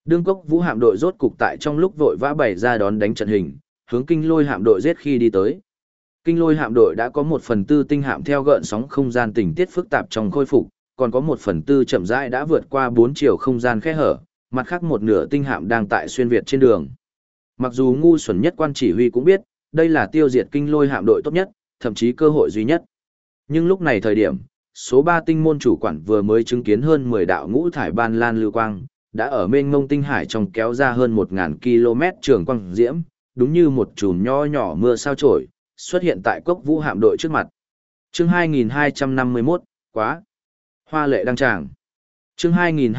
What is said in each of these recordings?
Đương Cốc Vũ hạm đội rốt cục tại trong lúc vội vã bày ra đón đánh trận hình, hướng Kinh Lôi hạm đội giết khi đi tới. Kinh Lôi hạm đội đã có 1/4 tinh hạm theo gợn sóng không gian tình tiết phức tạp trong khôi phục, còn có 1/4 chậm rãi đã vượt qua 4 chiều không gian khe hở, mặt khác một nửa tinh hạm đang tại xuyên việt trên đường. Mặc dù ngu xuẩn nhất quan chỉ huy cũng biết, đây là tiêu diệt Kinh Lôi hạm đội tốt nhất, thậm chí cơ hội duy nhất. Nhưng lúc này thời điểm, số 3 tinh môn chủ quản vừa mới chứng kiến hơn 10 đạo ngũ thải ban lan lưu quang, đã ở mênh mông tinh hải trong kéo ra hơn 1000 km trường quang diễm, đúng như một chùm nho nhỏ mưa sao chổi, xuất hiện tại Cốc Vũ hạm đội trước mặt. Chương 2251, quá. Hoa lệ đăng tràng. Chương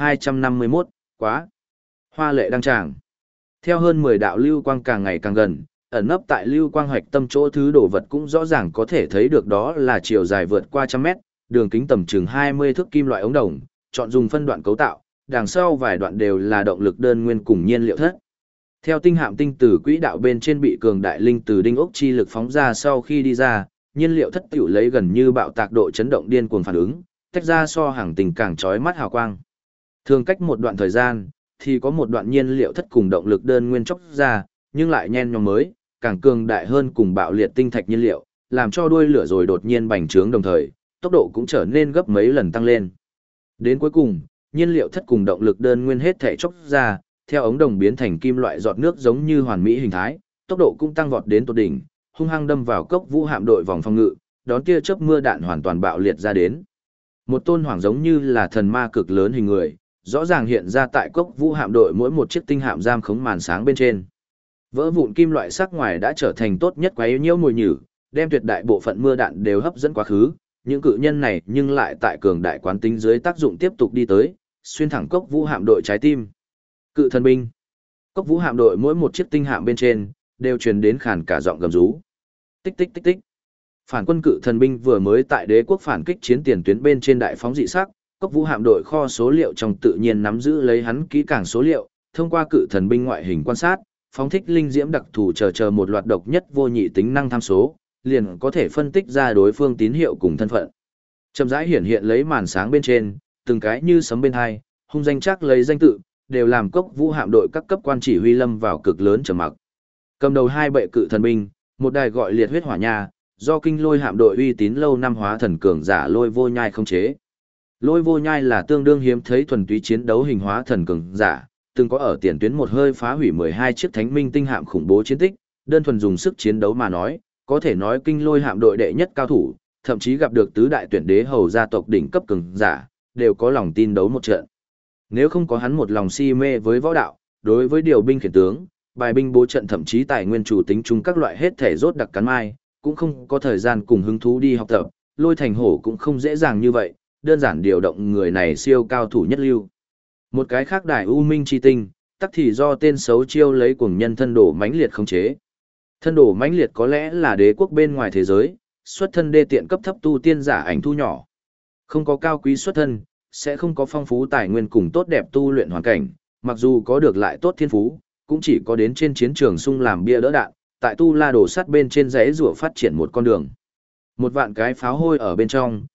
2251, quá. Hoa lệ đăng tràng. Theo hơn 10 đạo lưu quang càng ngày càng gần, ẩn nấp tại lưu quang hoạch tâm chỗ thứ đồ vật cũng rõ ràng có thể thấy được, đó là chiều dài vượt qua trăm mét, đường kính tầm chừng 20 thước kim loại ống đồng, chọn dùng phân đoạn cấu tạo, đằng sau vài đoạn đều là động lực đơn nguyên cùng nhiên liệu thất. Theo tinh hạm tinh từ quỹ đạo bên trên bị cường đại linh từ đinh ốc chi lực phóng ra, sau khi đi ra, nhiên liệu thất tiểu lấy gần như bạo tạc độ chấn động điên cuồng phản ứng, tách ra so hàng tình càng chói mắt hào quang. Thường cách một đoạn thời gian, thì có một đoạn nhiên liệu thất cùng động lực đơn nguyên chốc ra, nhưng lại nhen nhóm mới, càng cường đại hơn cùng bạo liệt tinh thạch nhiên liệu, làm cho đuôi lửa rồi đột nhiên bành trướng, đồng thời, tốc độ cũng trở nên gấp mấy lần tăng lên. Đến cuối cùng, nhiên liệu thất cùng động lực đơn nguyên hết thể chốc ra, theo ống đồng biến thành kim loại giọt nước giống như hoàn mỹ hình thái, tốc độ cũng tăng vọt đến tột đỉnh, hung hăng đâm vào Cốc Vũ hạm đội vòng phòng ngự, đón tia chớp mưa đạn hoàn toàn bạo liệt ra đến. Một tôn hoàng giống như là thần ma cực lớn hình người, rõ ràng hiện ra tại Cốc Vũ hạm đội mỗi một chiếc tinh hạm giam khống màn sáng bên trên. Vỡ vụn kim loại sắc ngoài đã trở thành tốt nhất quấy nhiễu mùi nhử, đem tuyệt đại bộ phận mưa đạn đều hấp dẫn quá khứ, những cự nhân này nhưng lại tại cường đại quán tính dưới tác dụng tiếp tục đi tới, xuyên thẳng Cốc Vũ hạm đội trái tim. Cự thần binh. Cốc Vũ hạm đội mỗi một chiếc tinh hạm bên trên đều truyền đến khàn cả giọng gầm rú. Tích tích tích tích. Phản quân cự thần binh vừa mới tại đế quốc phản kích chiến tiền tuyến bên trên đại phóng dị sắc, Cốc Vũ hạm đội kho số liệu trong tự nhiên nắm giữ lấy hắn kỹ càng số liệu, thông qua cự thần binh ngoại hình quan sát, phóng thích linh diễm đặc thù chờ một loạt độc nhất vô nhị tính năng tham số, liền có thể phân tích ra đối phương tín hiệu cùng thân phận. Chậm rãi hiển hiện lấy màn sáng bên trên, từng cái như sấm bên hai, hung danh chắc lấy danh tự, đều làm Cốc Vũ hạm đội các cấp quan chỉ huy lâm vào cực lớn trầm mặc. Cầm đầu hai bệ cự thần binh, một đài gọi liệt huyết hỏa nha, do Kinh Lôi hạm đội uy tín lâu năm hóa thần cường giả Lôi Vô Nhai khống chế. Lôi Vô Nhai là tương đương hiếm thấy thuần túy chiến đấu hình hóa thần cường giả, từng có ở tiền tuyến một hơi phá hủy 12 chiếc thánh minh tinh hạm khủng bố chiến tích, đơn thuần dùng sức chiến đấu mà nói, có thể nói Kinh Lôi hạm đội đệ nhất cao thủ, thậm chí gặp được tứ đại tuyển đế hầu gia tộc đỉnh cấp cường giả, đều có lòng tin đấu một trận. Nếu không có hắn một lòng si mê với võ đạo, đối với điều binh khiển tướng, bài binh bố trận, thậm chí tài nguyên chủ tính chung các loại hết thể rốt đặc cắn mai, cũng không có thời gian cùng hứng thú đi học tập, Lôi Thành Hổ cũng không dễ dàng như vậy, đơn giản điều động người này siêu cao thủ nhất lưu. Một cái khác đài U Minh chi tinh, tắc thì do tên xấu chiêu lấy cuồng nhân thân đổ mãnh liệt khống chế. Thân đổ mãnh liệt có lẽ là đế quốc bên ngoài thế giới, xuất thân đê tiện cấp thấp tu tiên giả ảnh thu nhỏ. Không có cao quý xuất thân, sẽ không có phong phú tài nguyên cùng tốt đẹp tu luyện hoàn cảnh, mặc dù có được lại tốt thiên phú, cũng chỉ có đến trên chiến trường sung làm bia đỡ đạn, tại tu la đổ sắt bên trên rẽ rủa phát triển một con đường. Một vạn cái pháo hôi ở bên trong,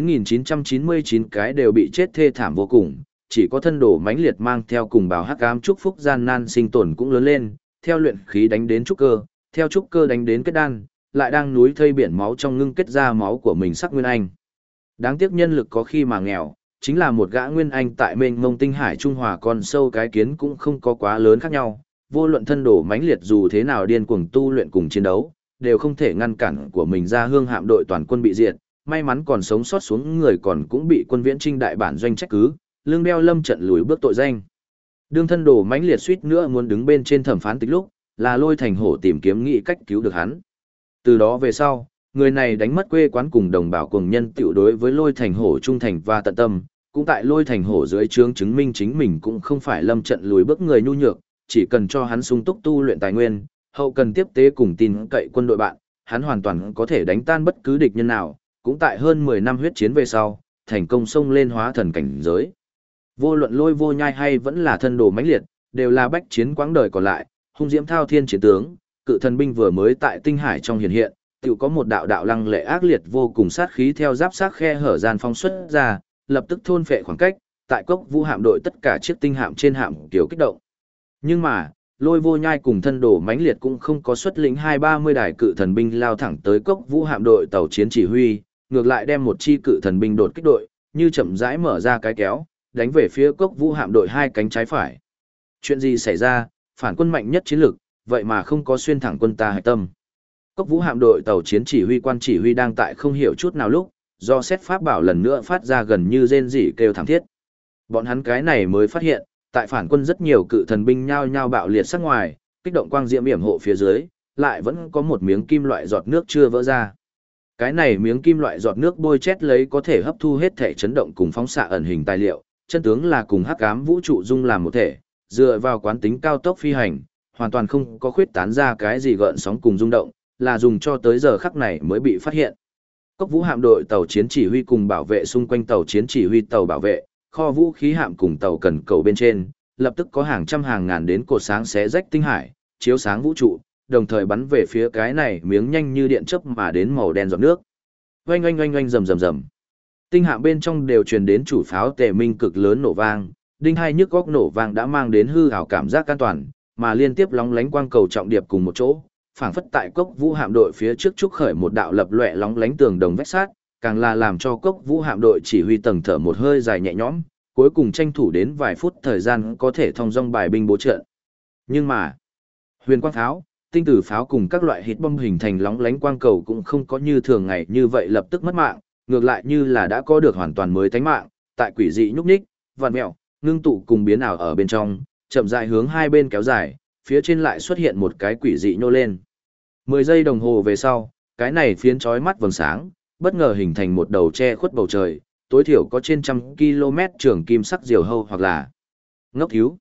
9.999 cái đều bị chết thê thảm vô cùng, chỉ có thân đổ mãnh liệt mang theo cùng bào hắc ám chúc phúc gian nan sinh tồn cũng lớn lên, theo luyện khí đánh đến trúc cơ, theo trúc cơ đánh đến kết đan, lại đang núi thây biển máu trong ngưng kết ra máu của mình sắc nguyên anh. Đáng tiếc nhân lực có khi mà nghèo, chính là một gã nguyên anh tại mênh mông tinh hải trung hòa con sâu cái kiến cũng không có quá lớn khác nhau, vô luận thân đổ mãnh liệt dù thế nào điên cuồng tu luyện cùng chiến đấu, đều không thể ngăn cản của mình ra hương hạm đội toàn quân bị diệt, may mắn còn sống sót xuống người còn cũng bị quân viễn trinh đại bản doanh trách cứ, lương đeo lâm trận lùi bước tội danh. Đương thân đổ mãnh liệt suýt nữa muốn đứng bên trên thẩm phán tích lúc, là Lôi Thành Hổ tìm kiếm nghị cách cứu được hắn. Từ đó về sau, người này đánh mất quê quán cùng đồng bào cùng nhân tiểu đối với Lôi Thành Hổ trung thành và tận tâm, cũng tại Lôi Thành Hổ dưới trướng chứng minh chính mình cũng không phải lâm trận lùi bước người nhu nhược, chỉ cần cho hắn sung túc tu luyện tài nguyên, hậu cần tiếp tế cùng tin cậy quân đội bạn, hắn hoàn toàn có thể đánh tan bất cứ địch nhân nào, cũng tại hơn 10 năm huyết chiến về sau, thành công xông lên hóa thần cảnh giới. Vô luận Lôi Vô Nhai hay vẫn là thân đồ mãnh liệt, đều là bách chiến quãng đời còn lại, hung diễm thao thiên chiến tướng, cự thần binh vừa mới tại tinh hải trong hiện hiện, tiểu có một đạo đạo lăng lệ ác liệt vô cùng sát khí theo giáp sát khe hở gian phong xuất ra, lập tức thôn phệ khoảng cách, tại Cốc Vũ hạm đội tất cả chiếc tinh hạm trên hạm kiểu kích động, Nhưng mà, Lôi Vô Nhai cùng thân đồ mãnh liệt cũng không có xuất lĩnh 2-30 đài cự thần binh lao thẳng tới Cốc Vũ hạm đội tàu chiến chỉ huy, ngược lại đem một chi cự thần binh đột kích đội, như chậm rãi mở ra cái kéo, đánh về phía Cốc Vũ hạm đội hai cánh trái phải. Chuyện gì xảy ra, phản quân mạnh nhất chiến lực, vậy mà không có xuyên thẳng quân ta hạch tâm. Cốc Vũ hạm đội tàu chiến chỉ huy quan chỉ huy đang tại không hiểu chút nào lúc, do xét pháp bảo lần nữa phát ra gần như rên rỉ kêu thảm thiết. Bọn hắn cái này mới phát hiện, tại phản quân rất nhiều cự thần binh nhao nhao bạo liệt sắc ngoài, kích động quang diễm yểm hộ phía dưới, lại vẫn có một miếng kim loại giọt nước chưa vỡ ra. Cái này miếng kim loại giọt nước bôi chét lấy có thể hấp thu hết thể chấn động cùng phóng xạ ẩn hình tài liệu, chân tướng là cùng hắc ám vũ trụ dung làm một thể, dựa vào quán tính cao tốc phi hành, hoàn toàn không có khuyết tán ra cái gì gợn sóng cùng rung động, là dùng cho tới giờ khắc này mới bị phát hiện. Cốc Vũ hạm đội tàu chiến chỉ huy cùng bảo vệ xung quanh tàu chiến chỉ huy tàu bảo vệ, kho vũ khí hạm cùng tàu cần cầu bên trên, lập tức có hàng trăm hàng ngàn đến cột sáng xé rách tinh hải, chiếu sáng vũ trụ, đồng thời bắn về phía cái này miếng nhanh như điện chớp mà đến màu đen giọt nước. Oanh oanh oanh oanh rầm rầm rầm. Tinh hạm bên trong đều truyền đến chủ pháo tề minh cực lớn nổ vang, đinh hai nhức góc nổ vang đã mang đến hư ảo cảm giác an toàn, mà liên tiếp lóng lánh quang cầu trọng điệp cùng một chỗ, phảng phất tại Cốc Vũ hạm đội phía trước trúc khởi một đạo lập lòe lóng lánh tường đồng vách sát, càng là làm cho Cốc Vũ hạm đội chỉ huy tầng thở một hơi dài nhẹ nhõm, cuối cùng tranh thủ đến vài phút thời gian có thể thông dong bài binh bố trận. Nhưng mà, huyền quang pháo, tinh tử pháo cùng các loại hít bom hình thành lóng lánh quang cầu cũng không có như thường ngày như vậy lập tức mất mạng, ngược lại như là đã có được hoàn toàn mới tánh mạng, tại quỷ dị nhúc nhích, vặn mèo, ngưng tụ cùng biến ảo ở bên trong, chậm rãi hướng hai bên kéo dài, phía trên lại xuất hiện một cái quỷ dị nhô lên. 10 giây đồng hồ về sau, cái này phiến chói mắt vầng sáng, bất ngờ hình thành một đầu che khuất bầu trời, tối thiểu có trên 100 km trường kim sắc diều hâu hoặc là ngốc thiếu.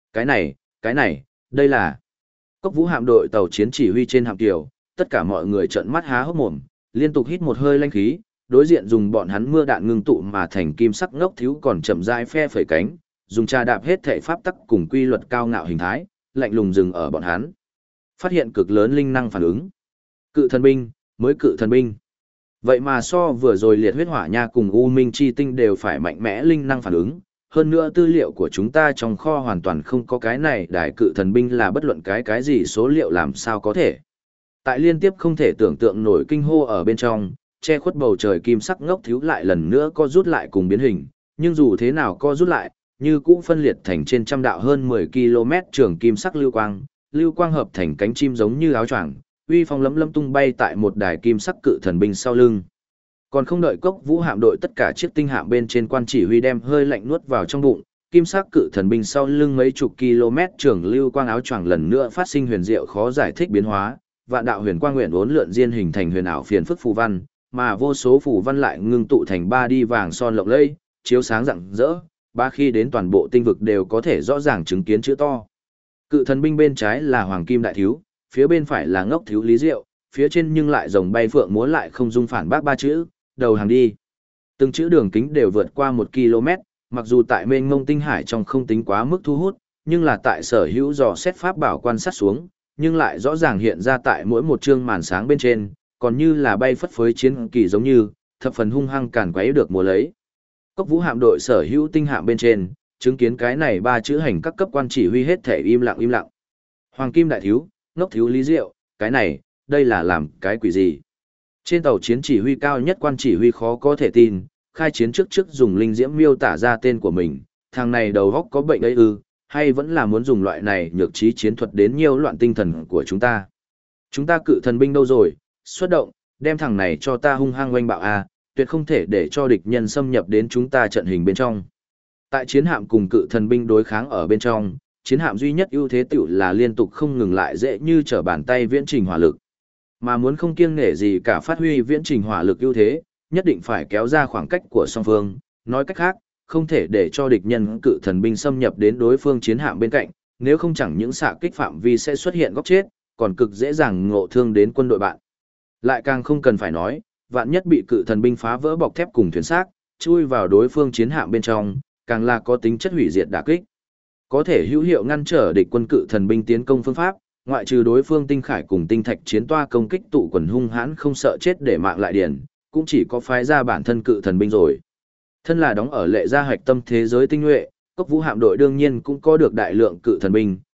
Cái này, đây là Cốc Vũ hạm đội tàu chiến chỉ huy trên hạm tiểu, tất cả mọi người trợn mắt há hốc mồm, liên tục hít một hơi lanh khí, đối diện dùng bọn hắn mưa đạn ngưng tụ mà thành kim sắc ngốc thiếu còn chậm rãi phe phẩy cánh, dùng trà đạp hết thể pháp tắc cùng quy luật cao ngạo hình thái, lạnh lùng dừng ở bọn hắn. Phát hiện cực lớn linh năng phản ứng. Cự thần binh, mới cự thần binh. Vậy mà so vừa rồi liệt huyết hỏa nha cùng U Minh chi tinh đều phải mạnh mẽ linh năng phản ứng. Hơn nữa tư liệu của chúng ta trong kho hoàn toàn không có cái này, đại cự thần binh là bất luận cái gì số liệu làm sao có thể. Tại liên tiếp không thể tưởng tượng nổi kinh hô ở bên trong, che khuất bầu trời kim sắc ngốc thiếu lại lần nữa co rút lại cùng biến hình, nhưng dù thế nào co rút lại, như cũ phân liệt thành trên trăm đạo hơn 10 km trường kim sắc lưu quang hợp thành cánh chim giống như áo choàng, uy phong lấm lấm tung bay tại một đài kim sắc cự thần binh sau lưng. Còn không đợi Cốc Vũ hạm đội tất cả chiếc tinh hạm bên trên quan chỉ huy đem hơi lạnh nuốt vào trong bụng, kim sắc cự thần binh sau lưng mấy chục km trường lưu quang áo choàng lần nữa phát sinh huyền diệu khó giải thích biến hóa, vạn đạo huyền quang nguyện uốn lượn diên hình thành huyền ảo phiền phức phù văn, mà vô số phù văn lại ngưng tụ thành 3D vàng son lộng lẫy, chiếu sáng rạng rỡ, ba khi đến toàn bộ tinh vực đều có thể rõ ràng chứng kiến chữ to. Cự thần binh bên trái là hoàng kim đại thiếu, phía bên phải là ngốc thiếu lý diệu, phía trên nhưng lại rồng bay phượng múa lại không dung phản bác ba chữ, đầu hàng đi. Từng chữ đường kính đều vượt qua 1 km, mặc dù tại mênh mông tinh hải trong không tính quá mức thu hút, nhưng là tại sở hữu dò xét pháp bảo quan sát xuống, nhưng lại rõ ràng hiện ra tại mỗi một chương màn sáng bên trên, còn như là bay phất phới chiến kỳ giống như, thập phần hung hăng càn quấy được mùa lấy. Cốc Vũ hạm đội sở hữu tinh hạm bên trên, chứng kiến cái này ba chữ hành các cấp quan chỉ huy hết thể im lặng im lặng. Hoàng kim đại thiếu, ngốc thiếu lý diệu, cái này, đây là làm cái quỷ gì? Trên tàu chiến chỉ huy cao nhất quan chỉ huy khó có thể tin, khai chiến trước dùng linh diễm miêu tả ra tên của mình, thằng này đầu góc có bệnh ấy ư, hay vẫn là muốn dùng loại này nhược trí chiến thuật đến nhiều loạn tinh thần của chúng ta. Chúng ta cự thần binh đâu rồi, xuất động, đem thằng này cho ta hung hăng oanh bạo a, tuyệt không thể để cho địch nhân xâm nhập đến chúng ta trận hình bên trong. Tại chiến hạm cùng cự thần binh đối kháng ở bên trong, chiến hạm duy nhất ưu thế tiểu là liên tục không ngừng lại dễ như trở bàn tay viễn trình hỏa lực. Mà muốn không kiêng nể gì cả phát huy viễn trình hỏa lực ưu thế, nhất định phải kéo ra khoảng cách của song phương, nói cách khác, không thể để cho địch nhân cự thần binh xâm nhập đến đối phương chiến hạm bên cạnh, nếu không chẳng những xạ kích phạm vi sẽ xuất hiện góc chết, còn cực dễ dàng ngộ thương đến quân đội bạn. Lại càng không cần phải nói, vạn nhất bị cự thần binh phá vỡ bọc thép cùng thuyền xác, chui vào đối phương chiến hạm bên trong, càng là có tính chất hủy diệt đả kích. Có thể hữu hiệu ngăn trở địch quân cự thần binh tiến công phương pháp, ngoại trừ đối phương tinh khải cùng tinh thạch chiến toa công kích tụ quần hung hãn không sợ chết để mạng lại điền, cũng chỉ có phái ra bản thân cự thần binh rồi. Thân là đóng ở lệ gia hạch tâm thế giới tinh nhuệ, Cốc Vũ hạm đội đương nhiên cũng có được đại lượng cự thần binh,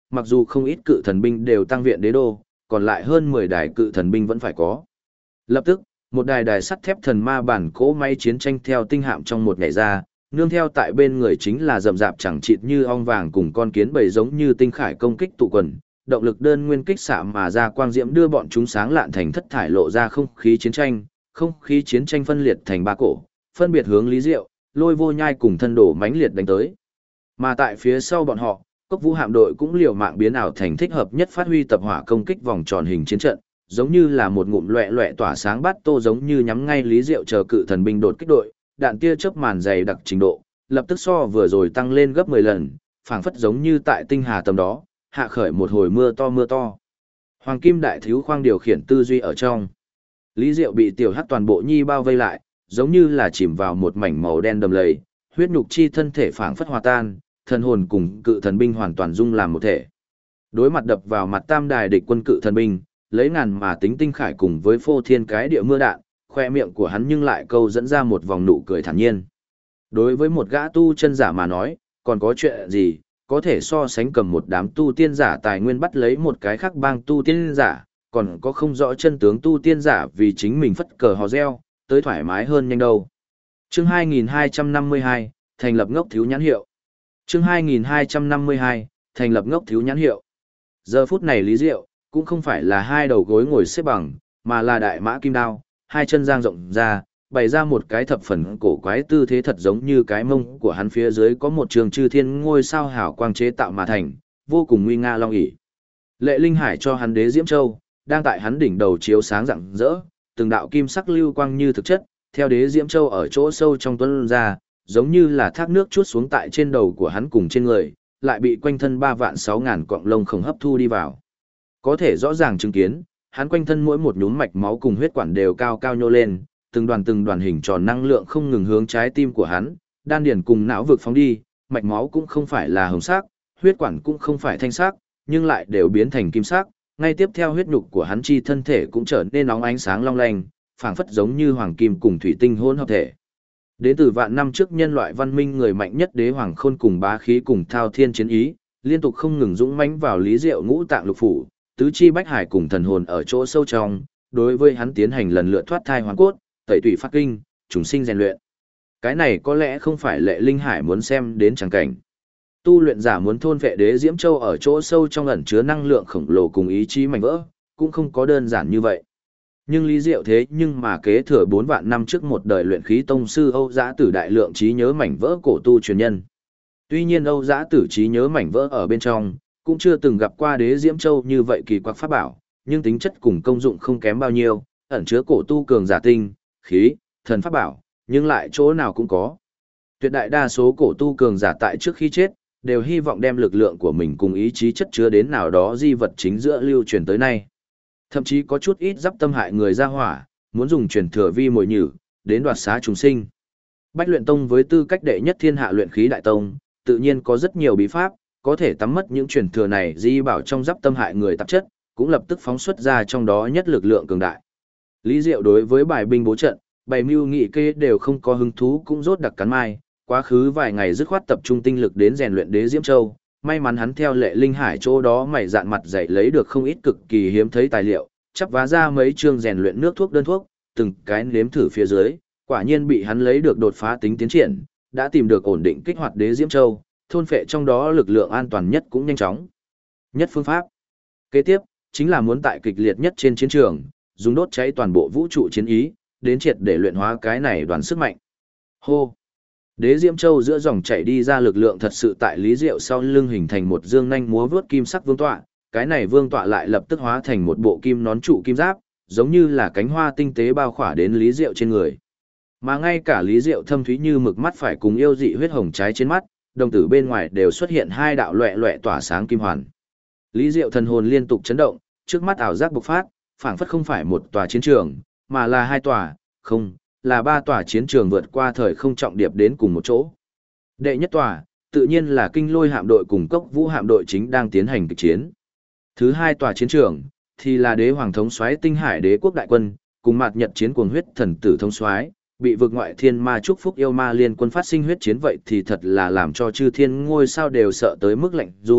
mặc dù không ít cự thần binh đều tăng viện đế đô, còn lại hơn 10 đài cự thần binh vẫn phải có. Lập tức, một đài đài sắt thép thần ma bản cỗ máy chiến tranh theo tinh hạm trong một nhảy ra, nương theo tại bên người chính là rậm rạp chẳng chịt như ong vàng cùng con kiến bầy giống như tinh khải công kích tụ quần, động lực đơn nguyên kích xạ mà ra quang diễm đưa bọn chúng sáng lạn thành thất thải lộ ra không khí chiến tranh phân liệt thành ba cổ, phân biệt hướng Lý Diệu, Lôi Vô Nhai cùng thân đổ mãnh liệt đánh tới. Mà tại phía sau bọn họ, Cốc Vũ hạm đội cũng liều mạng biến ảo thành thích hợp nhất phát huy tập hỏa công kích vòng tròn hình chiến trận, giống như là một ngụm loẹ loẹ tỏa sáng bát tô giống như nhắm ngay Lý Diệu chờ cự thần binh đột kích đội, đạn tia chớp màn dày đặc trình độ, lập tức so vừa rồi tăng lên gấp 10 lần, phảng phất giống như tại tinh hà tầm đó, hạ khởi một hồi mưa to mưa to. Hoàng Kim Đại Thiếu Khoang điều khiển tư duy ở trong. Lý Diệu bị tiểu hắc toàn bộ nhi bao vây lại, giống như là chìm vào một mảnh màu đen đầm lầy, huyết nhục chi thân thể phảng phất hòa tan, thần hồn cùng cự thần binh hoàn toàn dung làm một thể. Đối mặt đập vào mặt tam đài địch quân cự thần binh, lấy ngàn mà tính tinh khải cùng với phô thiên cái địa mưa đạn, khoe miệng của hắn nhưng lại câu dẫn ra một vòng nụ cười thản nhiên. Đối với một gã tu chân giả mà nói, còn có chuyện gì, có thể so sánh cầm một đám tu tiên giả tài nguyên bắt lấy một cái khác bang tu tiên giả, còn có không rõ chân tướng tu tiên giả vì chính mình phất cờ hò reo, tới thoải mái hơn nhanh đâu. Chương 2252, thành lập ngốc thiếu nhãn hiệu. Chương 2252, thành lập ngốc thiếu nhãn hiệu. Giờ phút này Lý Diệu, cũng không phải là hai đầu gối ngồi xếp bằng, mà là đại mã kim đao, hai chân dang rộng ra, bày ra một cái thập phần cổ quái tư thế thật giống như cái mông của hắn phía dưới có một trường chư thiên ngôi sao hào quang chế tạo mà thành, vô cùng nguy nga long ỷ. Lệ Linh Hải cho hắn đế Diễm Châu, đang tại hắn đỉnh đầu chiếu sáng rạng rỡ, từng đạo kim sắc lưu quang như thực chất, theo đế Diễm Châu ở chỗ sâu trong tuấn ra, giống như là thác nước chuốt xuống tại trên đầu của hắn cùng trên người, lại bị quanh thân 3.600.000 cọng lông khổng hấp thu đi vào. Có thể rõ ràng chứng kiến, hắn quanh thân mỗi một nhúm mạch máu cùng huyết quản đều cao cao nhô lên, từng đoàn hình tròn năng lượng không ngừng hướng trái tim của hắn, đan điền cùng não vực phóng đi, mạch máu cũng không phải là hồng sắc, huyết quản cũng không phải thanh sắc, nhưng lại đều biến thành kim sắc, ngay tiếp theo huyết nhục của hắn chi thân thể cũng trở nên nóng ánh sáng long lanh, phảng phất giống như hoàng kim cùng thủy tinh hỗn hợp thể. Đến từ vạn năm trước nhân loại văn minh người mạnh nhất đế hoàng khôn cùng bá khí cùng thao thiên chiến ý, liên tục không ngừng dũng mãnh vào Lý Diệu ngũ tạng lục phủ, tứ chi bách hải cùng thần hồn ở chỗ sâu trong, đối với hắn tiến hành lần lượt thoát thai hoàn cốt, tẩy tủy phát kinh, trùng sinh rèn luyện. Cái này có lẽ không phải Lệ Linh Hải muốn xem đến chẳng cảnh. Tu luyện giả muốn thôn vệ đế Diễm Châu ở chỗ sâu trong ẩn chứa năng lượng khổng lồ cùng ý chí mạnh vỡ, cũng không có đơn giản như vậy. Nhưng Lý Diệu thế nhưng mà kế thừa 4 vạn năm trước một đời luyện khí tông sư Âu Dã Tử đại lượng trí nhớ mảnh vỡ cổ tu truyền nhân. Tuy nhiên Âu Dã Tử trí nhớ mảnh vỡ ở bên trong, cũng chưa từng gặp qua đế Diễm Châu như vậy kỳ quặc pháp bảo, nhưng tính chất cùng công dụng không kém bao nhiêu, ẩn chứa cổ tu cường giả tinh, khí, thần pháp bảo, nhưng lại chỗ nào cũng có. Tuyệt đại đa số cổ tu cường giả tại trước khi chết, đều hy vọng đem lực lượng của mình cùng ý chí chất chứa đến nào đó di vật chính giữa lưu truyền tới nay. Thậm chí có chút ít giáp tâm hại người ra hỏa, muốn dùng truyền thừa vi mồi nhử, đến đoạt xá chúng sinh. Bách luyện tông với tư cách đệ nhất thiên hạ luyện khí đại tông, tự nhiên có rất nhiều bí pháp, có thể tắm mất những truyền thừa này di bảo trong giáp tâm hại người tạp chất, cũng lập tức phóng xuất ra trong đó nhất lực lượng cường đại. Lý Diệu đối với bài binh bố trận, bày mưu nghị kê đều không có hứng thú cũng rốt đặc cắn mai, quá khứ vài ngày dứt khoát tập trung tinh lực đến rèn luyện đế Diễm Châu, may mắn hắn theo Lệ Linh Hải chỗ đó mày dạn mặt dạy lấy được không ít cực kỳ hiếm thấy tài liệu, chắp vá ra mấy chương rèn luyện nước thuốc đơn thuốc, từng cái nếm thử phía dưới, quả nhiên bị hắn lấy được đột phá tính tiến triển, đã tìm được ổn định kích hoạt đế Diễm Châu, thôn phệ trong đó lực lượng an toàn nhất cũng nhanh chóng. Nhất phương pháp. Kế tiếp, chính là muốn tại kịch liệt nhất trên chiến trường, dùng đốt cháy toàn bộ vũ trụ chiến ý, đến triệt để luyện hóa cái này đoàn sức mạnh. Hô! Đế Diễm Châu giữa dòng chảy đi ra lực lượng thật sự tại Lý Diệu sau lưng hình thành một dương nhanh múa vướt kim sắc vương tọa, cái này vương tọa lại lập tức hóa thành một bộ kim nón trụ kim giáp, giống như là cánh hoa tinh tế bao khỏa đến Lý Diệu trên người. Mà ngay cả Lý Diệu thâm thúy như mực mắt phải cùng yêu dị huyết hồng trái trên mắt, đồng tử bên ngoài đều xuất hiện hai đạo loẹt loẹt tỏa sáng kim hoàn. Lý Diệu thần hồn liên tục chấn động, trước mắt ảo giác bộc phát, phảng phất không phải một tòa chiến trường, mà là hai tòa, không, là ba tòa chiến trường vượt qua thời không trọng điệp đến cùng một chỗ. Đệ nhất tòa, tự nhiên là Kinh Lôi hạm đội cùng Cốc Vũ hạm đội chính đang tiến hành kịch chiến. Thứ hai tòa chiến trường, thì là Đế Hoàng thống soái Tinh Hải Đế quốc đại quân, cùng Mạt Nhật chiến cuồng huyết thần tử thống soái, bị vực ngoại thiên ma chúc phúc yêu ma liên quân phát sinh huyết chiến vậy thì thật là làm cho chư thiên ngôi sao đều sợ tới mức lạnh run,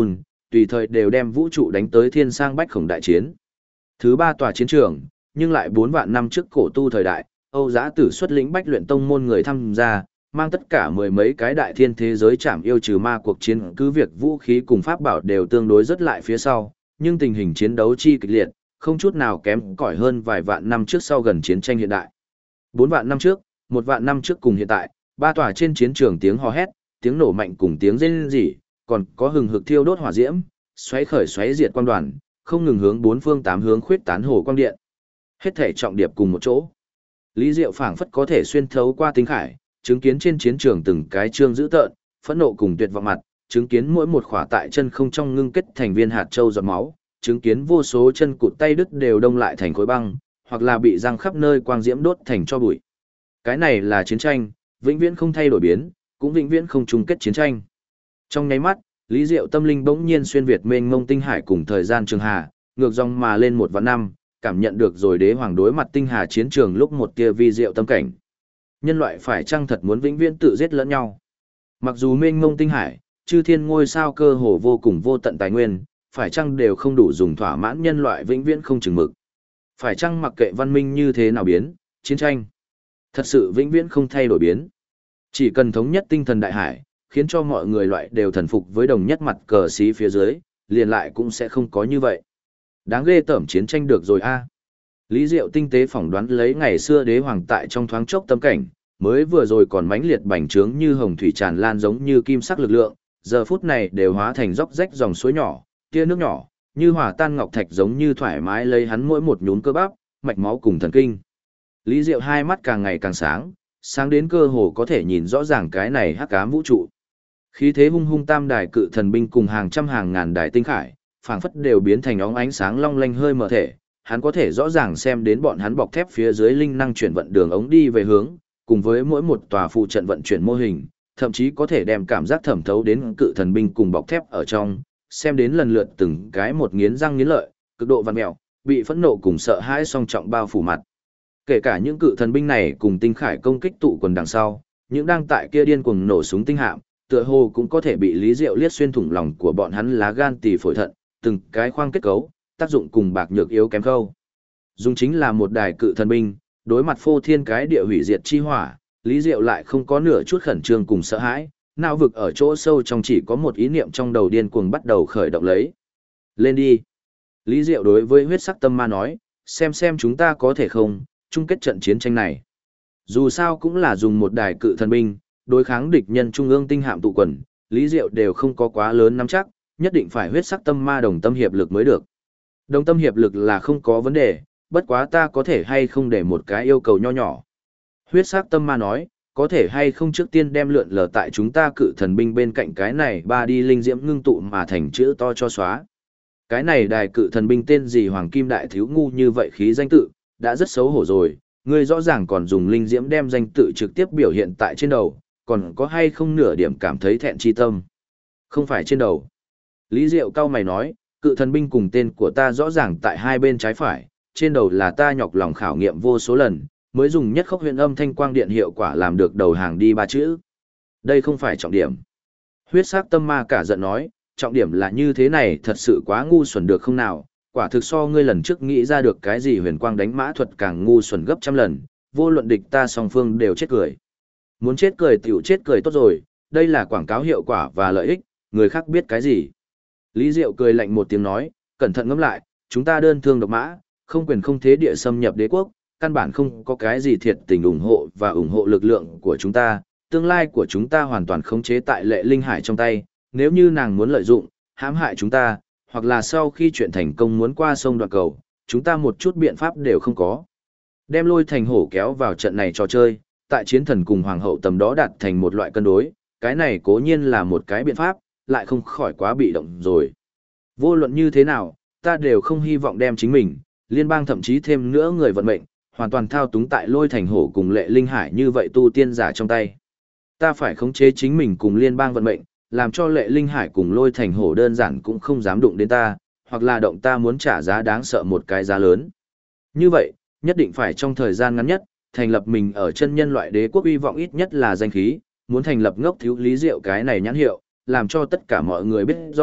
tùy thời đều đem vũ trụ đánh tới thiên sang bách khổng đại chiến. Thứ ba tòa chiến trường, nhưng lại 4 vạn năm trước cổ tu thời đại, Âu Giá Tử xuất lĩnh bách luyện tông môn người tham gia, mang tất cả mười mấy cái đại thiên thế giới chạm yêu trừ ma cuộc chiến, cứ việc vũ khí cùng pháp bảo đều tương đối rất lại phía sau, nhưng tình hình chiến đấu chi kịch liệt, không chút nào kém cỏi hơn vài vạn năm trước sau gần chiến tranh hiện đại. 4 vạn năm trước, 1 vạn năm trước cùng hiện tại, ba tòa trên chiến trường tiếng hò hét, tiếng nổ mạnh cùng tiếng rên rỉ, còn có hừng hực thiêu đốt hỏa diễm, xoáy diệt quang đoàn, không ngừng hướng bốn phương tám hướng khuyết tán hồ quang điện. Hết thể trọng điệp cùng một chỗ. Lý Diệu phảng phất có thể xuyên thấu qua tinh khải, chứng kiến trên chiến trường từng cái trương dữ tợn, phẫn nộ cùng tuyệt vọng mặt, chứng kiến mỗi một khỏa tại chân không trong ngưng kết thành viên hạt châu giọt máu, chứng kiến vô số chân cụt tay đứt đều đông lại thành khối băng, hoặc là bị răng khắp nơi quang diễm đốt thành tro bụi. Cái này là chiến tranh, vĩnh viễn không thay đổi biến, cũng vĩnh viễn không chung kết chiến tranh. Trong nháy mắt, Lý Diệu tâm linh bỗng nhiên xuyên việt mênh mông tinh hải cùng thời gian trường hà, ngược dòng mà lên 1 vạn năm, cảm nhận được rồi đế hoàng đối mặt tinh hà chiến trường lúc một tia vi diệu tâm cảnh. Nhân loại phải chăng thật muốn vĩnh viễn tự giết lẫn nhau? Mặc dù mênh mông tinh hải, chư thiên ngôi sao cơ hồ vô cùng vô tận tài nguyên, phải chăng đều không đủ dùng thỏa mãn nhân loại vĩnh viễn không chừng mực? Phải chăng mặc kệ văn minh như thế nào biến, chiến tranh thật sự vĩnh viễn không thay đổi biến? Chỉ cần thống nhất tinh thần đại hải, khiến cho mọi người loại đều thần phục với đồng nhất mặt cờ xí phía dưới, liền lại cũng sẽ không có như vậy. Đáng ghê tởm chiến tranh được rồi a. Lý Diệu tinh tế phỏng đoán lấy ngày xưa đế hoàng tại trong thoáng chốc tâm cảnh, mới vừa rồi còn mãnh liệt bành trướng như hồng thủy tràn lan giống như kim sắc lực lượng, giờ phút này đều hóa thành róc rách dòng suối nhỏ, tia nước nhỏ, như hòa tan ngọc thạch giống như thoải mái lấy hắn mỗi một nhún cơ bắp, mạch máu cùng thần kinh. Lý Diệu hai mắt càng ngày càng sáng, sáng đến cơ hồ có thể nhìn rõ ràng cái này hắc ám vũ trụ. Khí thế hung hung tam đài cự thần binh cùng hàng trăm hàng ngàn đài tinh khải, phảng phất đều biến thành óng ánh sáng long lanh hơi mở thể, hắn có thể rõ ràng xem đến bọn hắn bọc thép phía dưới linh năng chuyển vận đường ống đi về hướng, cùng với mỗi một tòa phụ trận vận chuyển mô hình, thậm chí có thể đem cảm giác thẩm thấu đến cự thần binh cùng bọc thép ở trong, xem đến lần lượt từng cái một nghiến răng nghiến lợi, cực độ vặn mèo, bị phẫn nộ cùng sợ hãi song trọng bao phủ mặt. Kể cả những cự thần binh này cùng tinh khải công kích tụ quần đằng sau, những đang tại kia điên cuồng nổ súng tinh hạm, tựa hồ cũng có thể bị Lý Diệu liếc xuyên thủng lòng của bọn hắn lá gan tỳ phổi thận, từng cái khoang kết cấu, tác dụng cùng bạc nhược yếu kém khâu. Dùng chính là một đài cự thần binh, đối mặt phô thiên cái địa hủy diệt chi hỏa, Lý Diệu lại không có nửa chút khẩn trương cùng sợ hãi, não vực ở chỗ sâu trong chỉ có một ý niệm trong đầu điên cuồng bắt đầu khởi động lấy. Lên đi. Lý Diệu đối với huyết sắc tâm ma nói, xem chúng ta có thể không, chung kết trận chiến tranh này. Dù sao cũng là dùng một đài cự thần binh, đối kháng địch nhân trung ương tinh hạm tụ quần, Lý Diệu đều không có quá lớn nắm chắc, nhất định phải huyết sắc tâm ma đồng tâm hiệp lực mới được. Đồng tâm hiệp lực là không có vấn đề, bất quá ta có thể hay không để một cái yêu cầu nho nhỏ. Huyết sắc tâm ma nói, có thể hay không trước tiên đem lượn lờ tại chúng ta cự thần binh bên cạnh cái này ba đi linh diễm ngưng tụ mà thành chữ to cho xóa. Cái này đài cự thần binh tên gì Hoàng Kim Đại Thiếu ngu như vậy khí danh tự, đã rất xấu hổ rồi, ngươi rõ ràng còn dùng linh diễm đem danh tự trực tiếp biểu hiện tại trên đầu, còn có hay không nửa điểm cảm thấy thẹn chi tâm. Không phải trên đầu. Lý Diệu cao mày nói, cự thần binh cùng tên của ta rõ ràng tại hai bên trái phải, trên đầu là ta nhọc lòng khảo nghiệm vô số lần, mới dùng nhất khốc huyền âm thanh quang điện hiệu quả làm được đầu hàng đi ba chữ. Đây không phải trọng điểm. Huyết sắc tâm ma cả giận nói, trọng điểm là như thế này thật sự quá ngu xuẩn được không nào, quả thực so ngươi lần trước nghĩ ra được cái gì huyền quang đánh mã thuật càng ngu xuẩn gấp trăm lần, vô luận địch ta song phương đều chết cười. Muốn chết cười tiểu chết cười tốt rồi, đây là quảng cáo hiệu quả và lợi ích, người khác biết cái gì. Lý Diệu cười lạnh một tiếng nói, cẩn thận ngẫm lại, chúng ta đơn thương độc mã, không quyền không thế địa xâm nhập đế quốc, căn bản không có cái gì thiệt tình ủng hộ và ủng hộ lực lượng của chúng ta, tương lai của chúng ta hoàn toàn khống chế tại Lệ Linh Hải trong tay, nếu như nàng muốn lợi dụng, hãm hại chúng ta, hoặc là sau khi chuyện thành công muốn qua sông đoạt cầu, chúng ta một chút biện pháp đều không có. Đem Lôi Thành Hổ kéo vào trận này trò chơi, tại chiến thần cùng hoàng hậu tầm đó đạt thành một loại cân đối, cái này cố nhiên là một cái biện pháp, lại không khỏi quá bị động rồi. Vô luận như thế nào, ta đều không hy vọng đem chính mình, liên bang thậm chí thêm nữa người vận mệnh, hoàn toàn thao túng tại Lôi Thành Hổ cùng Lệ Linh Hải như vậy tu tiên giả trong tay. Ta phải khống chế chính mình cùng liên bang vận mệnh, làm cho Lệ Linh Hải cùng Lôi Thành Hổ đơn giản cũng không dám đụng đến ta, hoặc là động ta muốn trả giá đáng sợ một cái giá lớn. Như vậy, nhất định phải trong thời gian ngắn nhất, thành lập mình ở chân nhân loại đế quốc uy vọng ít nhất là danh khí, muốn thành lập ngốc thiếu Lý Diệu cái này nhãn hiệu, làm cho tất cả mọi người biết rõ,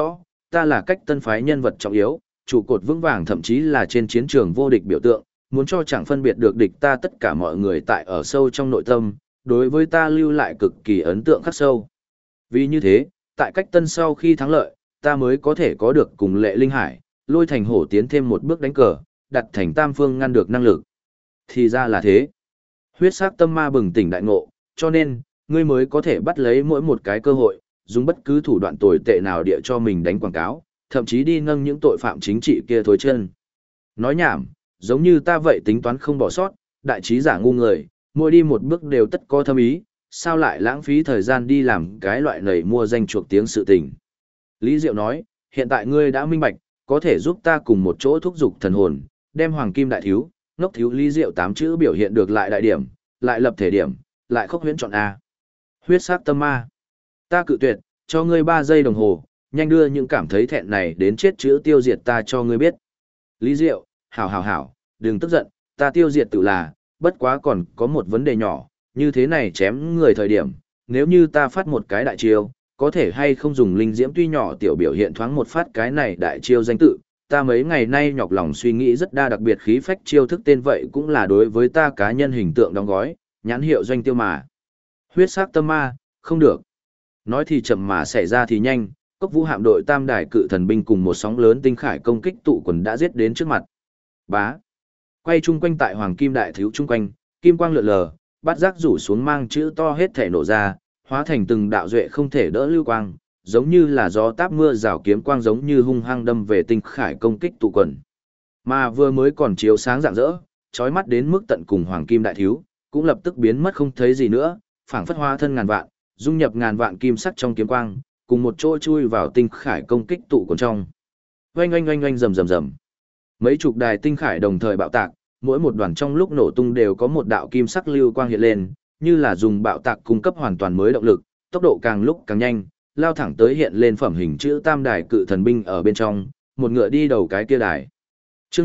ta là cách tân phái nhân vật trọng yếu, trụ cột vững vàng thậm chí là trên chiến trường vô địch biểu tượng, muốn cho chẳng phân biệt được địch ta tất cả mọi người tại ở sâu trong nội tâm, đối với ta lưu lại cực kỳ ấn tượng khắc sâu. Vì như thế, tại cách tân sau khi thắng lợi, ta mới có thể có được cùng Lệ Linh Hải, Lôi Thành Hổ tiến thêm một bước đánh cờ, đặt thành tam phương ngăn được năng lực. Thì ra là thế. Huyết sắc tâm ma bừng tỉnh đại ngộ, cho nên, ngươi mới có thể bắt lấy mỗi một cái cơ hội, dùng bất cứ thủ đoạn tồi tệ nào địa cho mình đánh quảng cáo, thậm chí đi nâng những tội phạm chính trị kia thối chân. Nói nhảm, giống như ta vậy tính toán không bỏ sót, đại trí giả ngu người, mỗi đi một bước đều tất có thâm ý, sao lại lãng phí thời gian đi làm cái loại nầy mua danh chuộc tiếng sự tình. Lý Diệu nói, hiện tại ngươi đã minh bạch, có thể giúp ta cùng một chỗ thúc giục thần hồn, đem hoàng kim đại thiếu, ngốc thiếu Lý Diệu 8 chữ biểu hiện được lại đại điểm, lại lập thể điểm, lại khốc huyễn chọn A. Huyết sắc tâm ma. Ta cự tuyệt, cho ngươi 3 giây đồng hồ, nhanh đưa những cảm thấy thẹn này đến chết chữ tiêu diệt ta cho ngươi biết. Lý Diệu, hảo, đừng tức giận, ta tiêu diệt tự là, bất quá còn có một vấn đề nhỏ, như thế này chém người thời điểm, nếu như ta phát một cái đại chiêu, có thể hay không dùng linh diễm tuy nhỏ tiểu biểu hiện thoáng một phát cái này đại chiêu danh tự, ta mấy ngày nay nhọc lòng suy nghĩ rất đa đặc biệt khí phách chiêu thức tên vậy cũng là đối với ta cá nhân hình tượng đóng gói, nhãn hiệu doanh tiêu mà. Huyết sắc tâm ma, không được. Nói thì chậm mà xảy ra thì nhanh, Cốc Vũ hạm đội tam đài cự thần binh cùng một sóng lớn tinh khải công kích tụ quần đã giết đến trước mặt. Bá. Quay chung quanh tại Hoàng Kim Đại Thiếu chung quanh, kim quang lượn lờ, bát giác rủ xuống mang chữ to hết thể nổ ra, hóa thành từng đạo duệ không thể đỡ lưu quang, giống như là gió táp mưa rào kiếm quang giống như hung hăng đâm về tinh khải công kích tụ quần. Mà vừa mới còn chiếu sáng rạng rỡ, chói mắt đến mức tận cùng Hoàng Kim Đại Thiếu, cũng lập tức biến mất không thấy gì nữa, phảng phất hóa thân ngàn vạn, dung nhập ngàn vạn kim sắc trong kiếm quang, cùng một chỗ chui vào tinh khải công kích tụ quần trong. Oanh oanh oanh oanh rầm rầm rầm. Mấy chục đài tinh khải đồng thời bạo tạc, mỗi một đoàn trong lúc nổ tung đều có một đạo kim sắc lưu quang hiện lên, như là dùng bạo tạc cung cấp hoàn toàn mới động lực, tốc độ càng lúc càng nhanh, lao thẳng tới hiện lên phẩm hình chữ tam đài cự thần binh ở bên trong, một ngựa đi đầu cái kia đài. Chương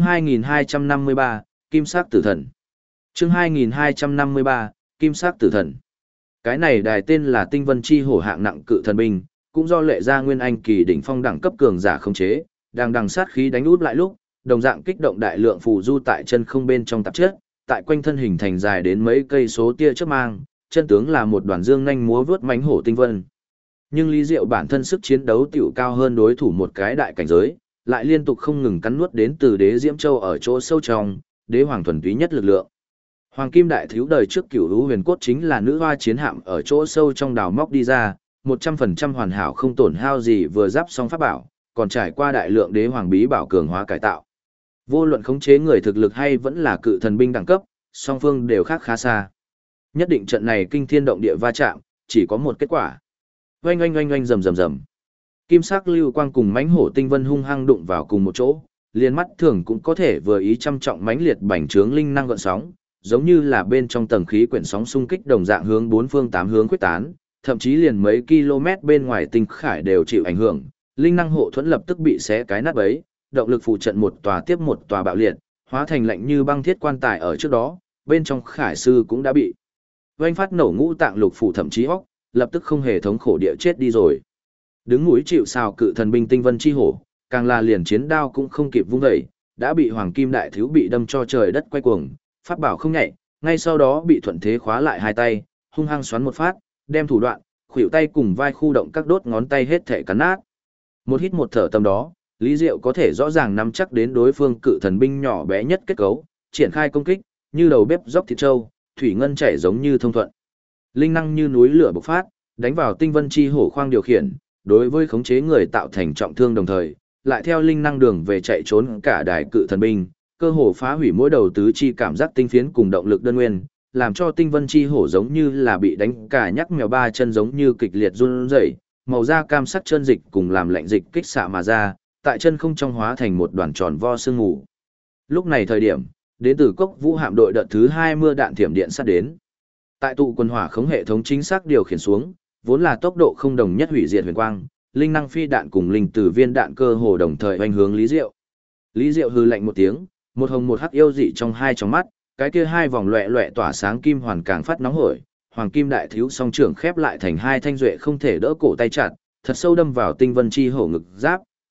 2253, Kim sắc tử thần. Chương 2253, Kim sắc tử thần. Cái này đài tên là Tinh Vân Chi Hổ hạng nặng cự thần binh, cũng do Lệ Gia Nguyên Anh kỳ đỉnh phong đẳng cấp cường giả khống chế, đang đằng sát khí đánh út lại lúc, đồng dạng kích động đại lượng phù du tại chân không bên trong tạp chất, tại quanh thân hình thành dài đến mấy cây số tia chớp mang, chân tướng là một đoàn dương nhanh múa vớt mãnh hổ tinh vân. Nhưng Lý Diệu bản thân sức chiến đấu tiểu cao hơn đối thủ một cái đại cảnh giới, lại liên tục không ngừng cắn nuốt đến từ Đế Diễm Châu ở chỗ sâu trong, đế hoàng thuần túy nhất lực lượng. Hoàng Kim Đại Thiếu đời trước Cửu Lũ Huyền Cốt chính là nữ hoa chiến hạm ở chỗ sâu trong đào móc đi ra, 100% hoàn hảo không tổn hao gì vừa giáp xong pháp bảo, còn trải qua đại lượng đế hoàng bí bảo cường hóa cải tạo. Vô luận khống chế người thực lực hay vẫn là cự thần binh đẳng cấp, song phương đều khác khá xa. Nhất định trận này kinh thiên động địa va chạm, chỉ có một kết quả. Oanh oanh oanh oanh rầm rầm rầm. Kim sắc lưu quang cùng mãnh hổ tinh vân hung hăng đụng vào cùng một chỗ, liền mắt thường cũng có thể vừa ý chăm trọng mãnh liệt bành trướng linh năng gợn sóng, giống như là bên trong tầng khí quyển sóng xung kích đồng dạng hướng bốn phương tám hướng quyết tán, thậm chí liền mấy km bên ngoài tinh khải đều chịu ảnh hưởng, linh năng hộ thuẫn lập tức bị xé cái nát bấy, động lực phụ trận một tòa tiếp một tòa bạo liệt, hóa thành lạnh như băng thiết quan tài ở trước đó, bên trong khải sư cũng đã bị oanh phát nổ ngũ tạng lục phủ thậm chí hốc, lập tức không hề thống khổ địa chết đi rồi. Đứng núi chịu sào cự thần binh Tinh Vân Chi Hổ, càng là liền chiến đao cũng không kịp vung dậy, đã bị Hoàng Kim Đại Thiếu bị đâm cho trời đất quay cuồng, pháp bảo không nhạy, ngay sau đó bị thuận thế khóa lại hai tay, hung hăng xoắn một phát, đem thủ đoạn, khuỷu tay cùng vai khu động các đốt ngón tay hết thể cắn nát. Một hít một thở tâm đó, Lý Diệu có thể rõ ràng nắm chắc đến đối phương cự thần binh nhỏ bé nhất kết cấu, triển khai công kích, như đầu bếp dốc thịt trâu, thủy ngân chảy giống như thông thuận. Linh năng như núi lửa bộc phát, đánh vào Tinh Vân Chi Hổ khoang điều khiển, đối với khống chế người tạo thành trọng thương đồng thời, lại theo linh năng đường về chạy trốn cả đài cự thần binh, cơ hồ phá hủy mỗi đầu tứ chi cảm giác tinh phiến cùng động lực đơn nguyên, làm cho Tinh Vân Chi Hổ giống như là bị đánh cả nhắc mèo ba chân giống như kịch liệt run rẩy, màu da cam sắc chân dịch cùng làm lạnh dịch kích xạ mà ra, tại chân không trong hóa thành một đoàn tròn vo sương mù. Lúc này thời điểm, đến từ Cốc Vũ hạm đội đợt thứ 2 mưa đạn thiểm điện sát đến. Tại tụ quân hỏa khống hệ thống chính xác điều khiển xuống, vốn là tốc độ không đồng nhất hủy diệt huyền quang, linh năng phi đạn cùng linh tử viên đạn cơ hồ đồng thời hoành hướng Lý Diệu. Lý Diệu hừ lạnh một tiếng, một hồng một hắc yêu dị trong hai tròng mắt, cái kia hai vòng loẹt loẹt tỏa sáng kim hoàn càng phát nóng hổi, Hoàng Kim Đại Thiếu song trưởng khép lại thành hai thanh duệ không thể đỡ cổ tay chặt, thật sâu đâm vào Tinh Vân Chi Hổ ngực giáp,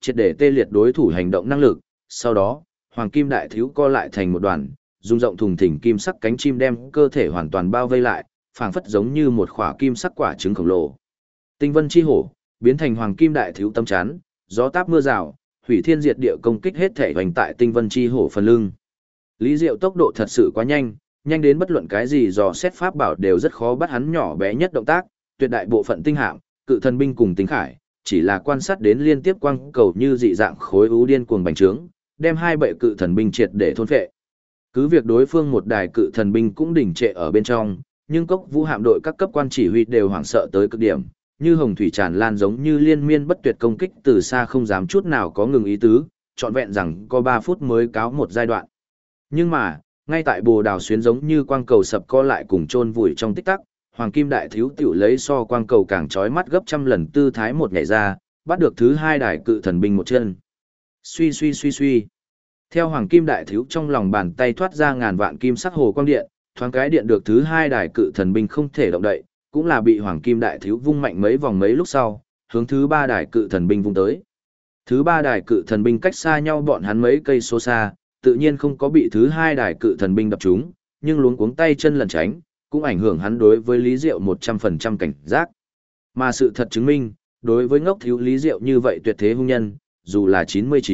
triệt để tê liệt đối thủ hành động năng lực. Sau đó, Hoàng Kim Đại Thiếu co lại thành một đoàn, dùng rộng thùng thình kim sắc cánh chim đem cơ thể hoàn toàn bao vây lại, phảng phất giống như một quả kim sắc quả trứng khổng lồ. Tinh Vân Chi Hổ biến thành Hoàng Kim Đại Thiếu tâm chắn, gió táp mưa rào, hủy thiên diệt địa công kích hết thể hoành tại Tinh Vân Chi Hổ phần lưng. Lý Diệu tốc độ thật sự quá nhanh, nhanh đến bất luận cái gì dò xét pháp bảo đều rất khó bắt hắn nhỏ bé nhất động tác, tuyệt đại bộ phận tinh hạm, cự thần binh cùng tinh khải, chỉ là quan sát đến liên tiếp quang cầu như dị dạng khối u điên cuồng bành trướng, đem hai bệ cự thần binh triệt để thôn phệ. Cứ việc đối phương một đài cự thần binh cũng đỉnh trệ ở bên trong, nhưng Cốc Vũ hạm đội các cấp quan chỉ huy đều hoảng sợ tới cực điểm, như hồng thủy tràn lan giống như liên miên bất tuyệt công kích từ xa không dám chút nào có ngừng ý tứ, trọn vẹn rằng có 3 phút mới cáo một giai đoạn. Nhưng mà, ngay tại Bồ Đào xuyến giống như quang cầu sập co lại cùng chôn vùi trong tích tắc, Hoàng Kim Đại Thiếu tiểu lấy so quang cầu càng chói mắt gấp trăm lần tư thái một nhảy ra, bắt được thứ hai đài cự thần binh một chân. Suy suy suy suy. Theo Hoàng Kim Đại Thiếu trong lòng bàn tay thoát ra ngàn vạn kim sắc hồ quang điện, thoáng cái điện được thứ hai đài cự thần binh không thể động đậy, cũng là bị Hoàng Kim Đại Thiếu vung mạnh mấy vòng mấy lúc sau, hướng thứ ba đài cự thần binh vung tới. Thứ ba đài cự thần binh cách xa nhau bọn hắn mấy cây số xa, tự nhiên không có bị thứ hai đài cự thần binh đập trúng, nhưng luống cuống tay chân lẩn tránh, cũng ảnh hưởng hắn đối với Lý Diệu 100% cảnh giác. Mà sự thật chứng minh, đối với ngốc thiếu Lý Diệu như vậy tuyệt thế hung nhân, dù là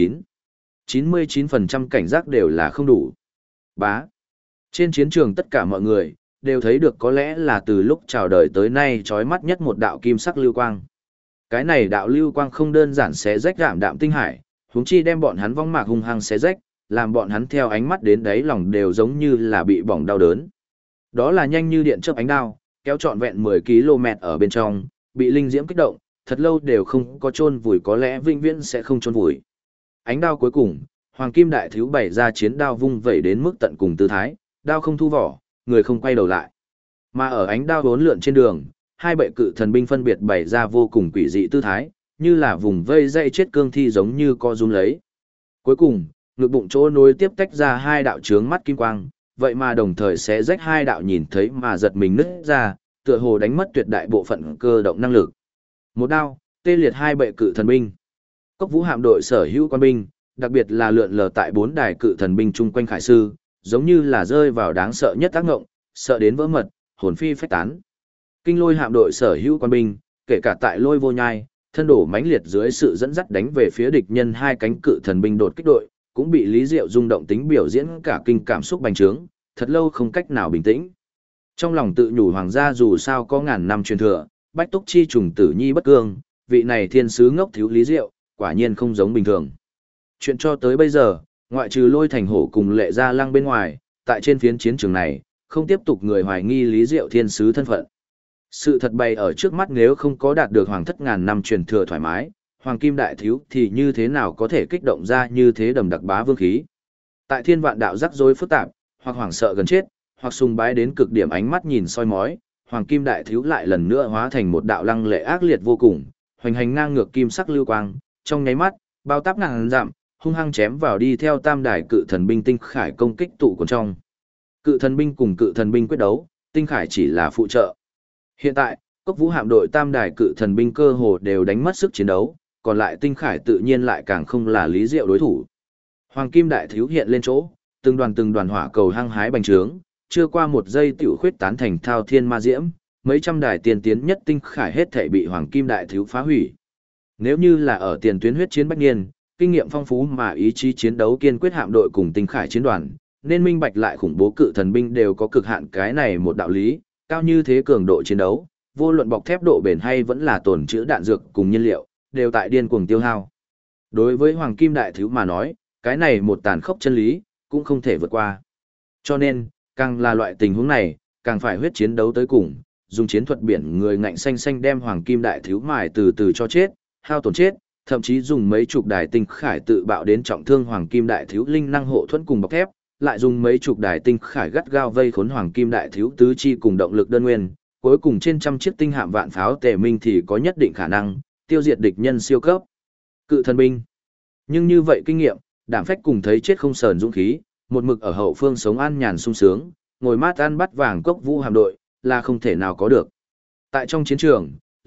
99% cảnh giác đều là không đủ. Bá. Trên chiến trường tất cả mọi người, đều thấy được có lẽ là từ lúc chào đời tới nay chói mắt nhất một đạo kim sắc lưu quang. Cái này đạo lưu quang không đơn giản xé rách rạm đạm tinh hải, huống chi đem bọn hắn vong mạc hung hăng xé rách, làm bọn hắn theo ánh mắt đến đáy lòng đều giống như là bị bỏng đau đớn. Đó là nhanh như điện chớp ánh đao, kéo trọn vẹn 10 km ở bên trong, bị linh diễm kích động, thật lâu đều không có chôn vùi, có lẽ vĩnh viễn sẽ không chôn vùi. Ánh đao cuối cùng, Hoàng Kim Đại Thiếu bày ra chiến đao vung vẩy đến mức tận cùng tư thái, đao không thu vỏ, người không quay đầu lại. Mà ở ánh đao vốn lượn trên đường, hai bệ cự thần binh phân biệt bày ra vô cùng quỷ dị tư thái, như là vùng vây dây chết cương thi giống như co rúm lấy. Cuối cùng, ngực bụng chỗ nối tiếp tách ra hai đạo chướng mắt kim quang, vậy mà đồng thời sẽ rách hai đạo nhìn thấy mà giật mình nứt ra, tựa hồ đánh mất tuyệt đại bộ phận cơ động năng lực. Một đao, tê liệt hai bệ cự thần binh. Cốc Vũ hạm đội sở hữu quan binh, đặc biệt là lượn lờ tại 4 đài cự thần binh chung quanh khải sư, giống như là rơi vào đáng sợ nhất tác ngộng, sợ đến vỡ mật, hồn phi phách tán. Kinh Lôi hạm đội sở hữu quan binh, kể cả tại Lôi Vô Nhai, thân đổ mãnh liệt dưới sự dẫn dắt đánh về phía địch nhân hai cánh cự thần binh đột kích đội, cũng bị Lý Diệu rung động tính biểu diễn cả kinh cảm xúc bành trướng, thật lâu không cách nào bình tĩnh. Trong lòng tự nhủ hoàng gia dù sao có ngàn năm truyền thừa, bách túc chi trùng tử nhi bất cương, vị này thiên sứ ngốc thiếu Lý Diệu, quả nhiên không giống bình thường. Chuyện cho tới bây giờ, ngoại trừ Lôi Thành Hổ cùng Lệ Gia Lăng bên ngoài, tại trên phiến chiến trường này, không tiếp tục người hoài nghi Lý Diệu thiên sứ thân phận. Sự thật bày ở trước mắt, nếu không có đạt được hoàng thất ngàn năm truyền thừa thoải mái, Hoàng Kim Đại Thiếu thì như thế nào có thể kích động ra như thế đầm đặc bá vương khí. Tại thiên vạn đạo rắc rối phức tạp, hoặc hoảng sợ gần chết, hoặc sùng bái đến cực điểm ánh mắt nhìn soi mói, Hoàng Kim Đại Thiếu lại lần nữa hóa thành một đạo lăng lệ ác liệt vô cùng, hoành hành ngang ngược kim sắc lưu quang, trong nháy mắt, bao táp ngàn dặm, hung hăng chém vào đi theo tam đài cự thần binh tinh khải công kích tụ của trong. Cự thần binh cùng cự thần binh quyết đấu, tinh khải chỉ là phụ trợ. Hiện tại, Cốc Vũ hạm đội tam đài cự thần binh cơ hồ đều đánh mất sức chiến đấu, còn lại tinh khải tự nhiên lại càng không là Lý Diệu đối thủ. Hoàng Kim Đại Thiếu hiện lên chỗ, từng đoàn hỏa cầu hăng hái bành trướng, chưa qua một giây tiểu khuyết tán thành thao thiên ma diễm, mấy trăm đài tiên tiến nhất tinh khải hết thảy bị Hoàng Kim Đại Thiếu phá hủy. Nếu như là ở tiền tuyến huyết chiến bách niên, kinh nghiệm phong phú mà ý chí chiến đấu kiên quyết hạm đội cùng tinh khải chiến đoàn, nên minh bạch lại khủng bố cự thần binh đều có cực hạn cái này một đạo lý, cao như thế cường độ chiến đấu, vô luận bọc thép độ bền hay vẫn là tồn trữ đạn dược cùng nhiên liệu, đều tại điên cuồng tiêu hao. Đối với Hoàng Kim Đại Thiếu mà nói, cái này một tàn khốc chân lý, cũng không thể vượt qua. Cho nên, càng là loại tình huống này, càng phải huyết chiến đấu tới cùng, dùng chiến thuật biển người ngạnh xanh xanh đem Hoàng Kim Đại Thiếu mài từ từ cho chết, hao tổn chết, thậm chí dùng mấy chục đài tinh khải tự bạo đến trọng thương Hoàng Kim Đại Thiếu linh năng hộ thuẫn cùng bọc thép, lại dùng mấy chục đài tinh khải gắt gao vây khốn Hoàng Kim Đại Thiếu tứ chi cùng động lực đơn nguyên, cuối cùng trên trăm chiếc tinh hạm vạn pháo tề minh thì có nhất định khả năng tiêu diệt địch nhân siêu cấp cự thần binh. Nhưng như vậy kinh nghiệm, đảm phách cùng thấy chết không sờn dũng khí, một mực ở hậu phương sống an nhàn sung sướng, ngồi mát ăn bắt vàng Cốc Vũ hạm đội, là không thể nào có được. Tại trong chiến trường,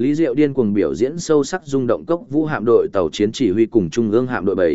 Lý Diệu điên cuồng biểu diễn sâu sắc rung động cốc vũ hạm đội tàu chiến chỉ huy cùng trung ương hạm đội 7.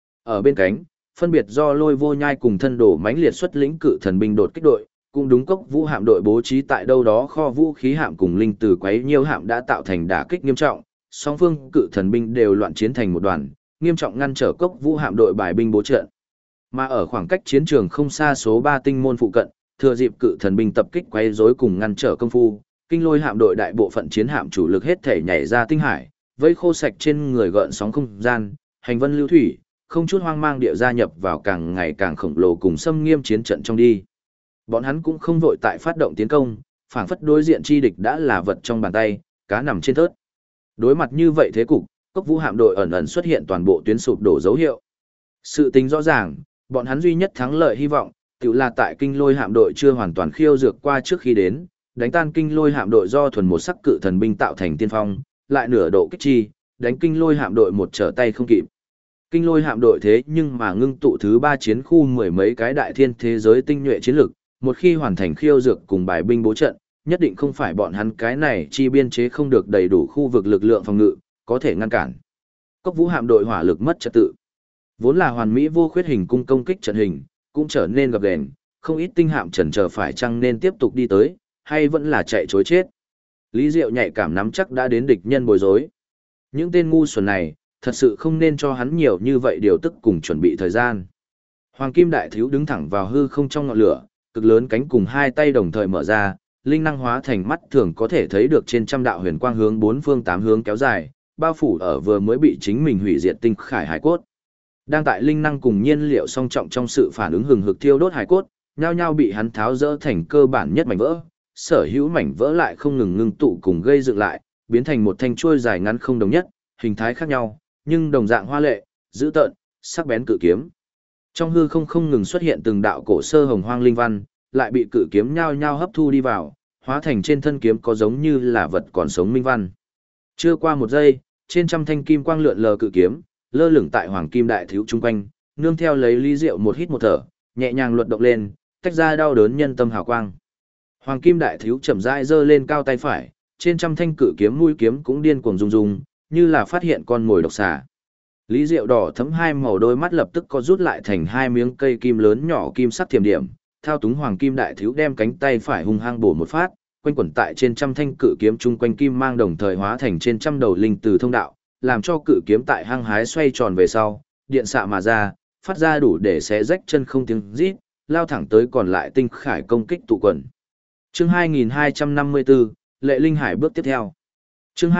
Ở bên cánh, phân biệt do Lôi Vô Nhai cùng thân đổ mãnh liệt xuất lĩnh cự thần binh đột kích đội, cũng đúng cốc vũ hạm đội bố trí tại đâu đó kho vũ khí hạm cùng linh từ quấy nhiều hạm đã tạo thành đả kích nghiêm trọng, song phương cự thần binh đều loạn chiến thành một đoàn, nghiêm trọng ngăn trở cốc vũ hạm đội bài binh bố trận. Mà ở khoảng cách chiến trường không xa số 3 tinh môn phụ cận, thừa dịp cự thần binh tập kích quấy rối cùng ngăn trở công phu, Kinh Lôi hạm đội đại bộ phận chiến hạm chủ lực hết thể nhảy ra tinh hải, vây khô sạch trên người gợn sóng không gian, hành vân lưu thủy, không chút hoang mang địa gia nhập vào càng ngày càng khổng lồ cùng xâm nghiêm chiến trận trong đi. Bọn hắn cũng không vội tại phát động tiến công, phảng phất đối diện chi địch đã là vật trong bàn tay, cá nằm trên thớt. Đối mặt như vậy thế cục, cốc vũ hạm đội ẩn ẩn xuất hiện toàn bộ tuyến sụp đổ dấu hiệu. Sự tính rõ ràng, bọn hắn duy nhất thắng lợi hy vọng, tự là tại Kinh Lôi hạm đội chưa hoàn toàn khiêu dược qua trước khi đến, đánh tan Kinh Lôi hạm đội do thuần một sắc cự thần binh tạo thành tiên phong, lại nửa độ kích chi, đánh Kinh Lôi hạm đội một trở tay không kịp. Kinh Lôi hạm đội thế nhưng mà ngưng tụ thứ 3 chiến khu mười mấy cái đại thiên thế giới tinh nhuệ chiến lực, một khi hoàn thành khiêu dược cùng bài binh bố trận, nhất định không phải bọn hắn cái này chi biên chế không được đầy đủ khu vực lực lượng phòng ngự, có thể ngăn cản. Cốc vũ hạm đội hỏa lực mất trật tự. Vốn là hoàn mỹ vô khuyết hình cung công kích trận hình, cũng trở nên gập ghềnh, không ít tinh hạm chần chờ phải chăng nên tiếp tục đi tới, hay vẫn là chạy trối chết. Lý Diệu nhạy cảm nắm chắc đã đến địch nhân bối rối. Những tên ngu xuẩn này, thật sự không nên cho hắn nhiều như vậy điều tức cùng chuẩn bị thời gian. Hoàng Kim Đại Thiếu đứng thẳng vào hư không trong ngọn lửa, cực lớn cánh cùng hai tay đồng thời mở ra, linh năng hóa thành mắt thường có thể thấy được trên trăm đạo huyền quang hướng bốn phương tám hướng kéo dài, bao phủ ở vừa mới bị chính mình hủy diệt tinh khải hải cốt. Đang tại linh năng cùng nhiên liệu song trọng trong sự phản ứng hừng hực thiêu đốt hải cốt, nhao nhao bị hắn tháo rỡ thành cơ bản nhất mảnh vỡ, sở hữu mảnh vỡ lại không ngừng ngưng tụ cùng gây dựng lại, biến thành một thanh chuôi dài ngắn không đồng nhất, hình thái khác nhau, nhưng đồng dạng hoa lệ, dữ tợn, sắc bén cự kiếm. Trong hư không không ngừng xuất hiện từng đạo cổ sơ hồng hoang linh văn, lại bị cự kiếm nhao nhao hấp thu đi vào, hóa thành trên thân kiếm có giống như là vật còn sống minh văn. Chưa qua một giây, trên trăm thanh kim quang lượn lờ cự kiếm, lơ lửng tại Hoàng Kim Đại Thiếu chung quanh, nương theo lấy Lý Diệu một hít một thở, nhẹ nhàng luật động lên, tách ra đau đớn nhân tâm hào quang. Hoàng Kim Đại Thiếu chậm rãi giơ lên cao tay phải, trên trăm thanh cự kiếm mũi kiếm cũng điên cuồng rung rung, như là phát hiện con mồi độc xà. Lý Diệu đỏ thấm hai màu đôi mắt lập tức có rút lại thành hai miếng cây kim lớn nhỏ kim sắc thiểm điểm, thao túng Hoàng Kim Đại Thiếu đem cánh tay phải hung hăng bổ một phát, quanh quẩn tại trên trăm thanh cự kiếm chung quanh kim mang đồng thời hóa thành trên trăm đầu linh từ thông đạo, làm cho cự kiếm tại hăng hái xoay tròn về sau, điện xạ mà ra, phát ra đủ để xé rách chân không tiếng rít, lao thẳng tới còn lại tinh khải công kích tụ quần. Chương 2254, Lệ Linh Hải bước tiếp theo. Chương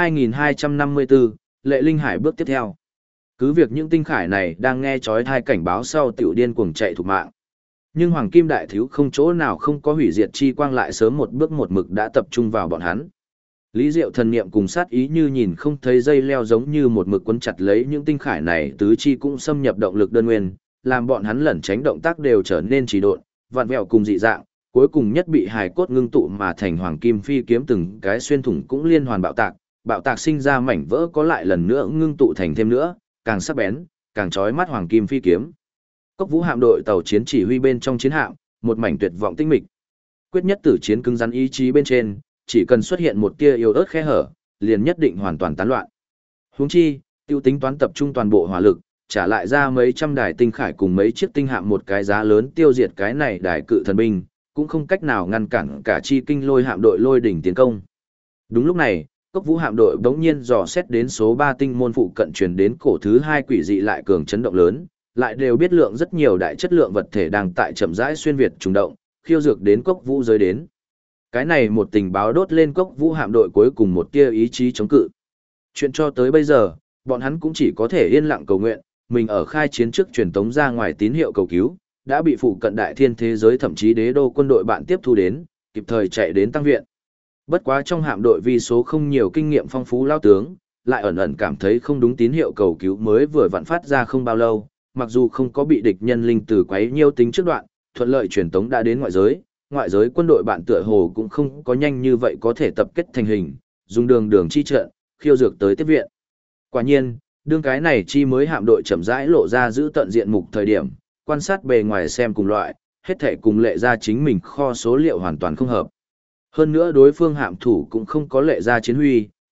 2254, Lệ Linh Hải bước tiếp theo. Cứ việc những tinh khải này đang nghe chói tai cảnh báo sau tiểu điên cuồng chạy thục mạng. Nhưng Hoàng Kim Đại Thiếu không chỗ nào không có hủy diệt chi quang lại sớm một bước một mực đã tập trung vào bọn hắn. Lý Diệu thần niệm cùng sát ý như nhìn không thấy dây leo giống như một mực quấn chặt lấy những tinh khải này, tứ chi cũng xâm nhập động lực đơn nguyên, làm bọn hắn lẩn tránh động tác đều trở nên trì độn, vặn vẹo cùng dị dạng, cuối cùng nhất bị hài cốt ngưng tụ mà thành hoàng kim phi kiếm từng cái xuyên thủng cũng liên hoàn bạo tạc sinh ra mảnh vỡ có lại lần nữa ngưng tụ thành thêm nữa, càng sắc bén, càng chói mắt hoàng kim phi kiếm. Cốc Vũ hạm đội tàu chiến chỉ huy bên trong chiến hạm, một mảnh tuyệt vọng tinh mịch. Quyết nhất tử chiến cứng rắn ý chí bên trên, chỉ cần xuất hiện một tia yếu ớt khe hở, liền nhất định hoàn toàn tán loạn. Huống chi, tiêu tính toán tập trung toàn bộ hỏa lực, trả lại ra mấy trăm đài tinh khải cùng mấy chiếc tinh hạm một cái giá lớn tiêu diệt cái này đài cự thần binh, cũng không cách nào ngăn cản cả chi kinh lôi hạm đội lôi đỉnh tiến công. Đúng lúc này, Cốc Vũ hạm đội bỗng nhiên dò xét đến số 3 tinh môn phụ cận truyền đến cổ thứ 2 quỷ dị lại cường chấn động lớn, lại đều biết lượng rất nhiều đại chất lượng vật thể đang tại chậm rãi xuyên việt trùng động, khiêu dược đến Cốc Vũ giới đến. Cái này một tình báo đốt lên Cốc Vũ hạm đội cuối cùng một tia ý chí chống cự. Chuyện cho tới bây giờ, bọn hắn cũng chỉ có thể yên lặng cầu nguyện, mình ở khai chiến trước truyền tống ra ngoài tín hiệu cầu cứu, đã bị phụ cận đại thiên thế giới thậm chí đế đô quân đội bạn tiếp thu đến, kịp thời chạy đến tăng viện. Bất quá trong hạm đội vì số không nhiều kinh nghiệm phong phú lao tướng, lại ẩn ẩn cảm thấy không đúng, tín hiệu cầu cứu mới vừa vặn phát ra không bao lâu, mặc dù không có bị địch nhân linh từ quấy nhiêu tính trước đoạn, thuận lợi truyền tống đã đến ngoại giới quân đội bạn tựa hồ cũng không có nhanh như vậy có thể tập kết thành hình, dùng đường chi trận, khiêu dược tới tiếp viện. Quả nhiên, đương cái này chi mới hạm đội chậm rãi lộ ra giữ tận diện mục thời điểm, quan sát bề ngoài xem cùng loại, hết thể cùng lệ ra chính mình kho số liệu hoàn toàn không hợp. Hơn nữa đối phương hạm thủ cũng không có lệ ra chiến huy,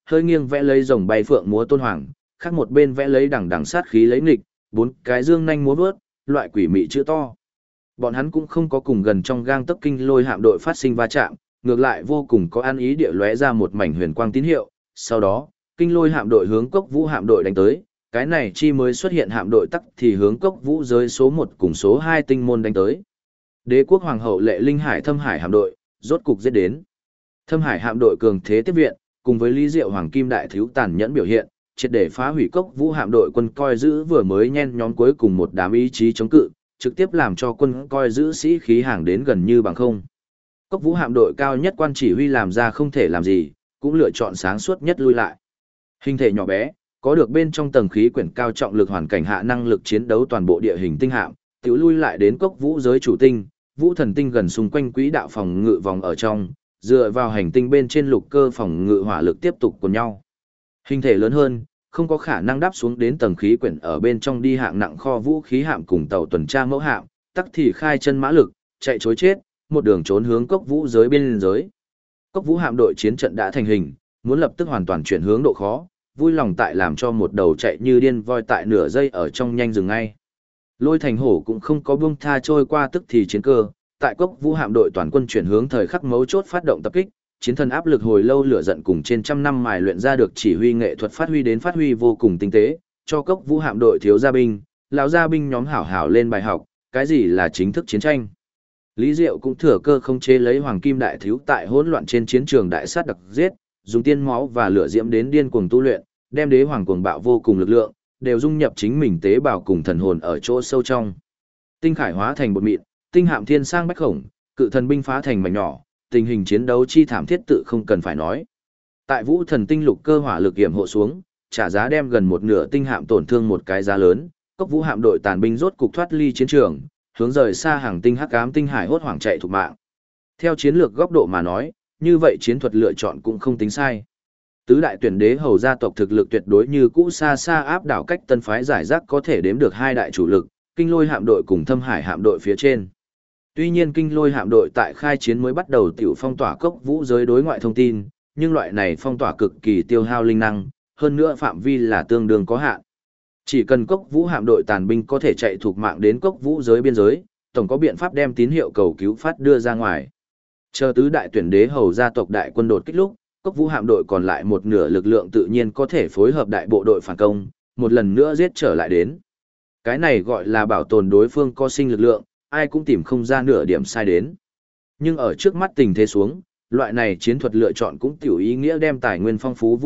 hơi nghiêng vẽ lấy rồng bay phượng múa tôn hoàng, khác một bên vẽ lấy đằng đằng sát khí lấy nghịch, bốn cái dương nhanh múa vớt, loại quỷ mị chữ to. Bọn hắn cũng không có cùng gần trong gang tấc kinh lôi hạm đội phát sinh va chạm, ngược lại vô cùng có ăn ý địa lóe ra một mảnh huyền quang tín hiệu. Sau đó, kinh lôi hạm đội hướng Cốc Vũ hạm đội đánh tới, cái này chi mới xuất hiện hạm đội tắc thì hướng Cốc Vũ giới số 1 cùng số 2 tinh môn đánh tới. Đế quốc hoàng hậu Lệ Linh Hải Thâm Hải hạm đội rốt cục giết đến. Thâm Hải hạm đội cường thế tiếp viện, cùng với Lý Diệu Hoàng Kim đại thiếu tàn nhẫn biểu hiện, triệt để phá hủy Cốc Vũ hạm đội quân coi giữ vừa mới nhen nhóm cuối cùng một đám ý chí chống cự, trực tiếp làm cho quân coi giữ sĩ khí hàng đến gần như bằng không. Cốc Vũ hạm đội cao nhất quan chỉ huy làm ra không thể làm gì, cũng lựa chọn sáng suốt nhất lui lại. Hình thể nhỏ bé, có được bên trong tầng khí quyển cao trọng lực hoàn cảnh hạ năng lực chiến đấu toàn bộ địa hình tinh hạm, tiểu lui lại đến Cốc Vũ giới chủ tinh, Vũ Thần tinh gần xung quanh quỹ đạo phòng ngự vòng ở trong, dựa vào hành tinh bên trên lục cơ phòng ngự hỏa lực tiếp tục cùng nhau. Hình thể lớn hơn, không có khả năng đáp xuống đến tầng khí quyển ở bên trong đi hạng nặng kho vũ khí hạm cùng tàu tuần tra mẫu hạm, tắc thì khai chân mã lực, chạy chối chết, một đường trốn hướng Cốc Vũ giới biên giới. Cốc Vũ hạm đội chiến trận đã thành hình, muốn lập tức hoàn toàn chuyển hướng độ khó, vui lòng tại làm cho một đầu chạy như điên voi tại nửa giây ở trong nhanh dừng ngay. Lôi Thành Hổ cũng không có buông tha trôi qua tức thì chiến cơ, tại Cốc Vũ hạm đội toàn quân chuyển hướng thời khắc mấu chốt phát động tập kích, chiến thần áp lực hồi lâu lửa giận cùng trên trăm năm mài luyện ra được chỉ huy nghệ thuật phát huy vô cùng tinh tế, cho Cốc Vũ hạm đội thiếu gia binh, lão gia binh nhóm hảo hảo lên bài học, cái gì là chính thức chiến tranh. Lý Diệu cũng thừa cơ không chế lấy Hoàng Kim đại thiếu tại hỗn loạn trên chiến trường đại sát đặc giết, dùng tiên máu và lửa diễm đến điên cuồng tu luyện, đem đế hoàng cuồng bạo vô cùng lực lượng, đều dung nhập chính mình tế bào cùng thần hồn ở chỗ sâu trong. Tinh khải hóa thành bột mịn, tinh hạm thiên sang bách khổng, cự thần binh phá thành mảnh nhỏ, tình hình chiến đấu chi thảm thiết tự không cần phải nói. Tại Vũ Thần tinh lục cơ hỏa lực hiểm hộ xuống, trả giá đem gần một nửa tinh hạm tổn thương một cái giá lớn, Cốc Vũ hạm đội tàn binh rốt cục thoát ly chiến trường, hướng rời xa hàng tinh hắc ám tinh hải hốt hoảng chạy thục mạng. Theo chiến lược góc độ mà nói, như vậy chiến thuật lựa chọn cũng không tính sai. Tứ đại tuyển đế hầu gia tộc thực lực tuyệt đối như cũ xa xa áp đảo cách tân phái giải rác có thể đếm được hai đại chủ lực, Kinh Lôi hạm đội cùng Thâm Hải hạm đội phía trên. Tuy nhiên Kinh Lôi hạm đội tại khai chiến mới bắt đầu tiểu phong tỏa Cốc Vũ giới đối ngoại thông tin, nhưng loại này phong tỏa cực kỳ tiêu hao linh năng, hơn nữa phạm vi là tương đương có hạn. Chỉ cần Cốc Vũ hạm đội tàn binh có thể chạy thuộc mạng đến Cốc Vũ giới biên giới, tổng có biện pháp đem tín hiệu cầu cứu phát đưa ra ngoài. Chờ tứ đại tuyển đế hầu gia tộc đại quân đột kích lúc, Cốc Vũ hạm đội còn lại một nửa lực lượng tự nhiên có thể phối hợp đại bộ đội phản công, một lần nữa giết trở lại đến. Cái này gọi là bảo tồn đối phương có sinh lực lượng, ai cũng tìm không ra nửa điểm sai đến. Nhưng ở trước mắt tình thế xuống, loại này chiến thuật lựa chọn cũng tiểu ý nghĩa đem tài nguyên phong phú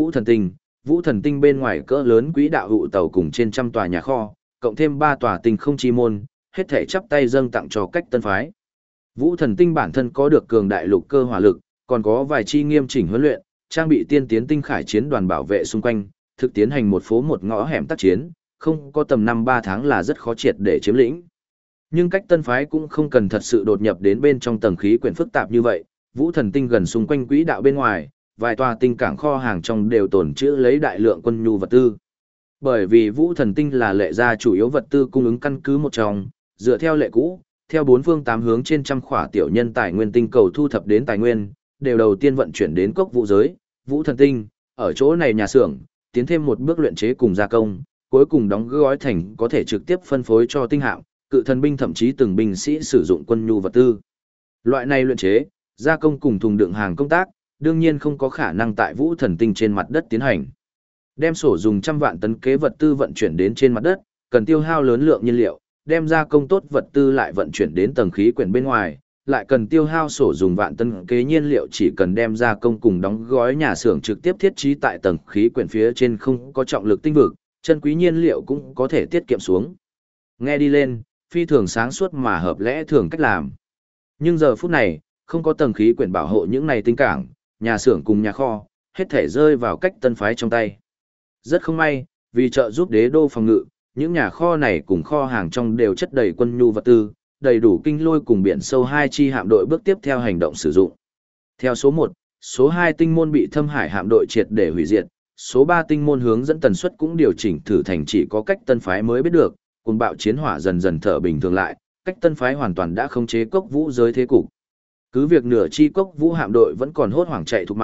Vũ Thần tinh bên ngoài cỡ lớn quỹ đạo hụ tàu cùng trên trăm tòa nhà kho, cộng thêm 3 tòa tinh không chi môn, hết thể chắp tay dâng tặng cho cách tân phái. Vũ Thần tinh bản thân có được cường đại lục cơ hỏa lực, còn có vài chi nghiêm chỉnh huấn luyện, trang bị tiên tiến tinh khải chiến đoàn bảo vệ xung quanh, thực tiến hành một phố một ngõ hẻm tác chiến, không có tầm 5-3 tháng là rất khó triệt để chiếm lĩnh. Nhưng cách tân phái cũng không cần thật sự đột nhập đến bên trong tầng khí quyển phức tạp như vậy, Vũ Thần tinh gần xung quanh quỹ đạo bên ngoài, vài tòa tinh cảng kho hàng trong đều tồn trữ lấy đại lượng quân nhu vật tư. Bởi vì Vũ Thần tinh là lệ gia chủ yếu vật tư cung ứng căn cứ một trong, dựa theo lệ cũ, theo 4 phương 8 hướng trên trăm khỏa tiểu nhân tài nguyên tinh cầu thu thập đến tài nguyên, đều đầu tiên vận chuyển đến Cốc Vũ giới, Vũ Thần tinh, ở chỗ này nhà xưởng, tiến thêm một bước luyện chế cùng gia công, cuối cùng đóng gói thành có thể trực tiếp phân phối cho tinh hạm, cự thần binh thậm chí từng binh sĩ sử dụng quân nhu vật tư. Loại này luyện chế, gia công cùng thùng đựng hàng công tác, đương nhiên không có khả năng tại Vũ Thần tinh trên mặt đất tiến hành. Đem sổ dùng trăm vạn tấn kế vật tư vận chuyển đến trên mặt đất, cần tiêu hao lớn lượng nhiên liệu, đem gia công tốt vật tư lại vận chuyển đến tầng khí quyển bên ngoài, lại cần tiêu hao sổ dùng vạn tấn kế nhiên liệu, chỉ cần đem gia công cùng đóng gói nhà xưởng trực tiếp thiết trí tại tầng khí quyển phía trên không có trọng lực tinh vực, chân quý nhiên liệu cũng có thể tiết kiệm xuống. Nghe đi lên, phi thường sáng suốt mà hợp lẽ thường cách làm. Nhưng giờ phút này, không có tầng khí quyển bảo hộ những này tinh cảng, nhà xưởng cùng nhà kho, hết thể rơi vào cách tân phái trong tay. Rất không may, vì trợ giúp đế đô phòng ngự, những nhà kho này cùng kho hàng trong đều chất đầy quân nhu vật tư, đầy đủ Kinh Lôi cùng biển sâu 2 chi hạm đội bước tiếp theo hành động sử dụng. Theo số 1, số 2 tinh môn bị Thâm Hải hạm đội triệt để hủy diệt, số 3 tinh môn hướng dẫn tần suất cũng điều chỉnh thử thành chỉ có cách tân phái mới biết được, cùng bạo chiến hỏa dần dần thở bình thường lại, cách tân phái hoàn toàn đã khống chế Cốc Vũ giới thế cục. Cứ việc nửa chi Cốc Vũ hạm đội vẫn còn hốt hoảng chạy thục mạng,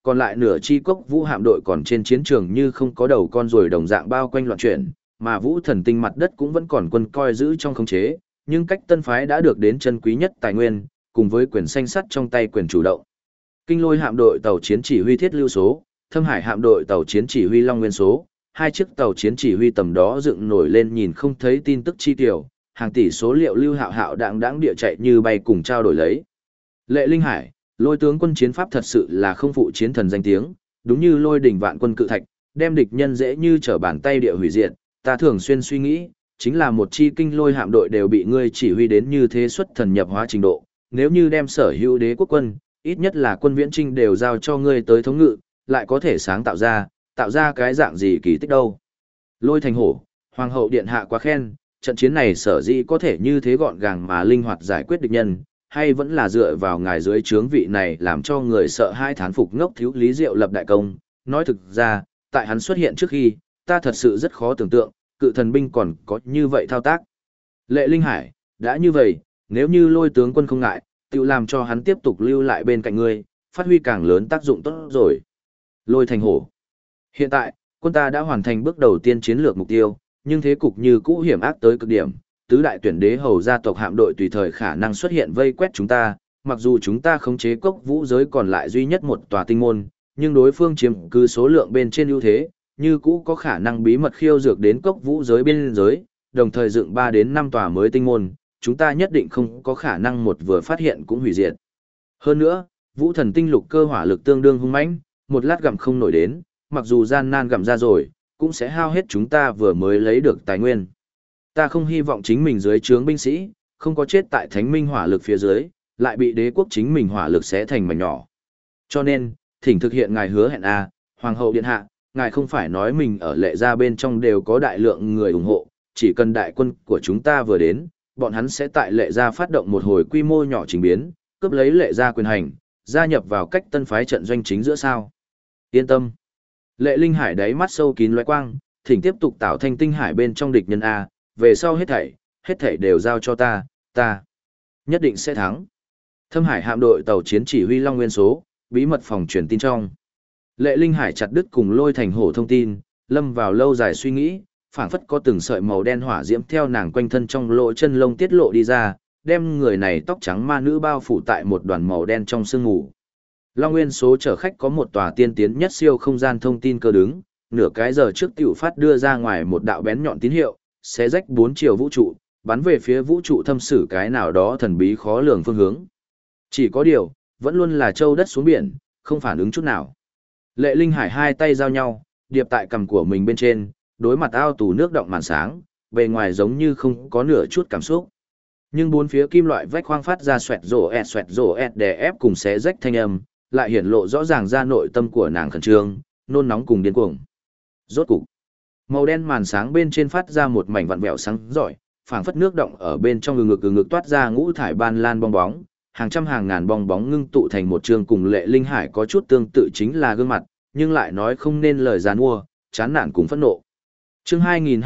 còn lại nửa chi cốc vũ hạm đội còn trên chiến trường như không có đầu con ruồi đồng dạng bao quanh loạn chuyển, mà vũ thần tinh mặt đất cũng vẫn còn quân coi giữ trong khống chế, nhưng cách tân phái đã được đến chân quý nhất tài nguyên, cùng với quyền xanh sắt trong tay quyền chủ động. Kinh lôi hạm đội tàu chiến chỉ huy thiết lưu số, Thâm Hải hạm đội tàu chiến chỉ huy Long Nguyên số, hai chiếc tàu chiến chỉ huy tầm đó dựng nổi lên nhìn không thấy tin tức chi tiểu, hàng tỷ số liệu lưu hạo hạo đãng địa chạy như bay cùng trao đổi lấy. Lệ Linh Hải, Lôi tướng quân chiến pháp thật sự là không phụ chiến thần danh tiếng, đúng như lôi đỉnh vạn quân cự thạch, đem địch nhân dễ như trở bàn tay địa hủy diệt, ta thường xuyên suy nghĩ, chính là một chi kinh lôi hạm đội đều bị ngươi chỉ huy đến như thế xuất thần nhập hóa trình độ, nếu như đem sở hữu đế quốc quân, ít nhất là quân viễn trinh đều giao cho ngươi tới thống ngự, lại có thể sáng tạo ra cái dạng gì kỳ tích đâu. Lôi thành hổ, hoàng hậu điện hạ quá khen, trận chiến này sở dĩ có thể như thế gọn gàng mà linh hoạt giải quyết địch nhân, hay vẫn là dựa vào ngài dưới trướng vị này làm cho người sợ hai thán phục ngốc thiếu Lý Diệu lập đại công. Nói thực ra, tại hắn xuất hiện trước khi, ta thật sự rất khó tưởng tượng, cự thần binh còn có như vậy thao tác. Lệ Linh Hải, đã như vậy, nếu như lôi tướng quân không ngại, tự làm cho hắn tiếp tục lưu lại bên cạnh ngươi, phát huy càng lớn tác dụng tốt rồi. Lôi thành hổ. Hiện tại, quân ta đã hoàn thành bước đầu tiên chiến lược mục tiêu, nhưng thế cục như cũ hiểm ác tới cực điểm, tứ đại tuyển đế hầu gia tộc hạm đội tùy thời khả năng xuất hiện vây quét chúng ta, mặc dù chúng ta khống chế cốc vũ giới còn lại duy nhất một tòa tinh môn, nhưng đối phương chiếm cứ số lượng bên trên ưu thế, như cũ có khả năng bí mật khiêu dược đến cốc vũ giới biên giới, đồng thời dựng 3 đến 5 tòa mới tinh môn, chúng ta nhất định không có khả năng một vừa phát hiện cũng hủy diệt. Hơn nữa, vũ thần tinh lục cơ hỏa lực tương đương hung mãnh, một lát gặm không nổi đến, mặc dù gian nan gặm ra rồi, cũng sẽ hao hết chúng ta vừa mới lấy được tài nguyên. Ta không hy vọng chính mình dưới trướng binh sĩ, không có chết tại thánh minh hỏa lực phía dưới, lại bị đế quốc chính mình hỏa lực xé thành mảnh nhỏ. Cho nên, thỉnh thực hiện ngài hứa hẹn A, Hoàng hậu điện hạ, ngài không phải nói mình ở lệ gia bên trong đều có đại lượng người ủng hộ, chỉ cần đại quân của chúng ta vừa đến, bọn hắn sẽ tại lệ gia phát động một hồi quy mô nhỏ trình biến, cướp lấy lệ gia quyền hành, gia nhập vào cách tân phái trận doanh chính giữa sao. Yên tâm. Lệ Linh Hải đáy mắt sâu kín lóe quang, thỉnh tiếp tục tạo thành tinh hải bên trong địch nhân A, về sau hết thảy đều giao cho ta nhất định sẽ thắng. Thâm Hải hạm đội tàu chiến chỉ huy Long Nguyên số, bí mật phòng truyền tin trong. Lệ Linh Hải chặt đứt cùng lôi thành hổ thông tin, lâm vào lâu dài suy nghĩ, phảng phất có từng sợi màu đen hỏa diễm theo nàng quanh thân trong lỗ chân lông tiết lộ đi ra, đem người này tóc trắng ma nữ bao phủ tại một đoàn màu đen trong sương mù. Long Nguyên số chở khách có một tòa tiên tiến nhất siêu không gian thông tin cơ đứng, nửa cái giờ trước tiểu phát đưa ra ngoài một đạo bén nhọn tín hiệu, xé rách 4 chiều vũ trụ, bắn về phía vũ trụ thâm sử cái nào đó thần bí khó lường phương hướng. Chỉ có điều, vẫn luôn là châu đất xuống biển, không phản ứng chút nào. Lệ Linh Hải hai tay giao nhau, điệp tại cằm của mình bên trên, đối mặt ao tù nước động màn sáng, bề ngoài giống như không có nửa chút cảm xúc. Nhưng bốn phía kim loại vách khoang phát ra xoẹt rổ ẹt đè ép cùng xé rách thanh âm, lại hiển lộ rõ ràng ra nội tâm của nàng khẩn trương, nôn nóng cùng điên cuồng. Rốt cục, màu đen màn sáng bên trên phát ra một mảnh vặn vẹo sáng rọi, phảng phất nước động ở bên trong ngực toát ra ngũ thải ban lan bong bóng, hàng trăm hàng ngàn bong bóng ngưng tụ thành một trường cùng Lệ Linh Hải có chút tương tự chính là gương mặt, nhưng lại nói không nên lời giàn mua, chán nản cùng phẫn nộ. Chương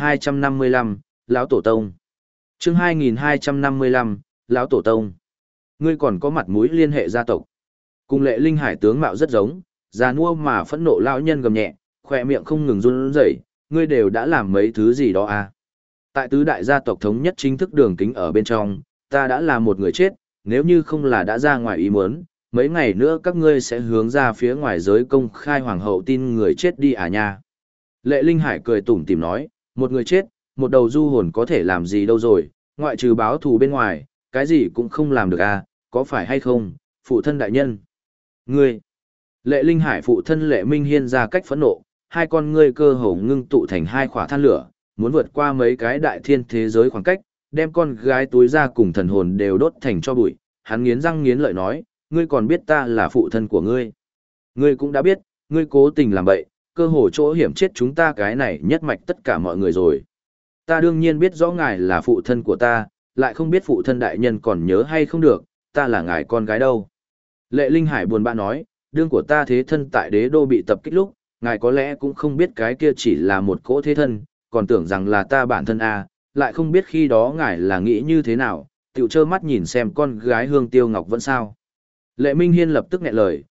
2255, lão tổ tông. Chương 2255, lão tổ tông. Ngươi còn có mặt mũi liên hệ gia tộc. Cùng Lệ Linh Hải tướng mạo rất giống, già nua mà phẫn nộ lão nhân gầm nhẹ, khỏe miệng không ngừng run rẩy, ngươi đều đã làm mấy thứ gì đó à? Tại tứ đại gia tộc thống nhất chính thức đường kính ở bên trong, ta đã là một người chết, nếu như không là đã ra ngoài ý muốn, mấy ngày nữa các ngươi sẽ hướng ra phía ngoài giới công khai hoàng hậu tin người chết đi à nha. Lệ Linh Hải cười tủm tỉm nói, một người chết, một đầu du hồn có thể làm gì đâu rồi, ngoại trừ báo thù bên ngoài, cái gì cũng không làm được à, có phải hay không, phụ thân đại nhân. Ngươi, Lệ Linh Hải phụ thân Lệ Minh Hiên ra cách phẫn nộ, hai con ngươi cơ hồ ngưng tụ thành hai khỏa than lửa, muốn vượt qua mấy cái đại thiên thế giới khoảng cách, đem con gái túi ra cùng thần hồn đều đốt thành cho bụi. Hắn nghiến răng nghiến lợi nói, ngươi còn biết ta là phụ thân của ngươi. Ngươi cũng đã biết, ngươi cố tình làm bậy, cơ hồ chỗ hiểm chết chúng ta cái này nhất mạch tất cả mọi người rồi. Ta đương nhiên biết rõ ngài là phụ thân của ta, lại không biết phụ thân đại nhân còn nhớ hay không được, ta là ngài con gái đâu. Lệ Linh Hải buồn bã nói, đương của ta thế thân tại đế đô bị tập kích lúc, ngài có lẽ cũng không biết cái kia chỉ là một cỗ thế thân, còn tưởng rằng là ta bản thân à, lại không biết khi đó ngài là nghĩ như thế nào, tiểu trơ mắt nhìn xem con gái Hương Tiêu Ngọc vẫn sao. Lệ Minh Hiên lập tức nghẹn lời,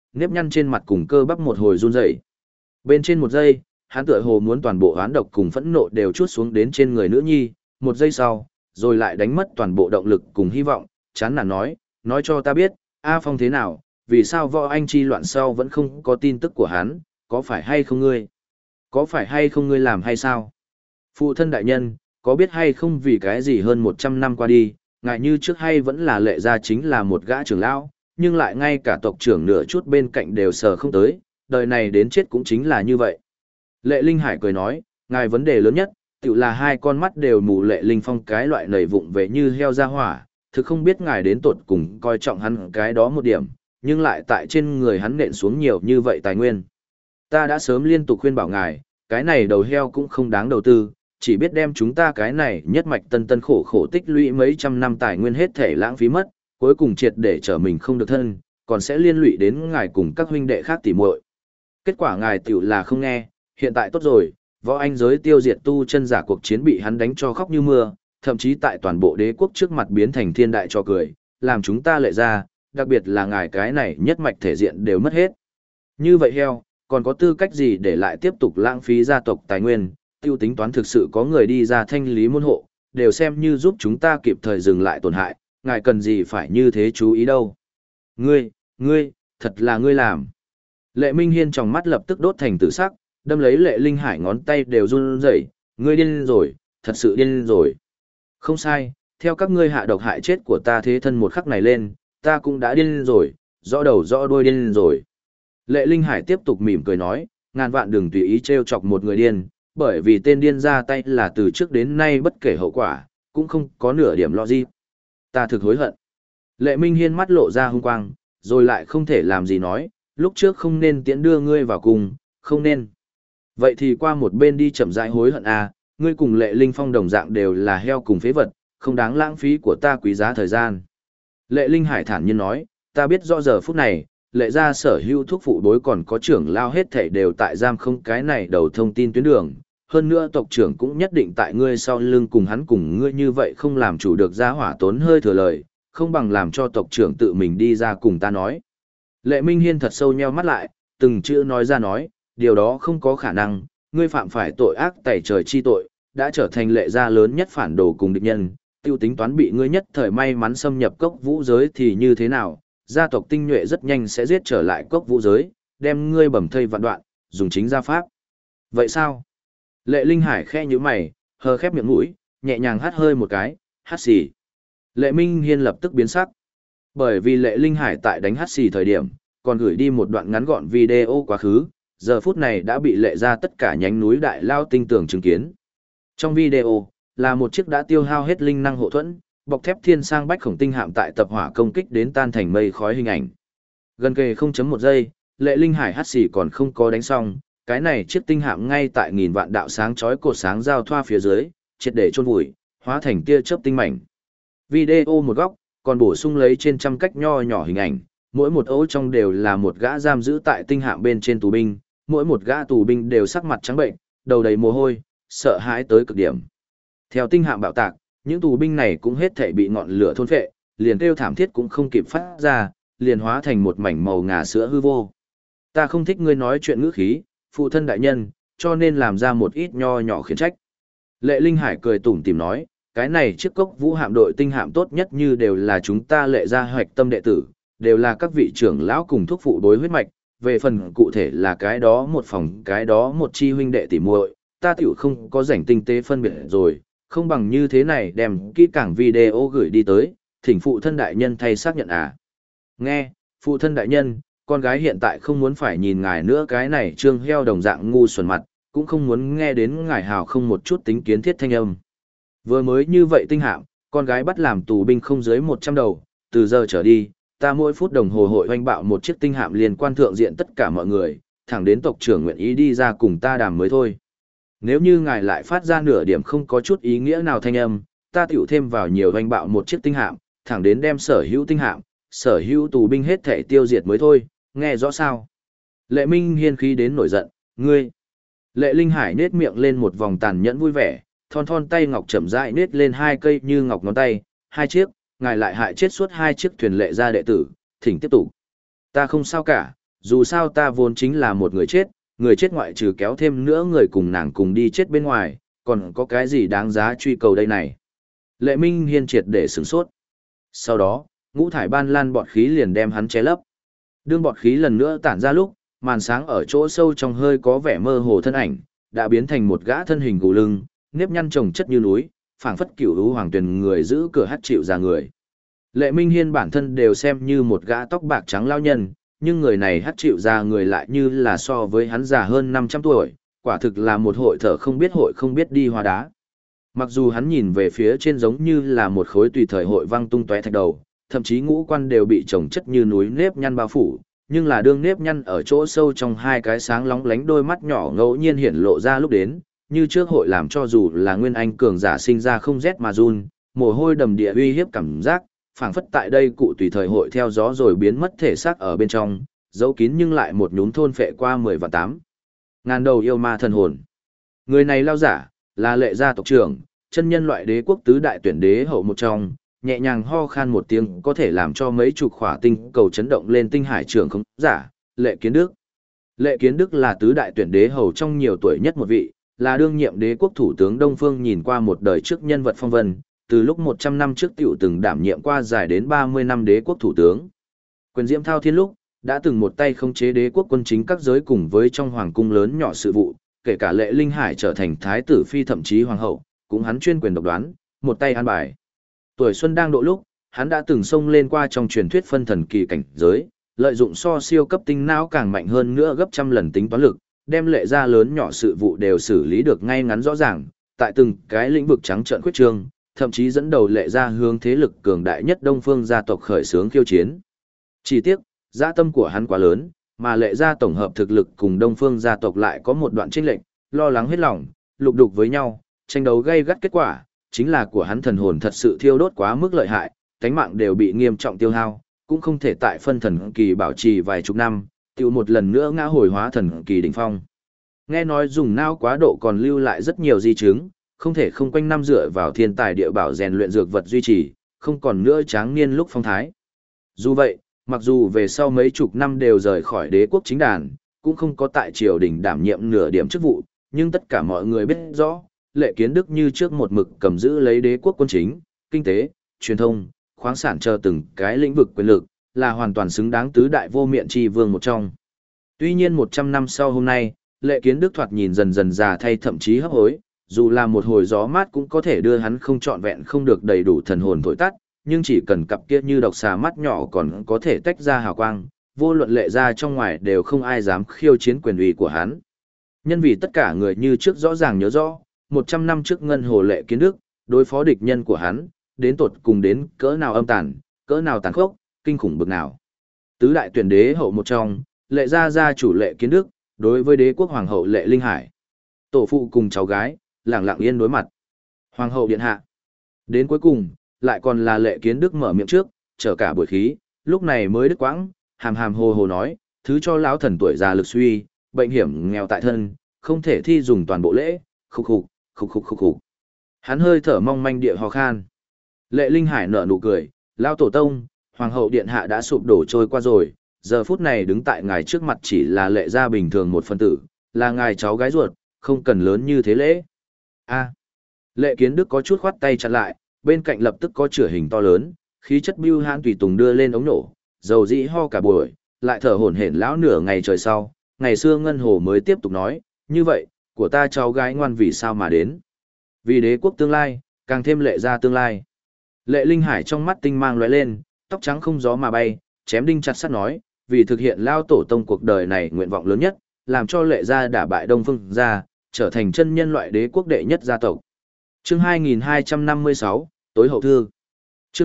nếp nhăn trên mặt cùng cơ bắp một hồi run rẩy. Bên trên một giây, hắn tựa hồ muốn toàn bộ oán độc cùng phẫn nộ đều trút xuống đến trên người nữ nhi, một giây sau, rồi lại đánh mất toàn bộ động lực cùng hy vọng, chán nản nói cho ta biết, A Phong thế nào, vì sao võ anh chi loạn sau vẫn không có tin tức của hắn, có phải hay không ngươi? Có phải hay không ngươi làm hay sao? Phụ thân đại nhân, có biết hay không vì cái gì hơn 100 năm qua đi, ngài như trước hay vẫn là Lệ gia chính là một gã trưởng lão, nhưng lại ngay cả tộc trưởng nửa chút bên cạnh đều sờ không tới, đời này đến chết cũng chính là như vậy. Lệ Linh Hải cười nói, ngài vấn đề lớn nhất, tự là hai con mắt đều mù. Lệ Linh Phong cái loại nảy vụng về như heo ra hỏa, thực không biết ngài đến tột cùng coi trọng hắn cái đó một điểm, nhưng lại tại trên người hắn nện xuống nhiều như vậy tài nguyên. Ta đã sớm liên tục khuyên bảo ngài, cái này đầu heo cũng không đáng đầu tư, chỉ biết đem chúng ta cái này nhất mạch tân tân khổ khổ tích lũy mấy trăm năm tài nguyên hết thể lãng phí mất, cuối cùng triệt để trở mình không được thân, còn sẽ liên lụy đến ngài cùng các huynh đệ khác tỉ muội. Kết quả ngài tiểu là không nghe, hiện tại tốt rồi, võ anh giới tiêu diệt tu chân giả cuộc chiến bị hắn đánh cho khóc như mưa, thậm chí tại toàn bộ đế quốc trước mặt biến thành thiên đại trò cười, làm chúng ta Lệ ra, đặc biệt là ngài cái này nhất mạch thể diện đều mất hết. Như vậy heo, còn có tư cách gì để lại tiếp tục lãng phí gia tộc tài nguyên, tiêu tính toán thực sự có người đi ra thanh lý môn hộ, đều xem như giúp chúng ta kịp thời dừng lại tổn hại, ngài cần gì phải như thế chú ý đâu. Ngươi, thật là ngươi làm. Lệ Minh Hiên trong mắt lập tức đốt thành tử sắc, đâm lấy Lệ Linh Hải ngón tay đều run rẩy, ngươi điên rồi, thật sự điên rồi. Không sai, theo các ngươi hạ độc hại chết của ta thế thân một khắc này lên, ta cũng đã điên rồi, rõ đầu rõ đuôi điên rồi. Lệ Linh Hải tiếp tục mỉm cười nói, ngàn vạn đừng tùy ý trêu chọc một người điên, bởi vì tên điên ra tay là từ trước đến nay bất kể hậu quả, cũng không có nửa điểm lo gì. Ta thực hối hận. Lệ Minh Hiên mắt lộ ra hung quang, rồi lại không thể làm gì nói, lúc trước không nên tiễn đưa ngươi vào cùng, không nên. Vậy thì qua một bên đi chậm rãi hối hận à, ngươi cùng Lệ Linh Phong đồng dạng đều là heo cùng phế vật, không đáng lãng phí của ta quý giá thời gian. Lệ Linh Hải thản nhiên nói, ta biết rõ giờ phút này, Lệ gia sở hữu thuốc phụ đối còn có trưởng lao hết thảy đều tại giam không cái này đầu thông tin tuyến đường. Hơn nữa tộc trưởng cũng nhất định tại ngươi sau lưng cùng hắn cùng ngươi như vậy không làm chủ được gia hỏa tốn hơi thừa lời, không bằng làm cho tộc trưởng tự mình đi ra cùng ta nói. Lệ Minh Hiên thật sâu nheo mắt lại, từng chữ nói ra nói, điều đó không có khả năng, ngươi phạm phải tội ác tày trời chi tội, đã trở thành Lệ gia lớn nhất phản đồ cùng địch nhân, tiêu tính toán bị ngươi nhất thời may mắn xâm nhập cốc vũ giới thì như thế nào, gia tộc tinh nhuệ rất nhanh sẽ giết trở lại cốc vũ giới, đem ngươi bầm thây vạn đoạn, dùng chính gia pháp. Vậy sao? Lệ Linh Hải khe nhíu mày, hờ khép miệng mũi, nhẹ nhàng hắt hơi một cái, hắt xì. Lệ Minh Hiên lập tức biến sắc. Bởi vì Lệ Linh Hải tại đánh hắt xì thời điểm, còn gửi đi một đoạn ngắn gọn video quá khứ, giờ phút này đã bị Lệ ra tất cả nhánh núi đại lao tinh tường chứng kiến. Trong video, là một chiếc đã tiêu hao hết linh năng hộ thuẫn, bọc thép thiên sang bách khổng tinh hạm tại tập hỏa công kích đến tan thành mây khói hình ảnh. Gần kề 0.1 giây, Lệ Linh Hải hắt xì còn không có đánh xong, cái này chiếc tinh hạm ngay tại nghìn vạn đạo sáng chói cột sáng giao thoa phía dưới, triệt để chôn vùi, hóa thành tia chớp tinh mảnh. Video một góc, còn bổ sung lấy trên trăm cách nho nhỏ hình ảnh, mỗi một ấu trong đều là một gã giam giữ tại tinh hạm bên trên tù binh, mỗi một gã tù binh đều sắc mặt trắng bệnh, đầu đầy mồ hôi, sợ hãi tới cực điểm. Theo tinh hạm bạo tạc, những tù binh này cũng hết thảy bị ngọn lửa thôn phệ, liền kêu thảm thiết cũng không kịp phát ra, liền hóa thành một mảnh màu ngà sữa hư vô. Ta không thích ngươi nói chuyện ngữ khí, phụ thân đại nhân, cho nên làm ra một ít nho nhỏ khiển trách. Lệ Linh Hải cười tủm tỉm nói, cái này chiếc cốc vũ hạm đội tinh hạm tốt nhất như đều là chúng ta Lệ gia hoạch tâm đệ tử, đều là các vị trưởng lão cùng thúc phụ đối huyết mạch, về phần cụ thể là cái đó một phòng cái đó một chi huynh đệ tỉ muội, ta tiểu không có rảnh tinh tế phân biệt rồi, không bằng như thế này đem kỹ càng video gửi đi tới, thỉnh phụ thân đại nhân thay xác nhận à. Nghe, phụ thân đại nhân, con gái hiện tại không muốn phải nhìn ngài nữa cái này trương heo đồng dạng ngu xuẩn mặt, cũng không muốn nghe đến ngài hào không một chút tính kiến thiết thanh âm. Vừa mới như vậy tinh hạm, con gái bắt làm tù binh không dưới 100 đầu, từ giờ trở đi, ta mỗi phút đồng hồ hội hoành bạo một chiếc tinh hạm liên quan thượng diện tất cả mọi người, thẳng đến tộc trưởng nguyện ý đi ra cùng ta đàm mới thôi. Nếu như ngài lại phát ra nửa điểm không có chút ý nghĩa nào thanh âm, ta tiểu thêm vào nhiều hoành bạo một chiếc tinh hạm, thẳng đến đem sở hữu tinh hạm, sở hữu tù binh hết thể tiêu diệt mới thôi, nghe rõ sao? Lệ Minh Hiên khí đến nổi giận, ngươi. Lệ Linh Hải nết miệng lên một vòng tàn nhẫn vui vẻ, thon thon tay ngọc chậm rãi nết lên hai cây như ngọc ngón tay, hai chiếc, ngài lại hại chết suốt hai chiếc thuyền Lệ gia đệ tử, thỉnh tiếp tục. Ta không sao cả, dù sao ta vốn chính là một người chết ngoại trừ kéo thêm nữa người cùng nàng cùng đi chết bên ngoài, còn có cái gì đáng giá truy cầu đây này. Lệ Minh Hiên triệt để sửng sốt. Sau đó, ngũ thải ban lan bọt khí liền đem hắn che lấp. Đương bọt khí lần nữa tản ra lúc, màn sáng ở chỗ sâu trong hơi có vẻ mơ hồ thân ảnh, đã biến thành một gã thân hình gù lưng, nếp nhăn chồng chất như núi, phảng phất cửu lũ hoàng tuyền người giữ cửa hát chịu ra người. Lệ Minh Hiên bản thân đều xem như một gã tóc bạc trắng lao nhân, nhưng người này hát chịu ra người lại như là so với hắn già hơn 500 tuổi, quả thực là một hội không biết đi hoa đá. Mặc dù hắn nhìn về phía trên giống như là một khối tùy thời hội văng tung tóe thạch đầu, thậm chí ngũ quan đều bị chồng chất như núi nếp nhăn bao phủ, nhưng là đương nếp nhăn ở chỗ sâu trong hai cái sáng lóng lánh đôi mắt nhỏ ngẫu nhiên hiển lộ ra lúc đến, như trước hội làm cho dù là nguyên anh cường giả sinh ra không rét mà run, mồ hôi đầm địa uy hiếp cảm giác, phảng phất tại đây cụ tùy thời hội theo gió rồi biến mất thể xác ở bên trong, giấu kín nhưng lại một nhún thôn phệ qua 10 và 8 ngàn đầu yêu ma thần hồn. Người này lao giả, là Lệ gia tộc trưởng, chân nhân loại đế quốc tứ đại tuyển đế hậu một trong, nhẹ nhàng ho khan một tiếng có thể làm cho mấy chục khỏa tinh cầu chấn động lên tinh hải trưởng không giả, Lệ Kiến Đức. Lệ Kiến Đức là tứ đại tuyển đế hầu trong nhiều tuổi nhất một vị, là đương nhiệm đế quốc thủ tướng Đông Phương nhìn qua một đời trước nhân vật phong vân, từ lúc 100 năm trước tiểu từng đảm nhiệm qua dài đến 30 năm đế quốc thủ tướng. Quyền diễm thao thiên lúc, đã từng một tay khống chế đế quốc quân chính các giới cùng với trong hoàng cung lớn nhỏ sự vụ, kể cả Lệ Linh Hải trở thành thái tử phi thậm chí hoàng hậu, cũng hắn chuyên quyền độc đoán, một tay an bài. Tuổi xuân đang độ lúc, hắn đã từng xông lên qua trong truyền thuyết phân thần kỳ cảnh giới, lợi dụng so siêu cấp tinh não càng mạnh hơn nữa gấp trăm lần tính toán lực, đem Lệ gia lớn nhỏ sự vụ đều xử lý được ngay ngắn rõ ràng, tại từng cái lĩnh vực trắng trợn khuyết trương, thậm chí dẫn đầu Lệ gia hướng thế lực cường đại nhất Đông Phương gia tộc khởi xướng khiêu chiến. Chỉ tiếc, dã tâm của hắn quá lớn, mà Lệ gia tổng hợp thực lực cùng Đông Phương gia tộc lại có một đoạn chênh lệch, lo lắng hết lòng, lục đục với nhau, tranh đấu gay gắt kết quả, chính là của hắn thần hồn thật sự thiêu đốt quá mức lợi hại, tánh mạng đều bị nghiêm trọng tiêu hao, cũng không thể tại phân thần kỳ bảo trì vài chục năm, tiêu một lần nữa ngã hồi hóa thần kỳ đỉnh phong. Nghe nói dùng não quá độ còn lưu lại rất nhiều di chứng, không thể không quanh năm dựa vào thiên tài địa bảo rèn luyện dược vật duy trì, không còn nữa tráng niên lúc phong thái. Dù vậy, mặc dù về sau mấy chục năm đều rời khỏi đế quốc chính đàn, cũng không có tại triều đình đảm nhiệm nửa điểm chức vụ, nhưng tất cả mọi người biết rõ, Lệ Kiến Đức như trước một mực cầm giữ lấy đế quốc quân chính, kinh tế, truyền thông, khoáng sản chờ từng cái lĩnh vực quyền lực, là hoàn toàn xứng đáng tứ đại vô miện tri vương một trong. Tuy nhiên 100 năm sau hôm nay, Lệ Kiến Đức thoạt nhìn dần dần già thay thậm chí hấp hối, dù là một hồi gió mát cũng có thể đưa hắn không trọn vẹn không được đầy đủ thần hồn thổi tắt, nhưng chỉ cần cặp kia như độc xà mắt nhỏ còn có thể tách ra hào quang, vô luận Lệ ra trong ngoài đều không ai dám khiêu chiến quyền uy của hắn. Nhân vì tất cả người như trước rõ ràng nhớ rõ, 100 năm trước ngân hồ Lệ Kiến Đức, đối phó địch nhân của hắn, đến tột cùng đến cỡ nào âm tàn, cỡ nào tàn khốc, kinh khủng bực nào. Tứ đại tuyển đế hậu một trong, Lệ gia gia chủ Lệ Kiến Đức, đối với đế quốc hoàng hậu Lệ Linh Hải. Tổ phụ cùng cháu gái, lặng lặng yên đối mặt. Hoàng hậu điện hạ. Đến cuối cùng, lại còn là Lệ Kiến Đức mở miệng trước, trở cả buổi khí, lúc này mới đứt quãng, hàm hàm hồ hồ nói, thứ cho lão thần tuổi già lực suy, bệnh hiểm nghèo tại thân, không thể thi dùng toàn bộ lễ, khục khục, khục khục khục khục. Hắn hơi thở mong manh địa ho khan. Lệ Linh Hải nở nụ cười, lão tổ tông, hoàng hậu điện hạ đã sụp đổ trôi qua rồi, giờ phút này đứng tại ngài trước mặt chỉ là Lệ gia bình thường một phân tử, là ngài cháu gái ruột, không cần lớn như thế lễ. A. Lệ Kiến Đức có chút khoát tay chặn lại, bên cạnh lập tức có chửa hình to lớn, khí chất bưu hãn tùy tùng đưa lên ống nổ, dầu dĩ ho cả buổi, lại thở hổn hển lão nửa ngày trời sau, ngày xưa ngân hồ mới tiếp tục nói, như vậy, của ta cháu gái ngoan vì sao mà đến? Vì đế quốc tương lai, càng thêm Lệ gia tương lai. Lệ Linh Hải trong mắt tinh mang lóe lên, tóc trắng không gió mà bay, chém đinh chặt sắt nói, vì thực hiện lao tổ tông cuộc đời này nguyện vọng lớn nhất, làm cho Lệ gia đả bại Đông Phương gia, trở thành chân nhân loại đế quốc đệ nhất gia tộc. Chương 2256, tối hậu thư. Chương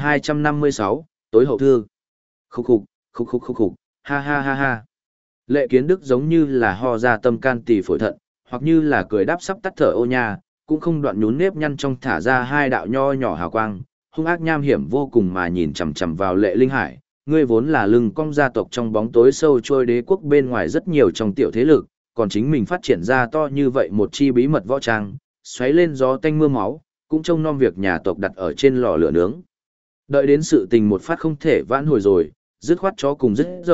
2256, tối hậu thư. Khục khục, khục khục khục khục, ha ha ha ha. Lệ Kiến Đức giống như là ho ra tâm can tỳ phổi thận, hoặc như là cười đáp sắp tắt thở ô nha, cũng không đoạn nhún nếp nhăn trong thả ra hai đạo nho nhỏ hào quang, hung ác nham hiểm vô cùng mà nhìn chằm chằm vào Lệ Linh Hải. Ngươi vốn là lưng cong gia tộc trong bóng tối sâu trôi đế quốc bên ngoài rất nhiều trong tiểu thế lực, còn chính mình phát triển ra to như vậy một chi bí mật võ trang, xoáy lên gió tanh mưa máu, cũng trông nom việc nhà tộc đặt ở trên lò lửa nướng. Đợi đến sự tình một phát không thể vãn hồi rồi, dứt khoát chó cùng dứt dậu,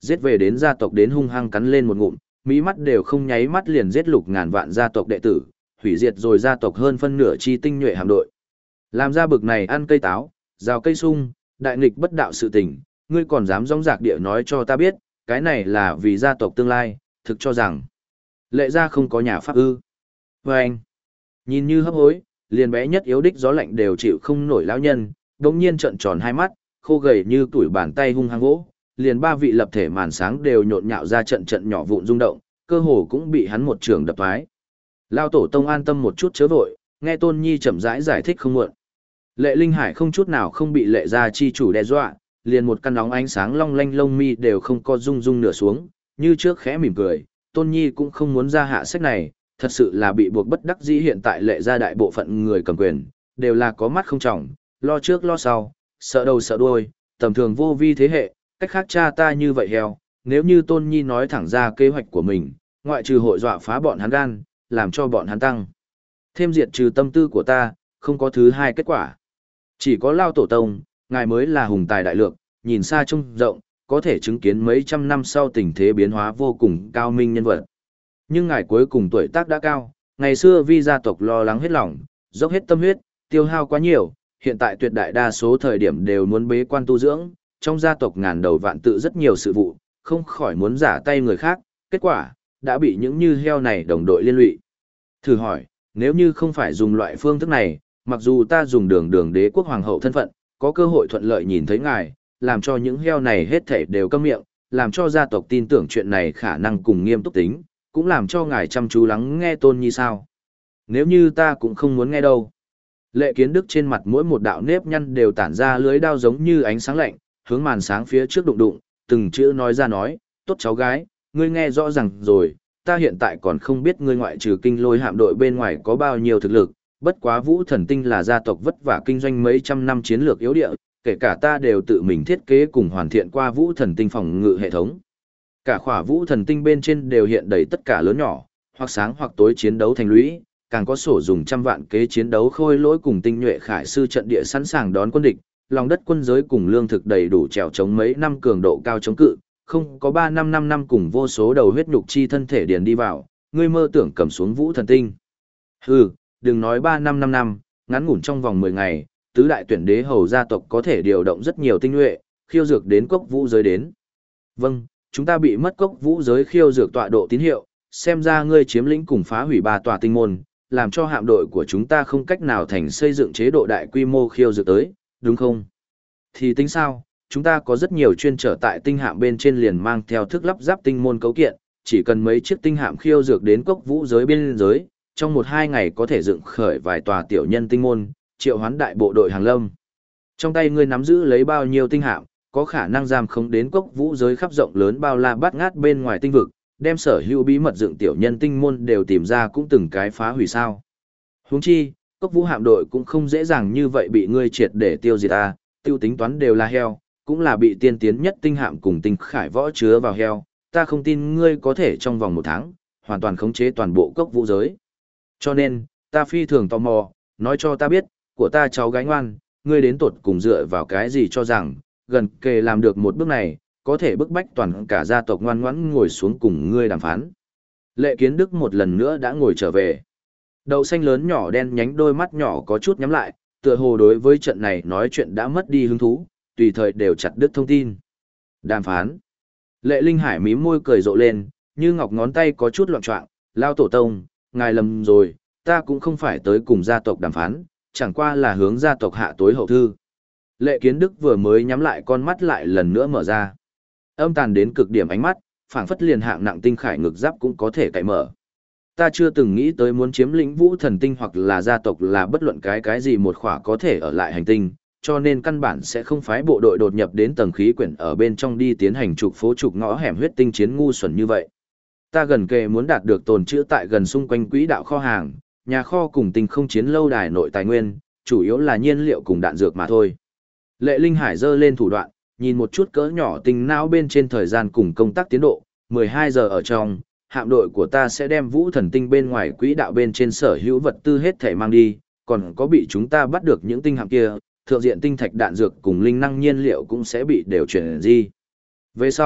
giết về đến gia tộc đến hung hăng cắn lên một ngụm, mỹ mắt đều không nháy mắt liền giết lục ngàn vạn gia tộc đệ tử, hủy diệt rồi gia tộc hơn phân nửa chi tinh nhuệ hạm đội. Làm ra bực này ăn cây táo, rào cây sung, đại nghịch bất đạo sự tình, ngươi còn dám rong rạc địa nói cho ta biết, cái này là vì gia tộc tương lai, thực cho rằng Lệ gia không có nhà pháp ư. Và anh, nhìn như hấp hối, liền bé nhất yếu đích gió lạnh đều chịu không nổi lão nhân, đống nhiên trợn tròn hai mắt, khô gầy như tuổi bàn tay hung hăng gỗ, liền ba vị lập thể màn sáng đều nhộn nhạo ra trận trận nhỏ vụn rung động, cơ hồ cũng bị hắn một trường đập thoái. Lao tổ tông an tâm một chút chớ vội, nghe Tôn Nhi chậm rãi giải thích không muộn. Lệ Linh Hải không chút nào không bị Lệ gia chi chủ đe dọa, liền một căn nóng ánh sáng long lanh lông mi đều không có rung rung nửa xuống, như trước khẽ mỉm cười. Tôn Nhi cũng không muốn ra hạ sách này, thật sự là bị buộc bất đắc dĩ. Hiện tại Lệ gia đại bộ phận người cầm quyền, đều là có mắt không trọng, lo trước lo sau, sợ đầu sợ đuôi, tầm thường vô vi thế hệ, cách khác cha ta như vậy heo, nếu như Tôn Nhi nói thẳng ra kế hoạch của mình, ngoại trừ hội dọa phá bọn hắn gan, làm cho bọn hắn tăng thêm diệt trừ tâm tư của ta, không có thứ hai kết quả. Chỉ có Lao tổ tông, ngài mới là hùng tài đại lược, nhìn xa trông rộng, có thể chứng kiến mấy trăm năm sau tình thế biến hóa vô cùng cao minh nhân vật. Nhưng ngài cuối cùng tuổi tác đã cao, ngày xưa vì gia tộc lo lắng hết lòng, dốc hết tâm huyết, tiêu hao quá nhiều, hiện tại tuyệt đại đa số thời điểm đều muốn bế quan tu dưỡng, trong gia tộc ngàn đầu vạn tự rất nhiều sự vụ, không khỏi muốn giả tay người khác, kết quả, đã bị những như heo này đồng đội liên lụy. Thử hỏi, nếu như không phải dùng loại phương thức này, mặc dù ta dùng đường đế quốc hoàng hậu thân phận, có cơ hội thuận lợi nhìn thấy ngài, làm cho những heo này hết thảy đều câm miệng, làm cho gia tộc tin tưởng chuyện này khả năng cùng nghiêm túc tính, cũng làm cho ngài chăm chú lắng nghe Tôn Nhi sao. Nếu như ta cũng không muốn nghe đâu. Lệ Kiến Đức trên mặt mỗi một đạo nếp nhăn đều tản ra lưới đao giống như ánh sáng lạnh, hướng màn sáng phía trước đụng đụng, từng chữ nói ra nói, tốt cháu gái, ngươi nghe rõ ràng rồi, ta hiện tại còn không biết ngươi ngoại trừ kinh lôi hạm đội bên ngoài có bao nhiêu thực lực, bất quá Vũ Thần Tinh là gia tộc vất vả kinh doanh mấy trăm năm chiến lược yếu địa, kể cả ta đều tự mình thiết kế cùng hoàn thiện qua Vũ Thần Tinh phòng ngự hệ thống. Cả khỏa Vũ Thần Tinh bên trên đều hiện đầy tất cả lớn nhỏ, hoặc sáng hoặc tối chiến đấu thành lũy, càng có sổ dùng trăm vạn kế chiến đấu khôi lỗi cùng tinh nhuệ khải sư trận địa sẵn sàng đón quân địch, lòng đất quân giới cùng lương thực đầy đủ trèo chống mấy năm cường độ cao chống cự, không có 3 năm 5 năm cùng vô số đầu huyết nhục chi thân thể điền đi vào, ngươi mơ tưởng cầm xuống Vũ Thần Tinh. Hừ, đừng nói 3 năm 5 năm, ngắn ngủn trong vòng 10 ngày, tứ đại tuyển đế hầu gia tộc có thể điều động rất nhiều tinh nhuệ, khiêu dược đến cốc vũ giới đến. Vâng, chúng ta bị mất cốc vũ giới khiêu dược tọa độ tín hiệu, xem ra ngươi chiếm lĩnh cùng phá hủy 3 tòa tinh môn, làm cho hạm đội của chúng ta không cách nào thành xây dựng chế độ đại quy mô khiêu dược tới, đúng không? Thì tính sao, chúng ta có rất nhiều chuyên trở tại tinh hạm bên trên liền mang theo thức lắp ráp tinh môn cấu kiện, chỉ cần mấy chiếc tinh hạm khiêu dược đến cốc vũ giới biên giới, trong 1-2 ngày có thể dựng khởi vài tòa tiểu nhân tinh môn, triệu hoán đại bộ đội hàng lâm. Trong tay ngươi nắm giữ lấy bao nhiêu tinh hạm, có khả năng giam khống đến cốc vũ giới khắp rộng lớn bao la bát ngát bên ngoài tinh vực, đem sở hữu bí mật dựng tiểu nhân tinh môn đều tìm ra cũng từng cái phá hủy sao. Huống chi, cốc vũ hạm đội cũng không dễ dàng như vậy bị ngươi triệt để tiêu diệt ta, tiêu tính toán đều là heo, cũng là bị tiên tiến nhất tinh hạm cùng tinh khải võ chứa vào heo, ta không tin ngươi có thể trong vòng 1 tháng, hoàn toàn khống chế toàn bộ cốc vũ giới. Cho nên, ta phi thường tò mò, nói cho ta biết, của ta cháu gái ngoan, ngươi đến tột cùng dựa vào cái gì cho rằng, gần kề làm được một bước này, có thể bức bách toàn cả gia tộc ngoan ngoãn ngồi xuống cùng ngươi đàm phán. Lệ Kiến Đức một lần nữa đã ngồi trở về. Đậu xanh lớn nhỏ đen nhánh đôi mắt nhỏ có chút nhắm lại, tựa hồ đối với trận này nói chuyện đã mất đi hứng thú, tùy thời đều chặt đứt thông tin. Đàm phán. Lệ Linh Hải mím môi cười rộ lên, như ngọc ngón tay có chút loạn choạng, lao tổ tông, ngài lầm rồi, ta cũng không phải tới cùng gia tộc đàm phán, chẳng qua là hướng gia tộc hạ tối hậu thư. Lệ Kiến Đức vừa mới nhắm lại con mắt lại lần nữa mở ra. Âm tàn đến cực điểm ánh mắt, phảng phất liền hạng nặng tinh khải ngực giáp cũng có thể cạy mở. Ta chưa từng nghĩ tới muốn chiếm lĩnh Vũ Thần Tinh hoặc là gia tộc là bất luận cái gì một khỏa có thể ở lại hành tinh, cho nên căn bản sẽ không phái bộ đội đột nhập đến tầng khí quyển ở bên trong đi tiến hành trục phố trục ngõ hẻm huyết tinh chiến ngu xuẩn như vậy. Ta gần kề muốn đạt được tồn trữ tại gần xung quanh quỹ đạo kho hàng, nhà kho cùng tinh không chiến lâu đài nội tài nguyên, chủ yếu là nhiên liệu cùng đạn dược mà thôi. Lệ Linh Hải giơ lên thủ đoạn, nhìn một chút cỡ nhỏ tinh não bên trên thời gian cùng công tác tiến độ, 12 giờ ở trong, hạm đội của ta sẽ đem Vũ Thần Tinh bên ngoài quỹ đạo bên trên sở hữu vật tư hết thể mang đi, còn có bị chúng ta bắt được những tinh hạm kia, thượng diện tinh thạch đạn dược cùng linh năng nhiên liệu cũng sẽ bị đều chuyển di. Về sau,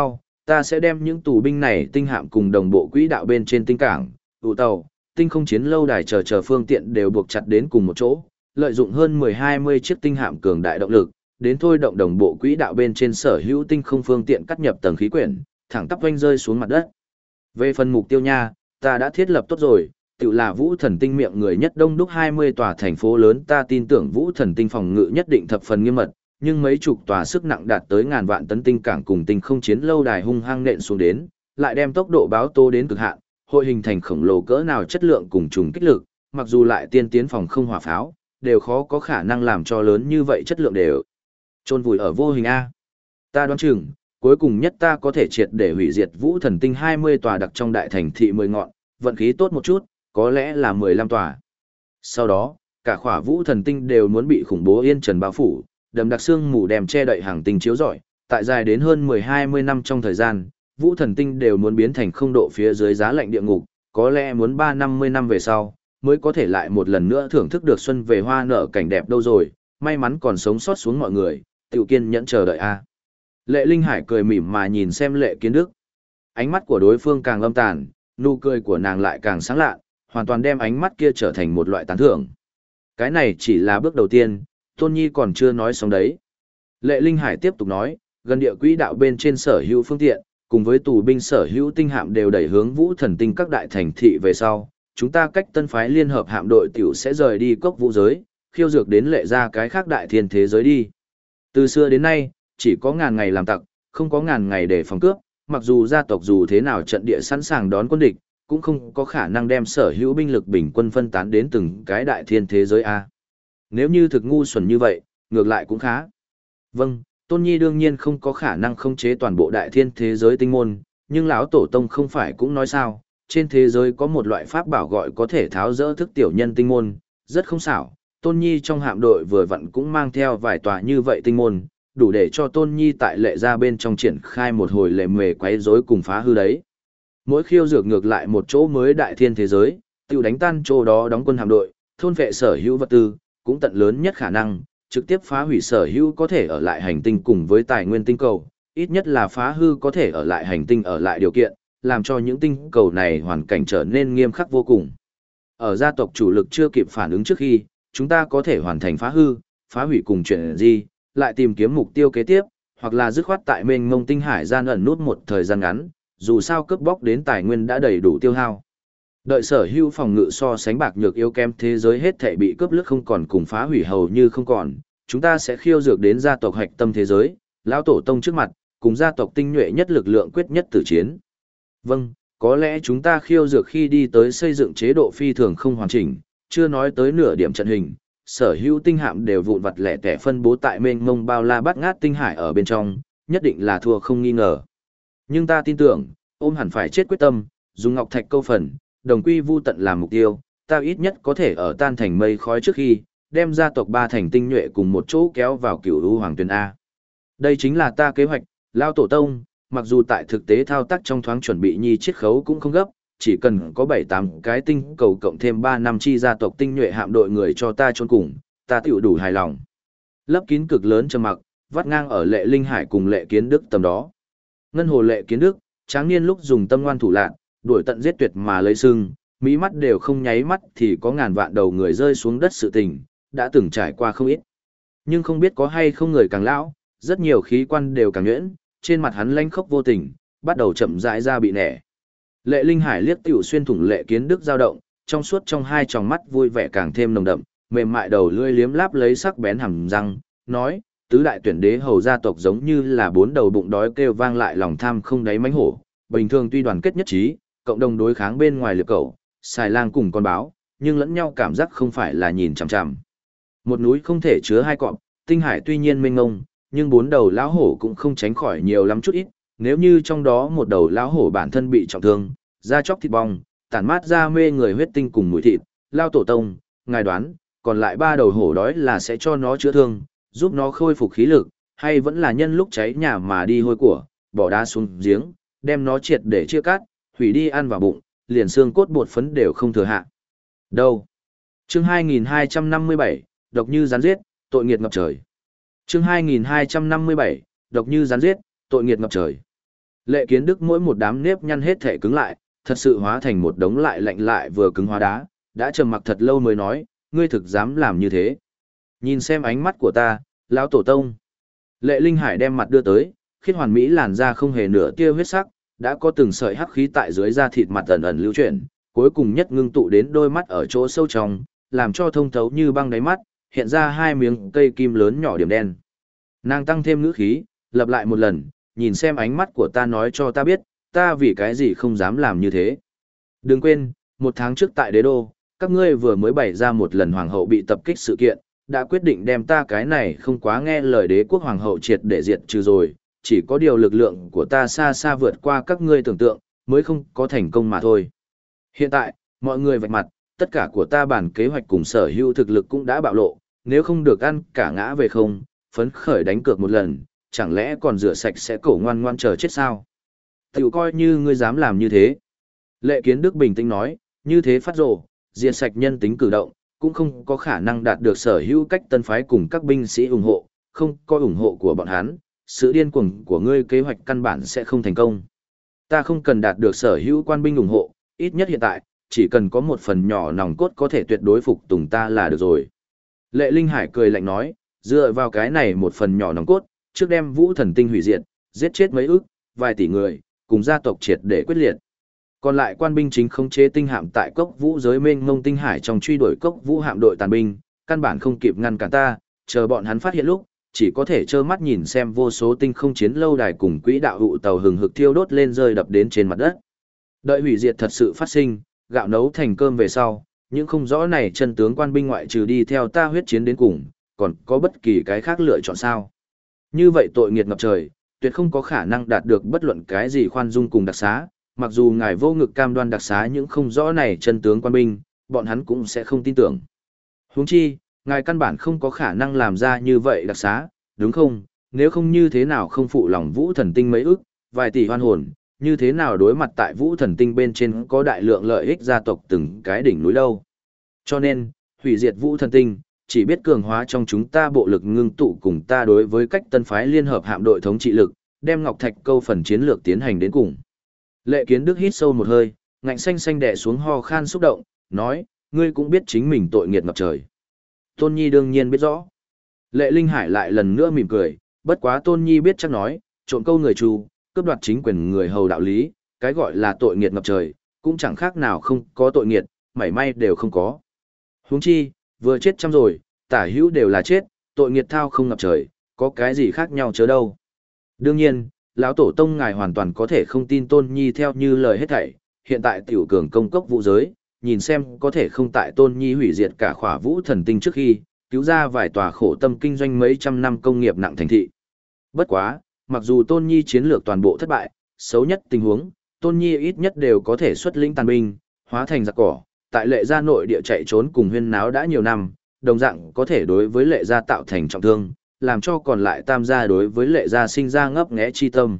Ta sẽ đem những tù binh này tinh hạm cùng đồng bộ quỹ đạo bên trên tinh cảng, tụ tàu, tinh không chiến lâu đài chờ phương tiện đều buộc chặt đến cùng một chỗ, lợi dụng hơn 10-20 chiếc tinh hạm cường đại động lực, đến thôi động đồng bộ quỹ đạo bên trên sở hữu tinh không phương tiện cắt nhập tầng khí quyển, thẳng tắp vanh rơi xuống mặt đất. Về phần mục tiêu nha, ta đã thiết lập tốt rồi, tự là Vũ Thần Tinh miệng người nhất đông đúc 20 tòa thành phố lớn, ta tin tưởng Vũ Thần Tinh phòng ngự nhất định thập phần nghiêm mật, nhưng mấy chục tòa sức nặng đạt tới ngàn vạn tấn tinh cảng cùng tinh không chiến lâu đài hung hăng nện xuống đến, lại đem tốc độ báo tố đến cực hạn, hội hình thành khổng lồ cỡ nào chất lượng cùng trùng kích lực, mặc dù lại tiên tiến phòng không hỏa pháo, đều khó có khả năng làm cho lớn như vậy chất lượng đều chôn vùi ở vô hình a. Ta đoán chừng, cuối cùng nhất ta có thể triệt để hủy diệt Vũ Thần Tinh 20 tòa đặc trong đại thành thị 10 ngọn, vận khí tốt một chút, có lẽ là 15 tòa. Sau đó, cả khỏa Vũ Thần Tinh đều muốn bị khủng bố yên trần bao phủ, đầm đặc xương mù đèm che đậy hàng tinh chiếu rọi, tại dài đến hơn 10-20 năm trong thời gian, Vũ Thần Tinh đều muốn biến thành không độ phía dưới giá lạnh địa ngục, có lẽ muốn 3-50 năm về sau, mới có thể lại một lần nữa thưởng thức được xuân về hoa nở cảnh đẹp đâu rồi, may mắn còn sống sót xuống mọi người, tiểu kiên nhẫn chờ đợi a. Lệ Linh Hải cười mỉm mà nhìn xem Lệ Kiến Đức. Ánh mắt của đối phương càng âm tàn, nụ cười của nàng lại càng sáng lạ, hoàn toàn đem ánh mắt kia trở thành một loại tán thưởng. Cái này chỉ là bước đầu tiên, Tôn Nhi còn chưa nói xong đấy. Lệ Linh Hải tiếp tục nói, gần địa quỹ đạo bên trên sở hữu phương tiện, cùng với tù binh sở hữu tinh hạm đều đẩy hướng Vũ Thần Tinh các đại thành thị về sau, chúng ta cách tân phái liên hợp hạm đội tiểu sẽ rời đi cốc vũ giới, khiêu dược đến lệ ra cái khác đại thiên thế giới đi. Từ xưa đến nay, chỉ có ngàn ngày làm tặc, không có ngàn ngày để phòng cướp, mặc dù gia tộc dù thế nào trận địa sẵn sàng đón quân địch, cũng không có khả năng đem sở hữu binh lực bình quân phân tán đến từng cái đại thiên thế giới A. Nếu như thực ngu xuẩn như vậy, ngược lại cũng khá. Vâng, Tôn Nhi đương nhiên không có khả năng khống chế toàn bộ đại thiên thế giới tinh môn, nhưng lão tổ tông không phải cũng nói sao, trên thế giới có một loại pháp bảo gọi có thể tháo dỡ thức tiểu nhân tinh môn, rất không xảo. Tôn Nhi trong hạm đội vừa vặn cũng mang theo vài tòa như vậy tinh môn, đủ để cho Tôn Nhi tại lệ ra bên trong triển khai một hồi lệ mề quấy rối cùng phá hư đấy. Mỗi khiêu dược ngược lại một chỗ mới đại thiên thế giới, tiêu đánh tan chỗ đó đóng quân hạm đội, thôn vệ sở hữu vật tư, cũng tận lớn nhất khả năng, trực tiếp phá hủy sở hữu có thể ở lại hành tinh cùng với tài nguyên tinh cầu, ít nhất là phá hư có thể ở lại hành tinh ở lại điều kiện, làm cho những tinh cầu này hoàn cảnh trở nên nghiêm khắc vô cùng. Ở gia tộc chủ lực chưa kịp phản ứng trước khi, chúng ta có thể hoàn thành phá hư, phá hủy cùng chuyện gì, lại tìm kiếm mục tiêu kế tiếp, hoặc là dứt khoát tại mênh mông tinh hải gian ẩn nút một thời gian ngắn, dù sao cướp bóc đến tài nguyên đã đầy đủ tiêu hao. Đợi sở hữu phòng ngự so sánh bạc nhược yếu kém thế giới hết thảy bị cướp lướt không còn cùng phá hủy hầu như không còn, chúng ta sẽ khiêu dược đến gia tộc hạch tâm thế giới, lão tổ tông trước mặt, cùng gia tộc tinh nhuệ nhất lực lượng quyết nhất tử chiến. Vâng, có lẽ chúng ta khiêu dược khi đi tới xây dựng chế độ phi thường không hoàn chỉnh, chưa nói tới nửa điểm trận hình, sở hữu tinh hạm đều vụn vặt lẻ tẻ phân bố tại mênh mông bao la bát ngát tinh hải ở bên trong, nhất định là thua không nghi ngờ. Nhưng ta tin tưởng, ôm hẳn phải chết quyết tâm, dùng ngọc thạch câu phần, đồng quy vu tận làm mục tiêu, ta ít nhất có thể ở tan thành mây khói trước khi, đem gia tộc ba thành tinh nhuệ cùng một chỗ kéo vào cửu u hoàng tuyển A. Đây chính là ta kế hoạch, lao tổ tông, mặc dù tại thực tế thao tác trong thoáng chuẩn bị nhi chiết khấu cũng không gấp, chỉ cần có 7-8 cái tinh cầu cộng thêm 3 năm chi gia tộc tinh nhuệ hạm đội người cho ta chôn cùng, ta tiểu đủ hài lòng. Lấp kín cực lớn trầm mặc, vắt ngang ở Lệ Linh Hải cùng Lệ Kiến Đức tầm đó. Ngân hồ Lệ Kiến Đức, tráng niên lúc dùng tâm ngoan thủ lạn, đuổi tận giết tuyệt mà lấy sưng, mỹ mắt đều không nháy mắt thì có ngàn vạn đầu người rơi xuống đất sự tình, đã từng trải qua không ít. Nhưng không biết có hay không người càng lão, rất nhiều khí quan đều càng nhuyễn, trên mặt hắn lanh khốc vô tình, bắt đầu chậm rãi ra bị nẻ. Lệ Linh Hải liếc tiểu xuyên thủng Lệ Kiến Đức dao động, trong suốt trong hai tròng mắt vui vẻ càng thêm nồng đậm, mềm mại đầu lưỡi liếm láp lấy sắc bén hàm răng, nói, tứ đại tuyển đế hầu gia tộc giống như là bốn đầu bụng đói kêu vang lại lòng tham không đáy mánh hổ, bình thường tuy đoàn kết nhất trí, cộng đồng đối kháng bên ngoài liệp cẩu, xài lang cùng con báo, nhưng lẫn nhau cảm giác không phải là nhìn chằm chằm. Một núi không thể chứa hai cọp, tinh hải tuy nhiên mênh mông, nhưng bốn đầu lão hổ cũng không tránh khỏi nhiều lắm chút ít, nếu như trong đó một đầu lão hổ bản thân bị trọng thương, da chóc thịt bong, tản mát ra mê người huyết tinh cùng mùi thịt, lao tổ tông, ngài đoán, còn lại ba đầu hổ đói là sẽ cho nó chữa thương, giúp nó khôi phục khí lực, hay vẫn là nhân lúc cháy nhà mà đi hôi của, bỏ đá xuống giếng, đem nó triệt để chia cắt, hủy đi ăn vào bụng, liền xương cốt bột phấn đều không thừa hạ. Đâu? Chương 2257, độc như rắn giết, tội nghiệt ngập trời. Chương 2257, độc như rắn giết, tội nghiệt ngập trời. Lệ Kiến Đức mỗi một đám nếp nhăn hết thể cứng lại, thật sự hóa thành một đống lại lạnh lại vừa cứng hóa đá, đã trầm mặc thật lâu mới nói, ngươi thực dám làm như thế. Nhìn xem ánh mắt của ta, lão tổ tông. Lệ Linh Hải đem mặt đưa tới, khiết hoàn mỹ làn da không hề nửa tia huyết sắc, đã có từng sợi hắc khí tại dưới da thịt mặt ẩn ẩn lưu chuyển, cuối cùng nhất ngưng tụ đến đôi mắt ở chỗ sâu trong, làm cho thông thấu như băng đáy mắt, hiện ra hai miếng cây kim lớn nhỏ điểm đen. Nàng tăng thêm ngữ khí, lặp lại một lần, nhìn xem ánh mắt của ta nói cho ta biết, ta vì cái gì không dám làm như thế. Đừng quên, 1 tháng trước tại đế đô, các ngươi vừa mới bày ra một lần hoàng hậu bị tập kích sự kiện, đã quyết định đem ta cái này không quá nghe lời đế quốc hoàng hậu triệt để diệt trừ rồi, chỉ có điều lực lượng của ta xa xa vượt qua các ngươi tưởng tượng, mới không có thành công mà thôi. Hiện tại, mọi người vạch mặt, tất cả của ta bản kế hoạch cùng sở hữu thực lực cũng đã bạo lộ, nếu không được ăn cả ngã về không, phấn khởi đánh cược một lần, chẳng lẽ còn rửa sạch sẽ cổ ngoan ngoan chờ chết sao? Tiểu coi như ngươi dám làm như thế. Lệ Kiến Đức bình tĩnh nói, như thế phát rồ, diệt sạch nhân tính cử động, cũng không có khả năng đạt được sở hữu cách tân phái cùng các binh sĩ ủng hộ, không có ủng hộ của bọn hắn, sự điên cuồng của ngươi kế hoạch căn bản sẽ không thành công. Ta không cần đạt được sở hữu quan binh ủng hộ, ít nhất hiện tại, chỉ cần có một phần nhỏ nòng cốt có thể tuyệt đối phục tùng ta là được rồi. Lệ Linh Hải cười lạnh nói, dựa vào cái này một phần nhỏ nòng cốt, trước đem Vũ Thần Tinh hủy diệt, giết chết mấy ức, vài tỷ người, cùng gia tộc triệt để quyết liệt. Còn lại quan binh chính khống chế tinh hạm tại cốc vũ giới mênh mông tinh hải trong truy đuổi cốc vũ hạm đội tàn binh, căn bản không kịp ngăn cản ta, chờ bọn hắn phát hiện lúc, chỉ có thể trơ mắt nhìn xem vô số tinh không chiến lâu đài cùng quỹ đạo hụ tàu hừng hực thiêu đốt lên rơi đập đến trên mặt đất. Đợi hủy diệt thật sự phát sinh, gạo nấu thành cơm về sau, những không rõ này chân tướng quan binh ngoại trừ đi theo ta huyết chiến đến cùng, còn có bất kỳ cái khác lựa chọn sao? Như vậy tội nghiệt ngập trời, tuyệt không có khả năng đạt được bất luận cái gì khoan dung cùng đặc xá, mặc dù ngài vô ngực cam đoan đặc xá những không rõ này chân tướng quan binh, bọn hắn cũng sẽ không tin tưởng. Huống chi, ngài căn bản không có khả năng làm ra như vậy đặc xá, đúng không? Nếu không như thế nào không phụ lòng Vũ Thần Tinh mấy ức, vài tỷ hoan hồn, như thế nào đối mặt tại Vũ Thần Tinh bên trên có đại lượng lợi ích gia tộc từng cái đỉnh núi đâu. Cho nên, hủy diệt Vũ Thần Tinh, chỉ biết cường hóa trong chúng ta bộ lực ngưng tụ cùng ta đối với cách tân phái liên hợp hạm đội thống trị lực, đem Ngọc Thạch câu phần chiến lược tiến hành đến cùng. Lệ Kiến Đức hít sâu một hơi, ngạnh xanh xanh đè xuống ho khan xúc động, nói, ngươi cũng biết chính mình tội nghiệt ngập trời. Tôn Nhi đương nhiên biết rõ. Lệ Linh Hải lại lần nữa mỉm cười, bất quá Tôn Nhi biết chắc nói, trộm câu người trù, cướp đoạt chính quyền người hầu đạo lý, cái gọi là tội nghiệt ngập trời, cũng chẳng khác nào không có tội nghiệt, mảy may đều không có. Huống chi, vừa chết trăm rồi, tả hữu đều là chết, tội nghiệt thao không ngập trời, có cái gì khác nhau chớ đâu. Đương nhiên, lão tổ tông ngài hoàn toàn có thể không tin Tôn Nhi theo như lời hết thảy, hiện tại tiểu cường công cốc vũ giới, nhìn xem có thể không tại Tôn Nhi hủy diệt cả khỏa Vũ Thần Tinh trước khi, cứu ra vài tòa khổ tâm kinh doanh mấy trăm năm công nghiệp nặng thành thị. Bất quá, mặc dù Tôn Nhi chiến lược toàn bộ thất bại, xấu nhất tình huống, Tôn Nhi ít nhất đều có thể xuất lĩnh tàn binh, hóa thành giặc cỏ, tại lệ gia nội địa chạy trốn cùng huyên náo đã nhiều năm, đồng dạng có thể đối với lệ gia tạo thành trọng thương, làm cho còn lại tam gia đối với lệ gia sinh ra ngấp nghé chi tâm.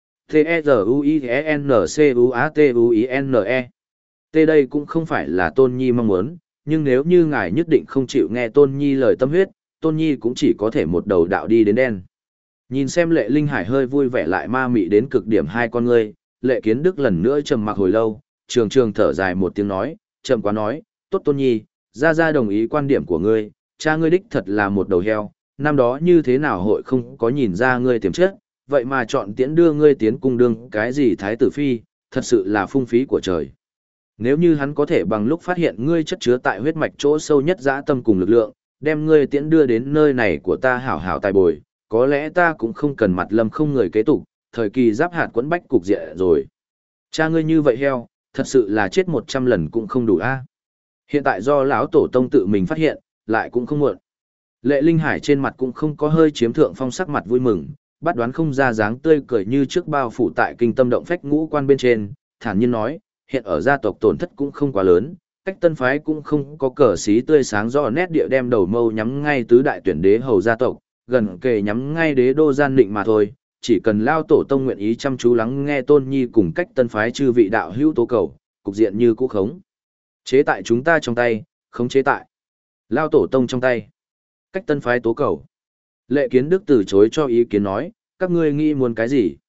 T-E-Z-U-I-N-C-U-A-T-U-I-N-E T đây cũng không phải là Tôn Nhi mong muốn, nhưng nếu như ngài nhất định không chịu nghe Tôn Nhi lời tâm huyết, Tôn Nhi cũng chỉ có thể một đầu đạo đi đến đen. Nhìn xem Lệ Linh Hải hơi vui vẻ lại ma mị đến cực điểm hai con ngươi, Lệ Kiến Đức lần nữa trầm mặc hồi lâu, trường trường thở dài một tiếng nói, chậm quá nói, tốt Tôn Nhi, ra đồng ý quan điểm của ngươi, cha ngươi đích thật là một đầu heo, năm đó như thế nào hội không có nhìn ra ngươi tiềm chất, vậy mà chọn tiễn đưa ngươi tiến cung đương cái gì thái tử phi, thật sự là phung phí của trời. Nếu như hắn có thể bằng lúc phát hiện ngươi chất chứa tại huyết mạch chỗ sâu nhất dã tâm cùng lực lượng, đem ngươi tiễn đưa đến nơi này của ta hảo hảo tài bồi, có lẽ ta cũng không cần mặt lâm không người kế tục, thời kỳ giáp hạt quẫn bách cục diện rồi. Cha ngươi như vậy heo, thật sự là chết 100 lần cũng không đủ a. Hiện tại do lão tổ tông tự mình phát hiện, lại cũng không muộn. Lệ Linh Hải trên mặt cũng không có hơi chiếm thượng phong sắc mặt vui mừng, bắt đoán không ra dáng tươi cười như trước bao phủ tại kinh tâm động phách ngũ quan bên trên, thản nhiên nói, hiện ở gia tộc tổn thất cũng không quá lớn, cách tân phái cũng không có cờ xí tươi sáng rõ nét địa đem đầu mâu nhắm ngay tứ đại tuyển đế hầu gia tộc, gần kề nhắm ngay đế đô gian định mà thôi, chỉ cần lao tổ tông nguyện ý chăm chú lắng nghe Tôn Nhi cùng cách tân phái chư vị đạo hữu tố cầu, cục diện như cũ khống chế tại chúng ta trong tay, khống chế tại lao tổ tông trong tay. Cách tân phái tố cầu. Lệ Kiến Đức từ chối cho ý kiến nói, các ngươi nghĩ muốn cái gì?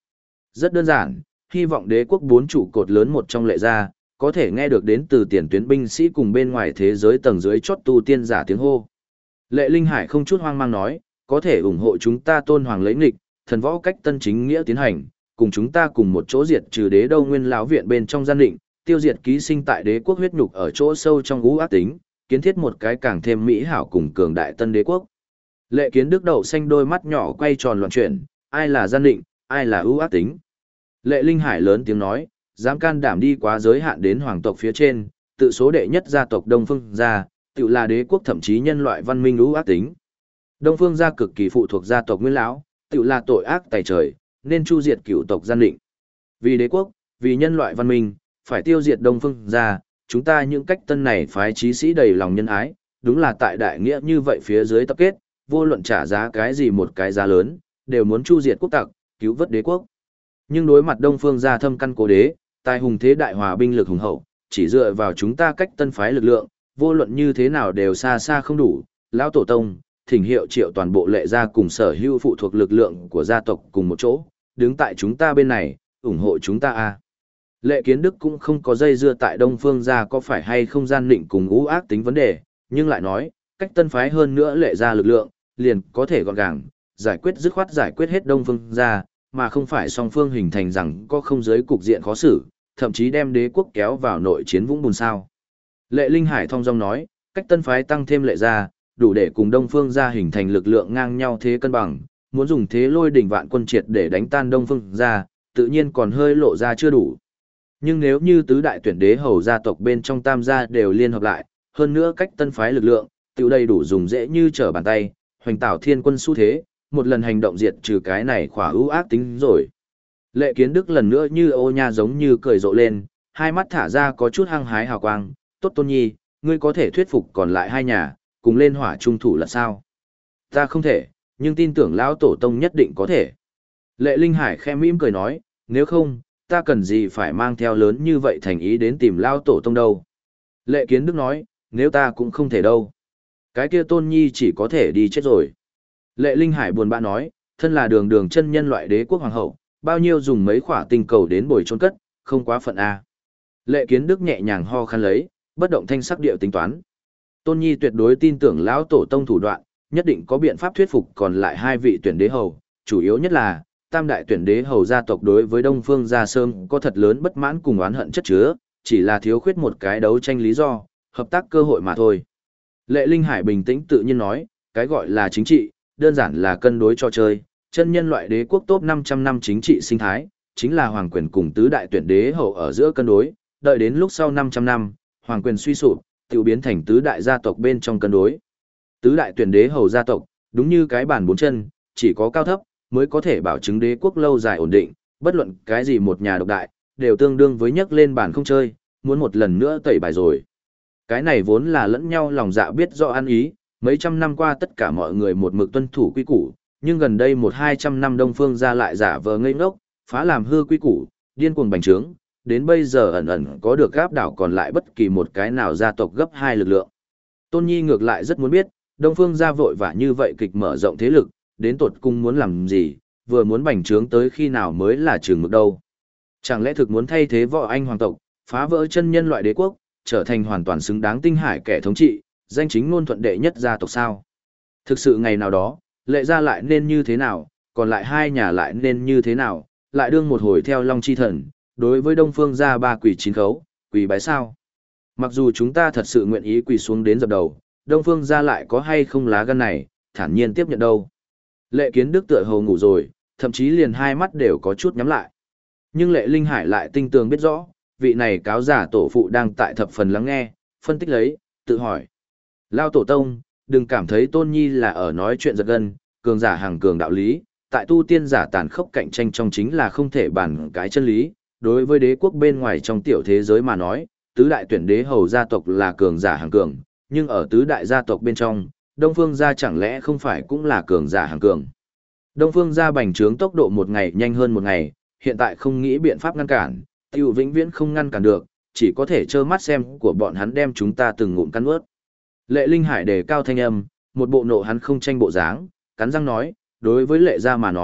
Rất đơn giản, hy vọng đế quốc bốn trụ cột lớn một trong Lệ gia, có thể nghe được đến từ tiền tuyến binh sĩ cùng bên ngoài thế giới tầng dưới chót tu tiên giả tiếng hô. Lệ Linh Hải không chút hoang mang nói, có thể ủng hộ chúng ta tôn hoàng lấy nghịch, thần võ cách tân chính nghĩa tiến hành, cùng chúng ta cùng một chỗ diệt trừ đế đâu nguyên lão viện bên trong gian định, tiêu diệt ký sinh tại đế quốc huyết nhục ở chỗ sâu trong ngũ ác tính, kiến thiết một cái càng thêm mỹ hảo cùng cường đại tân đế quốc. Lệ Kiến Đức đậu xanh đôi mắt nhỏ quay tròn loạn chuyển, ai là gian định, ai là ưu ác tính. Lệ Linh Hải lớn tiếng nói, dám can đảm đi quá giới hạn đến hoàng tộc phía trên, tự số đệ nhất gia tộc Đông Phương gia, tự là đế quốc thậm chí nhân loại văn minh ưu ác tính. Đông Phương gia cực kỳ phụ thuộc gia tộc Nguyên lão, tự là tội ác tày trời, nên chu diệt cửu tộc gian định. Vì đế quốc, vì nhân loại văn minh, phải tiêu diệt Đông Phương gia, chúng ta những cách tân này phái chí sĩ đầy lòng nhân ái, đúng là tại đại nghĩa như vậy phía dưới tập kết, vô luận trả giá cái gì một cái giá lớn, đều muốn chu diệt quốc tặc, cứu vớt đế quốc. Nhưng đối mặt Đông Phương gia thâm căn cố đế, tài hùng thế đại hòa binh lực hùng hậu, chỉ dựa vào chúng ta cách tân phái lực lượng, vô luận như thế nào đều xa xa không đủ. Lão tổ tông, thỉnh hiệu triệu toàn bộ Lệ gia cùng sở hữu phụ thuộc lực lượng của gia tộc cùng một chỗ, đứng tại chúng ta bên này, ủng hộ chúng ta a. Lệ Kiến Đức cũng không có dây dưa tại Đông Phương gia có phải hay không gian định cùng ú ác tính vấn đề, nhưng lại nói, cách tân phái hơn nữa Lệ gia lực lượng, liền có thể gọn gàng, giải quyết dứt khoát giải quyết hết Đông Phương gia, mà không phải song phương hình thành rằng có không giới cục diện khó xử, thậm chí đem đế quốc kéo vào nội chiến vũng bùn sao. Lệ Linh Hải thong dong nói, cách tân phái tăng thêm Lệ gia, đủ để cùng Đông Phương gia hình thành lực lượng ngang nhau thế cân bằng, muốn dùng thế lôi đỉnh vạn quân triệt để đánh tan Đông Phương gia, tự nhiên còn hơi lộ ra chưa đủ. Nhưng nếu như tứ đại tuyển đế hầu gia tộc bên trong tam gia đều liên hợp lại, hơn nữa cách tân phái lực lượng, tự đầy đủ dùng dễ như trở bàn tay, hoành tạo thiên quân xu thế, một lần hành động diệt trừ cái này khỏa ưu ác tính rồi. Lệ Kiến Đức lần nữa như ô nha giống như cười rộ lên, hai mắt thả ra có chút hăng hái hào quang, tốt Tôn Nhi, ngươi có thể thuyết phục còn lại hai nhà, cùng lên hỏa trung thủ là sao? Ta không thể, nhưng tin tưởng lão tổ tông nhất định có thể. Lệ Linh Hải khẽ mỉm cười nói, nếu không, ta cần gì phải mang theo lớn như vậy thành ý đến tìm lão tổ tông đâu. Lệ Kiến Đức nói, nếu ta cũng không thể đâu. Cái kia Tôn Nhi chỉ có thể đi chết rồi. Lệ Linh Hải buồn bã nói, thân là đường đường chân nhân loại đế quốc hoàng hậu, bao nhiêu dùng mấy khỏa tinh cầu đến bồi chôn cất, không quá phận a. Lệ Kiến Đức nhẹ nhàng ho khan lấy, bất động thanh sắc điệu tính toán. Tôn Nhi tuyệt đối tin tưởng lão tổ tông thủ đoạn, nhất định có biện pháp thuyết phục còn lại hai vị tuyển đế hầu, chủ yếu nhất là tam đại tuyển đế hầu gia tộc đối với Đông Phương gia Sơn có thật lớn bất mãn cùng oán hận chất chứa, chỉ là thiếu khuyết một cái đấu tranh lý do, hợp tác cơ hội mà thôi. Lệ Linh Hải bình tĩnh tự nhiên nói, cái gọi là chính trị, đơn giản là cân đối cho chơi, chân nhân loại đế quốc top 500 năm chính trị sinh thái, chính là hoàng quyền cùng tứ đại tuyển đế hầu ở giữa cân đối, đợi đến lúc sau 500 năm, hoàng quyền suy sụp, tiểu biến thành tứ đại gia tộc bên trong cân đối. Tứ đại tuyển đế hầu gia tộc, đúng như cái bàn bốn chân, chỉ có cao thấp mới có thể bảo chứng đế quốc lâu dài ổn định, bất luận cái gì một nhà độc đại, đều tương đương với nhấc lên bàn không chơi, muốn một lần nữa tẩy bài rồi. Cái này vốn là lẫn nhau lòng dạ biết rõ ăn ý, mấy trăm năm qua tất cả mọi người một mực tuân thủ quy củ, nhưng gần đây 100-200 năm Đông Phương gia lại giả vờ ngây ngốc, phá làm hư quy củ, điên cuồng bành trướng, đến bây giờ ẩn ẩn có được gáp đảo còn lại bất kỳ một cái nào gia tộc gấp hai lực lượng. Tôn Nhi ngược lại rất muốn biết, Đông Phương gia vội vã như vậy kịch mở rộng thế lực, đến tột cùng muốn làm gì, vừa muốn bành trướng tới khi nào mới là trường mực đâu. Chẳng lẽ thực muốn thay thế võ anh hoàng tộc, phá vỡ chân nhân loại đế quốc, trở thành hoàn toàn xứng đáng tinh hải kẻ thống trị, danh chính ngôn thuận đệ nhất gia tộc sao? Thực sự ngày nào đó, Lệ gia lại nên như thế nào, còn lại hai nhà lại nên như thế nào, lại đương một hồi theo Long Chi Thần, đối với Đông Phương gia ba quỷ chín khấu, quỷ bái sao? Mặc dù chúng ta thật sự nguyện ý quỳ xuống đến dập đầu, Đông Phương gia lại có hay không lá gan này, thản nhiên tiếp nhận đâu. Lệ Kiến Đức tựa hồ ngủ rồi, thậm chí liền hai mắt đều có chút nhắm lại. Nhưng Lệ Linh Hải lại tinh tường biết rõ, vị này cáo giả tổ phụ đang tại thập phần lắng nghe, phân tích lấy, tự hỏi. Lao tổ tông, đừng cảm thấy Tôn Nhi là ở nói chuyện giật gân, cường giả hàng cường đạo lý, tại tu tiên giả tàn khốc cạnh tranh trong chính là không thể bàn cái chân lý. Đối với đế quốc bên ngoài trong tiểu thế giới mà nói, tứ đại tuyển đế hầu gia tộc là cường giả hàng cường, nhưng ở tứ đại gia tộc bên trong, Đông Phương gia chẳng lẽ không phải cũng là cường giả hàng cường. Đông Phương gia bành trướng tốc độ một ngày nhanh hơn một ngày, hiện tại không nghĩ biện pháp ngăn cản, tiêu vĩnh viễn không ngăn cản được, chỉ có thể trơ mắt xem của bọn hắn đem chúng ta từng ngụm cắn ướt. Lệ Linh Hải đề cao thanh âm, một bộ nộ hắn không tranh bộ dáng, cắn răng nói, đối với Lệ gia mà nói,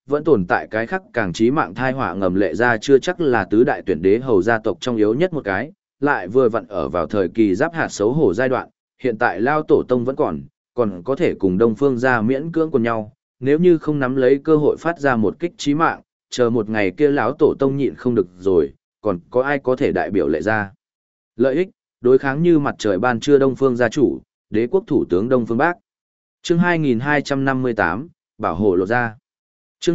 vẫn tồn tại cái khác càng chí mạng thai họa ngầm. Lệ gia chưa chắc là tứ đại tuyển đế hầu gia tộc trong yếu nhất một cái, lại vừa vặn ở vào thời kỳ giáp hạt xấu hổ giai đoạn, hiện tại Lao tổ tông vẫn còn có thể cùng Đông Phương gia miễn cưỡng cùng nhau, nếu như không nắm lấy cơ hội phát ra một kích chí mạng, chờ một ngày kia lão tổ tông nhịn không được rồi, còn có ai có thể đại biểu Lệ gia? Lợi ích, đối kháng như mặt trời ban trưa Đông Phương gia chủ, đế quốc thủ tướng Đông Phương Bác. Chương 2258, Bảo hộ lộ ra. Chương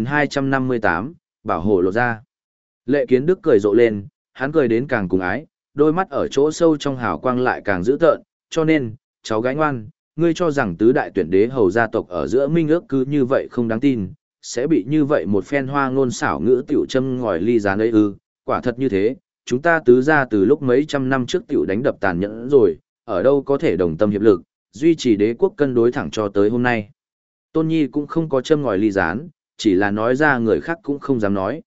2258, Bảo hộ lộ ra. Lệ Kiến Đức cười rộ lên, hắn cười đến càng cùng ái, đôi mắt ở chỗ sâu trong hào quang lại càng dữ tợn, cho nên, cháu gái ngoan, ngươi cho rằng tứ đại tuyển đế hầu gia tộc ở giữa minh ước cứ như vậy không đáng tin, sẽ bị như vậy một phen hoa ngôn xảo ngữ tiểu châm ngòi ly gián ấy ư? Quả thật như thế, chúng ta tứ gia từ lúc mấy trăm năm trước tiểu đánh đập tàn nhẫn rồi, ở đâu có thể đồng tâm hiệp lực, duy trì đế quốc cân đối thẳng cho tới hôm nay. Tôn Nhi cũng không có châm ngòi ly gián, chỉ là nói ra người khác cũng không dám nói,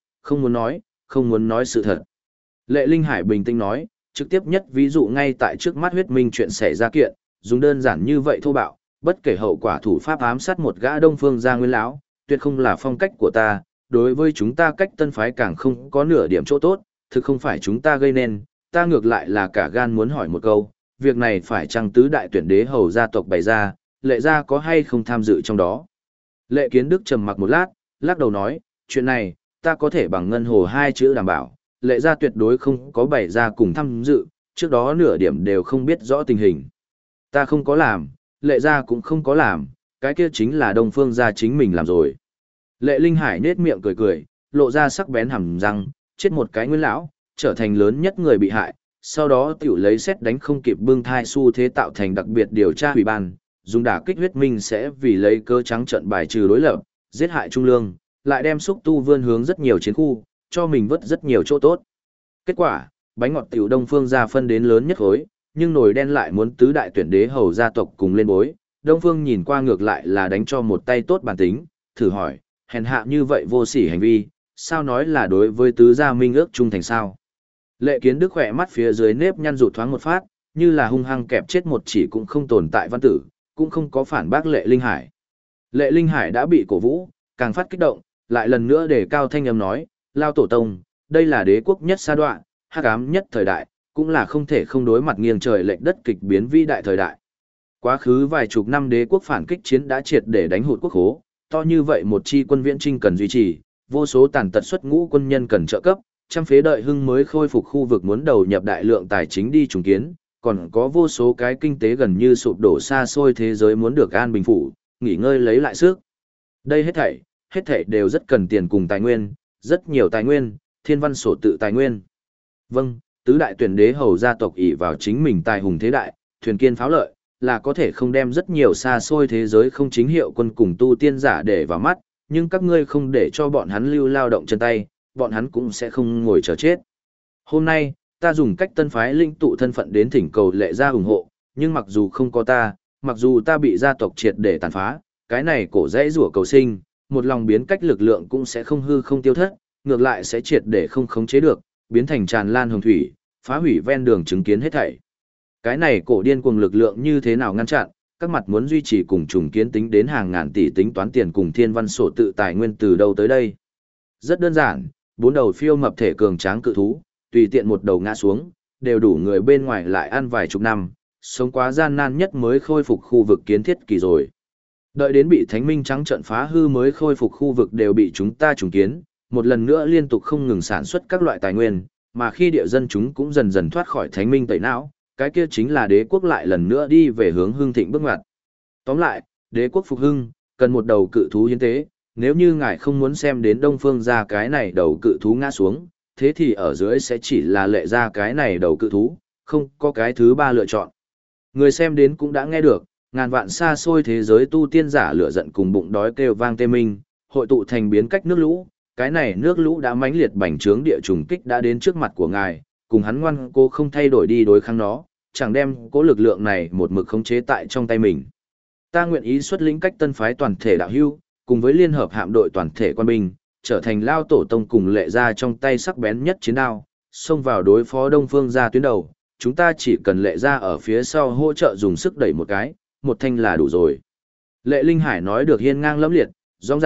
không muốn nói sự thật. Lệ Linh Hải bình tĩnh nói, trực tiếp nhất ví dụ ngay tại trước mắt huyết minh chuyện xảy ra kiện, dùng đơn giản như vậy thô bạo, bất kể hậu quả thủ pháp ám sát một gã Đông Phương gia nguyên lão, tuyệt không là phong cách của ta, đối với chúng ta cách tân phái càng không có nửa điểm chỗ tốt, thực không phải chúng ta gây nên, ta ngược lại là cả gan muốn hỏi một câu, việc này phải chăng tứ đại tuyển đế hầu gia tộc bày ra, Lệ gia có hay không tham dự trong đó? Lệ Kiến Đức trầm mặc một lát, lắc đầu nói, chuyện này, ta có thể bằng ngân hồ hai chữ đảm bảo, Lệ gia tuyệt đối không có bày ra cùng tham dự, trước đó nửa điểm đều không biết rõ tình hình. Ta không có làm, Lệ gia cũng không có làm, cái kia chính là Đông Phương gia chính mình làm rồi. Lệ Linh Hải nết miệng cười cười, lộ ra sắc bén hàm răng, chết một cái nguyên lão, trở thành lớn nhất người bị hại, sau đó tiểu lấy xét đánh không kịp bưng thai xu thế tạo thành đặc biệt điều tra ủy ban, dùng đả kích huyết minh sẽ vì lấy cơ trắng trận bài trừ đối lập, giết hại trung lương, lại đem xúc tu vươn hướng rất nhiều chiến khu, cho mình vớt rất nhiều chỗ tốt. Kết quả, bánh ngọt tiểu Đông Phương gia phân đến lớn nhất khối, nhưng nồi đen lại muốn tứ đại tuyển đế hầu gia tộc cùng lên bối. Đông Phương nhìn qua ngược lại là đánh cho một tay tốt bản tính, thử hỏi, hèn hạ như vậy vô sỉ hành vi, sao nói là đối với tứ gia minh ước trung thành sao? Lệ Kiến Đức khỏe mắt phía dưới nếp nhăn rụt thoáng một phát, như là hung hăng kẹp chết một chỉ cũng không tồn tại văn tử, cũng không có phản bác Lệ Linh Hải. Lệ Linh Hải đã bị cổ vũ, càng phát kích động, lại lần nữa để cao thanh âm nói, Lao tổ tông, đây là đế quốc nhất sa đoạn, hắc ám nhất thời đại, cũng là không thể không đối mặt nghiêng trời lệch đất kịch biến vĩ đại thời đại. Quá khứ vài chục năm đế quốc phản kích chiến đã triệt để đánh hụt quốc khố, to như vậy một chi quân viễn trinh cần duy trì, vô số tàn tật xuất ngũ quân nhân cần trợ cấp, trăm phế đợi hưng mới khôi phục khu vực muốn đầu nhập đại lượng tài chính đi trùng kiến, còn có vô số cái kinh tế gần như sụp đổ xa xôi thế giới muốn được an bình phủ, nghỉ ngơi lấy lại sức. Đây hết thảy đều rất cần tiền cùng tài nguyên, rất nhiều tài nguyên, thiên văn sổ tự tài nguyên. Vâng, tứ đại tuyển đế hầu gia tộc ỷ vào chính mình tài hùng thế đại, thuyền kiên pháo lợi, là có thể không đem rất nhiều xa xôi thế giới không chính hiệu quân cùng tu tiên giả để vào mắt, nhưng các ngươi không để cho bọn hắn lưu lao động chân tay, bọn hắn cũng sẽ không ngồi chờ chết. Hôm nay, ta dùng cách tân phái linh tụ thân phận đến thỉnh cầu Lệ gia ủng hộ, nhưng mặc dù không có ta, mặc dù ta bị gia tộc triệt để tàn phá, cái này cổ dãy rủa cầu sinh, một lòng biến cách lực lượng cũng sẽ không hư không tiêu thất, ngược lại sẽ triệt để không khống chế được, biến thành tràn lan hồng thủy, phá hủy ven đường chứng kiến hết thảy. Cái này cổ điên cuồng lực lượng như thế nào ngăn chặn, các mặt muốn duy trì cùng trùng kiến tính đến hàng ngàn tỷ tính toán tiền cùng thiên văn sổ tự tài nguyên từ đâu tới đây. Rất đơn giản, bốn đầu phiêu mập thể cường tráng cự thú, tùy tiện một đầu ngã xuống, đều đủ người bên ngoài lại ăn vài chục năm, sống quá gian nan nhất mới khôi phục khu vực kiến thiết kỳ rồi. Đợi đến bị Thánh Minh trắng trận phá hư mới khôi phục khu vực đều bị chúng ta trùng kiến, một lần nữa liên tục không ngừng sản xuất các loại tài nguyên, mà khi địa dân chúng cũng dần dần thoát khỏi Thánh Minh tẩy não, cái kia chính là đế quốc lại lần nữa đi về hướng hưng thịnh bước ngoặt. Tóm lại, đế quốc phục hưng, cần một đầu cự thú hiến tế, nếu như ngài không muốn xem đến Đông Phương ra cái này đầu cự thú ngã xuống, thế thì ở dưới sẽ chỉ là Lệ ra cái này đầu cự thú, không có cái thứ ba lựa chọn. Người xem đến cũng đã nghe được, ngàn vạn xa xôi thế giới tu tiên giả lửa giận cùng bụng đói kêu vang tê minh, hội tụ thành biến cách nước lũ, cái này nước lũ đã mãnh liệt bành trướng địa trùng kích đã đến trước mặt của ngài, cùng hắn ngoan cố không thay đổi đi đối kháng nó, chẳng đem cố lực lượng này một mực khống chế tại trong tay mình. Ta nguyện ý xuất lĩnh cách tân phái toàn thể đạo hưu, cùng với liên hợp hạm đội toàn thể quan binh, trở thành Lao tổ tông cùng Lệ gia trong tay sắc bén nhất chiến đao, xông vào đối phó Đông Phương gia tuyến đầu, chúng ta chỉ cần Lệ gia ở phía sau hỗ trợ dùng sức đẩy một cái, một thanh là đủ rồi. Lệ Linh Hải nói được hiên ngang lẫm liệt, rõ ràng,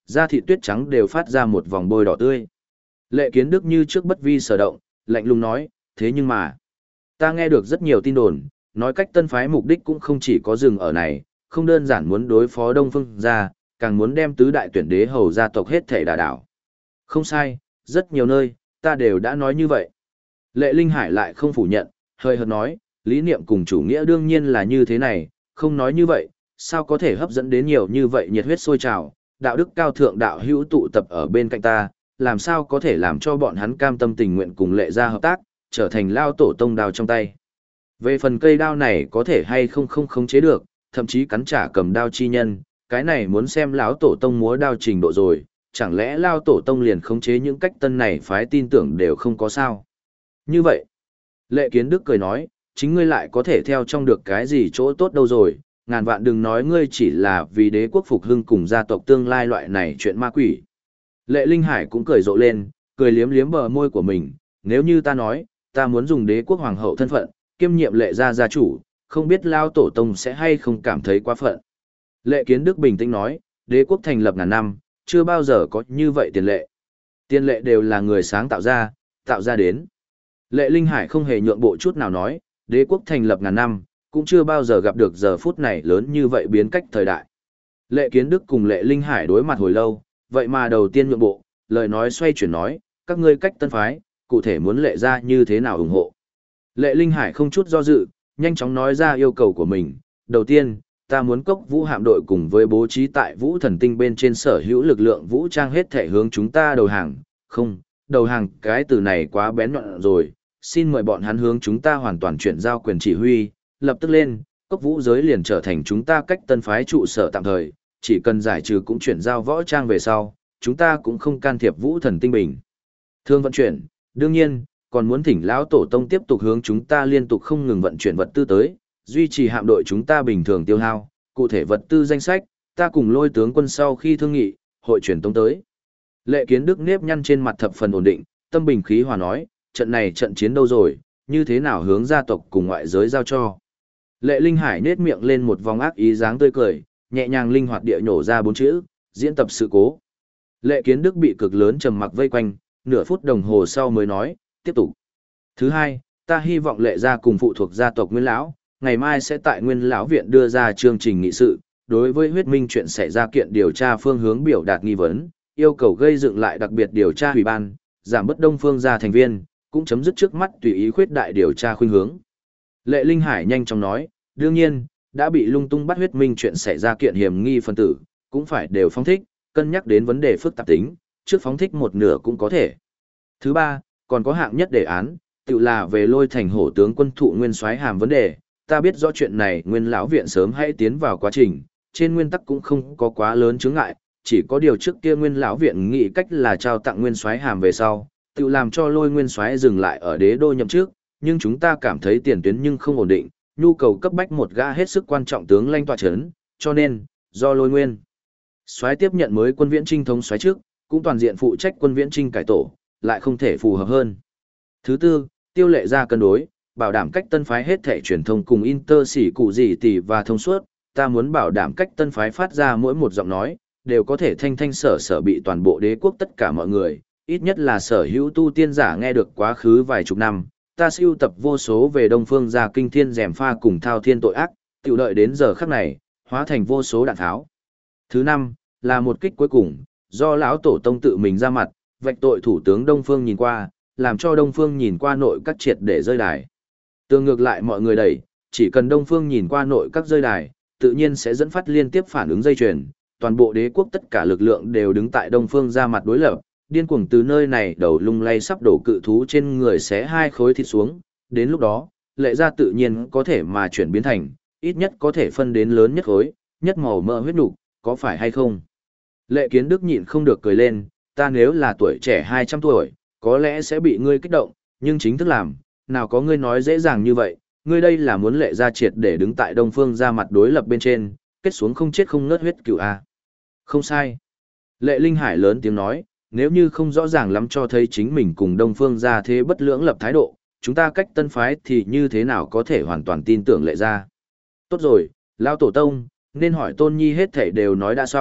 da thịt tuyết trắng đều phát ra một vòng bôi đỏ tươi. Lệ Kiến Đức như trước bất vi sở động, lạnh lùng nói, thế nhưng mà, ta nghe được rất nhiều tin đồn, nói cách tân phái mục đích cũng không chỉ có dừng ở này, không đơn giản muốn đối phó Đông Phương gia, càng muốn đem tứ đại tuyển đế hầu gia tộc hết thể đả đảo. Không sai, rất nhiều nơi, ta đều đã nói như vậy. Lệ Linh Hải lại không phủ nhận, hơi hợt nói, lý niệm cùng chủ nghĩa đương nhiên là như thế này, không nói như vậy, sao có thể hấp dẫn đến nhiều như vậy nhiệt huyết sôi trào, đạo đức cao thượng đạo hữu tụ tập ở bên cạnh ta, làm sao có thể làm cho bọn hắn cam tâm tình nguyện cùng Lệ gia hợp tác, trở thành lao tổ tông đao trong tay. Về phần cây đao này có thể hay không khống chế được, thậm chí cắn trả cầm đao chi nhân, cái này muốn xem lão tổ tông múa đao trình độ rồi, chẳng lẽ lao tổ tông liền khống chế những cách tân này phái tin tưởng đều không có sao. Như vậy, Lệ Kiến Đức cười nói, chính ngươi lại có thể theo trong được cái gì chỗ tốt đâu rồi, ngàn vạn đừng nói ngươi chỉ là vì đế quốc phục hưng cùng gia tộc tương lai loại này chuyện ma quỷ. Lệ Linh Hải cũng cười rộ lên, cười liếm liếm bờ môi của mình, nếu như ta nói, ta muốn dùng đế quốc hoàng hậu thân phận, kiêm nhiệm Lệ gia gia chủ, không biết lao tổ tông sẽ hay không cảm thấy quá phận. Lệ Kiến Đức bình tĩnh nói, đế quốc thành lập ngàn năm, chưa bao giờ có như vậy tiền lệ. Tiền lệ đều là người sáng tạo ra đến. Lệ Linh Hải không hề nhượng bộ chút nào nói, đế quốc thành lập ngàn năm, cũng chưa bao giờ gặp được giờ phút này lớn như vậy biến cách thời đại. Lệ Kiến Đức cùng Lệ Linh Hải đối mặt hồi lâu, vậy mà đầu tiên nhượng bộ, lời nói xoay chuyển nói, các ngươi cách tân phái, cụ thể muốn Lệ gia như thế nào ủng hộ. Lệ Linh Hải không chút do dự, nhanh chóng nói ra yêu cầu của mình. Đầu tiên, ta muốn Cốc Vũ hạm đội cùng với bố trí tại Vũ Thần Tinh bên trên sở hữu lực lượng vũ trang hết thể hướng chúng ta đầu hàng. Không, đầu hàng, cái từ này quá bén nhọn rồi. Xin mời bọn hắn hướng chúng ta hoàn toàn chuyển giao quyền chỉ huy, lập tức lên, Cốc Vũ giới liền trở thành chúng ta cách tân phái trụ sở tạm thời, chỉ cần giải trừ cũng chuyển giao võ trang về sau, chúng ta cũng không can thiệp Vũ Thần Tinh bình. Thương vận chuyển, đương nhiên, còn muốn thỉnh lão tổ tông tiếp tục hướng chúng ta liên tục không ngừng vận chuyển vật tư tới, duy trì hạm đội chúng ta bình thường tiêu hao, cụ thể vật tư danh sách, ta cùng Lôi tướng quân sau khi thương nghị, hội truyền tống tới. Lệ Kiến Đức nếp nhăn trên mặt thập phần ổn định, tâm bình khí hòa nói, trận này trận chiến đâu rồi, như thế nào hướng gia tộc cùng ngoại giới giao cho. Lệ Linh Hải nết miệng lên một vòng ác ý dáng tươi cười, nhẹ nhàng linh hoạt địa nhổ ra 4 chữ, diễn tập sự cố. Lệ Kiến Đức bị cực lớn trầm mặc vây quanh, nửa phút đồng hồ sau mới nói, tiếp tục. Thứ hai, ta hy vọng Lệ gia cùng phụ thuộc gia tộc Nguyên lão, ngày mai sẽ tại Nguyên lão viện đưa ra chương trình nghị sự, đối với huyết minh chuyện xảy ra kiện điều tra phương hướng biểu đạt nghi vấn, yêu cầu gây dựng lại đặc biệt điều tra ủy ban, giảm bớt Đông Phương gia thành viên, cũng chấm dứt trước mắt tùy ý khuyết đại điều tra khuynh hướng. Lệ Linh Hải nhanh chóng nói, đương nhiên, đã bị lung tung bắt huyết minh chuyện xảy ra kiện hiểm nghi phân tử, cũng phải đều phóng thích, cân nhắc đến vấn đề phức tạp tính, trước phóng thích một nửa cũng có thể. Thứ ba, còn có hạng nhất đề án, tự là về Lôi Thành hổ tướng quân thụ nguyên soái hàm vấn đề, ta biết rõ chuyện này Nguyên lão viện sớm hãy tiến vào quá trình, trên nguyên tắc cũng không có quá lớn chướng ngại, chỉ có điều trước kia Nguyên lão viện nghĩ cách là trao tặng nguyên soái hàm về sau, tự làm cho Lôi nguyên soái dừng lại ở đế đô nhậm chức, nhưng chúng ta cảm thấy tiền tuyến nhưng không ổn định, nhu cầu cấp bách một gã hết sức quan trọng tướng lãnh tọa chấn, cho nên, do Lôi nguyên soái tiếp nhận mới quân viễn trinh thống soái trước, cũng toàn diện phụ trách quân viễn trinh cải tổ, lại không thể phù hợp hơn. Thứ tư, Tiêu Lệ gia cân đối, bảo đảm cách tân phái hết thể truyền thông cùng inter xỉ cụ gì tỷ và thông suốt, ta muốn bảo đảm cách tân phái phát ra mỗi một giọng nói, đều có thể thanh thanh sở sở bị toàn bộ đế quốc tất cả mọi người, ít nhất là sở hữu tu tiên giả nghe được quá khứ vài chục năm, ta siêu tập vô số về Đông Phương gia kinh thiên rèm pha cùng thao thiên tội ác, tiểu đợi đến giờ khắc này, hóa thành vô số đạn tháo. Thứ năm, là một kích cuối cùng, do lão tổ tông tự mình ra mặt, vạch tội thủ tướng Đông Phương nhìn qua, làm cho Đông Phương nhìn qua nội các triệt để rơi đài. Tương ngược lại mọi người đẩy, chỉ cần Đông Phương nhìn qua nội các rơi đài, tự nhiên sẽ dẫn phát liên tiếp phản ứng dây chuyền, toàn bộ đế quốc tất cả lực lượng đều đứng tại Đông Phương ra mặt đối lập, điên cuồng từ nơi này đầu lung lay sắp đổ cự thú trên người xé 2 khối thịt xuống, đến lúc đó, Lệ gia tự nhiên có thể mà chuyển biến thành, ít nhất có thể phân đến lớn nhất khối, nhất màu mỡ huyết nục, có phải hay không? Lệ Kiến Đức nhịn không được cười lên, ta nếu là tuổi trẻ 200 tuổi, có lẽ sẽ bị ngươi kích động, nhưng chính thức làm, nào có ngươi nói dễ dàng như vậy, ngươi đây là muốn Lệ gia triệt để đứng tại Đông Phương ra mặt đối lập bên trên, kết xuống không chết không ngớt huyết cửu a. Không sai. Lệ Linh Hải lớn tiếng nói, nếu như không rõ ràng lắm cho thấy chính mình cùng Đông Phương gia thế bất lưỡng lập thái độ, chúng ta cách tân phái thì như thế nào có thể hoàn toàn tin tưởng Lệ gia. Tốt rồi, lão tổ tông, nên hỏi Tôn Nhi hết thảy đều nói đã xong,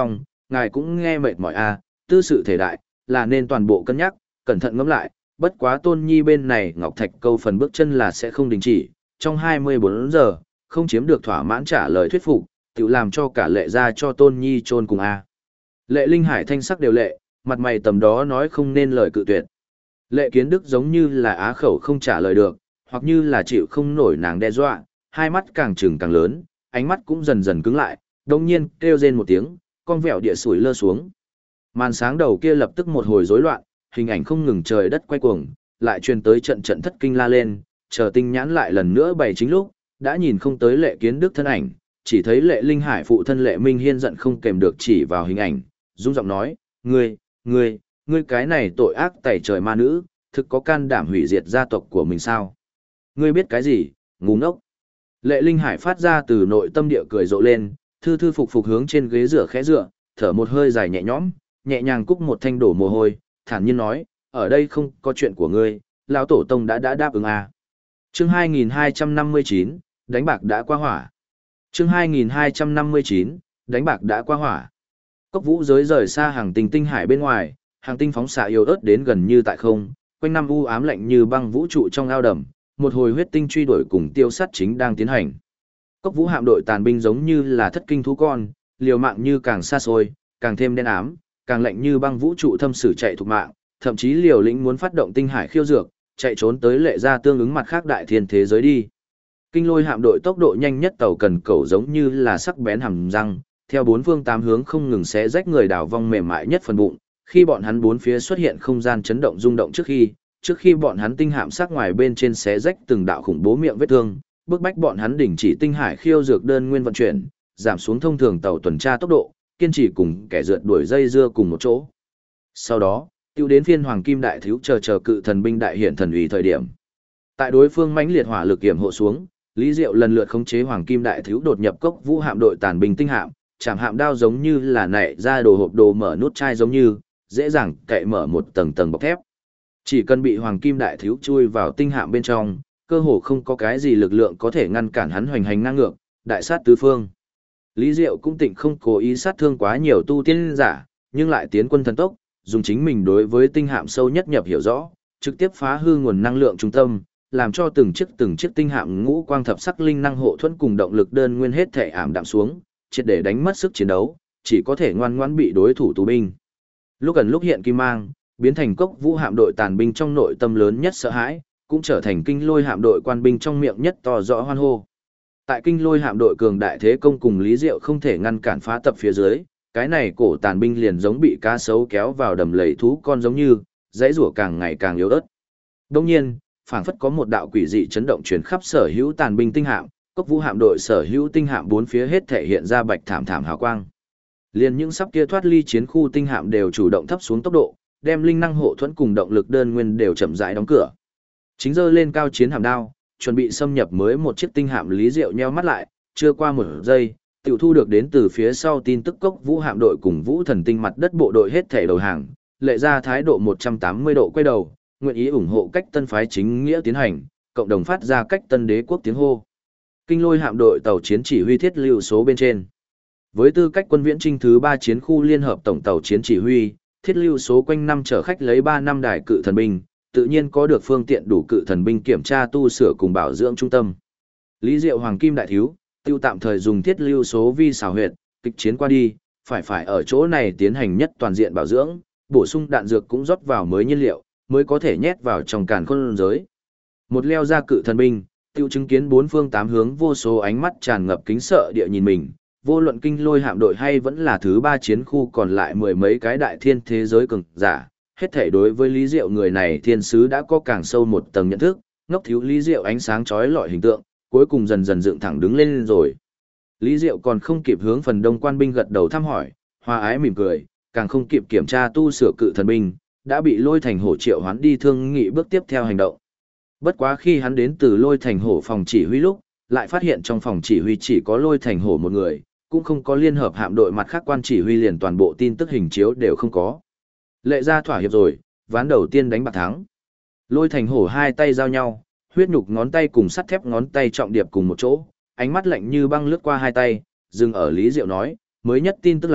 ngài cũng nghe mệt mỏi à, tư sự thể đại, là nên toàn bộ cân nhắc, cẩn thận ngẫm lại, bất quá Tôn Nhi bên này Ngọc Thạch câu phần bước chân là sẽ không đình chỉ, trong 24 giờ, không chiếm được thỏa mãn trả lời thuyết phục, tự làm cho cả Lệ gia cho Tôn Nhi chôn cùng a. Lệ Linh Hải thanh sắc đều lệ, mặt mày tầm đó nói không nên lời cự tuyệt. Lệ Kiến Đức giống như là á khẩu không trả lời được, hoặc như là chịu không nổi nàng đe dọa, hai mắt càng trừng càng lớn, ánh mắt cũng dần dần cứng lại, đồng nhiên kêu rên một tiếng, con vẹo địa sủi lơ xuống. Màn sáng đầu kia lập tức một hồi rối loạn, hình ảnh không ngừng trời đất quay cuồng, lại truyền tới trận trận thất kinh la lên, chờ tinh nhãn lại lần nữa bày chính lúc, đã nhìn không tới Lệ Kiến Đức thân ảnh, chỉ thấy Lệ Linh Hải phụ thân Lệ Minh Hiên giận không kềm được chỉ vào hình ảnh, rung giọng nói, ngươi cái này tội ác tày trời ma nữ, thực có can đảm hủy diệt gia tộc của mình sao? Ngươi biết cái gì, ngu ngốc? Lệ Linh Hải phát ra từ nội tâm địa cười rộ lên, thư thư phục phục hướng trên ghế dựa khẽ dựa, thở một hơi dài nhẹ nhõm, nhẹ nhàng cúc một thanh đổ mồ hôi, thản nhiên nói, ở đây không có chuyện của ngươi, lão tổ tông đã đáp ứng à. Chương 2259, đánh bạc đã qua hỏa. Chương 2259, đánh bạc đã qua hỏa. Cốc vũ giới rời xa hàng tinh tinh hải bên ngoài, hàng tinh phóng xạ yếu ớt đến gần như tại không, quanh năm u ám lạnh như băng vũ trụ trong ao đầm, một hồi huyết tinh truy đuổi cùng tiêu sát chính đang tiến hành. Cốc vũ hạm đội tàn binh giống như là thất kinh thú con, liều mạng như càng xa xôi, càng thêm đen ám, càng lạnh như băng vũ trụ thâm sử chạy thục mạng, thậm chí liều lĩnh muốn phát động tinh hải khiêu dược, chạy trốn tới Lệ gia tương ứng mặt khác đại thiên thế giới đi. Kinh lôi hạm đội tốc độ nhanh nhất tàu cần cẩu giống như là sắc bén hàm răng, theo bốn phương tám hướng không ngừng xé rách người đảo vong mềm mại nhất phần bụng, khi bọn hắn bốn phía xuất hiện không gian chấn động rung động trước khi bọn hắn tinh hạm sắc ngoài bên trên xé rách từng đạo khủng bố miệng vết thương, bức bách bọn hắn đình chỉ tinh hải khiêu dược đơn nguyên vận chuyển, giảm xuống thông thường tàu tuần tra tốc độ, kiên trì cùng kẻ rượt đuổi dây dưa cùng một chỗ. Sau đó, tiêu đến phiên Hoàng Kim Đại Thiếu chờ cự thần binh đại hiện thần uy thời điểm. Tại đối phương mãnh liệt hỏa lực kiểm hộ xuống, Lý Diệu lần lượt khống chế Hoàng Kim Đại Thiếu đột nhập cốc vũ hạm đội tàn binh tinh hạm, chạm hạm đao giống như là nảy ra đồ hộp đồ mở nút chai giống như, dễ dàng cậy mở một tầng tầng bọc thép. Chỉ cần bị Hoàng Kim Đại Thiếu chui vào tinh hạm bên trong, cơ hồ không có cái gì lực lượng có thể ngăn cản hắn hoành hành ngang ngược, đại sát tứ phương. Lý Diệu cũng tịnh không cố ý sát thương quá nhiều tu tiên giả, nhưng lại tiến quân thần tốc, dùng chính mình đối với tinh hạm sâu nhất nhập hiểu rõ, trực tiếp phá hư nguồn năng lượng trung tâm, làm cho từng chiếc tinh hạm ngũ quang thập sắc linh năng hộ thuẫn cùng động lực đơn nguyên hết thể ảm đạm xuống, triệt để đánh mất sức chiến đấu, chỉ có thể ngoan ngoãn bị đối thủ tù binh. Lúc gần lúc hiện kim mang, biến thành cốc vũ hạm đội tàn binh trong nội tâm lớn nhất sợ hãi, cũng trở thành kinh lôi hạm đội quan binh trong miệng nhất to rõ hoan hô. Tại kinh lôi hạm đội cường đại thế công cùng Lý Diệu không thể ngăn cản phá tập phía dưới, cái này cổ tàn binh liền giống bị cá sấu kéo vào đầm lầy thú con giống như, dãy rủa càng ngày càng yếu ớt. Đồng nhiên, phảng phất có một đạo quỷ dị chấn động truyền khắp sở hữu tàn binh tinh hạm, cốc vũ hạm đội sở hữu tinh hạm bốn phía hết thể hiện ra bạch thảm thảm hào quang. Liền những sắp kia thoát ly chiến khu tinh hạm đều chủ động thấp xuống tốc độ, đem linh năng hộ thuẫn cùng động lực đơn nguyên đều chậm rãi đóng cửa. Chính giơ lên cao chiến hạm đao, chuẩn bị xâm nhập mới một chiếc tinh hạm. Lý Diệu nheo mắt lại, chưa qua một giây, tiểu thu được đến từ phía sau tin tức cốc vũ hạm đội cùng vũ thần tinh mặt đất bộ đội hết thể đầu hàng, Lệ ra thái độ 180 độ quay đầu, nguyện ý ủng hộ cách tân phái chính nghĩa tiến hành, cộng đồng phát ra cách tân đế quốc tiếng hô. Kinh lôi hạm đội tàu chiến chỉ huy thiết lưu số bên trên. Với tư cách quân viễn trinh thứ 3 chiến khu liên hợp tổng tàu chiến chỉ huy, thiết lưu số quanh năm chở khách lấy 3 năm đài cự thần binh, tự nhiên có được phương tiện đủ cự thần binh kiểm tra tu sửa cùng bảo dưỡng trung tâm. Lý Diệu Hoàng Kim Đại Thiếu, tiêu tạm thời dùng thiết lưu số vi xảo huyệt, kịch chiến qua đi, phải ở chỗ này tiến hành nhất toàn diện bảo dưỡng, bổ sung đạn dược cũng rót vào mới nhiên liệu, mới có thể nhét vào trong càn khôn giới. Một leo ra cự thần binh, tiêu chứng kiến bốn phương tám hướng vô số ánh mắt tràn ngập kính sợ địa nhìn mình, vô luận kinh lôi hạm đội hay vẫn là thứ 3 chiến khu còn lại mười mấy cái đại thiên thế giới cường giả, hết thể đối với Lý Diệu người này thiên sứ đã có càng sâu một tầng nhận thức, ngốc thiếu Lý Diệu ánh sáng chói lọi hình tượng, cuối cùng dần dần dựng thẳng đứng lên rồi. Lý Diệu còn không kịp hướng phần đông quan binh gật đầu thăm hỏi, hòa ái mỉm cười, càng không kịp kiểm tra tu sửa cự thần binh, đã bị Lôi Thành Hổ triệu hoán đi thương nghị bước tiếp theo hành động. Bất quá khi hắn đến từ Lôi Thành Hổ phòng chỉ huy lúc, lại phát hiện trong phòng chỉ huy chỉ có Lôi Thành Hổ một người, cũng không có liên hợp hạm đội mặt khác quan chỉ huy, liền toàn bộ tin tức hình chiếu đều không có. Lệ ra thỏa hiệp rồi, ván đầu tiên đánh bạc thắng. Lôi Thành Hổ hai tay giao nhau, huyết nhục ngón tay cùng sắt thép ngón tay trọng điệp cùng một chỗ, ánh mắt lạnh như băng lướt qua hai tay, dừng ở Lý Diệu nói, mới nhất tin tức là,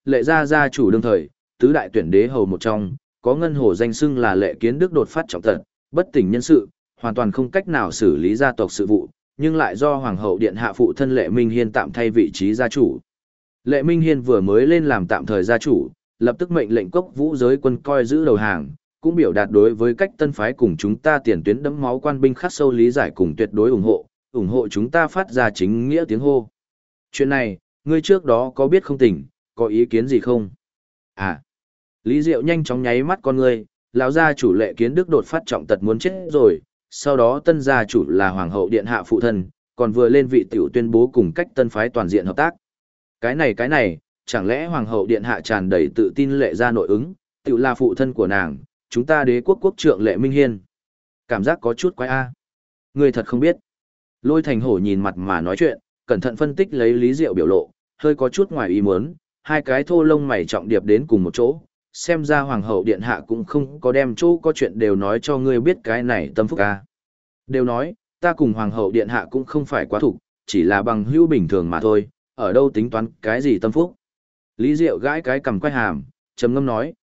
lệ gia gia chủ đương thời, tứ đại tuyển đế hầu một trong, có ngân hồ danh xưng là Lệ Kiến Đức đột phát trọng tật, bất tỉnh nhân sự, hoàn toàn không cách nào xử lý gia tộc sự vụ, nhưng lại do hoàng hậu điện hạ phụ thân Lệ Minh Hiên tạm thay vị trí gia chủ. Lệ Minh Hiên vừa mới lên làm tạm thời gia chủ, lập tức mệnh lệnh Cốc Vũ giới quân coi giữ đầu hàng, cũng biểu đạt đối với cách tân phái cùng chúng ta tiền tuyến đẫm máu quan binh khắc sâu lý giải cùng tuyệt đối ủng hộ chúng ta phát ra chính nghĩa tiếng hô. Chuyện này, ngươi trước đó có biết không tỉnh, có ý kiến gì không? À, Lý Diệu nhanh chóng nháy mắt con ngươi, lão gia chủ Lệ Kiến Đức đột phát trọng tật muốn chết rồi, sau đó tân gia chủ là hoàng hậu điện hạ phụ thân, còn vừa lên vị tiểu tuyên bố cùng cách tân phái toàn diện hợp tác. Cái này, chẳng lẽ hoàng hậu điện hạ tràn đầy tự tin Lệ gia nội ứng, tiểu là phụ thân của nàng, chúng ta đế quốc quốc trượng Lệ Minh Hiên. Cảm giác có chút quái a. Ngươi thật không biết. Lôi Thành Hổ nhìn mặt mà nói chuyện, cẩn thận phân tích lấy Lý Diệu biểu lộ, hơi có chút ngoài ý muốn, hai cái thô lông mày trọng điệp đến cùng một chỗ, xem ra hoàng hậu điện hạ cũng không có đem chỗ có chuyện đều nói cho ngươi biết cái này tâm phúc a. Đều nói, ta cùng hoàng hậu điện hạ cũng không phải quá thủ, chỉ là bằng hữu bình thường mà thôi, ở đâu tính toán cái gì tâm phúc. Lý Diệu gãi cái cằm quay hàm, trầm ngâm nói,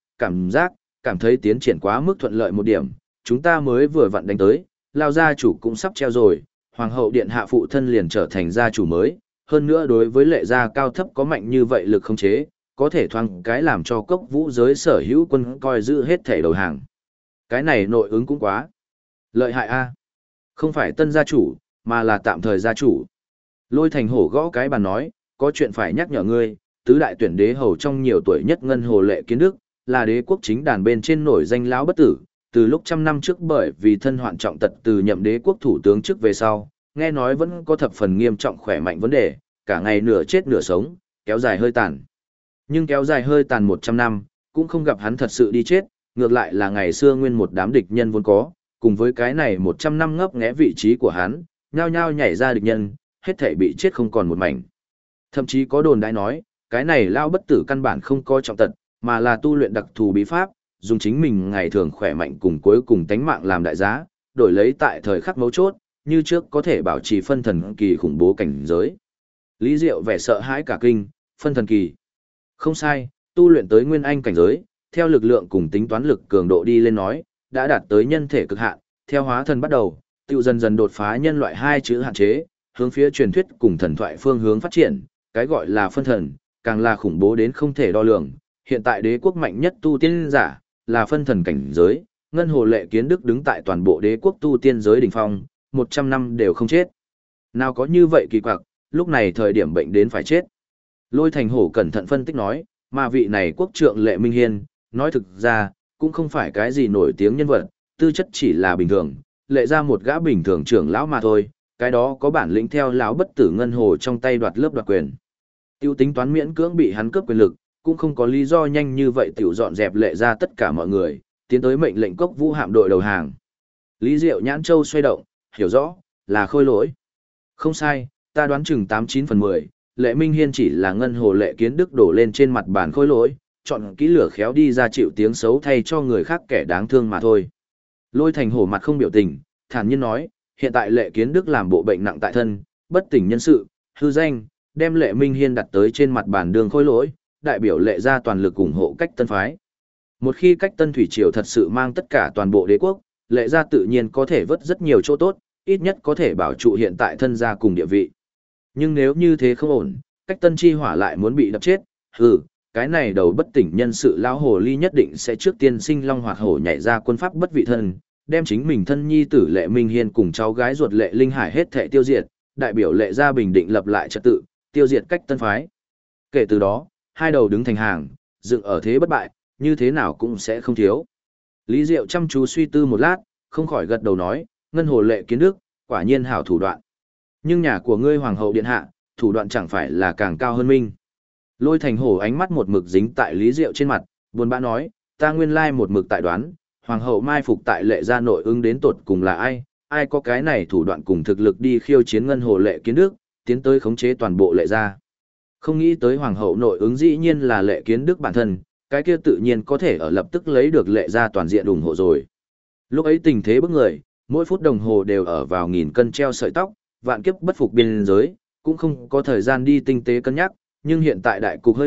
cảm thấy tiến triển quá mức thuận lợi một điểm, chúng ta mới vừa vặn đánh tới, lao gia chủ cũng sắp treo rồi, hoàng hậu điện hạ phụ thân liền trở thành gia chủ mới, hơn nữa đối với Lệ gia cao thấp có mạnh như vậy lực khống chế, có thể thoáng cái làm cho Cốc Vũ giới sở hữu quân coi giữ hết thể đầu hàng. Cái này nội ứng cũng quá lợi hại a. Không phải tân gia chủ, mà là tạm thời gia chủ. Lôi Thành Hổ gõ cái bàn nói, có chuyện phải nhắc nhở ngươi, tứ đại tuyển đế hầu trong nhiều tuổi nhất ngân hồ Lệ Kiến Đức, là đế quốc chính đàn bên trên nổi danh lão bất tử, từ lúc trăm năm trước bởi vì thân hoạn trọng tật từ nhậm đế quốc thủ tướng trước về sau, nghe nói vẫn có thập phần nghiêm trọng khỏe mạnh vấn đề, cả ngày nửa chết nửa sống, kéo dài hơi tàn. Nhưng kéo dài hơi tàn 100 năm, cũng không gặp hắn thật sự đi chết, ngược lại là ngày xưa nguyên một đám địch nhân vốn có, cùng với cái này 100 năm ngấp nghé vị trí của hắn, nhao nhao nhảy ra địch nhân, hết thảy bị chết không còn một mảnh. Thậm chí có đồn đại nói, cái này lao bất tử căn bản không có trọng tật, mà là tu luyện đặc thù bí pháp, dùng chính mình ngày thường khỏe mạnh cùng cuối cùng tánh mạng làm đại giá, đổi lấy tại thời khắc mấu chốt, như trước có thể bảo trì phân thần kỳ khủng bố cảnh giới. Lý Diệu vẻ sợ hãi cả kinh, phân thần kỳ. Không sai, tu luyện tới nguyên anh cảnh giới, theo lực lượng cùng tính toán lực cường độ đi lên nói, đã đạt tới nhân thể cực hạn, theo hóa thần bắt đầu, tiêu dần dần đột phá nhân loại hai chữ hạn chế, hướng phía truyền thuyết cùng thần thoại phương hướng phát triển, cái gọi là phân thần, càng là khủng bố đến không thể đo lường. Hiện tại đế quốc mạnh nhất tu tiên giả, là phân thần cảnh giới, ngân hồ Lệ Kiến Đức đứng tại toàn bộ đế quốc tu tiên giới đỉnh phong, 100 năm đều không chết. Nào có như vậy kỳ quặc, lúc này thời điểm bệnh đến phải chết. Lôi Thành Hổ cẩn thận phân tích nói, mà vị này quốc trượng Lệ Minh Hiên, nói thực ra, cũng không phải cái gì nổi tiếng nhân vật, tư chất chỉ là bình thường, Lệ ra một gã bình thường trưởng lão mà thôi, cái đó có bản lĩnh theo lão bất tử ngân hồ trong tay đoạt lớp đoạt quyền. Tiêu tính toán miễn cưỡng bị hắn cướp quyền lực, cũng không có lý do nhanh như vậy tiểu dọn dẹp Lệ ra tất cả mọi người, tiến tới mệnh lệnh Cốc Vũ hạm đội đầu hàng. Lý Diệu nhãn châu xoay động, hiểu rõ, là Khôi Lỗi. Không sai, ta đoán chừng 89 phần 10, Lệ Minh Hiên chỉ là ngân hồ Lệ Kiến Đức đổ lên trên mặt bàn Khôi Lỗi, chọn kỹ lửa khéo đi ra chịu tiếng xấu thay cho người khác kẻ đáng thương mà thôi. Lôi Thành Hổ mặt không biểu tình, thản nhiên nói, hiện tại Lệ Kiến Đức làm bộ bệnh nặng tại thân, bất tỉnh nhân sự, hư danh, đem Lệ Minh Hiên đặt tới trên mặt bàn đường Khôi Lỗi, đại biểu Lệ gia toàn lực ủng hộ cách tân phái. Một khi cách tân thủy triều thật sự mang tất cả toàn bộ đế quốc, Lệ gia tự nhiên có thể vớt rất nhiều chỗ tốt, ít nhất có thể bảo trụ hiện tại thân gia cùng địa vị. Nhưng nếu như thế không ổn, cách tân chi hỏa lại muốn bị đập chết, cái này đầu bất tỉnh nhân sự lão hồ ly nhất định sẽ trước tiên sinh long hoạt hổ nhảy ra quân pháp bất vị thân, đem chính mình thân nhi tử Lệ Minh Hiên cùng cháu gái ruột Lệ Linh Hải hết thệ tiêu diệt, đại biểu Lệ gia bình định lập lại trật tự, tiêu diệt cách tân phái. Kể từ đó, hai đầu đứng thành hàng, dựng ở thế bất bại, như thế nào cũng sẽ không thiếu. Lý Diệu chăm chú suy tư một lát, không khỏi gật đầu nói, ngân hồ Lệ Kiến Đức, quả nhiên hảo thủ đoạn. Nhưng nhà của ngươi hoàng hậu điện hạ, thủ đoạn chẳng phải là càng cao hơn minh. Lôi Thành Hổ ánh mắt một mực dính tại Lý Diệu trên mặt, buồn bã nói, ta nguyên lai một mực tại đoán, hoàng hậu mai phục tại Lệ gia nội ứng đến tột cùng là ai có cái này thủ đoạn cùng thực lực đi khiêu chiến ngân hồ Lệ Kiến Đức, tiến tới khống chế toàn bộ Lệ gia. Không nghĩ tới hoàng hậu nội ứng dĩ nhiên là Lệ Kiến Đức bản thân, cái kia tự nhiên có thể ở lập tức lấy được Lệ gia toàn diện ủng hộ rồi. Lúc ấy tình thế bức người, mỗi phút đồng hồ đều ở vào nghìn cân treo sợi tóc, vạn kiếp bất phục biên giới, cũng không có thời gian đi tinh tế cân nhắc, nhưng hiện tại đại cục hơi định,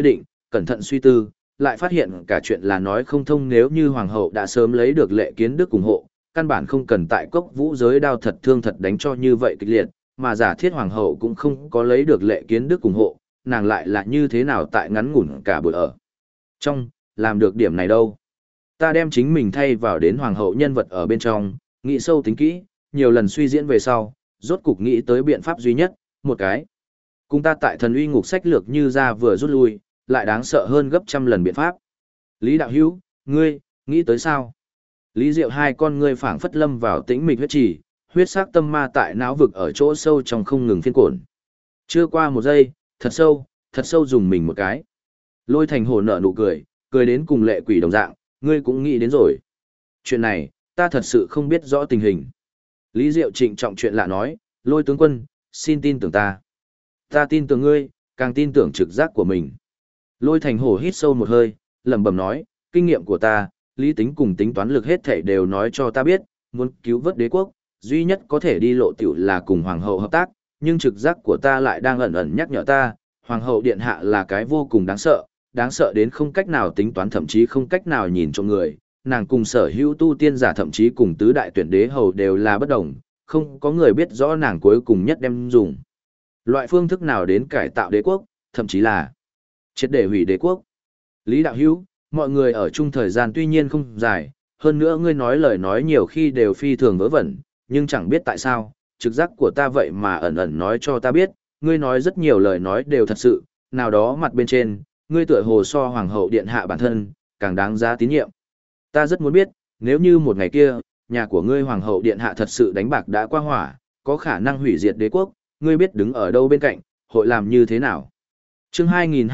cẩn thận suy tư, lại phát hiện cả chuyện là nói không thông. Nếu như hoàng hậu đã sớm lấy được Lệ Kiến Đức ủng hộ, căn bản không cần tại Cốc Vũ giới đao thật thương thật đánh cho như vậy kịch liệt, mà giả thiết hoàng hậu cũng không có lấy được Lệ Kiến Đức ủng hộ, nàng lại là như thế nào tại ngắn ngủn cả buổi ở trong, làm được điểm này đâu. Ta đem chính mình thay vào đến hoàng hậu nhân vật ở bên trong, nghĩ sâu tính kỹ, nhiều lần suy diễn về sau, rốt cục nghĩ tới biện pháp duy nhất, một cái. Cùng ta tại Thần Uy Ngục sách lược như ra vừa rút lui, lại đáng sợ hơn gấp trăm lần biện pháp. Lý đạo hữu, ngươi, nghĩ tới sao? Lý Diệu hai con ngươi phảng phất lâm vào tĩnh mịch huyết trì, huyết sắc tâm ma tại não vực ở chỗ sâu trong không ngừng phiên cổn. Chưa qua một giây, thật sâu dùng mình một cái. Lôi Thành Hổ nở nụ cười, cười đến cùng lệ quỷ đồng dạng, ngươi cũng nghĩ đến rồi. Chuyện này, ta thật sự không biết rõ tình hình. Lý Diệu trịnh trọng chuyện lạ nói, Lôi tướng quân, xin tin tưởng ta. Ta tin tưởng ngươi, càng tin tưởng trực giác của mình. Lôi Thành Hổ hít sâu một hơi, lẩm bẩm nói, kinh nghiệm của ta, lý tính cùng tính toán lực hết thảy đều nói cho ta biết, muốn cứu vớt đế quốc, duy nhất có thể đi lộ tiểu là cùng hoàng hậu hợp tác, nhưng trực giác của ta lại đang ẩn ẩn nhắc nhở ta, hoàng hậu điện hạ là cái vô cùng đáng sợ đến không cách nào tính toán, thậm chí không cách nào nhìn trộm người, nàng cùng sở hữu tu tiên giả thậm chí cùng tứ đại tuyển đế hầu đều là bất đồng, không có người biết rõ nàng cuối cùng nhất đem dùng loại phương thức nào đến cải tạo đế quốc, thậm chí là triệt để hủy đế quốc. Lý đạo hữu, mọi người ở chung thời gian tuy nhiên không dài, hơn nữa ngươi nói lời nói nhiều khi đều phi thường vớ vẩn, nhưng chẳng biết tại sao, trực giác của ta vậy mà ẩn ẩn nói cho ta biết, ngươi nói rất nhiều lời nói đều thật sự, nào đó mặt bên trên, ngươi tựa hồ so hoàng hậu điện hạ bản thân, càng đáng giá tín nhiệm. Ta rất muốn biết, nếu như một ngày kia, nhà của ngươi hoàng hậu điện hạ thật sự đánh bạc đã qua hỏa, có khả năng hủy diệt đế quốc, ngươi biết đứng ở đâu bên cạnh, hội làm như thế nào. Chương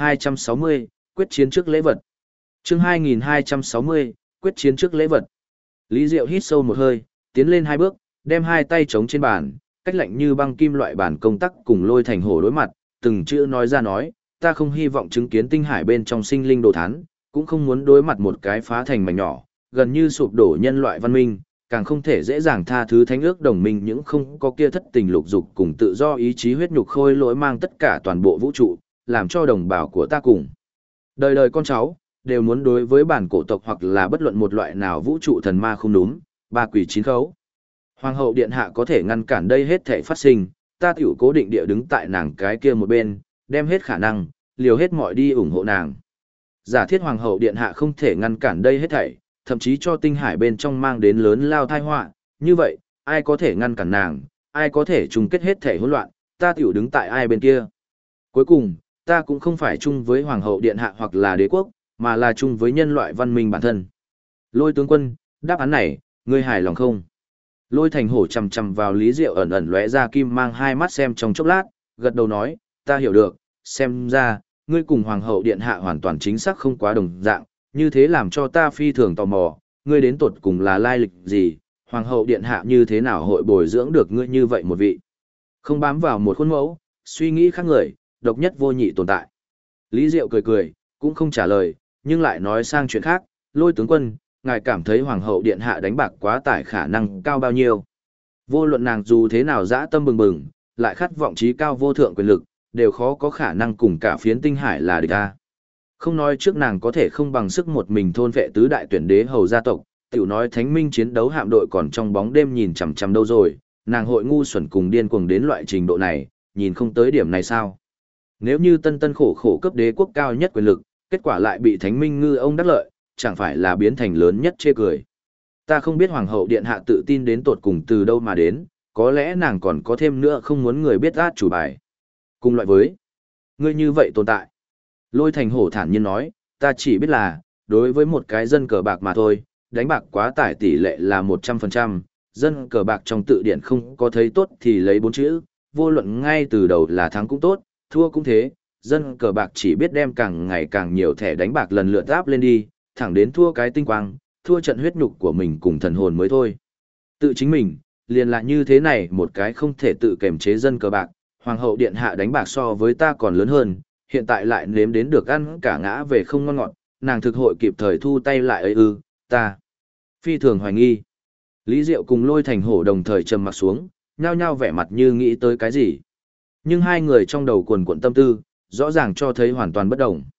2260, quyết chiến trước lễ vật. Chương 2260, quyết chiến trước lễ vật. Lý Diệu hít sâu một hơi, tiến lên hai bước, đem hai tay chống trên bàn, cách lạnh như băng kim loại bàn công tắc cùng Lôi Thành Hổ đối mặt, từng chữ nói ra nói, ta không hy vọng chứng kiến tinh hải bên trong sinh linh đồ thán, cũng không muốn đối mặt một cái phá thành mảnh nhỏ, gần như sụp đổ nhân loại văn minh, càng không thể dễ dàng tha thứ thánh ước đồng minh những không có kia thất tình lục dục cùng tự do ý chí huyết nhục khôi lỗi mang tất cả toàn bộ vũ trụ, làm cho đồng bào của ta cùng đời đời con cháu đều muốn đối với bản cổ tộc hoặc là bất luận một loại nào vũ trụ thần ma không đúng, ba quỷ chín khấu. Hoàng hậu điện hạ có thể ngăn cản đây hết thể phát sinh, ta tiểu cố định địa đứng tại nàng cái kia một bên, đem hết khả năng, liều hết mọi đi ủng hộ nàng. Giả thiết hoàng hậu điện hạ không thể ngăn cản đây hết thảy, thậm chí cho tinh hải bên trong mang đến lớn lao tai họa, như vậy, ai có thể ngăn cản nàng, ai có thể chung kết hết thảy hỗn loạn, ta tiểu đứng tại ai bên kia. Cuối cùng, ta cũng không phải chung với hoàng hậu điện hạ hoặc là đế quốc, mà là chung với nhân loại văn minh bản thân. Lôi tướng quân, đáp án này, ngươi hài lòng không? Lôi Thành Hổ chầm chầm vào Lý Diệu ẩn ẩn lóe ra kim mang hai mắt xem trong chốc lát, gật đầu nói, ta hiểu được, xem ra, ngươi cùng hoàng hậu điện hạ hoàn toàn chính xác không quá đồng dạng, như thế làm cho ta phi thường tò mò, ngươi đến tột cùng là lai lịch gì, hoàng hậu điện hạ như thế nào hội bồi dưỡng được ngươi như vậy một vị. Không bám vào một khuôn mẫu, suy nghĩ khác người, độc nhất vô nhị tồn tại. Lý Diệu cười cười, cũng không trả lời, nhưng lại nói sang chuyện khác, Lôi tướng quân, ngài cảm thấy hoàng hậu điện hạ đánh bạc quá tải khả năng cao bao nhiêu. Vô luận nàng dù thế nào dã tâm bừng bừng, lại khát vọng trí cao vô thượng quyền lực, đều khó có khả năng cùng cả phiến tinh hải là địch ta. Không nói trước nàng có thể không bằng sức một mình thôn vệ tứ đại tuyển đế hầu gia tộc, tiểu nói thánh minh chiến đấu hạm đội còn trong bóng đêm nhìn chằm chằm đâu rồi, nàng hội ngu xuẩn cùng điên cuồng đến loại trình độ này, nhìn không tới điểm này sao. Nếu như tân tân khổ khổ cấp đế quốc cao nhất quyền lực, kết quả lại bị thánh minh ngư ông đắc lợi, chẳng phải là biến thành lớn nhất chê cười. Ta không biết hoàng hậu điện hạ tự tin đến tột cùng từ đâu mà đến, có lẽ nàng còn có thêm nữa không muốn người biết át chủ bài. Cùng loại với, ngươi như vậy tồn tại. Lôi Thành Hổ thản nhiên nói, ta chỉ biết là, đối với một cái dân cờ bạc mà thôi, đánh bạc quá tải tỷ lệ là 100%, dân cờ bạc trong tự điển không có thấy tốt thì lấy 4 chữ, vô luận ngay từ đầu là thắng cũng tốt, thua cũng thế, dân cờ bạc chỉ biết đem càng ngày càng nhiều thẻ đánh bạc lần lượt áp lên đi, thẳng đến thua cái tinh quang, thua trận huyết nhục của mình cùng thần hồn mới thôi. Tự chính mình, liền là như thế này một cái không thể tự kiềm chế dân cờ bạc, hoàng hậu điện hạ đánh bạc so với ta còn lớn hơn, hiện tại lại nếm đến được ăn cả ngã về không ngon ngọt, nàng thực hội kịp thời thu tay lại ấy ư, ta phi thường hoài nghi. Lý Diệu cùng Lôi Thành Hổ đồng thời trầm mặt xuống, nhao nhao vẻ mặt như nghĩ tới cái gì. Nhưng hai người trong đầu quần quận tâm tư, rõ ràng cho thấy hoàn toàn bất đồng.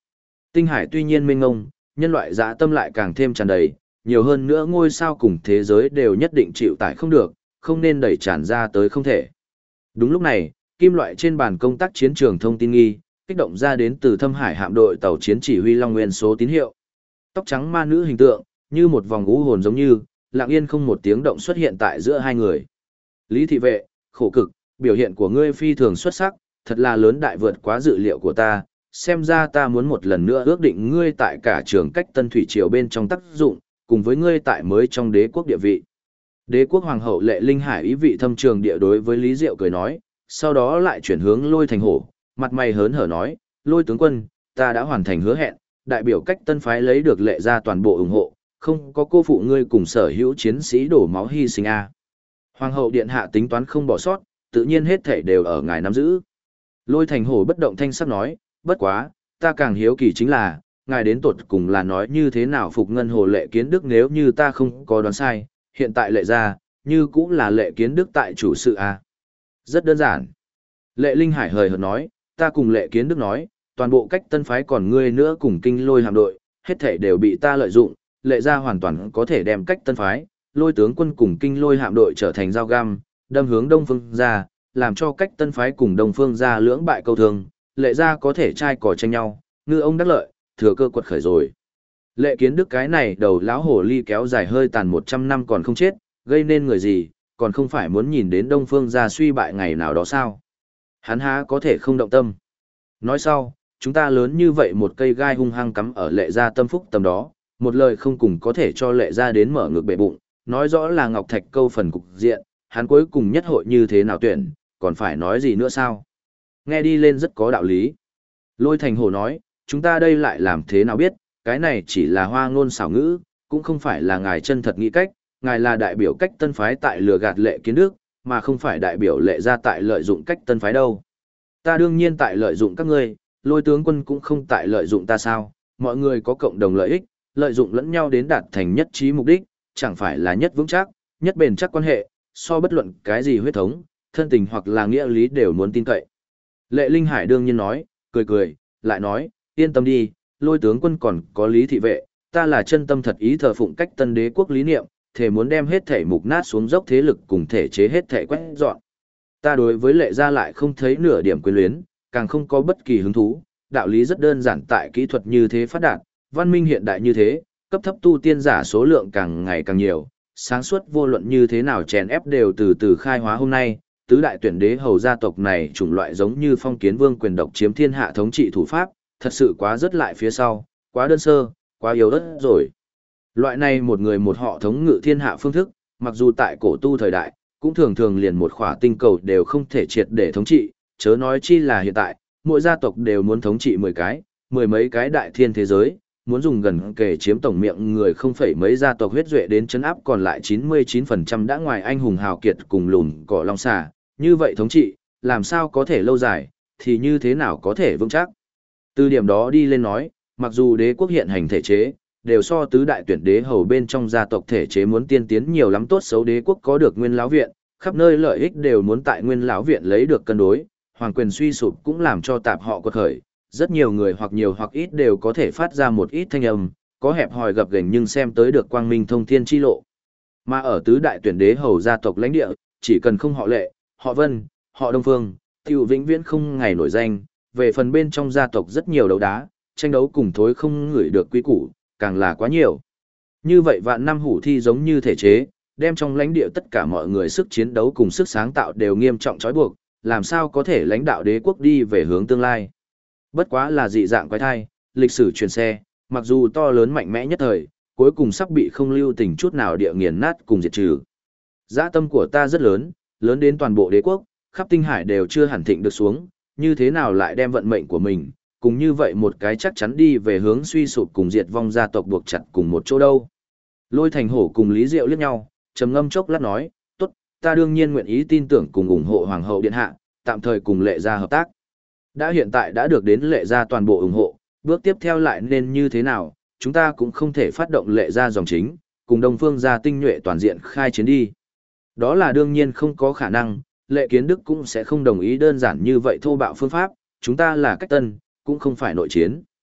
Tinh hải tuy nhiên mênh mông, nhân loại dã tâm lại càng thêm tràn đầy, nhiều hơn nữa ngôi sao cùng thế giới đều nhất định chịu tải không được, không nên đẩy tràn ra tới không thể. Đúng lúc này, kim loại trên bàn công tác chiến trường thông tin nghi, kích động ra đến từ Thâm Hải hạm đội tàu chiến chỉ huy Long Nguyên số tín hiệu. Tóc trắng ma nữ hình tượng, như một vòng ngũ hồn giống như, lặng yên không một tiếng động xuất hiện tại giữa hai người. Lý thị vệ, khổ cực, biểu hiện của ngươi phi thường xuất sắc, thật là lớn đại vượt quá dự liệu của ta, xem ra ta muốn một lần nữa ước định ngươi tại cả trường cách Tân Thủy Triều bên trong tác dụng, cùng với ngươi tại mới trong đế quốc địa vị. Đế quốc hoàng hậu Lệ Linh Hải ý vị thâm trường địa đối với Lý Diệu cười nói, sau đó lại chuyển hướng Lôi Thành Hổ, mặt mày hớn hở nói, Lôi tướng quân, ta đã hoàn thành hứa hẹn, đại biểu cách Tân phái lấy được Lệ gia toàn bộ ủng hộ, không có cô phụ ngươi cùng sở hữu chiến sĩ đổ máu hy sinh a. Hoàng hậu điện hạ tính toán không bỏ sót, tự nhiên hết thảy đều ở ngài nắm giữ. Lôi Thành Hổ bất động thanh sắc nói, bất quá, ta càng hiếu kỳ chính là, ngài đến tột cùng là nói như thế nào phục ngân hồ Lệ Kiến Đức nếu như ta không có đoán sai, hiện tại Lệ gia, như cũng là Lệ Kiến Đức tại chủ sự a. Rất đơn giản. Lệ Linh Hải hời hợt nói, ta cùng Lệ Kiến Đức nói, toàn bộ cách Tân phái còn ngươi nữa cùng Kinh Lôi hạm đội, hết thảy đều bị ta lợi dụng, Lệ gia hoàn toàn có thể đem cách Tân phái, Lôi tướng quân cùng Kinh Lôi hạm đội trở thành dao găm, đâm hướng Đông Phương gia, làm cho cách Tân phái cùng Đông Phương gia lưỡng bại câu thương, Lệ gia có thể trai cò tranh nhau, ngư ông đắc lợi, thừa cơ quật khởi rồi. Lệ Kiến Đức cái này đầu lão hổ ly kéo dài hơi tàn 100 năm còn không chết, gây nên người gì, còn không phải muốn nhìn đến Đông Phương gia suy bại ngày nào đó sao? Hắn há có thể không động tâm. Nói sau, chúng ta lớn như vậy một cây gai hung hăng cắm ở Lệ gia tâm phúc tầm đó, một lời không cùng có thể cho Lệ gia đến mở ngược bể bụng, nói rõ là Ngọc Thạch câu phần cục diện, hắn cuối cùng nhất hội như thế nào tuyển, còn phải nói gì nữa sao? Nghe đi lên rất có đạo lý. Lôi Thành Hổ nói, chúng ta đây lại làm thế nào biết, cái này chỉ là hoa ngôn xảo ngữ, cũng không phải là ngài chân thật nghĩ cách, ngài là đại biểu cách Tân phái tại lừa gạt Lệ Kiến Đức, mà không phải đại biểu Lệ gia tại lợi dụng cách Tân phái đâu. Ta đương nhiên tại lợi dụng các ngươi, Lôi tướng quân cũng không tại lợi dụng ta sao, mọi người có cộng đồng lợi ích, lợi dụng lẫn nhau đến đạt thành nhất trí mục đích, chẳng phải là nhất vững chắc, nhất bền chắc quan hệ, so bất luận cái gì huyết thống, thân tình hoặc là nghĩa lý đều muốn tin cậy. Lệ Linh Hải đương nhiên nói, cười cười, lại nói, yên tâm đi, Lôi tướng quân còn có Lý thị vệ, ta là chân tâm thật ý thờ phụng cách Tân đế quốc lý niệm, thể muốn đem hết thể mục nát xuống dốc thế lực cùng thể chế hết thể quét dọn. Ta đối với Lệ gia lại không thấy nửa điểm quyến luyến, càng không có bất kỳ hứng thú, đạo lý rất đơn giản tại kỹ thuật như thế phát đạt, văn minh hiện đại như thế, cấp thấp tu tiên giả số lượng càng ngày càng nhiều, sáng suốt vô luận như thế nào chèn ép đều từ từ khai hóa hôm nay, tứ đại tuyển đế hầu gia tộc này chủng loại giống như phong kiến vương quyền độc chiếm thiên hạ thống trị thủ pháp, thật sự quá rất lại phía sau, quá đơn sơ, quá yếu ớt rồi. Loại này một người một họ thống ngự thiên hạ phương thức, mặc dù tại cổ tu thời đại, cũng thường thường liền một khỏa tinh cầu đều không thể triệt để thống trị, chớ nói chi là hiện tại, mỗi gia tộc đều muốn thống trị 10 cái, mười mấy cái đại thiên thế giới, muốn dùng gần kề chiếm tổng miệng người không phải mấy gia tộc huyết duệ đến chấn áp còn lại 99% đã ngoài anh hùng hào kiệt cùng lùn cỏ long xà, như vậy thống trị, làm sao có thể lâu dài, thì như thế nào có thể vững chắc. Từ điểm đó đi lên nói, mặc dù đế quốc hiện hành thể chế, đều so tứ đại tuyển đế hầu bên trong gia tộc thể chế muốn tiên tiến nhiều lắm tốt xấu đế quốc có được nguyên lão viện, khắp nơi lợi ích đều muốn tại nguyên lão viện lấy được cân đối, hoàng quyền suy sụp cũng làm cho tạp họ quật khởi, rất nhiều người hoặc nhiều hoặc ít đều có thể phát ra một ít thanh âm, có hẹp hòi gập ghềnh nhưng xem tới được quang minh thông thiên chi lộ. Mà ở tứ đại tuyển đế hầu gia tộc lãnh địa, chỉ cần không họ Lệ, họ Vân, họ Đông Phương, tiểu vĩnh viễn không ngày nổi danh, về phần bên trong gia tộc rất nhiều đấu đá, tranh đấu cùng thối không ngửi được quý củ, càng là quá nhiều. Như vậy vạn năm hủ thi giống như thể chế, đem trong lãnh địa tất cả mọi người sức chiến đấu cùng sức sáng tạo đều nghiêm trọng trói buộc, làm sao có thể lãnh đạo đế quốc đi về hướng tương lai. Bất quá là dị dạng quái thai, lịch sử truyền xe, mặc dù to lớn mạnh mẽ nhất thời, cuối cùng sắp bị không lưu tình chút nào địa nghiền nát cùng diệt trừ. Dã tâm của ta rất lớn, lớn đến toàn bộ đế quốc, khắp tinh hải đều chưa hẳn thịnh được xuống, như thế nào lại đem vận mệnh của mình, cùng như vậy một cái chắc chắn đi về hướng suy sụp cùng diệt vong gia tộc buộc chặt cùng một chỗ đâu. Lôi Thành Hổ cùng Lý Diệu liếc nhau, trầm ngâm chốc lát nói, tốt, ta đương nhiên nguyện ý tin tưởng cùng ủng hộ Hoàng hậu Điện Hạ, tạm thời cùng Lệ gia hợp tác. Đã hiện tại đã được đến Lệ gia toàn bộ ủng hộ, bước tiếp theo lại nên như thế nào, chúng ta cũng không thể phát động Lệ gia dòng chính, cùng Đông Phương gia tinh nhuệ toàn diện khai chiến đi. Đó là đương nhiên không có khả năng, Lệ Kiến Đức cũng sẽ không đồng ý đơn giản như vậy thô bạo phương pháp, chúng ta là cách tân, cũng không phải nội chiến.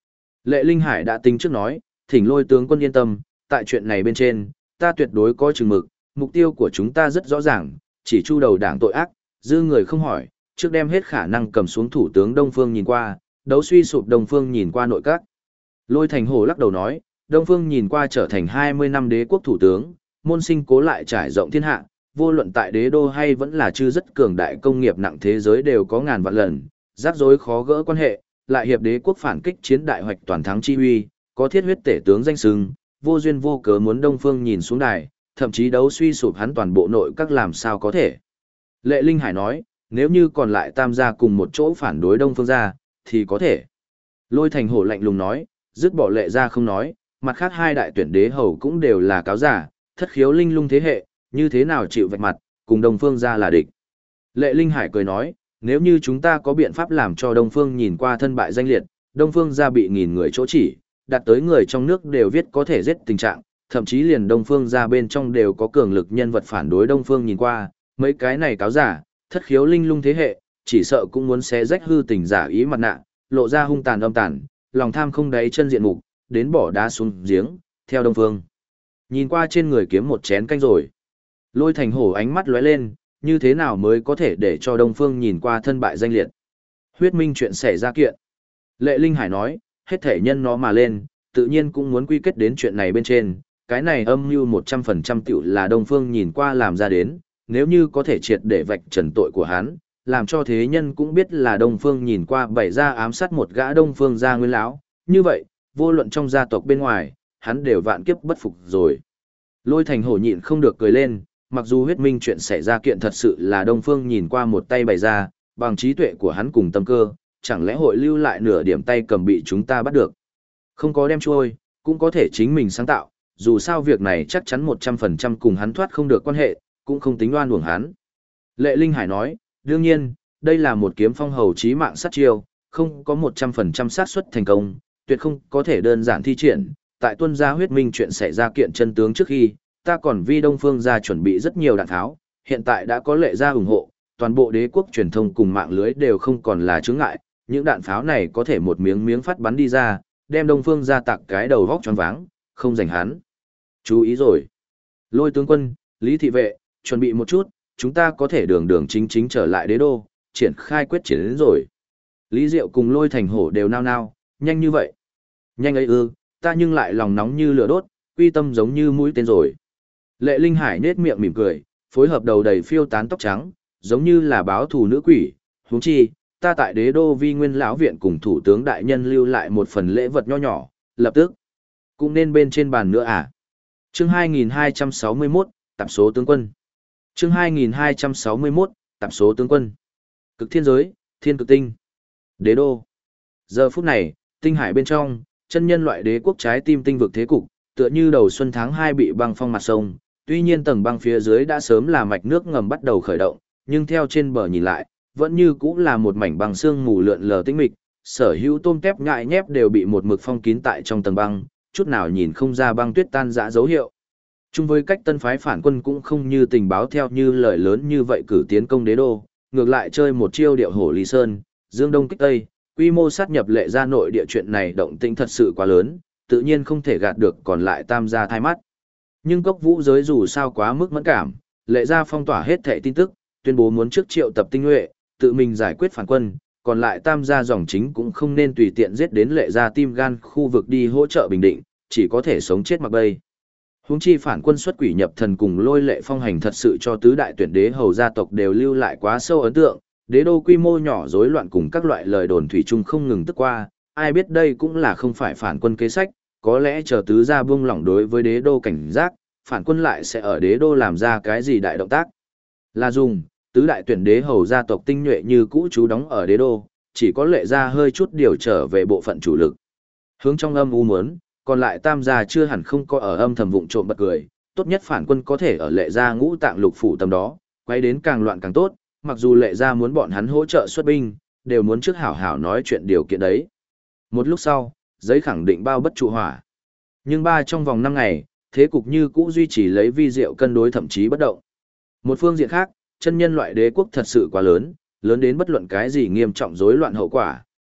Lệ Linh Hải đã tính trước nói, thỉnh Lôi tướng quân yên tâm, tại chuyện này bên trên, ta tuyệt đối có chừng mực, mục tiêu của chúng ta rất rõ ràng, chỉ chu đầu đảng tội ác, dư người không hỏi, trước đem hết khả năng cầm xuống thủ tướng Đông Phương nhìn qua, đấu suy sụp Đông Phương nhìn qua nội các. Lôi Thành Hổ lắc đầu nói, Đông Phương nhìn qua trở thành 20 năm đế quốc thủ tướng, môn sinh cố lại trải rộng thiên hạ, vô luận tại đế đô hay vẫn là chư rất cường đại công nghiệp nặng thế giới đều có ngàn vạn lần, rắc rối khó gỡ quan hệ, lại hiệp đế quốc phản kích chiến đại hoạch toàn thắng chi uy, có thiết huyết tể tướng danh xưng, vô duyên vô cớ muốn Đông Phương nhìn xuống đài, thậm chí đấu suy sụp hắn toàn bộ nội các làm sao có thể. Lệ Linh Hải nói, nếu như còn lại tam gia cùng một chỗ phản đối Đông Phương gia, thì có thể. Lôi Thành Hổ lạnh lùng nói, dứt bỏ Lệ gia không nói, mặt khác hai đại tuyển đế hầu cũng đều là cáo giả, thất khiếu linh lung thế hệ, như thế nào chịu vạch mặt, cùng Đông Phương gia là địch. Lệ Linh Hải cười nói, nếu như chúng ta có biện pháp làm cho Đông Phương nhìn qua thân bại danh liệt, Đông Phương gia bị nghìn người chỗ chỉ, đặt tới người trong nước đều viết có thể giết tình trạng, thậm chí liền Đông Phương gia bên trong đều có cường lực nhân vật phản đối Đông Phương nhìn qua, mấy cái này cáo giả, thất khiếu linh lung thế hệ, chỉ sợ cũng muốn xé rách hư tình giả ý mặt nạ, lộ ra hung tàn âm tàn, lòng tham không đáy chân diện mục, đến bỏ đá xuống giếng, theo Đông Phương. Nhìn qua trên người kiếm một chén canh rồi. Lôi Thành Hổ ánh mắt lóe lên, như thế nào mới có thể để cho Đông Phương nhìn qua thân bại danh liệt. Huyết minh chuyện xảy ra kiện. Lệ Linh Hải nói, hết thể nhân nó mà lên, tự nhiên cũng muốn quy kết đến chuyện này bên trên, cái này âm mưu 100% tiểu là Đông Phương nhìn qua làm ra đến, nếu như có thể triệt để vạch trần tội của hắn, làm cho thế nhân cũng biết là Đông Phương nhìn qua bày ra ám sát một gã Đông Phương gia nguyên lão, như vậy, vô luận trong gia tộc bên ngoài, hắn đều vạn kiếp bất phục rồi. Lôi Thành Hổ nhịn không được cười lên, mặc dù huyết minh chuyện xảy ra kiện thật sự là Đông Phương nhìn qua một tay bày ra, bằng trí tuệ của hắn cùng tâm cơ, chẳng lẽ hội lưu lại nửa điểm tay cầm bị chúng ta bắt được. Không có đem trôi, cũng có thể chính mình sáng tạo, dù sao việc này chắc chắn 100% cùng hắn thoát không được quan hệ, cũng không tính oan uổng hắn. Lệ Linh Hải nói, đương nhiên, đây là một kiếm phong hầu chí mạng sát chiêu, không có 100% xác suất thành công, tuyệt không có thể đơn giản thi triển. Tại tuân gia huyết minh chuyện xảy ra kiện chân tướng trước khi, ta còn vi Đông Phương gia chuẩn bị rất nhiều đạn tháo, hiện tại đã có Lệ gia ủng hộ, toàn bộ đế quốc truyền thông cùng mạng lưới đều không còn là chướng ngại, những đạn pháo này có thể một miếng miếng phát bắn đi ra, đem Đông Phương gia tạc cái đầu vóc choáng váng, không rảnh hắn. Chú ý rồi. Lôi tướng quân, Lý thị vệ, chuẩn bị một chút, chúng ta có thể đường đường chính chính trở lại đế đô, triển khai quyết chiến đến rồi. Lý Diệu cùng Lôi Thành Hổ đều nao nao, nhanh như vậy. Nhanh ấy ư, ta nhưng lại lòng nóng như lửa đốt, quy tâm giống như mũi tên rồi. Lệ Linh Hải nết miệng mỉm cười, phối hợp đầu đầy phiêu tán tóc trắng, giống như là báo thù nữ quỷ, huống chi, ta tại đế đô vi nguyên lão viện cùng thủ tướng đại nhân lưu lại một phần lễ vật nho nhỏ, lập tức. Cũng nên bên trên bàn nữa à? Chương 2261, tạp số tướng quân. Chương 2261, tạp số tướng quân. Cực thiên giới, thiên cực tinh. Đế đô. Giờ phút này, tinh hải bên trong, chân nhân loại đế quốc trái tim tinh vực thế cục, tựa như đầu xuân tháng 2 bị băng phong mặt sông, tuy nhiên tầng băng phía dưới đã sớm là mạch nước ngầm bắt đầu khởi động, nhưng theo trên bờ nhìn lại, vẫn như cũng là một mảnh băng sương mù lượn lờ tĩnh mịch, sở hữu tôm tép nhại nhép đều bị một mực phong kín tại trong tầng băng, chút nào nhìn không ra băng tuyết tan rã dấu hiệu. Chung với cách tân phái phản quân cũng không như tình báo theo như lời lớn như vậy cử tiến công đế đô, ngược lại chơi một chiêu điệu hổ ly sơn, dương đông kích tây, quy mô sát nhập Lệ gia nội địa chuyện này động tĩnh thật sự quá lớn, tự nhiên không thể gạt được còn lại tam gia thai mắt. Nhưng cốc vũ giới dù sao quá mức mẫn cảm, Lệ gia phong tỏa hết thảy tin tức, tuyên bố muốn trước triệu tập tinh nhuệ, tự mình giải quyết phản quân, còn lại tam gia dòng chính cũng không nên tùy tiện giết đến Lệ gia tim gan khu vực đi hỗ trợ bình định, chỉ có thể sống chết mặc bay. Huống chi phản quân xuất quỷ nhập thần cùng Lôi Lệ phong hành thật sự cho tứ đại tuyển đế hầu gia tộc đều lưu lại quá sâu ấn tượng, đế đô quy mô nhỏ rối loạn cùng các loại lời đồn thủy chung không ngừng tức qua, ai biết đây cũng là không phải phản quân kế sách, có lẽ chờ tứ gia buông lỏng đối với đế đô cảnh giác, phản quân lại sẽ ở đế đô làm ra cái gì đại động tác. Là dùng, tứ đại tuyển đế hầu gia tộc tinh nhuệ như cũ trú đóng ở đế đô, chỉ có Lệ gia hơi chút điều trở về bộ phận chủ lực. Hướng trong âm u muốn, còn lại tam gia chưa hẳn không có ở âm thầm vụng trộm bật cười, tốt nhất phản quân có thể ở Lệ gia ngũ tạng lục phủ tầm đó, quay đến càng loạn càng tốt, mặc dù Lệ gia muốn bọn hắn hỗ trợ xuất binh, đều muốn trước hảo hảo nói chuyện điều kiện đấy. Một lúc sau, giấy khẳng định bao bất trụ hỏa. Nhưng trong vòng 5 ngày, thế cục như cũ duy trì lấy vi diệu cân đối thậm chí bất động. Một phương diện khác, chân nhân loại đế quốc thật sự quá lớn, lớn đến bất luận cái gì nghiêm trọng rối loạn hậu quả,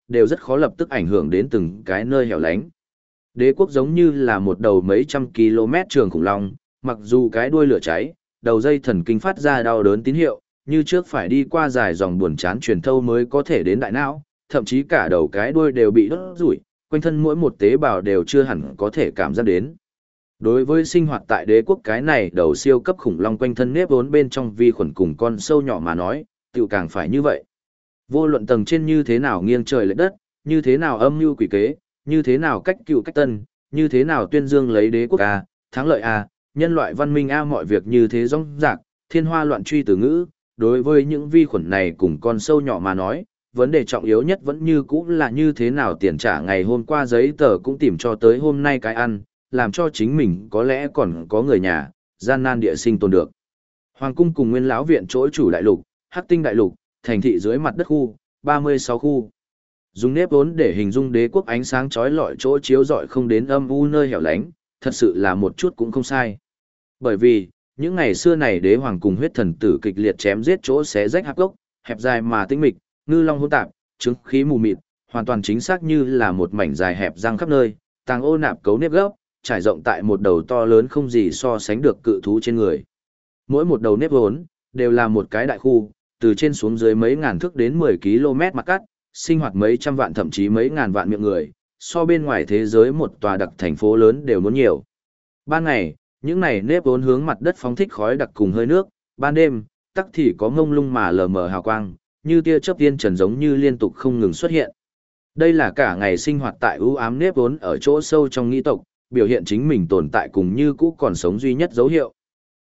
đều rất khó lập tức ảnh hưởng đến từng cái nơi hẻo lánh. Đế quốc giống như là một đầu mấy trăm km trường khủng long, mặc dù cái đuôi lửa cháy, đầu dây thần kinh phát ra đau đớn tín hiệu, như trước phải đi qua dài dòng buồn chán truyền thâu mới có thể đến đại não, thậm chí cả đầu cái đuôi đều bị đốt rủi, quanh thân mỗi một tế bào đều chưa hẳn có thể cảm giác đến. Đối với sinh hoạt tại đế quốc cái này đầu siêu cấp khủng long quanh thân nếp vốn bên trong vi khuẩn cùng con sâu nhỏ mà nói, tiểu càng phải như vậy. Vô luận tầng trên như thế nào nghiêng trời lệch đất, như thế nào âm mưu quỷ kế, như thế nào cách cựu cách tân, như thế nào tuyên dương lấy đế quốc A, thắng lợi A, nhân loại văn minh A, mọi việc như thế rong rạc, thiên hoa loạn truy từ ngữ, đối với những vi khuẩn này cùng con sâu nhỏ mà nói, vấn đề trọng yếu nhất vẫn như cũ là như thế nào tiền trả ngày hôm qua giấy tờ cũng tìm cho tới hôm nay cái ăn, làm cho chính mình có lẽ còn có người nhà, gian nan địa sinh tồn được. Hoàng cung cùng Nguyên lão viện chỗ chủ đại lục, Hắc Tinh đại lục, thành thị dưới mặt đất khu, 36 khu. Dùng nếp vốn để hình dung đế quốc ánh sáng chói lọi chỗ chiếu rọi không đến âm u nơi hẻo lánh, thật sự là một chút cũng không sai. Bởi vì, những ngày xưa này đế hoàng cùng huyết thần tử kịch liệt chém giết chỗ xé rách hạp gốc, hẹp dài mà tinh mịch, ngư long hỗn tạp, trứng khí mù mịt, hoàn toàn chính xác như là một mảnh dài hẹp răng khắp nơi, tàng ô nạp cấu nếp gốc, trải rộng tại một đầu to lớn không gì so sánh được cự thú trên người. Mỗi một đầu nếp vốn, đều là một cái đại khu, từ trên xuống dưới mấy ngàn thước đến 10 km mặt cắt, sinh hoạt mấy trăm vạn thậm chí mấy ngàn vạn miệng người, so bên ngoài thế giới một tòa đặc thành phố lớn đều muốn nhiều. Ban ngày, những này nếp vốn hướng mặt đất phóng thích khói đặc cùng hơi nước, ban đêm, tắc thì có ngông lung mà lờ mờ hào quang, như tia chớp tiên trần giống như liên tục không ngừng xuất hiện. Đây là cả ngày sinh hoạt tại ưu ám nếp vốn ở chỗ sâu trong nghĩ tộc, biểu hiện chính mình tồn tại cùng như cũ còn sống duy nhất dấu hiệu.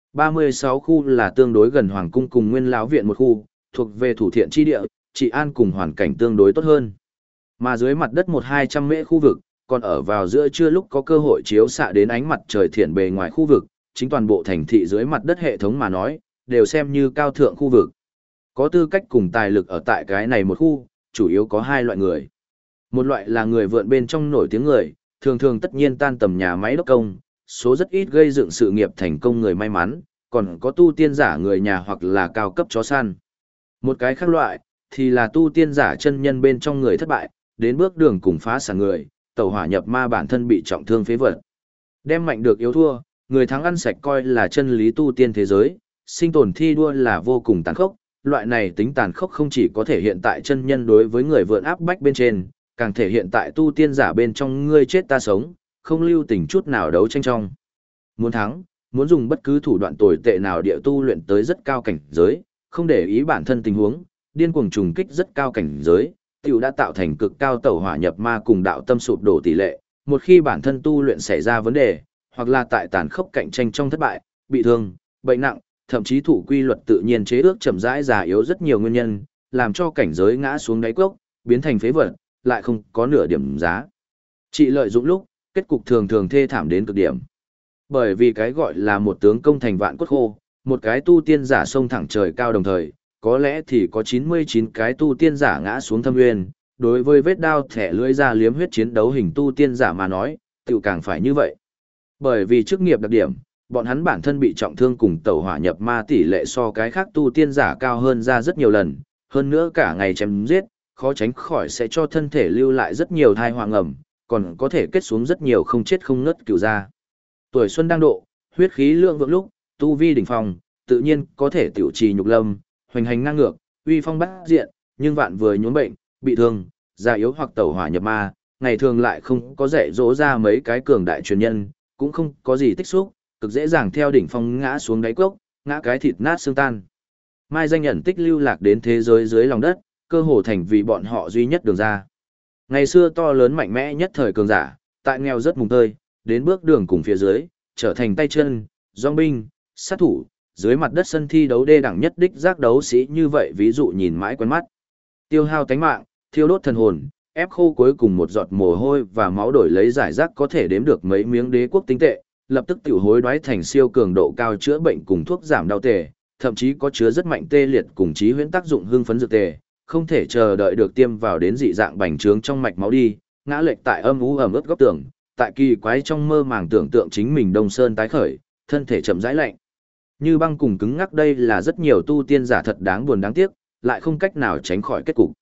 36 khu là tương đối gần hoàng cung cùng Nguyên lão viện một khu, thuộc về thủ thiện chi địa, trị an cùng hoàn cảnh tương đối tốt hơn. Mà dưới mặt đất 1-200 mễ khu vực, còn ở vào giữa trưa lúc có cơ hội chiếu xạ đến ánh mặt trời thiện bề ngoài khu vực, chính toàn bộ thành thị dưới mặt đất hệ thống mà nói, đều xem như cao thượng khu vực. Có tư cách cùng tài lực ở tại cái này một khu, chủ yếu có hai loại người. Một loại là người vượn bên trong nổi tiếng người, thường thường tất nhiên tan tầm nhà máy đốc công, số rất ít gây dựng sự nghiệp thành công người may mắn, còn có tu tiên giả người nhà hoặc là cao cấp chó săn. Một cái khác loại, thì là tu tiên giả chân nhân bên trong người thất bại, đến bước đường cùng phá sản người, tẩu hỏa nhập ma bản thân bị trọng thương phế vật. Đem mạnh được yếu thua, người thắng ăn sạch coi là chân lý tu tiên thế giới, sinh tồn thi đua là vô cùng tàn khốc, loại này tính tàn khốc không chỉ có thể hiện tại chân nhân đối với người vượn áp bách bên trên, càng thể hiện tại tu tiên giả bên trong ngươi chết ta sống, không lưu tình chút nào đấu tranh trong. Muốn thắng, muốn dùng bất cứ thủ đoạn tồi tệ nào địa tu luyện tới rất cao cảnh giới, không để ý bản thân tình huống, điên cuồng trùng kích rất cao cảnh giới, tiểu đã tạo thành cực cao tẩu hỏa nhập ma cùng đạo tâm sụp đổ tỷ lệ. Một khi bản thân tu luyện xảy ra vấn đề, hoặc là tại tàn khốc cạnh tranh trong thất bại, bị thương, bệnh nặng, thậm chí thủ quy luật tự nhiên chế ước chậm rãi già yếu rất nhiều nguyên nhân, làm cho cảnh giới ngã xuống đáy cốc, biến thành phế vật, lại không có nửa điểm giá. Trị lợi dụng lúc, kết cục thường thường thê thảm đến cực điểm. Bởi vì cái gọi là một tướng công thành vạn cốt khô, một cái tu tiên giả sông thẳng trời cao đồng thời, có lẽ thì có 99 cái tu tiên giả ngã xuống thâm nguyên. Đối với vết đao thẻ lưỡi ra liếm huyết chiến đấu hình tu tiên giả mà nói, tự càng phải như vậy. Bởi vì chức nghiệp đặc điểm, bọn hắn bản thân bị trọng thương cùng tẩu hỏa nhập ma tỷ lệ so cái khác tu tiên giả cao hơn ra rất nhiều lần, hơn nữa cả ngày chém giết, khó tránh khỏi sẽ cho thân thể lưu lại rất nhiều thai hoang ẩm, còn có thể kết xuống rất nhiều không chết không ngất cửu ra. Tuổi xuân đang độ, huyết khí lượng vượng lúc, tu vi đỉnh phong, tự nhiên có thể tiểu trì nhục lâm, hoành hành ngang ngược, uy phong bát diện, nhưng vạn vừa nhuốm bệnh, bị thương, già yếu hoặc tẩu hỏa nhập ma, ngày thường lại không có dạy dỗ ra mấy cái cường đại truyền nhân, cũng không có gì tích xúc, cực dễ dàng theo đỉnh phong ngã xuống đáy cốc, ngã cái thịt nát xương tan. Mai danh nhận tích lưu lạc đến thế giới dưới lòng đất, cơ hồ thành vì bọn họ duy nhất đường ra. Ngày xưa to lớn mạnh mẽ nhất thời cường giả, tại nghèo rất mùng tơi, đến bước đường cùng phía dưới, trở thành tay chân, dòng binh, sát thủ, dưới mặt đất sân thi đấu đê đẳng nhất đích giác đấu sĩ như vậy ví dụ nhìn mãi quen mắt. Tiêu hao tánh mạng, thiêu đốt thần hồn, ép khô cuối cùng một giọt mồ hôi và máu đổi lấy giải rác có thể đếm được mấy miếng đế quốc tinh tệ, lập tức tiểu hối đoái thành siêu cường độ cao chữa bệnh cùng thuốc giảm đau tề, thậm chí có chứa rất mạnh tê liệt cùng trí huyễn tác dụng hưng phấn dược tề, không thể chờ đợi được tiêm vào đến dị dạng bành trướng trong mạch máu đi, ngã lệch tại âm u ẩm ướt góc tường, tại kỳ quái trong mơ màng tưởng tượng chính mình đông sơn tái khởi, thân thể chậm rãi lạnh. Như băng cùng cứng ngắc đây là rất nhiều tu tiên giả thật đáng buồn đáng tiếc, lại không cách nào tránh khỏi kết cục.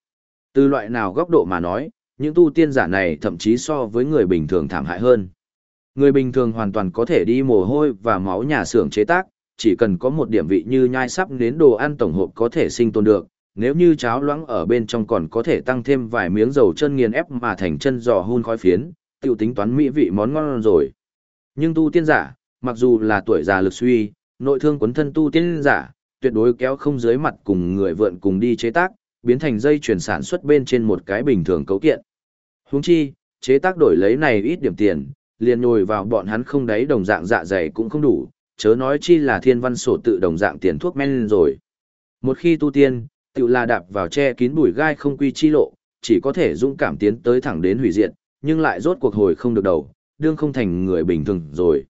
Từ loại nào góc độ mà nói, những tu tiên giả này thậm chí so với người bình thường thảm hại hơn. Người bình thường hoàn toàn có thể đi mồ hôi và máu nhà xưởng chế tác, chỉ cần có một điểm vị như nhai sắp đến đồ ăn tổng hộp có thể sinh tồn được, nếu như cháo loãng ở bên trong còn có thể tăng thêm vài miếng dầu chân nghiền ép mà thành chân giò hun khói phiến, tiểu tính toán mỹ vị món ngon rồi. Nhưng tu tiên giả, mặc dù là tuổi già lực suy, nội thương quấn thân tu tiên giả, tuyệt đối kéo không dưới mặt cùng người vượn cùng đi chế tác, biến thành dây chuyển sản xuất bên trên một cái bình thường cấu kiện. Huống chi, chế tác đổi lấy này ít điểm tiền, liền nhồi vào bọn hắn không đáy đồng dạng dạ dày cũng không đủ, chớ nói chi là thiên văn sổ tự đồng dạng tiền thuốc men rồi. Một khi tu tiên, tự là đạp vào che kín bụi gai không quy chi lộ, chỉ có thể dũng cảm tiến tới thẳng đến hủy diệt, nhưng lại rốt cuộc hồi không được đầu, đương không thành người bình thường rồi.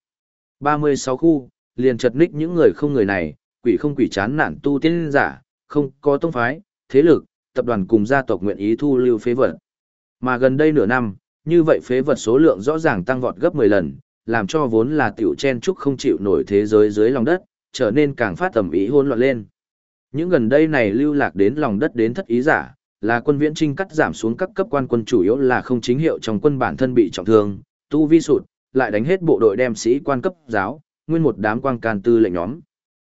36 khu, liền chật ních những người không người này, quỷ không quỷ chán nản tu tiên giả, không có tông phái, thế lực, tập đoàn cùng gia tộc nguyện ý thu lưu phế vật. Mà gần đây nửa năm, như vậy phế vật số lượng rõ ràng tăng vọt gấp 10 lần, làm cho vốn là tiểu chen trúc không chịu nổi thế giới dưới lòng đất, trở nên càng phát tầm ý hỗn loạn lên. Những gần đây này lưu lạc đến lòng đất đến thất ý giả, là quân viễn trinh cắt giảm xuống các cấp quan quân chủ yếu là không chính hiệu trong quân bản thân bị trọng thương, tu vi sụt, lại đánh hết bộ đội đem sĩ quan cấp giáo, nguyên một đám quang can tư lệnh nhóm.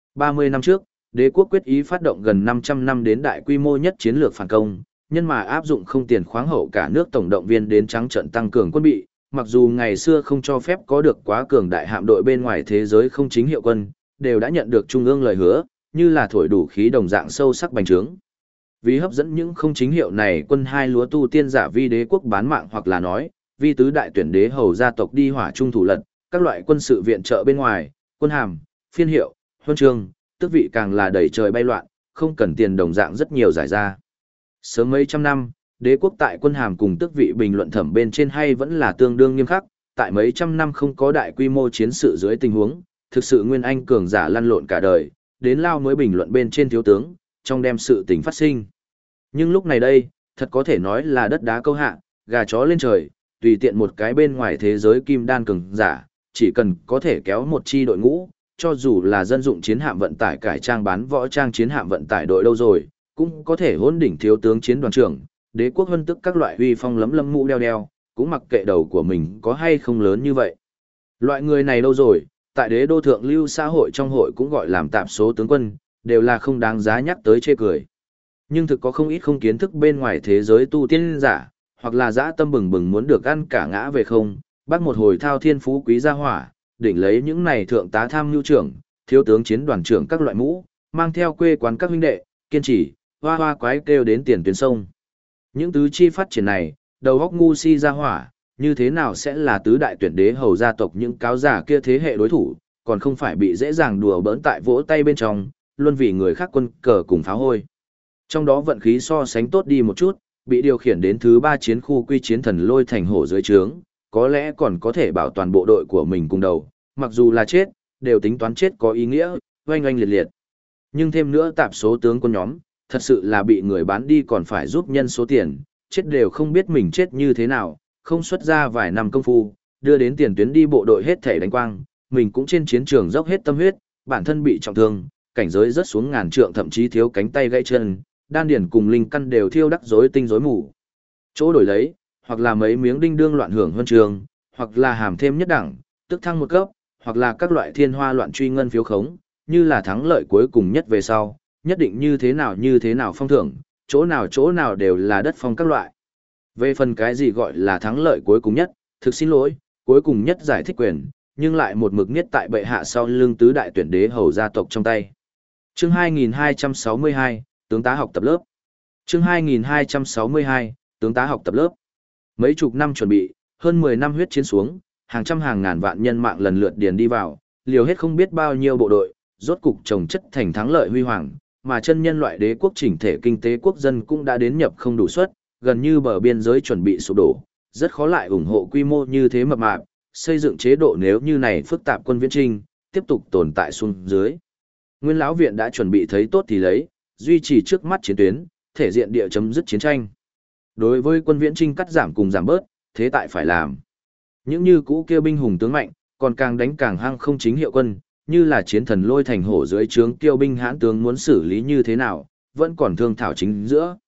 30 năm trước, đế quốc quyết ý phát động gần 500 năm đến đại quy mô nhất chiến lược phản công, nhân mà áp dụng không tiền khoáng hậu cả nước tổng động viên đến trắng trận tăng cường quân bị, mặc dù ngày xưa không cho phép có được quá cường đại hạm đội bên ngoài thế giới không chính hiệu quân, đều đã nhận được trung ương lời hứa, như là thổi đủ khí đồng dạng sâu sắc bành trướng. Vì hấp dẫn những không chính hiệu này quân hai lúa tu tiên giả vi đế quốc bán mạng hoặc là nói, vi tứ đại tuyển đế hầu gia tộc đi hỏa trung thủ lật, các loại quân sự viện trợ bên ngoài, quân hàm, phiên hiệu, huân chương, tước vị càng là đẩy trời bay loạn, không cần tiền đồng dạng rất nhiều giải ra. Sớm mấy trăm năm, đế quốc tại quân hàm cùng tước vị bình luận thẩm bên trên hay vẫn là tương đương nghiêm khắc, tại mấy trăm năm không có đại quy mô chiến sự dưới tình huống, thực sự nguyên anh cường giả lăn lộn cả đời, đến lao mới bình luận bên trên thiếu tướng, trong đem sự tình phát sinh. Nhưng lúc này đây, thật có thể nói là đất đá câu hạ, gà chó lên trời, tùy tiện một cái bên ngoài thế giới kim đan cường giả, chỉ cần có thể kéo một chi đội ngũ, cho dù là dân dụng chiến hạm vận tải cải trang bán võ trang chiến hạm vận tải đội đâu rồi, cũng có thể hôn đỉnh thiếu tướng chiến đoàn trưởng, đế quốc hân tức các loại uy phong lấm lâm mũ đeo đeo, cũng mặc kệ đầu của mình có hay không lớn như vậy. Loại người này đâu rồi, tại đế đô thượng lưu xã hội trong hội cũng gọi làm tạp số tướng quân, đều là không đáng giá nhắc tới chê cười. Nhưng thực có không ít không kiến thức bên ngoài thế giới tu tiên giả, hoặc là dã tâm bừng bừng muốn được ăn cả ngã về không, bắt một hồi thao thiên phú quý gia hỏa, đỉnh lấy những này thượng tá tham nhu trưởng, thiếu tướng chiến đoàn trưởng các loại mũ, mang theo quê quán các huynh đệ, kiên trì, hoa hoa quái kêu đến tiền tuyến sông. Những tứ chi phát triển này, đầu góc ngu si gia hỏa, như thế nào sẽ là tứ đại tuyển đế hầu gia tộc những cáo giả kia thế hệ đối thủ, còn không phải bị dễ dàng đùa bỡn tại vỗ tay bên trong, luôn vì người khác quân cờ cùng pháo hôi. Trong đó vận khí so sánh tốt đi một chút, bị điều khiển đến thứ 3 chiến khu quy chiến thần lôi thành hổ dưới trướng, có lẽ còn có thể bảo toàn bộ đội của mình cùng đầu, mặc dù là chết, đều tính toán chết có ý nghĩa, oanh oanh liệt liệt. Nhưng thêm nữa tạp số tướng quân nhóm, thật sự là bị người bán đi còn phải giúp nhân số tiền, chết đều không biết mình chết như thế nào, không xuất ra vài năm công phu, đưa đến tiền tuyến đi bộ đội hết thể đánh quang, mình cũng trên chiến trường dốc hết tâm huyết, bản thân bị trọng thương, cảnh giới rớt xuống ngàn trượng thậm chí thiếu cánh tay gãy chân, đan điển cùng linh căn đều thiêu đắc rối tinh rối mù. Chỗ đổi lấy, hoặc là mấy miếng đinh đương loạn hưởng huân trường, hoặc là hàm thêm nhất đẳng, tức thăng một cấp, hoặc là các loại thiên hoa loạn truy ngân phiếu khống, như là thắng lợi cuối cùng nhất về sau, nhất định như thế nào phong thưởng, chỗ nào đều là đất phong các loại. Về phần cái gì gọi là thắng lợi cuối cùng nhất, thực xin lỗi, cuối cùng nhất giải thích quyền, nhưng lại một mực niết tại bệ hạ sau lưng tứ đại tuyển đế hầu gia tộc trong tay. Chương 2262, tướng tá học tập lớp. Chương 2262, tướng tá học tập lớp. Mấy chục năm chuẩn bị, hơn 10 năm huyết chiến xuống, hàng trăm hàng ngàn vạn nhân mạng lần lượt điền đi vào, liều hết không biết bao nhiêu bộ đội, rốt cục trồng chất thành thắng lợi huy hoàng, mà chân nhân loại đế quốc chỉnh thể kinh tế quốc dân cũng đã đến nhập không đủ suất, gần như bờ biên giới chuẩn bị sụp đổ, rất khó lại ủng hộ quy mô như thế mập mạp, xây dựng chế độ nếu như này phức tạp quân viễn trinh, tiếp tục tồn tại xuống dưới. Nguyên lão viện đã chuẩn bị thấy tốt thì lấy, duy trì trước mắt chiến tuyến, thể diện địa chấm dứt chiến tranh. Đối với quân viễn trinh cắt giảm cùng giảm bớt, thế tại phải làm. Những như cũ kia binh hùng tướng mạnh, còn càng đánh càng hăng không chính hiệu quân, như là chiến thần lôi thành hổ dưới trướng kiêu binh hãn tướng muốn xử lý như thế nào, vẫn còn thương thảo chính giữa.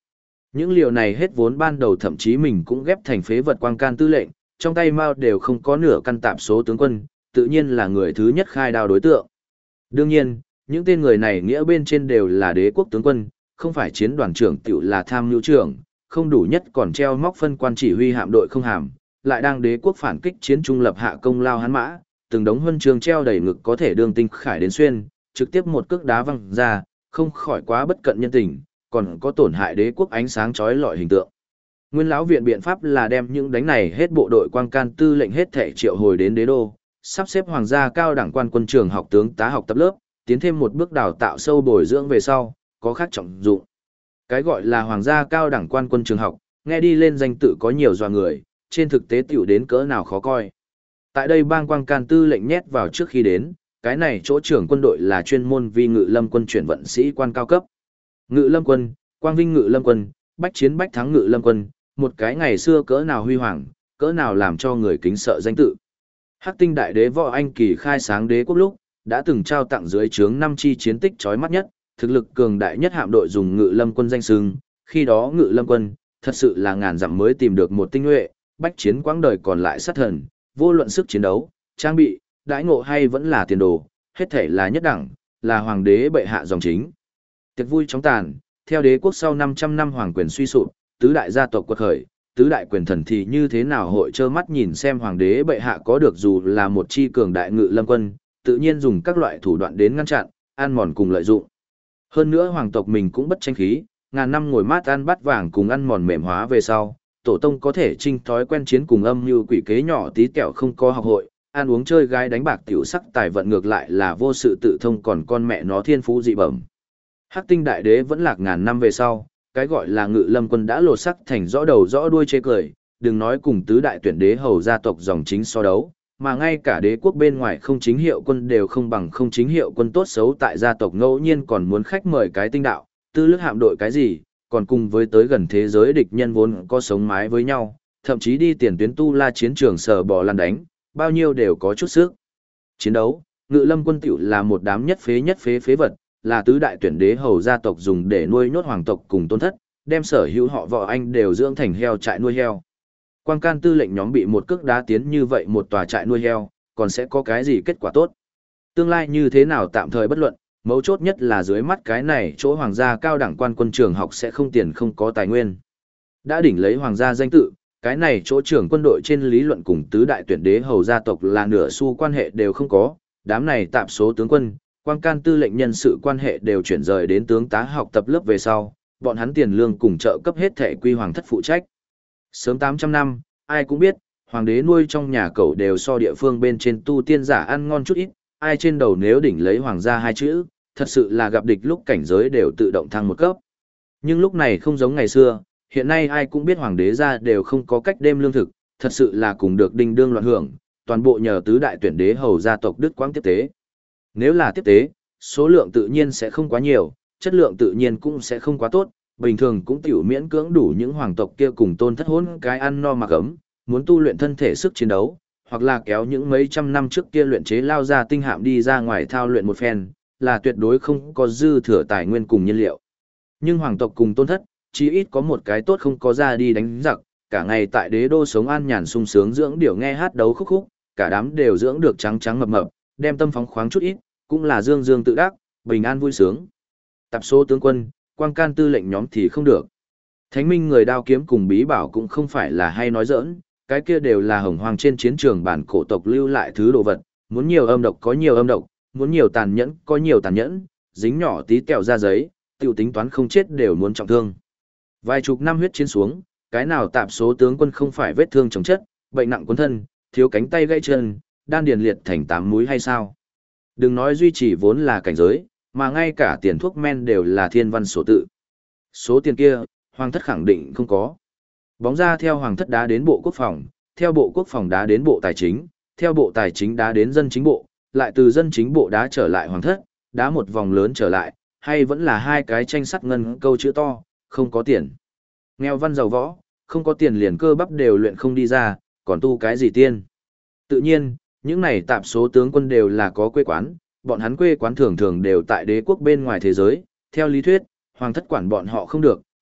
Những liều này hết vốn ban đầu thậm chí mình cũng ghép thành phế vật quang can tư lệnh, trong tay Mao đều không có nửa căn tạp số tướng quân, tự nhiên là người thứ nhất khai đao đối tượng. Đương nhiên, những tên người này nghĩa bên trên đều là đế quốc tướng quân, không phải chiến đoàn trưởng tiểu là tham mưu trưởng, không đủ nhất còn treo móc phân quan chỉ huy hạm đội không hàm, lại đang đế quốc phản kích chiến trung lập hạ công lao hắn mã, từng đống huân chương treo đầy ngực có thể đương tinh khải đến xuyên, trực tiếp một cước đá văng ra, không khỏi quá bất cận nhân tình, còn có tổn hại đế quốc ánh sáng chói lọi hình tượng. Nguyên lão viện biện pháp là đem những đánh này hết bộ đội quang can tư lệnh hết thể triệu hồi đến đế đô, sắp xếp hoàng gia cao đẳng quan quân trường học tướng tá học tập lớp, tiến thêm một bước đào tạo sâu bồi dưỡng về sau, có khác trọng dụng. Cái gọi là hoàng gia cao đẳng quan quân trường học, nghe đi lên danh tự có nhiều doa người, trên thực tế tiểu đến cỡ nào khó coi. Tại đây bang quang can tư lệnh nhét vào trước khi đến, cái này chỗ trưởng quân đội là chuyên môn vi ngự lâm quân chuyển vận sĩ quan cao cấp. Ngự lâm quân, quang vinh ngự lâm quân, bách chiến bách thắng ngự lâm quân, một cái ngày xưa cỡ nào huy hoàng, cỡ nào làm cho người kính sợ danh tự. Hắc Tinh đại đế Võ Anh Kỳ khai sáng đế quốc lúc, đã từng trao tặng dưới trướng 5 chi chiến tích chói mắt nhất, thực lực cường đại nhất hạm đội dùng ngự lâm quân danh xưng, khi đó ngự lâm quân, thật sự là ngàn dặm mới tìm được một tinh nhuệ, bách chiến quãng đời còn lại sát thần, vô luận sức chiến đấu, trang bị, đãi ngộ hay vẫn là tiền đồ, hết thể là nhất đẳng, là hoàng đế bệ hạ dòng chính. Tiệc vui chóng tàn, theo đế quốc sau 500 năm hoàng quyền suy sụp, tứ đại gia tộc quật khởi, tứ đại quyền thần thì như thế nào hội trơ mắt nhìn xem hoàng đế bệ hạ có được dù là một chi cường đại ngự lâm quân, tự nhiên dùng các loại thủ đoạn đến ngăn chặn, ăn mòn cùng lợi dụng. Hơn nữa hoàng tộc mình cũng bất tranh khí, ngàn năm ngồi mát ăn bát vàng cùng ăn mòn mềm hóa về sau, tổ tông có thể trinh thói quen chiến cùng âm như quỷ kế nhỏ tí tẹo không có học hội, ăn uống chơi gái đánh bạc tiểu sắc tài vận ngược lại là vô sự tự thông còn con mẹ nó thiên phú dị bẩm. Hắc Tinh đại đế vẫn lạc ngàn năm về sau, cái gọi là ngự lâm quân đã lột sắc thành rõ đầu rõ đuôi chê cười, đừng nói cùng tứ đại tuyển đế hầu gia tộc dòng chính so đấu, mà ngay cả đế quốc bên ngoài không chính hiệu quân đều không bằng không chính hiệu quân tốt xấu tại gia tộc ngẫu nhiên còn muốn khách mời cái tinh đạo, tư lức hạm đội cái gì, còn cùng với tới gần thế giới địch nhân vốn có sống mái với nhau, thậm chí đi tiền tuyến tu la chiến trường sờ bò lăn đánh, bao nhiêu đều có chút sức. Chiến đấu, ngự lâm quân tiểu là một đám nhất phế phế vật, là tứ đại tuyển đế hầu gia tộc dùng để nuôi nhốt hoàng tộc cùng tôn thất, đem sở hữu họ Võ Anh đều dưỡng thành heo trại nuôi heo. Quang can tư lệnh nhóm bị một cước đá tiến như vậy một tòa trại nuôi heo, còn sẽ có cái gì kết quả tốt? Tương lai như thế nào tạm thời bất luận, mấu chốt nhất là dưới mắt cái này chỗ hoàng gia cao đẳng quan quân trường học sẽ không tiền không có tài nguyên. Đã đỉnh lấy hoàng gia danh tự, cái này chỗ trưởng quân đội trên lý luận cùng tứ đại tuyển đế hầu gia tộc là nửa xu quan hệ đều không có, đám này tạp số tướng quân, quang can tư lệnh nhân sự quan hệ đều chuyển rời đến tướng tá học tập lớp về sau, bọn hắn tiền lương cùng trợ cấp hết thể quy hoàng thất phụ trách. Sớm 800 năm, ai cũng biết, hoàng đế nuôi trong nhà cậu đều so địa phương bên trên tu tiên giả ăn ngon chút ít, ai trên đầu nếu đỉnh lấy hoàng gia hai chữ, thật sự là gặp địch lúc cảnh giới đều tự động thăng một cấp. Nhưng lúc này không giống ngày xưa, hiện nay ai cũng biết hoàng đế gia đều không có cách đem lương thực, thật sự là cùng được đinh đương loạn hưởng, toàn bộ nhờ tứ đại tuyển đế hầu gia tộc đức quãng tiếp tế. Nếu là tiếp tế, số lượng tự nhiên sẽ không quá nhiều, chất lượng tự nhiên cũng sẽ không quá tốt, bình thường cũng tiểu miễn cưỡng đủ những hoàng tộc kia cùng tôn thất hỗn cái ăn no mặc ấm, muốn tu luyện thân thể sức chiến đấu, hoặc là kéo những mấy trăm năm trước kia luyện chế lao ra tinh hạm đi ra ngoài thao luyện một phen, là tuyệt đối không có dư thừa tài nguyên cùng nhiên liệu. Nhưng hoàng tộc cùng tôn thất, chí ít có một cái tốt không có ra đi đánh giặc, cả ngày tại đế đô sống an nhàn sung sướng dưỡng điểu nghe hát đấu khúc khúc, cả đám đều dưỡng được trắng trắng mập mập, đem tâm phóng khoáng chút ít, cũng là dương dương tự đắc, bình an vui sướng. Tạp số tướng quân, quang can tư lệnh nhóm thì không được. Thánh minh người đao kiếm cùng bí bảo cũng không phải là hay nói giỡn, cái kia đều là hồng hoang trên chiến trường bản cổ tộc lưu lại thứ đồ vật, muốn nhiều âm độc có nhiều âm độc, muốn nhiều tàn nhẫn có nhiều tàn nhẫn, dính nhỏ tí kẹo ra giấy, tiểu tính toán không chết đều muốn trọng thương. Vài chục năm huyết chiến xuống, cái nào tạp số tướng quân không phải vết thương chồng chất, bệnh nặng cuốn thân, thiếu cánh tay gãy chân, đan điền liệt thành 8 múi hay sao? Đừng nói duy trì vốn là cảnh giới, mà ngay cả tiền thuốc men đều là thiên văn số tự. Số tiền kia, hoàng thất khẳng định không có. Bóng ra theo hoàng thất đá đến bộ quốc phòng, theo bộ quốc phòng đá đến bộ tài chính, theo bộ tài chính đá đến dân chính bộ, lại từ dân chính bộ đá trở lại hoàng thất, đá một vòng lớn trở lại, hay vẫn là hai cái tranh sắt ngân câu chữ to, không có tiền. Nghèo văn giàu võ, không có tiền liền cơ bắp đều luyện không đi ra, còn tu cái gì tiên. Tự nhiên, những này tạp số tướng quân đều là có quê quán, bọn hắn quê quán thường thường đều tại đế quốc bên ngoài thế giới, theo lý thuyết, hoàng thất quản bọn họ không được,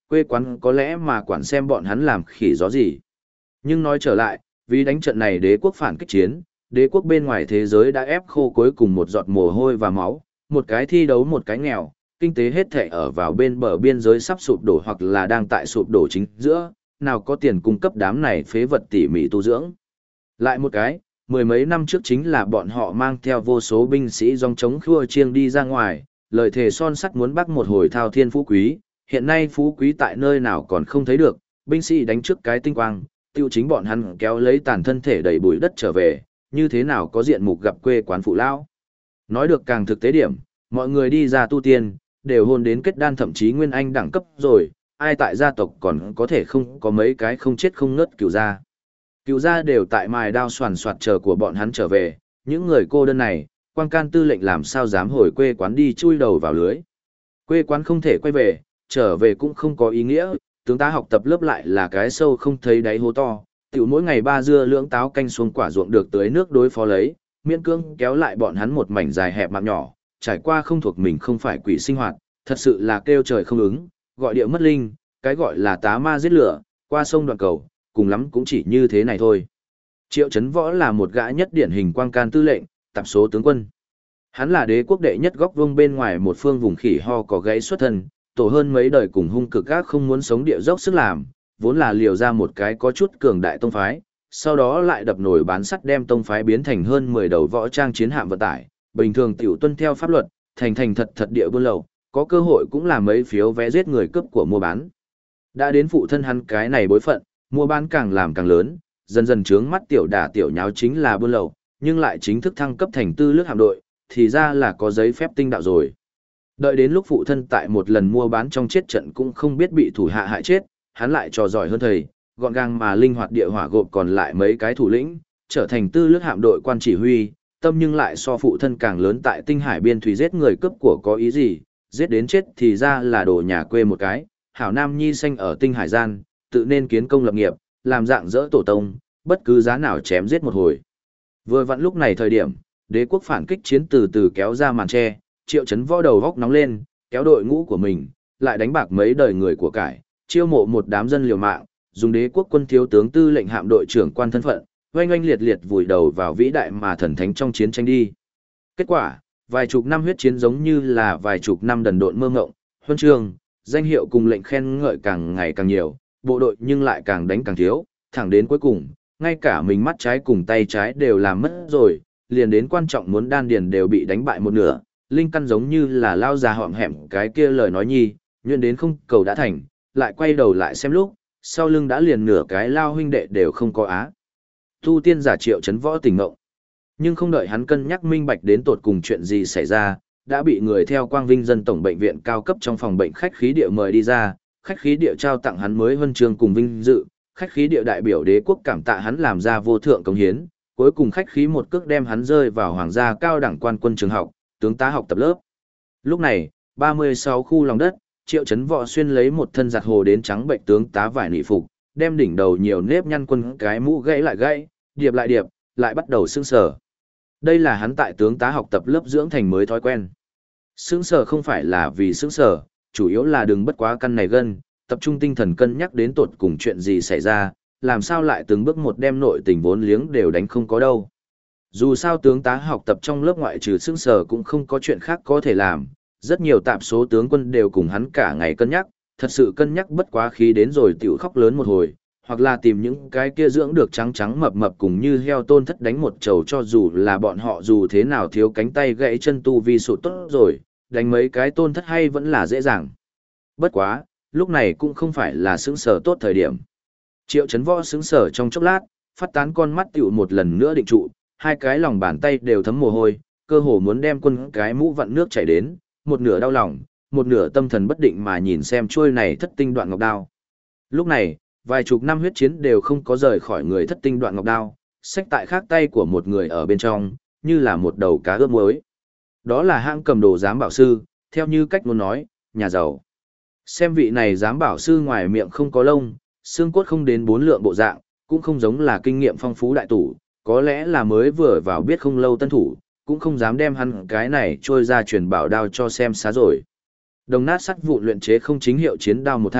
quê quán có lẽ mà quản xem bọn hắn làm khỉ gió gì. Nhưng nói trở lại, vì đánh trận này đế quốc phản kích chiến, đế quốc bên ngoài thế giới đã ép khô cuối cùng một giọt mồ hôi và máu, một cái thi đấu một cái nghèo, kinh tế hết thảy ở vào bên bờ biên giới sắp sụp đổ hoặc là đang tại sụp đổ chính giữa, nào có tiền cung cấp đám này phế vật tỉ mỉ tu dưỡng. Lại một cái, mười mấy năm trước chính là bọn họ mang theo vô số binh sĩ dòng chống khua chiêng đi ra ngoài, lời thề son sắt muốn bắt một hồi thao thiên phú quý, hiện nay phú quý tại nơi nào còn không thấy được, binh sĩ đánh trước cái tinh quang, tiêu chính bọn hắn kéo lấy tàn thân thể đầy bụi đất trở về, như thế nào có diện mục gặp quê quán phụ lão. Nói được càng thực tế điểm, mọi người đi ra tu tiên, đều hôn đến kết đan thậm chí nguyên anh đẳng cấp rồi, ai tại gia tộc còn có thể không có mấy cái không chết không ngớt cửu gia. Cửu gia đều tại mài đao soàn soạt chờ của bọn hắn trở về, những người cô đơn này, quan can tư lệnh làm sao dám hồi quê quán đi chui đầu vào lưới. Quê quán không thể quay về, trở về cũng không có ý nghĩa, tướng tá học tập lớp lại là cái sâu không thấy đáy hố to, tiểu mỗi ngày ba dưa lưỡng táo canh xuống quả ruộng được tưới nước đối phó lấy, miễn cưỡng kéo lại bọn hắn một mảnh dài hẹp mạng nhỏ, trải qua không thuộc mình không phải quỷ sinh hoạt, thật sự là kêu trời không ứng, gọi địa mất linh, cái gọi là tá ma giết lửa, qua sông đoạn cầu, cùng lắm cũng chỉ như thế này thôi. Triệu Chấn Võ là một gã nhất điển hình quang can tư lệnh, tạp số tướng quân. Hắn là đế quốc đệ nhất góc vuông bên ngoài một phương vùng khỉ ho có gãy xuất thân, tổ hơn mấy đời cùng hung cực gác không muốn sống địa dốc sức làm, vốn là liều ra một cái có chút cường đại tông phái, sau đó lại đập nổi bán sắt đem tông phái biến thành hơn 10 đầu võ trang chiến hạm vận tải, bình thường tiểu tuân theo pháp luật, thành thật thật địa buôn lậu, có cơ hội cũng là mấy phiếu vé giết người cướp của mua bán. Đã đến phụ thân hắn cái này bối phận, mua bán càng làm càng lớn, dần dần trướng mắt tiểu đả tiểu nháo chính là buôn lậu, nhưng lại chính thức thăng cấp thành tư lước hạm đội, thì ra là có giấy phép tinh đạo rồi. Đợi đến lúc phụ thân tại một lần mua bán trong chết trận cũng không biết bị thủ hạ hại chết, hắn lại trò giỏi hơn thầy, gọn gàng mà linh hoạt địa hỏa gộp còn lại mấy cái thủ lĩnh, trở thành tư lước hạm đội quan chỉ huy, tâm nhưng lại so phụ thân càng lớn tại tinh hải biên thủy giết người cướp của có ý gì, giết đến chết thì ra là đồ nhà quê một cái, hảo nam nhi sanh ở tinh hải gian, tự nên kiến công lập nghiệp, làm dạng dỡ tổ tông, bất cứ giá nào chém giết một hồi. Vừa vặn lúc này thời điểm, đế quốc phản kích chiến từ từ kéo ra màn che, Triệu Chấn Võ đầu góc nóng lên, kéo đội ngũ của mình, lại đánh bạc mấy đời người của cải, chiêu mộ một đám dân liều mạng, dùng đế quốc quân thiếu tướng tư lệnh hạm đội trưởng quan thân phận, oanh oanh liệt liệt vùi đầu vào vĩ đại mà thần thánh trong chiến tranh đi. Kết quả, vài chục năm huyết chiến giống như là vài chục năm đần độn mơ ngộng, huân chương, danh hiệu cùng lệnh khen ngợi càng ngày càng nhiều, bộ đội nhưng lại càng đánh càng thiếu, thẳng đến cuối cùng, ngay cả mình mắt trái cùng tay trái đều làm mất rồi, liền đến quan trọng muốn đan điền đều bị đánh bại một nửa, linh căn giống như là lao già họm hẹm cái kia lời nói nhi, nhuyễn đến không cầu đã thành, lại quay đầu lại xem lúc, sau lưng đã liền nửa cái lao huynh đệ đều không có á. Tu tiên giả Triệu Chấn Võ tỉnh ngộ. Nhưng không đợi hắn cân nhắc minh bạch đến tột cùng chuyện gì xảy ra, đã bị người theo Quang Vinh dân tổng bệnh viện cao cấp trong phòng bệnh khách khí địa mời đi ra, khách khí địa trao tặng hắn mới huân chương cùng vinh dự, khách khí địa đại biểu đế quốc cảm tạ hắn làm ra vô thượng công hiến, cuối cùng khách khí một cước đem hắn rơi vào hoàng gia cao đẳng quan quân trường học, tướng tá học tập lớp. Lúc này, 36 khu lòng đất, Triệu Chấn Võ xuyên lấy một thân giặt hồ đến trắng bệnh tướng tá vải nị phục, đem đỉnh đầu nhiều nếp nhăn quân cái mũ gãy lại gãy, điệp lại bắt đầu sững sờ. Đây là hắn tại tướng tá học tập lớp dưỡng thành mới thói quen. Sững sờ không phải là vì sững sờ, chủ yếu là đừng bất quá căn này gân, tập trung tinh thần cân nhắc đến tột cùng chuyện gì xảy ra, làm sao lại từng bước một đem nội tình vốn liếng đều đánh không có đâu. Dù sao tướng tá học tập trong lớp ngoại trừ sững sờ cũng không có chuyện khác có thể làm, rất nhiều tạp số tướng quân đều cùng hắn cả ngày cân nhắc, thật sự cân nhắc bất quá khí đến rồi tiểu khóc lớn một hồi, hoặc là tìm những cái kia dưỡng được trắng trắng mập mập cùng như heo tôn thất đánh một trầu cho dù là bọn họ dù thế nào thiếu cánh tay gãy chân tu vi sụt tốt rồi, đánh mấy cái tôn thất hay vẫn là dễ dàng. Bất quá, lúc này cũng không phải là sững sờ tốt thời điểm. Triệu Chấn Võ sững sờ trong chốc lát, phát tán con mắt tiểu một lần nữa định trụ, hai cái lòng bàn tay đều thấm mồ hôi, cơ hồ muốn đem quân cái mũ vặn nước chảy đến, một nửa đau lòng, một nửa tâm thần bất định mà nhìn xem chuôi này thất tinh đoạn ngọc đao. Lúc này, vài chục năm huyết chiến đều không có rời khỏi người thất tinh đoạn ngọc đao, xách tại khác tay của một người ở bên trong, như là một đầu cá ướp muối. Đó là hãng cầm đồ giám bảo sư, theo như cách muốn nói, nhà giàu. Xem vị này giám bảo sư ngoài miệng không có lông, xương cốt không đến 4 lượng bộ dạng, cũng không giống là kinh nghiệm phong phú đại tủ, có lẽ là mới vừa vào biết không lâu tân thủ, cũng không dám đem hắn cái này trôi ra truyền bảo đao cho xem xá rồi. Đồng nát sắt vụn luyện chế không chính hiệu chiến đao một thanh,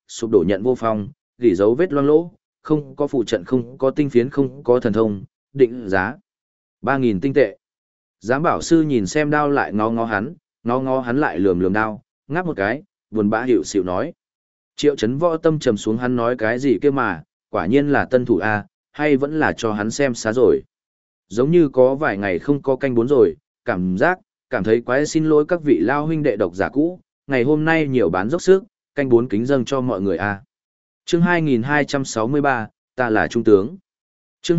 sụp đổ nhận vô phong, gỉ dấu vết loang lỗ, không có phụ trận, không có tinh phiến, không có thần thông, định giá 3.000 tinh tệ. Giám bảo sư nhìn xem đao lại ngó ngó hắn lại lườm lườm đao, ngáp một cái, buồn bã hiệu xịu nói. Triệu Chấn Võ tâm trầm xuống, hắn nói cái gì kia mà, quả nhiên là tân thủ A, hay vẫn là cho hắn xem xá rồi. Giống như có vài ngày không có canh 4 rồi, cảm thấy quái, xin lỗi các vị lao huynh đệ độc giả cũ, ngày hôm nay nhiều bán dốc sức, canh 4 kính dâng cho mọi người A. Chương 2263, ta là trung tướng. Chương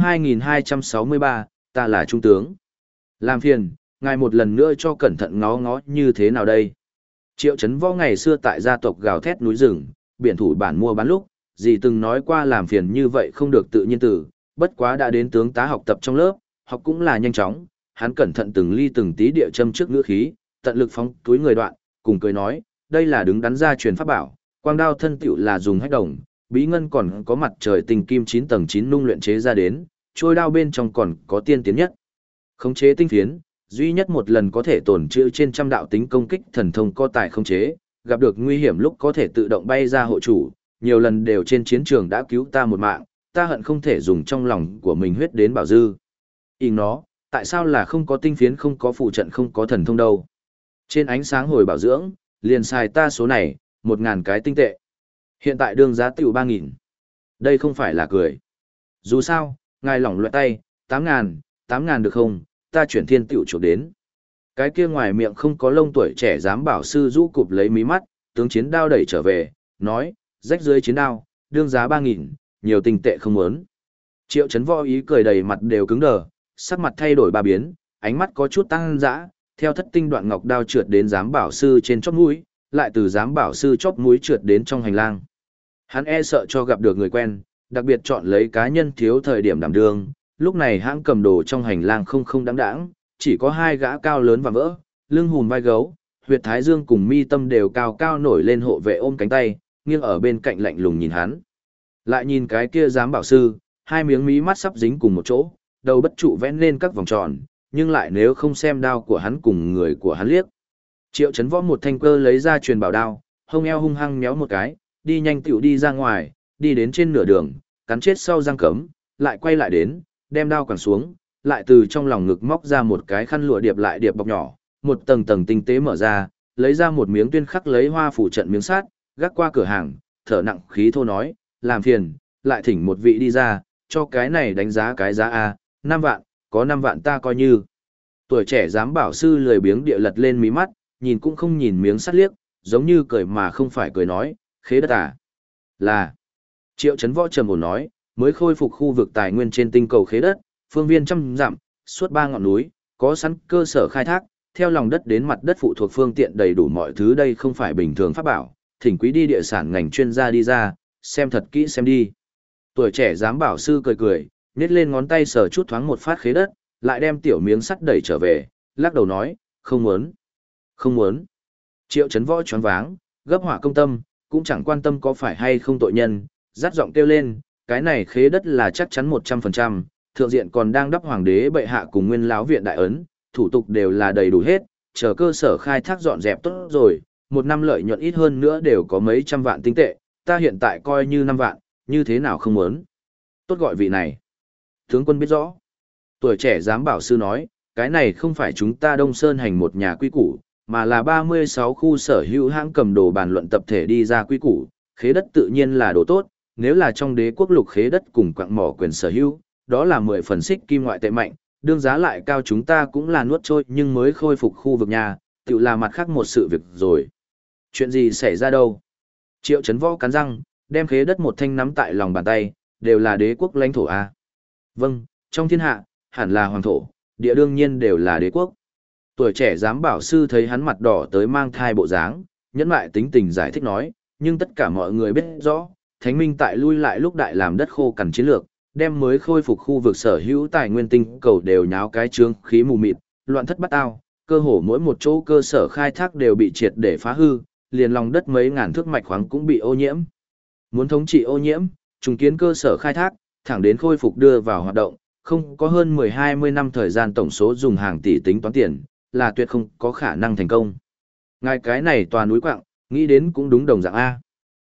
2263, ta là trung tướng. Làm phiền, ngài một lần nữa cho cẩn thận ngó ngó như thế nào đây. Triệu Chấn Võ ngày xưa tại gia tộc gào thét núi rừng, biển thủ bản mua bán lúc, dì từng nói qua làm phiền như vậy không được tự nhiên tử, bất quá đã đến tướng tá học tập trong lớp, học cũng là nhanh chóng, hắn cẩn thận từng ly từng tí địa châm trước ngữ khí, tận lực phóng túi người đoạn, cùng cười nói, đây là đứng đắn gia truyền pháp bảo, quang đao thân tựu là dùng hách đồng, bí ngân còn có mặt trời tinh kim 9 tầng 9 nung luyện chế ra đến, trôi đao bên trong còn có tiên tiến nhất. Khống chế tinh phiến, duy nhất một lần có thể tổn trữ trên trăm đạo tính công kích thần thông có tài khống chế, gặp được nguy hiểm lúc có thể tự động bay ra hộ chủ, nhiều lần đều trên chiến trường đã cứu ta một mạng, ta hận không thể dùng trong lòng của mình huyết đến bảo dư. Ình nó, tại sao là không có tinh phiến, không có phụ trận, không có thần thông đâu? Trên ánh sáng hồi bảo dưỡng, liền xài ta số này, 1.000 cái tinh tệ. Hiện tại đương giá tiểu 3.000. Đây không phải là cười. Dù sao, ngài lỏng loẹt tay, 8.000 được không, ta chuyển thiên tiểu chuộc đến. Cái kia ngoài miệng không có lông tuổi trẻ dám bảo sư rũ cụp lấy mí mắt, tướng chiến đao đẩy trở về, nói, rách dưới chiến đao, đương giá 3.000, nhiều tinh tệ không muốn. Triệu Chấn Võ ý cười đầy mặt đều cứng đờ, sắc mặt thay đổi ba biến, ánh mắt có chút tăng dã, theo thất tinh đoạn ngọc đao trượt đến giám bảo sư trên chóp mũi, lại từ giám bảo sư chóp mũi trượt đến trong hành lang. Hắn e sợ cho gặp được người quen, đặc biệt chọn lấy cá nhân thiếu thời điểm đảm đương, lúc này hãng cầm đồ trong hành lang không đáng đáng, chỉ có hai gã cao lớn và vỡ, lưng hùm vai gấu, huyệt thái dương cùng mi tâm đều cao cao nổi lên, hộ vệ ôm cánh tay, nghiêng ở bên cạnh lạnh lùng nhìn hắn. Lại nhìn cái kia giám bảo sư, hai miếng mí mắt sắp dính cùng một chỗ, đầu bất trụ vẽ lên các vòng tròn, nhưng lại nếu không xem đao của hắn cùng người của hắn liếc. Triệu Chấn Võ một thanh cơ lấy ra truyền bảo đao, hông eo hung hăng méo một cái, đi nhanh tiểu đi ra ngoài, đi đến trên nửa đường, cắn chết sau răng cấm, lại quay lại đến, đem đao quẳng xuống, lại từ trong lòng ngực móc ra một cái khăn lụa điệp lại điệp bọc nhỏ, một tầng tầng tinh tế mở ra, lấy ra một miếng tuyên khắc lấy hoa phủ trận miếng sắt, gác qua cửa hàng, thở nặng khí thô nói, làm phiền, lại thỉnh một vị đi ra, cho cái này đánh giá cái giá A, 5 vạn, có 5 vạn ta coi như. Tuổi trẻ giám bảo sư lười biếng địa lật lên mí mắt, nhìn cũng không nhìn miếng sắt liếc, giống như cười mà không phải cười nói, khế đất à? Là. Triệu Chấn Võ trầm ổn nói, mới khôi phục khu vực tài nguyên trên tinh cầu khế đất, phương viên trăm dặm, suốt 3 ngọn núi, có sẵn cơ sở khai thác, theo lòng đất đến mặt đất phụ thuộc phương tiện đầy đủ mọi thứ, đây không phải bình thường pháp bảo, thỉnh quý đi địa sản ngành chuyên gia đi ra, xem thật kỹ xem đi. Tuổi trẻ giám bảo sư cười cười, nhét lên ngón tay sờ chút thoáng một phát khế đất, lại đem tiểu miếng sắt đẩy trở về, lắc đầu nói, không muốn. Không muốn. Triệu Chấn Võ choáng váng, gấp hỏa công tâm, cũng chẳng quan tâm có phải hay không tội nhân, dắt giọng kêu lên, cái này khế đất là chắc chắn 100%, thượng diện còn đang đắp hoàng đế bệ hạ cùng nguyên lão viện đại ấn, thủ tục đều là đầy đủ hết, chờ cơ sở khai thác dọn dẹp tốt rồi, một năm lợi nhuận ít hơn nữa đều có mấy trăm vạn tinh tệ, ta hiện tại coi như 5 vạn, như thế nào không muốn. Tốt gọi vị này. Tướng quân biết rõ. Tuổi trẻ giám bảo sư nói, cái này không phải chúng ta Đông Sơn hành một nhà quy củ, mà là 36 khu sở hữu hãng cầm đồ bàn luận tập thể đi ra quy củ, khế đất tự nhiên là đồ tốt, nếu là trong đế quốc lục khế đất cùng quặng mỏ quyền sở hữu, đó là 10 phần xích kim ngoại tệ mạnh, đương giá lại cao chúng ta cũng là nuốt trôi nhưng mới khôi phục khu vực nhà, tự là mặt khác một sự việc rồi. Chuyện gì xảy ra đâu? Triệu Chấn Võ cắn răng, đem khế đất một thanh nắm tại lòng bàn tay, đều là đế quốc lãnh thổ A. Vâng, trong thiên hạ, hẳn là hoàng thổ, địa đương nhiên đều là đế quốc. Tuổi trẻ giám bảo sư thấy hắn mặt đỏ tới mang thai bộ dáng, nhẫn lại tính tình giải thích nói, nhưng tất cả mọi người biết rõ, Thánh Minh tại lui lại lúc đại làm đất khô cằn chiến lược, đem mới khôi phục khu vực sở hữu tài nguyên tinh cầu đều nháo cái trướng khí mù mịt, loạn thất bắt ao, cơ hồ mỗi một chỗ cơ sở khai thác đều bị triệt để phá hư, liền lòng đất mấy ngàn thước mạch khoáng cũng bị ô nhiễm. Muốn thống trị ô nhiễm, trùng kiến cơ sở khai thác, thẳng đến khôi phục đưa vào hoạt động, không có hơn 10-20 năm thời gian, tổng số dùng hàng tỷ tính toán tiền, là tuyệt không có khả năng thành công. Ngài cái này tòa núi quặng, nghĩ đến cũng đúng đồng dạng A.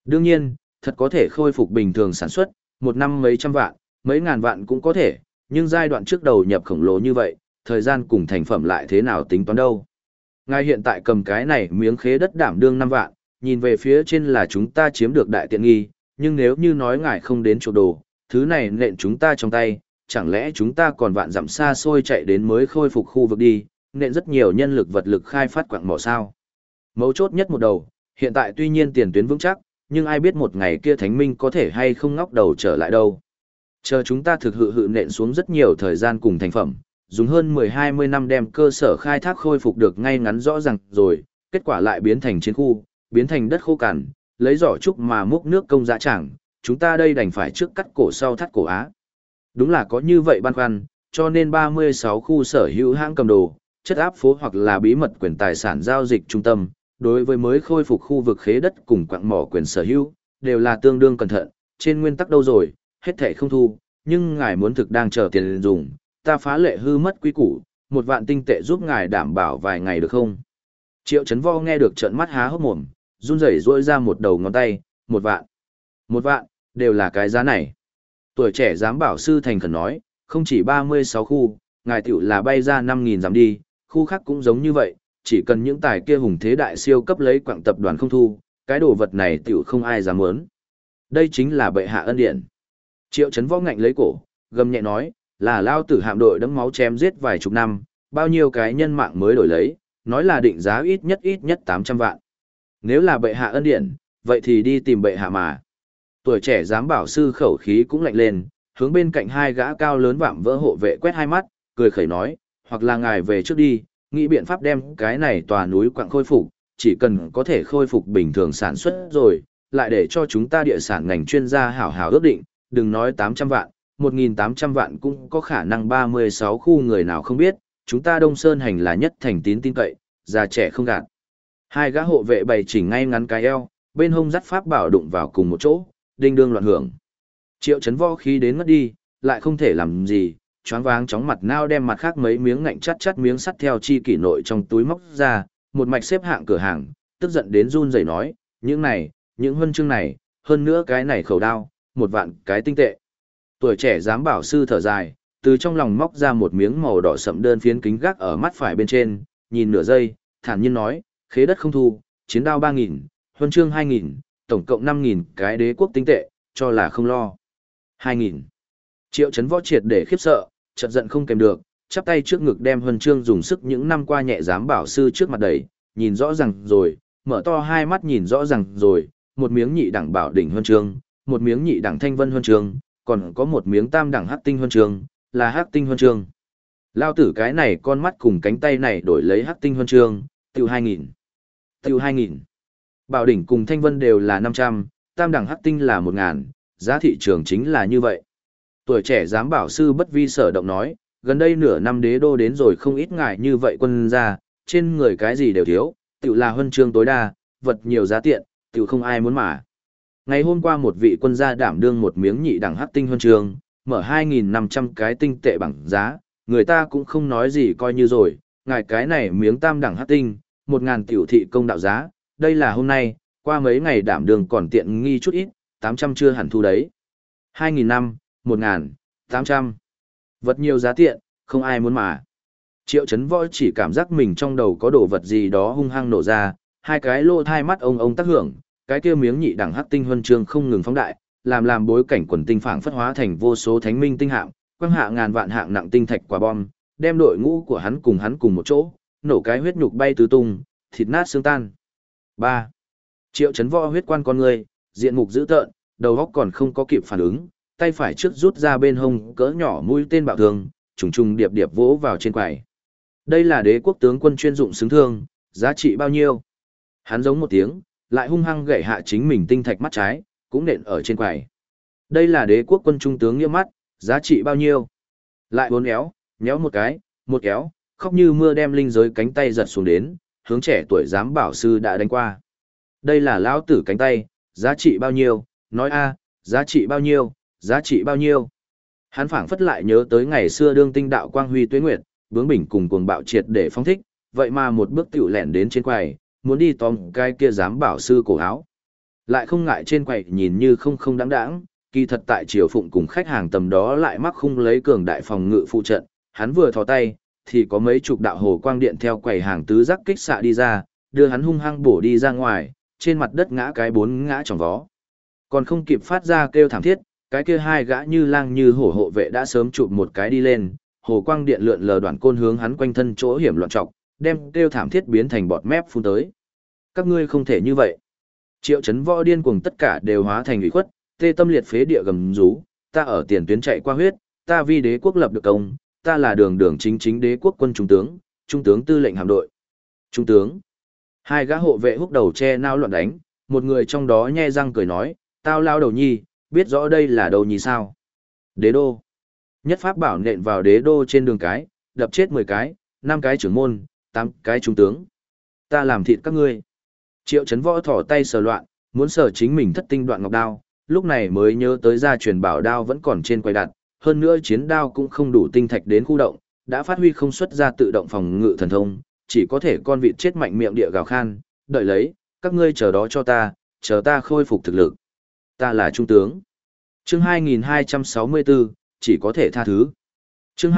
Đương nhiên, thật có thể khôi phục bình thường sản xuất, một năm mấy trăm vạn, mấy ngàn vạn cũng có thể, nhưng giai đoạn trước đầu nhập khổng lồ như vậy, thời gian cùng thành phẩm lại thế nào tính toán đâu. Ngài hiện tại cầm cái này miếng khế đất đảm đương 5 vạn, nhìn về phía trên là chúng ta chiếm được đại tiện nghi, nhưng nếu như nói ngài không đến chỗ đồ, thứ này nện chúng ta trong tay, chẳng lẽ chúng ta còn vạn dặm xa xôi chạy đến mới khôi phục khu vực đi, nện rất nhiều nhân lực vật lực khai phát quặng mỏ sao. Mấu chốt nhất một đầu, hiện tại tuy nhiên tiền tuyến vững chắc, nhưng ai biết một ngày kia Thánh Minh có thể hay không ngóc đầu trở lại đâu. Chờ chúng ta thực hự nện xuống rất nhiều thời gian cùng thành phẩm, dùng hơn 10-20 năm đem cơ sở khai thác khôi phục được ngay ngắn rõ ràng rồi, kết quả lại biến thành chiến khu, biến thành đất khô cằn, lấy giỏ trúc mà múc nước công dã tràng, chúng ta đây đành phải trước cắt cổ sau thắt cổ á. Đúng là có như vậy băn khoăn, cho nên 36 khu sở hữu hãng cầm đồ, chất áp phố hoặc là bí mật quyền tài sản giao dịch trung tâm, đối với mới khôi phục khu vực khế đất cùng quặng mỏ quyền sở hữu, đều là tương đương cẩn thận, trên nguyên tắc đâu rồi, hết thảy không thu, nhưng ngài muốn thực đang chờ tiền dùng, ta phá lệ hư mất quý củ, 1 vạn tinh tệ giúp ngài đảm bảo vài ngày được không? Triệu Chấn Vo nghe được trợn mắt há hốc mồm, run rẩy rỗi ra một đầu ngón tay, 1 vạn. 1 vạn, đều là cái giá này. Tuổi trẻ giám bảo sư thành khẩn nói, không chỉ 36 khu, ngài tiểu là bay ra 5.000 dám đi, khu khác cũng giống như vậy, chỉ cần những tài kia hùng thế đại siêu cấp lấy quặng tập đoàn không thu, cái đồ vật này tiểu không ai dám muốn. Đây chính là bệ hạ ân điển. Triệu Chấn Võ ngạnh lấy cổ, gầm nhẹ nói, là lao tử hạm đội đẫm máu chém giết vài chục năm, bao nhiêu cái nhân mạng mới đổi lấy, nói là định giá ít nhất 800 vạn. Nếu là bệ hạ ân điển, vậy thì đi tìm bệ hạ mà. Tuổi trẻ giám bảo sư khẩu khí cũng lạnh lên, hướng bên cạnh hai gã cao lớn vạm vỡ hộ vệ quét hai mắt, cười khẩy nói, hoặc là ngài về trước đi, nghĩ biện pháp đem cái này tòa núi quặng khôi phục, chỉ cần có thể khôi phục bình thường sản xuất rồi, lại để cho chúng ta địa sản ngành chuyên gia hảo hảo ước định, đừng nói 800 vạn, 1.800 vạn cũng có khả năng 36 khu người nào không biết, chúng ta Đông Sơn hành là nhất thành tín tin cậy, già trẻ không gạt. Hai gã hộ vệ bày chỉnh ngay ngắn cái eo, bên hông dắt pháp bảo đụng vào cùng một chỗ, đinh đương loạn hưởng. Triệu Chấn Võ khí đến ngất đi, lại không thể làm gì, choáng váng chóng mặt nao đem mặt khác mấy miếng ngạnh chắt miếng sắt theo chi kỷ nội trong túi móc ra, một mạch xếp hạng cửa hàng, tức giận đến run rẩy nói, những huân chương này, hơn nữa cái này khẩu đao, 1 vạn cái tinh tệ. Tuổi trẻ giám bảo sư thở dài, từ trong lòng móc ra một miếng màu đỏ sậm đơn phiến kính gác ở mắt phải bên trên, nhìn nửa giây, thản nhiên nói, khế đất không thu, chiến đao 3.000, huân chương 2.000, tổng cộng 5.000 cái đế quốc tinh tệ, cho là không lo. 2.000. Triệu Chấn Võ triệt để khiếp sợ, chợt giận không kèm được, chắp tay trước ngực đem huân chương dùng sức những năm qua nhẹ giám bảo sư trước mặt đẩy, nhìn rõ ràng rồi, mở to hai mắt nhìn rõ ràng rồi, một miếng nhị đẳng bảo đỉnh huân chương, một miếng nhị đẳng thanh vân huân chương, còn có một miếng tam đẳng hắc tinh huân chương, là hắc tinh huân chương. Lao tử cái này con mắt cùng cánh tay này đổi lấy hắc tinh huân chương, tiêu 2.000. Tiêu 2.000. Bảo đỉnh cùng thanh vân đều là 500, tam đẳng hắc tinh là 1.000, giá thị trường chính là như vậy. Tuổi trẻ giám bảo sư bất vi sở động nói, gần đây nửa năm đế đô đến rồi không ít ngại như vậy quân ra, trên người cái gì đều thiếu, tự là huân chương tối đa, vật nhiều giá tiện, tự không ai muốn mà. Ngày hôm qua một vị quân gia đảm đương một miếng nhị đẳng hắc tinh huân chương, mở 2.500 cái tinh tệ bằng giá, người ta cũng không nói gì coi như rồi, ngài cái này miếng tam đẳng hắc tinh, 1.000 tiểu thị công đạo giá, đây là hôm nay, qua mấy ngày đảm đương còn tiện nghi chút ít, 800 chưa hẳn thu đấy. 2.000 năm, 1.000, 800. Vật nhiều giá tiện, không ai muốn mà. Triệu Chấn Võ chỉ cảm giác mình trong đầu có đồ vật gì đó hung hăng nổ ra, hai cái lỗ thai mắt ông tác hưởng, cái kia miếng nhị đẳng hắc tinh huân chương không ngừng phóng đại, làm bối cảnh quần tinh phảng phất hóa thành vô số thánh minh tinh hạm, quăng hạ ngàn vạn hạng nặng tinh thạch quả bom, đem đội ngũ của hắn cùng một chỗ, nổ cái huyết nhục bay tứ tung, thịt nát xương tan. 3. Triệu Chấn Võ huyết quan con người, diện mục dữ tợn, đầu óc còn không có kịp phản ứng, tay phải trước rút ra bên hông cỡ nhỏ mũi tên bạo thương, trùng điệp vỗ vào trên quầy. Đây là đế quốc tướng quân chuyên dụng xứng thương, giá trị bao nhiêu? Hắn giống một tiếng, lại hung hăng gậy hạ chính mình tinh thạch mắt trái, cũng nện ở trên quầy. Đây là đế quốc quân trung tướng nghĩa mắt, giá trị bao nhiêu? Lại bốn éo, nhéo một cái, một kéo, khóc như mưa đem linh giới cánh tay giật xuống đến, hướng trẻ tuổi giám bảo sư đã đánh qua. Đây là lão tử cánh tay, giá trị bao nhiêu? Nói a, giá trị bao nhiêu? Giá trị bao nhiêu? Hắn phảng phất lại nhớ tới ngày xưa đương tinh đạo quang huy tuế nguyệt, bướng bỉnh cùng cuồng bạo triệt để phóng thích, vậy mà một bước tiểu lẻn đến trên quầy, muốn đi tóm cái kia giám bảo sư cổ áo. Lại không ngại trên quầy nhìn như không đáng đáng, kỳ thật tại Triều Phụng cùng khách hàng tầm đó lại mắc khung lấy cường đại phòng ngự phụ trận, hắn vừa thò tay, thì có mấy chục đạo hồ quang điện theo quầy hàng tứ giác kích xạ đi ra, đưa hắn hung hăng bổ đi ra ngoài, trên mặt đất ngã cái 4 ngã tròn vó. Còn không kịp phát ra kêu thảm thiết, cái kia hai gã như lang như hổ hộ vệ đã sớm chụp một cái đi lên, hồ quang điện lượn lờ đoạn côn hướng hắn quanh thân chỗ hiểm loạn trọc, đem kêu thảm thiết biến thành bọt mép phun tới. Các ngươi không thể như vậy. Triệu Chấn Võ điên cuồng tất cả đều hóa thành ủy khuất, tê tâm liệt phế địa gầm rú, ta ở tiền tuyến chạy qua huyết, ta vì đế quốc lập được công, ta là đường đường chính chính đế quốc quân trung tướng tư lệnh hạm đội. Trung tướng. Hai gã hộ vệ húc đầu che nao loạn đánh, một người trong đó nhe răng cười nói, tao lao đầu nhi, biết rõ đây là đầu nhi sao. Đế đô. Nhất pháp bảo nện vào đế đô trên đường cái, đập chết 10 cái, 5 cái trưởng môn, 8 cái trung tướng. Ta làm thịt các ngươi. Triệu Chấn Võ thỏ tay sờ loạn, muốn sờ chính mình thất tinh đoạn ngọc đao, lúc này mới nhớ tới gia truyền bảo đao vẫn còn trên quầy đặt, hơn nữa chiến đao cũng không đủ tinh thạch đến khu động, đã phát huy không xuất ra tự động phòng ngự thần thông, chỉ có thể con vịt chết mạnh miệng địa gào khan, đợi lấy, các ngươi chờ đó cho ta, chờ ta khôi phục thực lực. Ta là trung tướng. Chương 2264, chỉ có thể tha thứ. Chương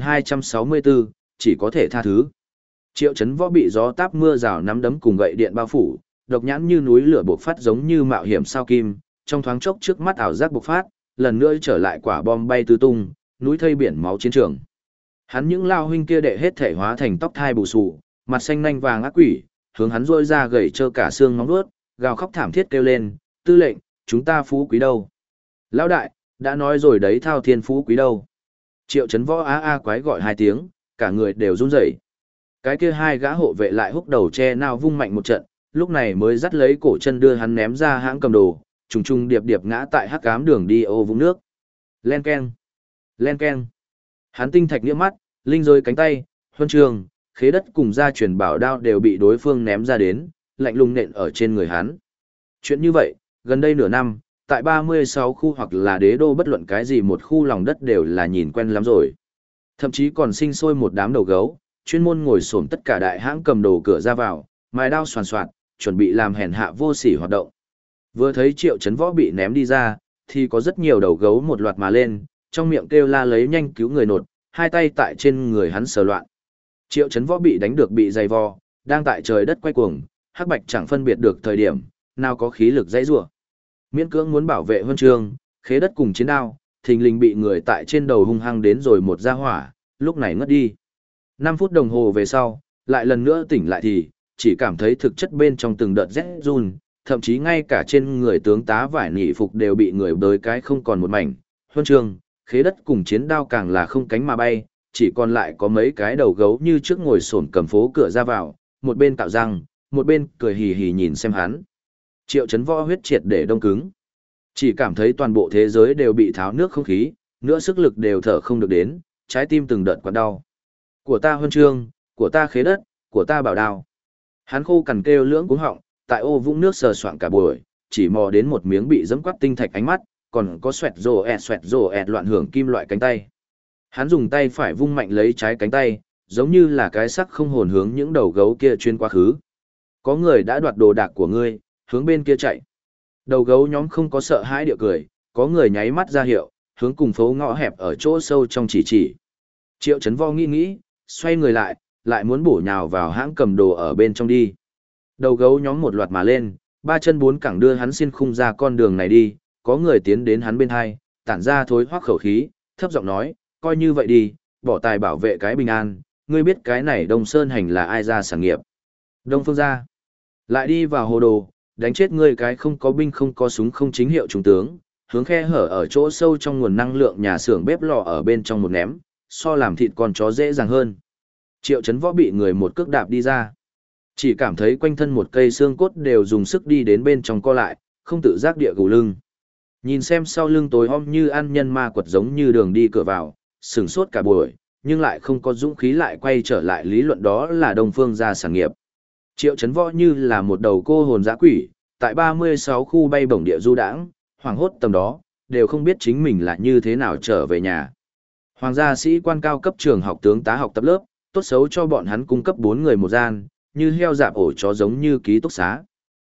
2264, chỉ có thể tha thứ. Triệu Chấn Võ bị gió táp mưa rào nắm đấm cùng gậy điện bao phủ, độc nhãn như núi lửa bộc phát giống như mạo hiểm sao kim, trong thoáng chốc trước mắt ảo giác bộc phát, lần nữa trở lại quả bom bay tứ tung, núi thây biển máu chiến trường. Hắn những lao huynh kia đệ hết thể hóa thành tóc thai bù xù, mặt xanh nanh vàng ác quỷ, hướng hắn rôi ra gầy trơ cả xương nóng nuốt, gào khóc thảm thiết kêu lên, tư lệnh, chúng ta phú quý đâu? Lão đại, đã nói rồi đấy thao thiên phú quý đâu? Triệu Chấn Võ á quái gọi 2 tiếng, cả người đều run rẩy. Cái kia hai gã hộ vệ lại húc đầu che nao vung mạnh một trận, lúc này mới dắt lấy cổ chân đưa hắn ném ra hãng cầm đồ, trùng trùng điệp điệp ngã tại hắc ám đường đi ô vũng nước. Len keng, len keng. Hắn tinh thạch nghĩa mắt, linh rơi cánh tay, huân trường, khế đất cùng gia truyền bảo đao đều bị đối phương ném ra đến, lạnh lùng nện ở trên người hắn. Chuyện như vậy, gần đây nửa năm, tại 36 khu hoặc là đế đô bất luận cái gì một khu lòng đất đều là nhìn quen lắm rồi. Thậm chí còn sinh sôi một đám đầu gấu, chuyên môn ngồi xổm tất cả đại hãng cầm đồ cửa ra vào, mài đao soàn soạt, chuẩn bị làm hèn hạ vô sỉ hoạt động. Vừa thấy Triệu Chấn Võ bị ném đi ra, thì có rất nhiều đầu gấu một loạt mà lên, trong miệng kêu la lấy nhanh cứu người nột, hai tay tại trên người hắn sờ loạn. Triệu Chấn Võ bị đánh được bị dày vò, đang tại trời đất quay cuồng, hắc bạch chẳng phân biệt được thời điểm, nào có khí lực dãy rủa. Miễn cưỡng muốn bảo vệ huân chương, khế đất cùng chiến đao, thình lình bị người tại trên đầu hung hăng đến rồi một gia hỏa, lúc này ngất đi. 5 phút đồng hồ về sau, lại lần nữa tỉnh lại thì, chỉ cảm thấy thực chất bên trong từng đợt rét run, thậm chí ngay cả trên người tướng tá vải nỉ phục đều bị người bới cái không còn một mảnh, huân chương, khế đất cùng chiến đao càng là không cánh mà bay, chỉ còn lại có mấy cái đầu gấu như trước ngồi xổm cầm phố cửa ra vào, một bên cạo răng, một bên cười hì hì nhìn xem hắn. Triệu Chấn Võ huyết triệt để đông cứng. Chỉ cảm thấy toàn bộ thế giới đều bị tháo nước không khí, nữa sức lực đều thở không được đến, trái tim từng đợt quặn đau. Của ta huân chương, của ta khế đất, của ta bảo đao. Hắn khô cằn kêu lưỡng cuống họng, tại ô vũng nước sờ soạng cả buổi, chỉ mò đến một miếng bị dẫm quắt tinh thạch ánh mắt, còn có xoẹt rồ ẹt loạn hưởng kim loại cánh tay. Hắn dùng tay phải vung mạnh lấy trái cánh tay, giống như là cái sắc không hồn hướng những đầu gấu kia chuyên quá khứ. Có người đã đoạt đồ đạc của ngươi, hướng bên kia chạy. Đầu gấu nhóm không có sợ hãi địa cười, có người nháy mắt ra hiệu, hướng cùng phố ngõ hẹp ở chỗ sâu trong chỉ. Triệu Chấn Võ nghĩ, xoay người lại muốn bổ nhào vào hãng cầm đồ ở bên trong đi. Đầu gấu nhóm một loạt mà lên, 3 chân 4 cẳng đưa hắn xuyên khung ra con đường này đi, có người tiến đến hắn bên hai, tản ra thối hoác khẩu khí, thấp giọng nói, coi như vậy đi, bỏ tài bảo vệ cái bình an, ngươi biết cái này Đông Sơn Hành là ai ra sản nghiệp. Đông Phương gia. Lại đi vào hồ đồ, đánh chết ngươi cái không có binh không có súng không chính hiệu trung tướng, hướng khe hở ở chỗ sâu trong nguồn năng lượng nhà xưởng bếp lò ở bên trong một ném, so làm thịt con chó dễ dàng hơn. Triệu Chấn Võ bị người một cước đạp đi ra. Chỉ cảm thấy quanh thân một cây xương cốt đều dùng sức đi đến bên trong co lại, không tự giác địa gù lưng. Nhìn xem sau lưng tối om như ăn nhân ma quật giống như đường đi cửa vào, sửng sốt cả buổi, nhưng lại không có dũng khí lại quay trở lại lý luận đó là Đông Phương gia sản nghiệp. Triệu Chấn Võ như là một đầu cô hồn dã quỷ, tại 36 khu bay bổng địa du đãng, hoảng hốt tầm đó, đều không biết chính mình là như thế nào trở về nhà. Hoàng gia sĩ quan cao cấp trường học tướng tá học tập lớp, tốt xấu cho bọn hắn cung cấp 4 người một gian, như heo dạp ổ chó giống như ký túc xá.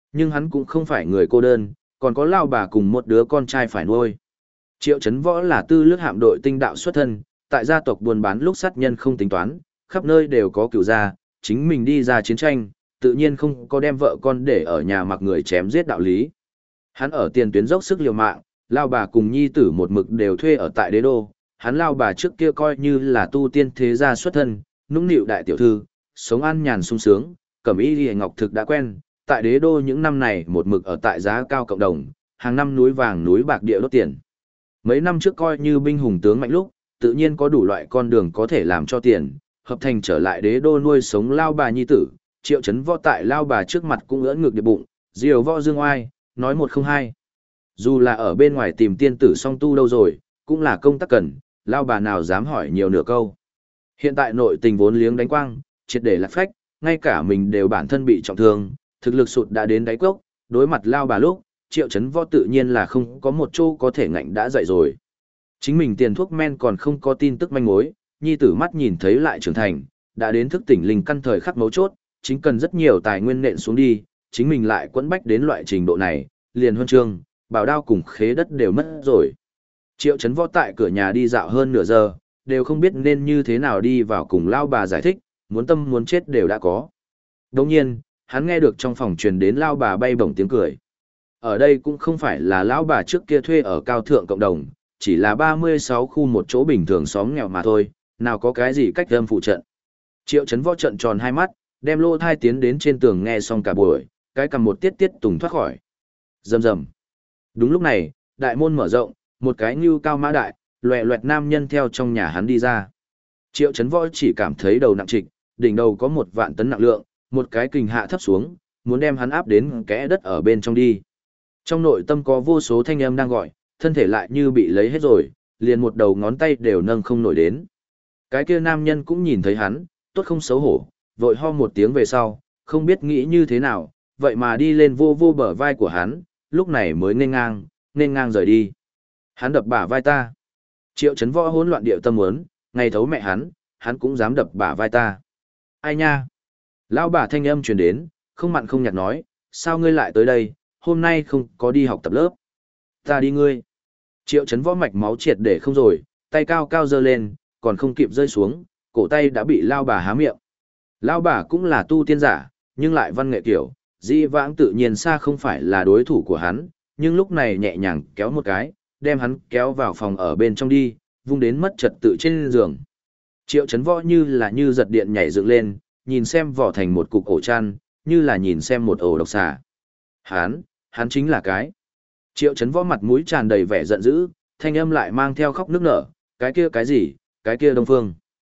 Nhưng hắn cũng không phải người cô đơn, còn có lao bà cùng một đứa con trai phải nuôi. Triệu Chấn Võ là tư lướt hạm đội tinh đạo xuất thân, tại gia tộc buôn bán lúc sát nhân không tính toán, khắp nơi đều có cửu gia, chính mình đi ra chiến tranh, tự nhiên không có đem vợ con để ở nhà mặc người chém giết đạo lý. Hắn ở tiền tuyến dốc sức liều mạng, lao bà cùng nhi tử một mực đều thuê ở tại đế đô, hắn lao bà trước kia coi như là tu tiên thế gia xuất thân, nũng nịu đại tiểu thư, sống an nhàn sung sướng, cẩm y liễu ngọc thực đã quen, tại đế đô những năm này một mực ở tại giá cao cộng đồng, hàng năm núi vàng núi bạc địa đốt tiền. Mấy năm trước coi như binh hùng tướng mạnh lúc, tự nhiên có đủ loại con đường có thể làm cho tiền, hợp thành trở lại đế đô nuôi sống lao bà nhi tử, Triệu Chấn Võ tại lao bà trước mặt cũng ưỡn ngược điệp bụng, diều võ dương oai, nói một không hai. Dù là ở bên ngoài tìm tiên tử song tu đâu rồi, cũng là công tác cần, lao bà nào dám hỏi nhiều nửa câu. Hiện tại nội tình vốn liếng đánh quang, triệt để lạc phách, ngay cả mình đều bản thân bị trọng thương, thực lực sụt đã đến đáy cốc, đối mặt lao bà lúc, Triệu Chấn Võ tự nhiên là không có một chỗ có thể ngạnh đã dậy rồi. Chính mình tiền thuốc men còn không có tin tức manh mối, nhi tử mắt nhìn thấy lại trưởng thành, đã đến thức tỉnh linh căn thời khắc mấu chốt, chính cần rất nhiều tài nguyên nện xuống đi, chính mình lại quẫn bách đến loại trình độ này, liền huân chương, bảo đao cùng khế đất đều mất rồi. Triệu Chấn Võ tại cửa nhà đi dạo hơn nửa giờ, đều không biết nên như thế nào đi vào cùng lao bà giải thích, muốn tâm muốn chết đều đã có. Đồng nhiên, hắn nghe được trong phòng truyền đến lao bà bay bổng tiếng cười. Ở đây cũng không phải là lão bà trước kia thuê ở cao thượng cộng đồng, chỉ là 36 khu một chỗ bình thường xóm nghèo mà thôi, nào có cái gì cách âm phụ trận. Triệu Chấn Võ trận tròn hai mắt, đem lô thai tiến đến trên tường nghe xong cả buổi, cái cầm một tiết tiết tùng thoát khỏi. Rầm rầm. Đúng lúc này, đại môn mở rộng, một cái nhưu cao mã đại, loẹ loẹt nam nhân theo trong nhà hắn đi ra. Triệu Chấn Võ chỉ cảm thấy đầu nặng trịch, đỉnh đầu có 1 vạn tấn nặng lượng, một cái kình hạ thấp xuống, muốn đem hắn áp đến kẽ đất ở bên trong đi. Trong nội tâm có vô số thanh âm đang gọi, thân thể lại như bị lấy hết rồi, liền một đầu ngón tay đều nâng không nổi đến. Cái kia nam nhân cũng nhìn thấy hắn, tốt không xấu hổ, vội ho một tiếng về sau, không biết nghĩ như thế nào, vậy mà đi lên vô vô bờ vai của hắn, lúc này mới nên ngang rời đi. Hắn đập bả vai ta. Triệu Chấn Võ hỗn loạn điệu tâm muốn, ngày thấu mẹ hắn cũng dám đập bả vai ta. Ai nha? Lão bà thanh âm truyền đến, không mặn không nhạt nói, sao ngươi lại tới đây, hôm nay không có đi học tập lớp. Ta đi ngươi. Triệu Chấn Võ mạch máu triệt để không rồi, tay cao cao giơ lên, còn không kịp rơi xuống, cổ tay đã bị lao bà há miệng. Lao bà cũng là tu tiên giả, nhưng lại văn nghệ kiểu, dĩ vãng tự nhiên xa không phải là đối thủ của hắn, nhưng lúc này nhẹ nhàng kéo một cái, đem hắn kéo vào phòng ở bên trong đi, vung đến mất trật tự trên giường. Triệu Chấn Võ như là như giật điện nhảy dựng lên, nhìn xem vỏ thành một cục ổ chăn, như là nhìn xem một ổ độc xà. Hắn chính là cái. Triệu Chấn Võ mặt mũi tràn đầy vẻ giận dữ, thanh âm lại mang theo khóc nức nở, cái kia cái gì, cái kia Đông Phương.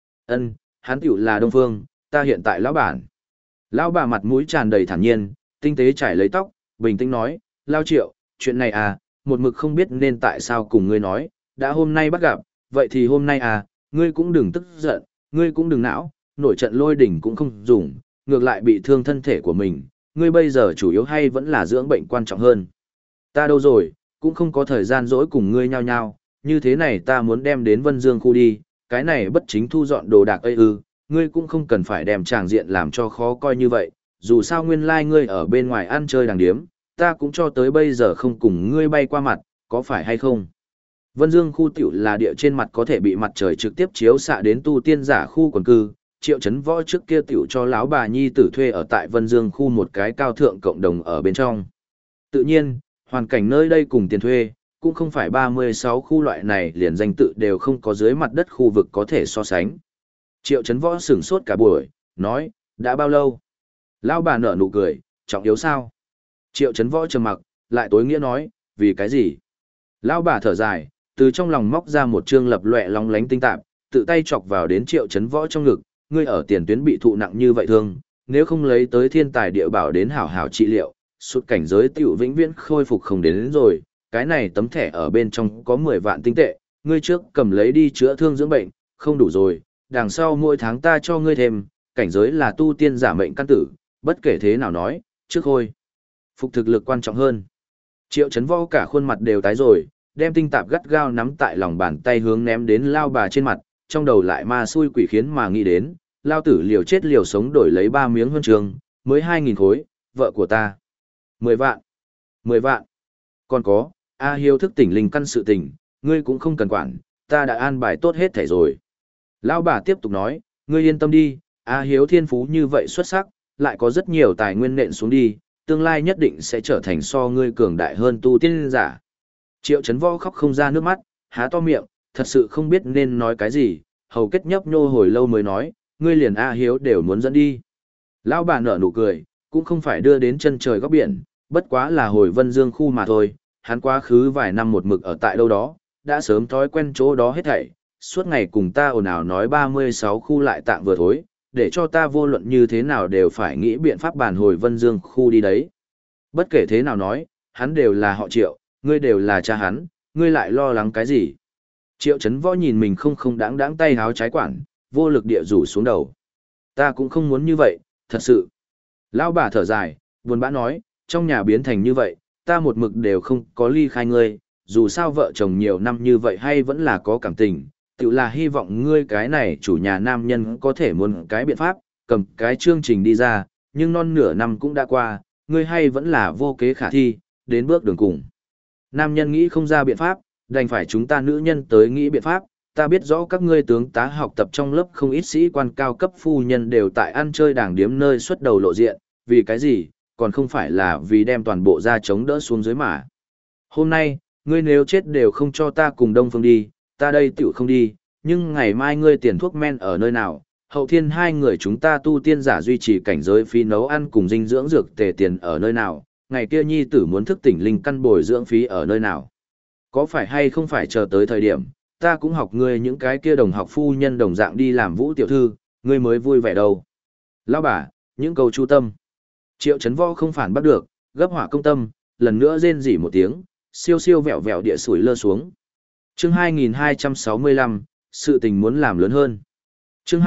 Hắn tiểu là Đông Phương, ta hiện tại lão bản. Lão bà mặt mũi tràn đầy thản nhiên, tinh tế trải lấy tóc, bình tĩnh nói, Lao Triệu, chuyện này à, một mực không biết nên tại sao cùng ngươi nói, đã hôm nay bắt gặp, vậy thì hôm nay à, ngươi cũng đừng tức giận, ngươi cũng đừng não, nổi trận lôi đỉnh cũng không dùng, ngược lại bị thương thân thể của mình, ngươi bây giờ chủ yếu hay vẫn là dưỡng bệnh quan trọng hơn. Ta đâu rồi, cũng không có thời gian dỗi cùng ngươi nhau nhau, như thế này ta muốn đem đến Vân Dương khu đi, cái này bất chính thu dọn đồ đạc ấy ư, ngươi cũng không cần phải đem tràng diện làm cho khó coi như vậy, dù sao nguyên lai ngươi ở bên ngoài ăn chơi đàng điếm, ta cũng cho tới bây giờ không cùng ngươi bay qua mặt, có phải hay không? Vân Dương khu tiểu là địa trên mặt có thể bị mặt trời trực tiếp chiếu xạ đến tu tiên giả khu quần cư, Triệu Chấn Võ trước kia tiểu cho lão bà nhi tử thuê ở tại Vân Dương khu một cái cao thượng cộng đồng ở bên trong. Tự nhiên, hoàn cảnh nơi đây cùng tiền thuê, cũng không phải 36 khu loại này liền danh tự đều không có dưới mặt đất khu vực có thể so sánh. Triệu Chấn Võ sửng sốt cả buổi, nói, đã bao lâu? Lão bà nở nụ cười, trọng yếu sao? Triệu Chấn Võ trầm mặc, lại tối nghĩa nói, vì cái gì? Lão bà thở dài, từ trong lòng móc ra một trương lập loè lóng lánh tinh tạp, tự tay chọc vào đến Triệu Chấn Võ trong ngực, ngươi ở tiền tuyến bị thụ nặng như vậy thương, nếu không lấy tới thiên tài địa bảo đến hảo hảo trị liệu, suốt cảnh giới tiểu vĩnh viễn khôi phục không đến rồi, cái này tấm thẻ ở bên trong có 10 vạn tinh tệ, ngươi trước cầm lấy đi chữa thương dưỡng bệnh, không đủ rồi, đằng sau mỗi tháng ta cho ngươi thêm, cảnh giới là tu tiên giả mệnh căn tử, bất kể thế nào nói, trước thôi. Phục thực lực quan trọng hơn. Triệu Chấn Võ cả khuôn mặt đều tái rồi, đem tinh tạp gắt gao nắm tại lòng bàn tay hướng ném đến lao bà trên mặt, trong đầu lại ma xui quỷ khiến mà nghĩ đến, lao tử liều chết liều sống đổi lấy 3 miếng huân trường, mới 2.000 khối, vợ của ta. 10 vạn. 10 vạn. Còn có, A Hiếu thức tỉnh linh căn sự tình, ngươi cũng không cần quản, ta đã an bài tốt hết thảy rồi. Lão bà tiếp tục nói, ngươi yên tâm đi, A Hiếu thiên phú như vậy xuất sắc, lại có rất nhiều tài nguyên nện xuống đi, tương lai nhất định sẽ trở thành so ngươi cường đại hơn tu tiên giả. Triệu Chấn Võ khóc không ra nước mắt, há to miệng, thật sự không biết nên nói cái gì, hầu kết nhấp nhô hồi lâu mới nói, ngươi liền A Hiếu đều muốn dẫn đi. Lão bà nở nụ cười, cũng không phải đưa đến chân trời góc biển, bất quá là hồi Vân Dương khu mà thôi, hắn quá khứ vài năm một mực ở tại đâu đó, đã sớm thói quen chỗ đó hết thảy, suốt ngày cùng ta ồn ào nói 36 khu lại tạng vừa thối, để cho ta vô luận như thế nào đều phải nghĩ biện pháp bàn hồi Vân Dương khu đi đấy. Bất kể thế nào nói, hắn đều là họ Triệu, ngươi đều là cha hắn, ngươi lại lo lắng cái gì? Triệu Chấn Võ nhìn mình không đáng đáng tay háo trái quản, vô lực địa rủ xuống đầu. Ta cũng không muốn như vậy, thật sự. Lão bà thở dài, buồn bã nói, trong nhà biến thành như vậy, ta một mực đều không có ly khai ngươi, dù sao vợ chồng nhiều năm như vậy hay vẫn là có cảm tình, tự là hy vọng ngươi cái này chủ nhà nam nhân có thể muốn cái biện pháp, cầm cái chương trình đi ra, nhưng non nửa năm cũng đã qua, ngươi hay vẫn là vô kế khả thi, đến bước đường cùng. Nam nhân nghĩ không ra biện pháp, đành phải chúng ta nữ nhân tới nghĩ biện pháp, ta biết rõ các ngươi tướng tá học tập trong lớp không ít sĩ quan cao cấp phu nhân đều tại ăn chơi đảng điếm nơi xuất đầu lộ diện, vì cái gì, còn không phải là vì đem toàn bộ ra chống đỡ xuống dưới mà. Hôm nay, ngươi nếu chết đều không cho ta cùng Đông Phương đi, ta đây tiểu không đi, nhưng ngày mai ngươi tiền thuốc men ở nơi nào, hậu thiên hai người chúng ta tu tiên giả duy trì cảnh giới phí nấu ăn cùng dinh dưỡng dược tề tiền ở nơi nào, ngày kia nhi tử muốn thức tỉnh linh căn bồi dưỡng phí ở nơi nào. Có phải hay không phải chờ tới thời điểm, ta cũng học ngươi những cái kia đồng học phu nhân đồng dạng đi làm vũ tiểu thư, ngươi mới vui vẻ đâu. Lão bà, những câu chu tâm. Triệu Chấn Võ không phản bắt được, gấp hỏa công tâm, lần nữa rên rỉ một tiếng, siêu siêu vẹo vẹo địa sủi lơ xuống. Chương 2265, sự tình muốn làm lớn hơn. Chương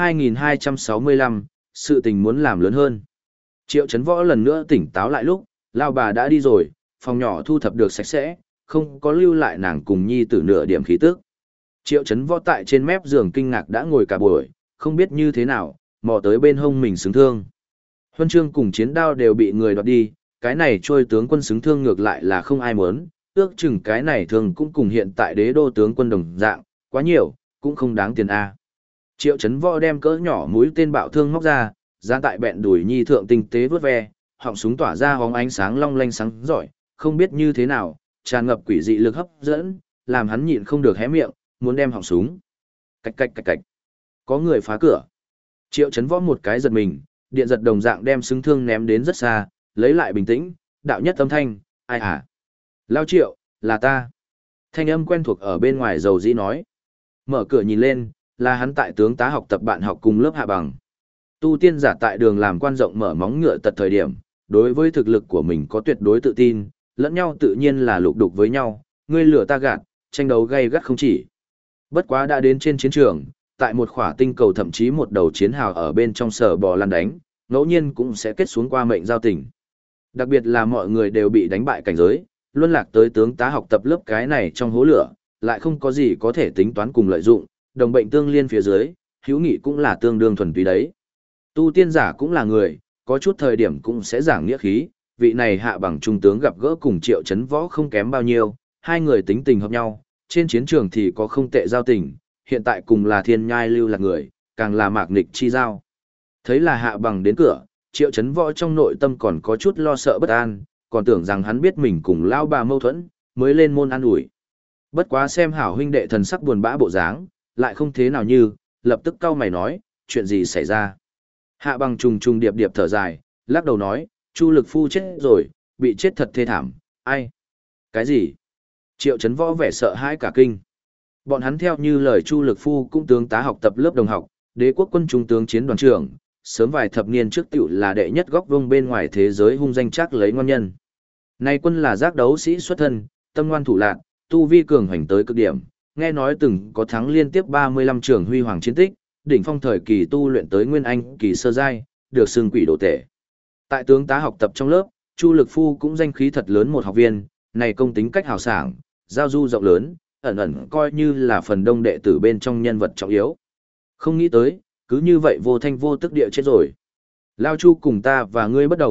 2265, sự tình muốn làm lớn hơn. Triệu Chấn Võ lần nữa tỉnh táo lại lúc, lão bà đã đi rồi, phòng nhỏ thu thập được sạch sẽ, không có lưu lại nàng cùng nhi tử nửa điểm khí tức. Triệu Chấn Võ tại trên mép giường kinh ngạc đã ngồi cả buổi, không biết như thế nào, mò tới bên hông mình xứng thương. Huân chương cùng chiến đao đều bị người đoạt đi, cái này trôi tướng quân xứng thương ngược lại là không ai muốn, ước chừng cái này thường cũng cùng hiện tại đế đô tướng quân đồng dạng, quá nhiều, cũng không đáng tiền a. Triệu Chấn Võ đem cỡ nhỏ mũi tên bạo thương móc ra, dán tại bẹn đùi nhi thượng tinh tế vớt ve, họng súng tỏa ra hóng ánh sáng long lanh sáng giỏi, không biết như thế nào, tràn ngập quỷ dị lực hấp dẫn, làm hắn nhịn không được hé miệng, muốn đem họng súng. Cạch cạch cạch cạch. Có người phá cửa. Triệu Chấn Võ một cái giật mình, điện giật đồng dạng đem xứng thương ném đến rất xa, lấy lại bình tĩnh, đạo nhất âm thanh, ai hả? Lao Triệu, là ta. Thanh âm quen thuộc ở bên ngoài dầu dĩ nói. Mở cửa nhìn lên, là hắn tại tướng tá học tập bạn học cùng lớp hạ bằng. Tu tiên giả tại đường làm quan rộng mở móng ngựa tật thời điểm, đối với thực lực của mình có tuyệt đối tự tin, lẫn nhau tự nhiên là lục đục với nhau, ngươi lửa ta gạt, tranh đấu gay gắt không chỉ. Bất quá đã đến trên chiến trường, tại một khỏa tinh cầu thậm chí một đầu chiến hào ở bên trong sở bò lăn đánh, ngẫu nhiên cũng sẽ kết xuống qua mệnh giao tình. Đặc biệt là mọi người đều bị đánh bại cảnh giới, luân lạc tới tướng tá học tập lớp cái này trong hố lửa, lại không có gì có thể tính toán cùng lợi dụng, đồng bệnh tương liên phía dưới, hữu nghị cũng là tương đương thuần túy đấy. Tu tiên giả cũng là người, có chút thời điểm cũng sẽ giảng nghĩa khí, vị này hạ bằng trung tướng gặp gỡ cùng Triệu Chấn Võ không kém bao nhiêu, hai người tính tình hợp nhau, trên chiến trường thì có không tệ giao tình, hiện tại cùng là thiên nhai lưu là người, càng là mạc nghịch chi giao. Thấy là hạ bằng đến cửa, Triệu Chấn Võ trong nội tâm còn có chút lo sợ bất an, còn tưởng rằng hắn biết mình cùng lao bà mâu thuẫn, mới lên môn an ủi. Bất quá xem hảo huynh đệ thần sắc buồn bã bộ dáng, lại không thế nào như, lập tức cau mày nói, chuyện gì xảy ra. Hạ bằng trùng trùng điệp điệp thở dài, lắc đầu nói, Chu Lực Phu chết rồi, bị chết thật thê thảm, ai? Cái gì? Triệu Chấn Võ vẻ sợ hãi cả kinh. Bọn hắn theo như lời Chu Lực Phu cũng tướng tá học tập lớp đồng học, đế quốc quân trung tướng chiến đoàn trưởng, sớm vài thập niên trước tiểu là đệ nhất góc vuông bên ngoài thế giới hung danh chắc lấy ngon nhân. Nay quân là giác đấu sĩ xuất thân, tâm ngoan thủ lạc, tu vi cường hành tới cực điểm, nghe nói từng có thắng liên tiếp 35 trường huy hoàng chiến tích, đỉnh phong thời kỳ tu luyện tới nguyên anh kỳ sơ giai, được xưng quỷ đồ tể. Tại tướng tá học tập trong lớp, Chu Lực Phu cũng danh khí thật lớn một học viên, này công tính cách hào sảng, giao du rộng lớn, ẩn ẩn coi như là phần đông đệ tử bên trong nhân vật trọng yếu. Không nghĩ tới, cứ như vậy vô thanh vô tức địa chết rồi. Lao Chu cùng ta và ngươi bất đồng,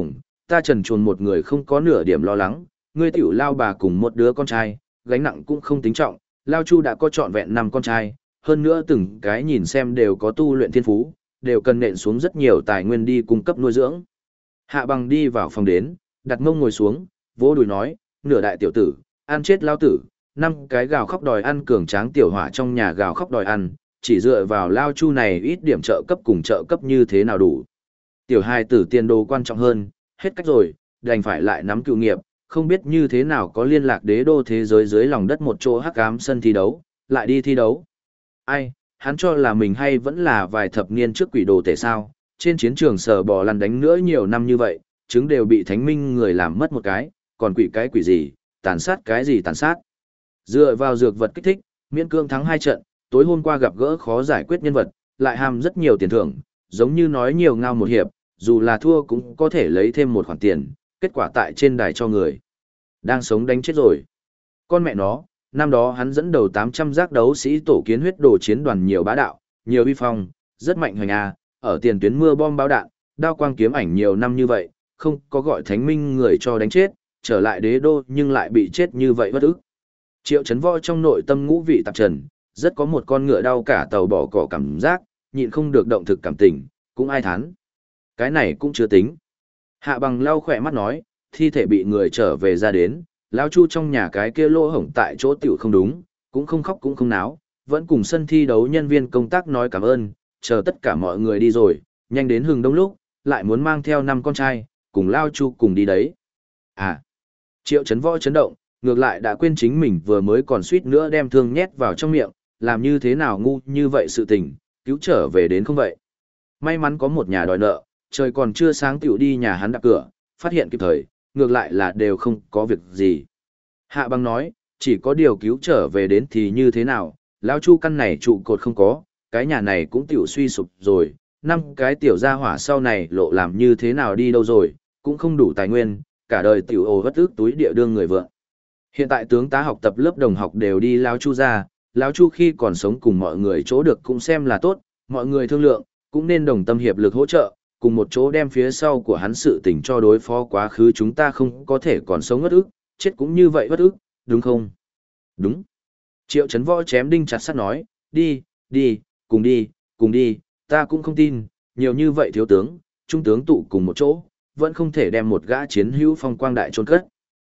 ta trần truồng một người không có nửa điểm lo lắng, ngươi tiểu lao bà cùng một đứa con trai, gánh nặng cũng không tính trọng, lao chu đã có trọn vẹn 5 con trai, hơn nữa từng cái nhìn xem đều có tu luyện thiên phú, đều cần nện xuống rất nhiều tài nguyên đi cung cấp nuôi dưỡng. Hạ bằng đi vào phòng đến, đặt mông ngồi xuống, vỗ đùi nói, nửa đại tiểu tử, ăn chết lao tử, 5 cái gào khóc đòi ăn cường tráng tiểu hỏa trong nhà gào khóc đòi ăn, chỉ dựa vào lao chu này ít điểm trợ cấp cùng trợ cấp như thế nào đủ. Tiểu hài tử tiền đồ quan trọng hơn, hết cách rồi, đành phải lại nắm cựu nghiệp, không biết như thế nào có liên lạc đế đô thế giới dưới lòng đất một chỗ hắc ám sân thi đấu, lại đi thi đấu. Ai, hắn cho là mình hay vẫn là vài thập niên trước quỷ đồ tể sao, trên chiến trường sờ bò lăn đánh nữa nhiều năm như vậy, chứng đều bị thánh minh người làm mất một cái quỷ gì, tàn sát cái gì tàn sát. Dựa vào dược vật kích thích, miễn cương thắng 2 trận, tối hôm qua gặp gỡ khó giải quyết nhân vật, lại ham rất nhiều tiền thưởng, giống như nói nhiều ngao một hiệp, dù là thua cũng có thể lấy thêm một khoản tiền, kết quả tại trên đài cho người. Đang sống đánh chết rồi. Con mẹ nó, năm đó hắn dẫn đầu 800 giác đấu sĩ tổ kiến huyết đồ chiến đoàn nhiều bá đạo, nhiều uy phong, rất mạnh hoành ở tiền tuyến mưa bom báo đạn, đao quang kiếm ảnh nhiều năm như vậy, không có gọi thánh minh người cho đánh chết, trở lại đế đô nhưng lại bị chết như vậy bất ức. Triệu Chấn Võ trong nội tâm ngũ vị tạp trần, rất có một con ngựa đau cả tàu bỏ cỏ cảm giác, nhịn không được động thực cảm tình, cũng ai thán. Cái này cũng chưa tính. Hạ bằng lau khỏe mắt nói, thi thể bị người trở về ra đến, lão chu trong nhà cái kia lỗ hổng tại chỗ tiểu không đúng, cũng không khóc cũng không náo, vẫn cùng sân thi đấu nhân viên công tác nói cảm ơn, chờ tất cả mọi người đi rồi, nhanh đến hừng đông lúc, lại muốn mang theo 5 con trai, cùng lao chu cùng đi đấy. À, Triệu Chấn Võ chấn động, ngược lại đã quên chính mình vừa mới còn suýt nữa đem thương nhét vào trong miệng, làm như thế nào ngu như vậy sự tình, cứu trở về đến không vậy. May mắn có một nhà đòi nợ, trời còn chưa sáng tiểu đi nhà hắn đạp cửa, phát hiện kịp thời, ngược lại là đều không có việc gì. Hạ Bằng nói, chỉ có điều cứu trở về đến thì như thế nào, lão chu căn này trụ cột không có, cái nhà này cũng tiểu suy sụp rồi, 5 cái tiểu gia hỏa sau này lộ làm như thế nào đi đâu rồi, cũng không đủ tài nguyên, cả đời tiểu ồ vất ức túi địa đương người vợ. Hiện tại tướng tá học tập lớp đồng học đều đi lão chu ra, lão chu khi còn sống cùng mọi người chỗ được cũng xem là tốt, mọi người thương lượng, cũng nên đồng tâm hiệp lực hỗ trợ, cùng một chỗ đem phía sau của hắn sự tình cho đối phó quá khứ chúng ta không có thể còn sống bất ức, chết cũng như vậy bất ức, đúng không? Đúng. Triệu Chấn Võ chém đinh chặt sắt nói, đi, cùng đi, ta cũng không tin, nhiều như vậy thiếu tướng, trung tướng tụ cùng một chỗ, vẫn không thể đem một gã chiến hữu phong quang đại trôn cất.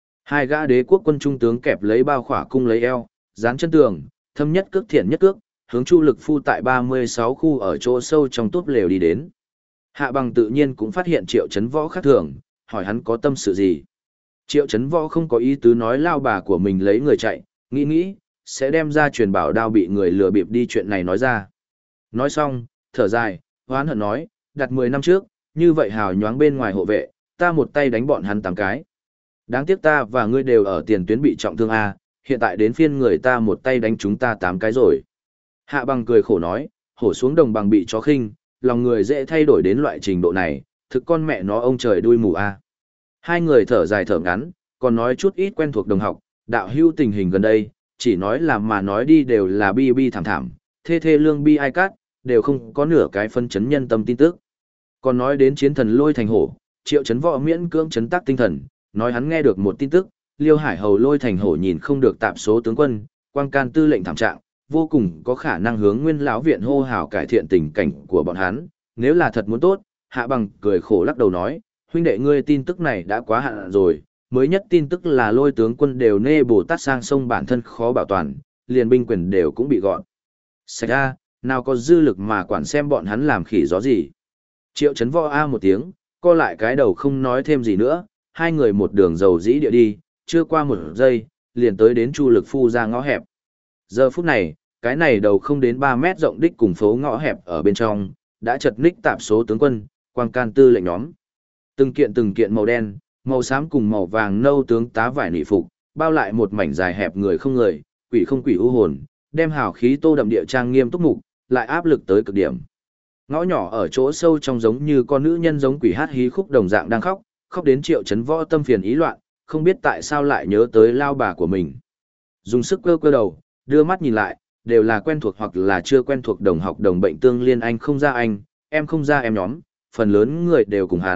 2 gã đế quốc quân trung tướng kẹp lấy bao khỏa cung lấy eo, dán chân tường, thâm nhất cước thiện nhất cước, hướng Chu Lực Phu tại 36 khu ở chỗ sâu trong túp lều đi đến. Hạ Bằng tự nhiên cũng phát hiện Triệu Chấn Võ khác thường, hỏi hắn có tâm sự gì. Triệu Chấn Võ không có ý tứ nói lao bà của mình lấy người chạy, nghĩ, sẽ đem ra truyền bảo đao bị người lừa bịp đi chuyện này nói ra. Nói xong, thở dài, hoán hận nói, đặt 10 năm trước, như vậy hào nhoáng bên ngoài hộ vệ, ta một tay đánh bọn hắn 8 cái. Đáng tiếc ta và ngươi đều ở tiền tuyến bị trọng thương A, hiện tại đến phiên người ta một tay đánh chúng ta 8 cái rồi. Hạ Bằng cười khổ nói, hổ xuống đồng bằng bị chó khinh, lòng người dễ thay đổi đến loại trình độ này, thực con mẹ nó ông trời đuôi mù A. Hai người thở dài thở ngắn, còn nói chút ít quen thuộc đồng học, đạo hữu tình hình gần đây, chỉ nói là mà nói đi đều là bi bi thảm thảm, thê thê lương bi ai cát, đều không có nửa cái phân chấn nhân tâm tin tức. Còn nói đến chiến thần lôi thành hổ, Triệu Chấn Võ miễn cưỡng chấn tác tinh thần, nói hắn nghe được một tin tức, Liêu Hải Hầu lôi thành hổ nhìn không được tạm số tướng quân, quang can tư lệnh thảm trạng, vô cùng có khả năng hướng Nguyên lão viện hô hào cải thiện tình cảnh của bọn hắn, nếu là thật muốn tốt, Hạ Bằng cười khổ lắc đầu nói, huynh đệ ngươi tin tức này đã quá hạn rồi, mới nhất tin tức là lôi tướng quân đều nê Bồ Tát sang sông bản thân khó bảo toàn, liền binh quyền đều cũng bị gọn. Sạch ra, nào có dư lực mà quản xem bọn hắn làm khỉ gió gì. Triệu Chấn Võ a một tiếng, co lại cái đầu không nói thêm gì nữa, hai người một đường dầu dĩ địa đi, chưa qua một giây, liền tới đến Chu Lực Phu ra ngõ hẹp. Giờ phút này, cái này đầu không đến 3 mét rộng đích cùng phố ngõ hẹp ở bên trong, đã chật ních tạp số tướng quân, quang can tư lệnh nhóm. Từng kiện màu đen, màu xám cùng màu vàng nâu tướng tá vải nị phục, bao lại một mảnh dài hẹp người không người, quỷ không quỷ u hồn, đem hào khí tô đậm địa trang nghiêm túc mục, lại áp lực tới cực điểm. Ngõ nhỏ ở chỗ sâu trong giống như con nữ nhân giống quỷ hát hí khúc đồng dạng đang khóc, khóc đến Triệu Chấn Võ tâm phiền ý loạn, không biết tại sao lại nhớ tới lao bà của mình. Dùng sức cơ đầu, đưa mắt nhìn lại, đều là quen thuộc hoặc là chưa quen thuộc đồng học đồng bệnh tương liên anh không ra anh, em không ra em nhóm, phần lớn người đều cùng hắn,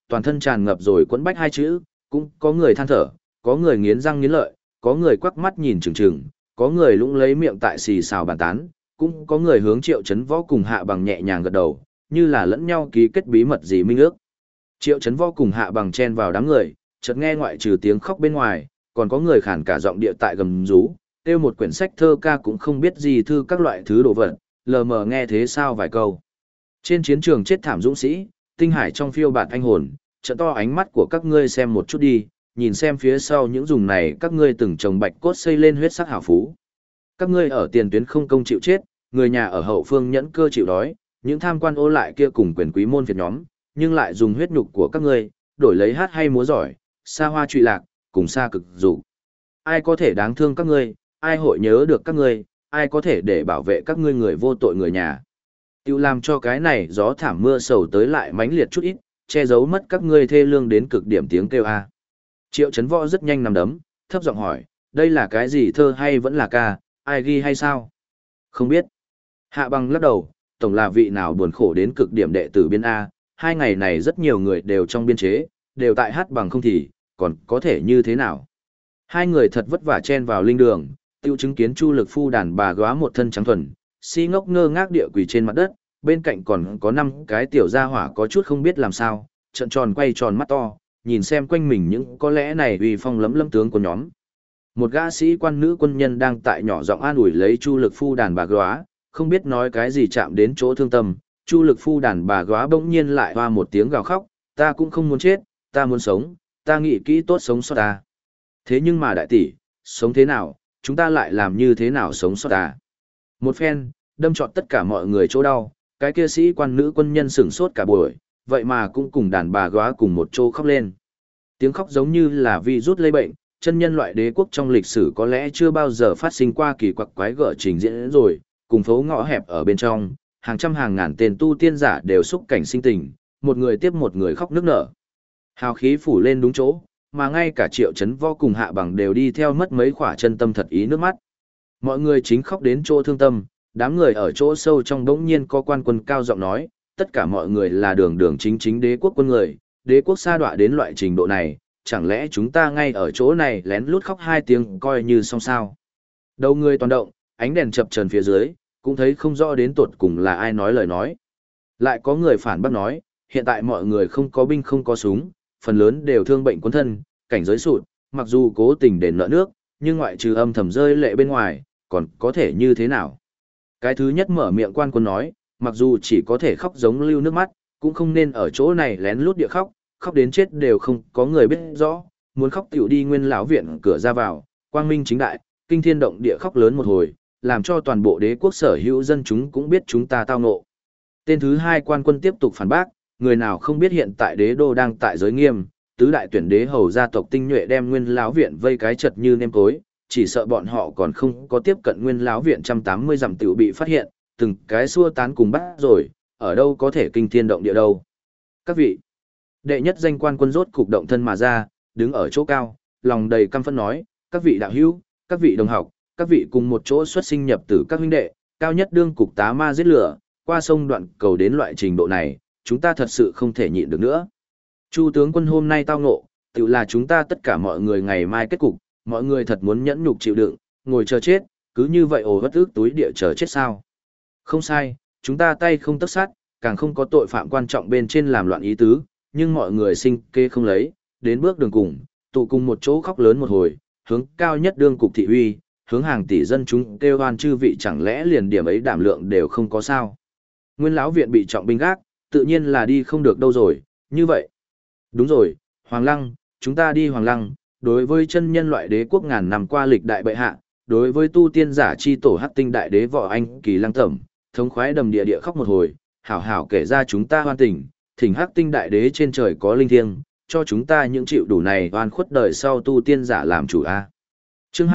toàn thân tràn ngập rồi quẫn bách hai chữ, cũng có người than thở, có người nghiến răng nghiến lợi, có người quắc mắt nhìn chừng chừng, có người lũng lấy miệng tại xì xào bàn tán, cũng có người hướng Triệu Chấn Võ cùng Hạ Bằng nhẹ nhàng gật đầu, như là lẫn nhau ký kết bí mật gì minh ước. Triệu Chấn Võ cùng Hạ Bằng chen vào đám người, chợt nghe ngoại trừ tiếng khóc bên ngoài, còn có người khản cả giọng địa tại gầm rú, kêu một quyển sách thơ ca cũng không biết gì thư các loại thứ đồ vật, lờ mờ nghe thế sao vài câu. Trên chiến trường chết thảm dũng sĩ, tinh hải trong phiêu bạt anh hồn, trận to ánh mắt của các ngươi xem một chút đi, nhìn xem phía sau những dùng này các ngươi từng trồng bạch cốt xây lên huyết sắc hảo phú. Các ngươi ở tiền tuyến không công chịu chết, người nhà ở hậu phương nhẫn cơ chịu đói, những tham quan ô lại kia cùng quyền quý môn phiệt nhóm, nhưng lại dùng huyết nhục của các ngươi, đổi lấy hát hay múa giỏi, xa hoa trụy lạc, cùng xa cực dụ. Ai có thể đáng thương các ngươi, ai hội nhớ được các ngươi, ai có thể để bảo vệ các ngươi người vô tội người nhà. Tiêu làm cho cái này gió thảm mưa sầu tới lại mãnh liệt chút ít, che giấu mất các ngươi thê lương đến cực điểm tiếng kêu a. Triệu Chấn Võ rất nhanh nằm đấm, thấp giọng hỏi, đây là cái gì thơ hay vẫn là ca, ai ghi hay sao? Không biết. Hạ Bằng lắc đầu, tổng là vị nào buồn khổ đến cực điểm đệ tử biên A, 2 ngày này rất nhiều người đều trong biên chế, đều tại hát bằng không thì, còn có thể như thế nào? Hai người thật vất vả chen vào linh đường, tiêu chứng kiến Chu Lực Phu đàn bà góa một thân trắng thuần, si ngốc ngơ ngác địa quỳ trên mặt đất, bên cạnh còn có 5 cái tiểu gia hỏa có chút không biết làm sao, trợn tròn quay tròn mắt to, nhìn xem quanh mình những có lẽ này uy phong lấm lấm tướng của nhóm. Một gã sĩ quan nữ quân nhân đang tại nhỏ giọng an ủi lấy Chu Lực Phu đàn bà góa, không biết nói cái gì chạm đến chỗ thương tâm, Chu Lực Phu đàn bà góa bỗng nhiên lại hoa một tiếng gào khóc, ta cũng không muốn chết, ta muốn sống, ta nghĩ kỹ tốt sống sót ta. Thế nhưng mà đại tỷ, sống thế nào, chúng ta lại làm như thế nào sống sót ta. Một phen, đâm trọt tất cả mọi người chỗ đau, cái kia sĩ quan nữ quân nhân sửng sốt cả buổi, vậy mà cũng cùng đàn bà góa cùng một chỗ khóc lên. Tiếng khóc giống như là virus lây bệnh, chân nhân loại đế quốc trong lịch sử có lẽ chưa bao giờ phát sinh qua kỳ quặc quái gở trình diễn rồi, cùng phố ngõ hẹp ở bên trong, hàng trăm hàng ngàn tên tu tiên giả đều xúc cảnh sinh tình, một người tiếp một người khóc nức nở. Hào khí phủ lên đúng chỗ, mà ngay cả Triệu Chấn Võ cùng Hạ Bằng đều đi theo mất mấy khỏa chân tâm thật ý nước mắt. Mọi người chính khóc đến chỗ thương tâm, đám người ở chỗ sâu trong đống nhiên có quan quân cao giọng nói, tất cả mọi người là đường đường chính chính đế quốc quân người, đế quốc sa đọa đến loại trình độ này, chẳng lẽ chúng ta ngay ở chỗ này lén lút khóc 2 tiếng coi như xong sao. Đầu người toàn động, ánh đèn chập chờn phía dưới, cũng thấy không rõ đến tột cùng là ai nói lời nói. Lại có người phản bác nói, hiện tại mọi người không có binh không có súng, phần lớn đều thương bệnh quân thân, cảnh giới sụt, mặc dù cố tình đền nợ nước, nhưng ngoại trừ âm thầm rơi lệ bên ngoài, còn có thể như thế nào? Cái thứ nhất mở miệng quan quân nói, mặc dù chỉ có thể khóc giống lưu nước mắt, cũng không nên ở chỗ này lén lút địa khóc, khóc đến chết đều không có người biết rõ, muốn khóc tiểu đi nguyên lão viện cửa ra vào, quang minh chính đại, kinh thiên động địa khóc lớn một hồi, làm cho toàn bộ đế quốc sở hữu dân chúng cũng biết chúng ta tao ngộ. Tên thứ hai quan quân tiếp tục phản bác, người nào không biết hiện tại đế đô đang tại giới nghiêm, tứ đại tuyển đế hầu gia tộc tinh nhuệ đem nguyên lão viện vây cái chật như nêm cối, chỉ sợ bọn họ còn không có tiếp cận nguyên lão viện 180 dặm tiểu bị phát hiện, từng cái xua tán cùng bắt rồi, ở đâu có thể kinh thiên động địa đâu. Các vị, đệ nhất danh quan quân rốt cục động thân mà ra, đứng ở chỗ cao, lòng đầy căm phẫn nói, các vị đạo hữu, các vị đồng học, các vị cùng một chỗ xuất sinh nhập tử các huynh đệ, cao nhất đương cục tá ma giết lửa, qua sông đoạn cầu đến loại trình độ này, chúng ta thật sự không thể nhịn được nữa. Chu tướng quân hôm nay tao ngộ, tự là chúng ta tất cả mọi người ngày mai kết cục, mọi người thật muốn nhẫn nhục chịu đựng, ngồi chờ chết, cứ như vậy ồ vất ức túi địa chờ chết sao. Không sai, chúng ta tay không tấc sắt, càng không có tội phạm quan trọng bên trên làm loạn ý tứ, nhưng mọi người sinh kê không lấy, đến bước đường cùng, tụ cùng một chỗ khóc lớn một hồi, hướng cao nhất đương cục thị uy, hướng hàng tỷ dân chúng kêu oan chư vị chẳng lẽ liền điểm ấy đảm lượng đều không có sao. Nguyên lão viện bị trọng binh gác, tự nhiên là đi không được đâu rồi, như vậy. Đúng rồi, Hoàng Lăng, chúng ta đi Hoàng Lăng, đối với chân nhân loại đế quốc ngàn năm qua lịch đại bệ hạ, đối với tu tiên giả chi tổ hắc tinh đại đế võ anh kỳ lăng tẩm, thống khoái đầm địa địa khóc một hồi, hảo hảo kể ra chúng ta hoan tình, thỉnh hắc tinh đại đế trên trời có linh thiêng, cho chúng ta những chịu đủ này oan khuất đời sau tu tiên giả làm chủ a. Chương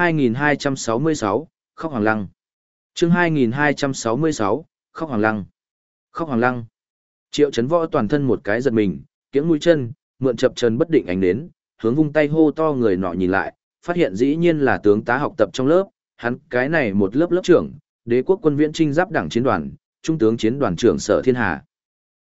2266, Khóc Hoàng Lăng. Chương 2266, Khóc Hoàng Lăng. Khóc Hoàng Lăng. Triệu Chấn Võ toàn thân một cái giật mình, kiễng mũi chân, mượn chập chân bất định ánh đến, hướng vung tay hô to người nọ nhìn lại, phát hiện dĩ nhiên là tướng tá học tập trong lớp, hắn cái này một lớp lớp trưởng, đế quốc quân viễn trinh giáp đảng chiến đoàn, trung tướng chiến đoàn trưởng Sở Thiên Hà.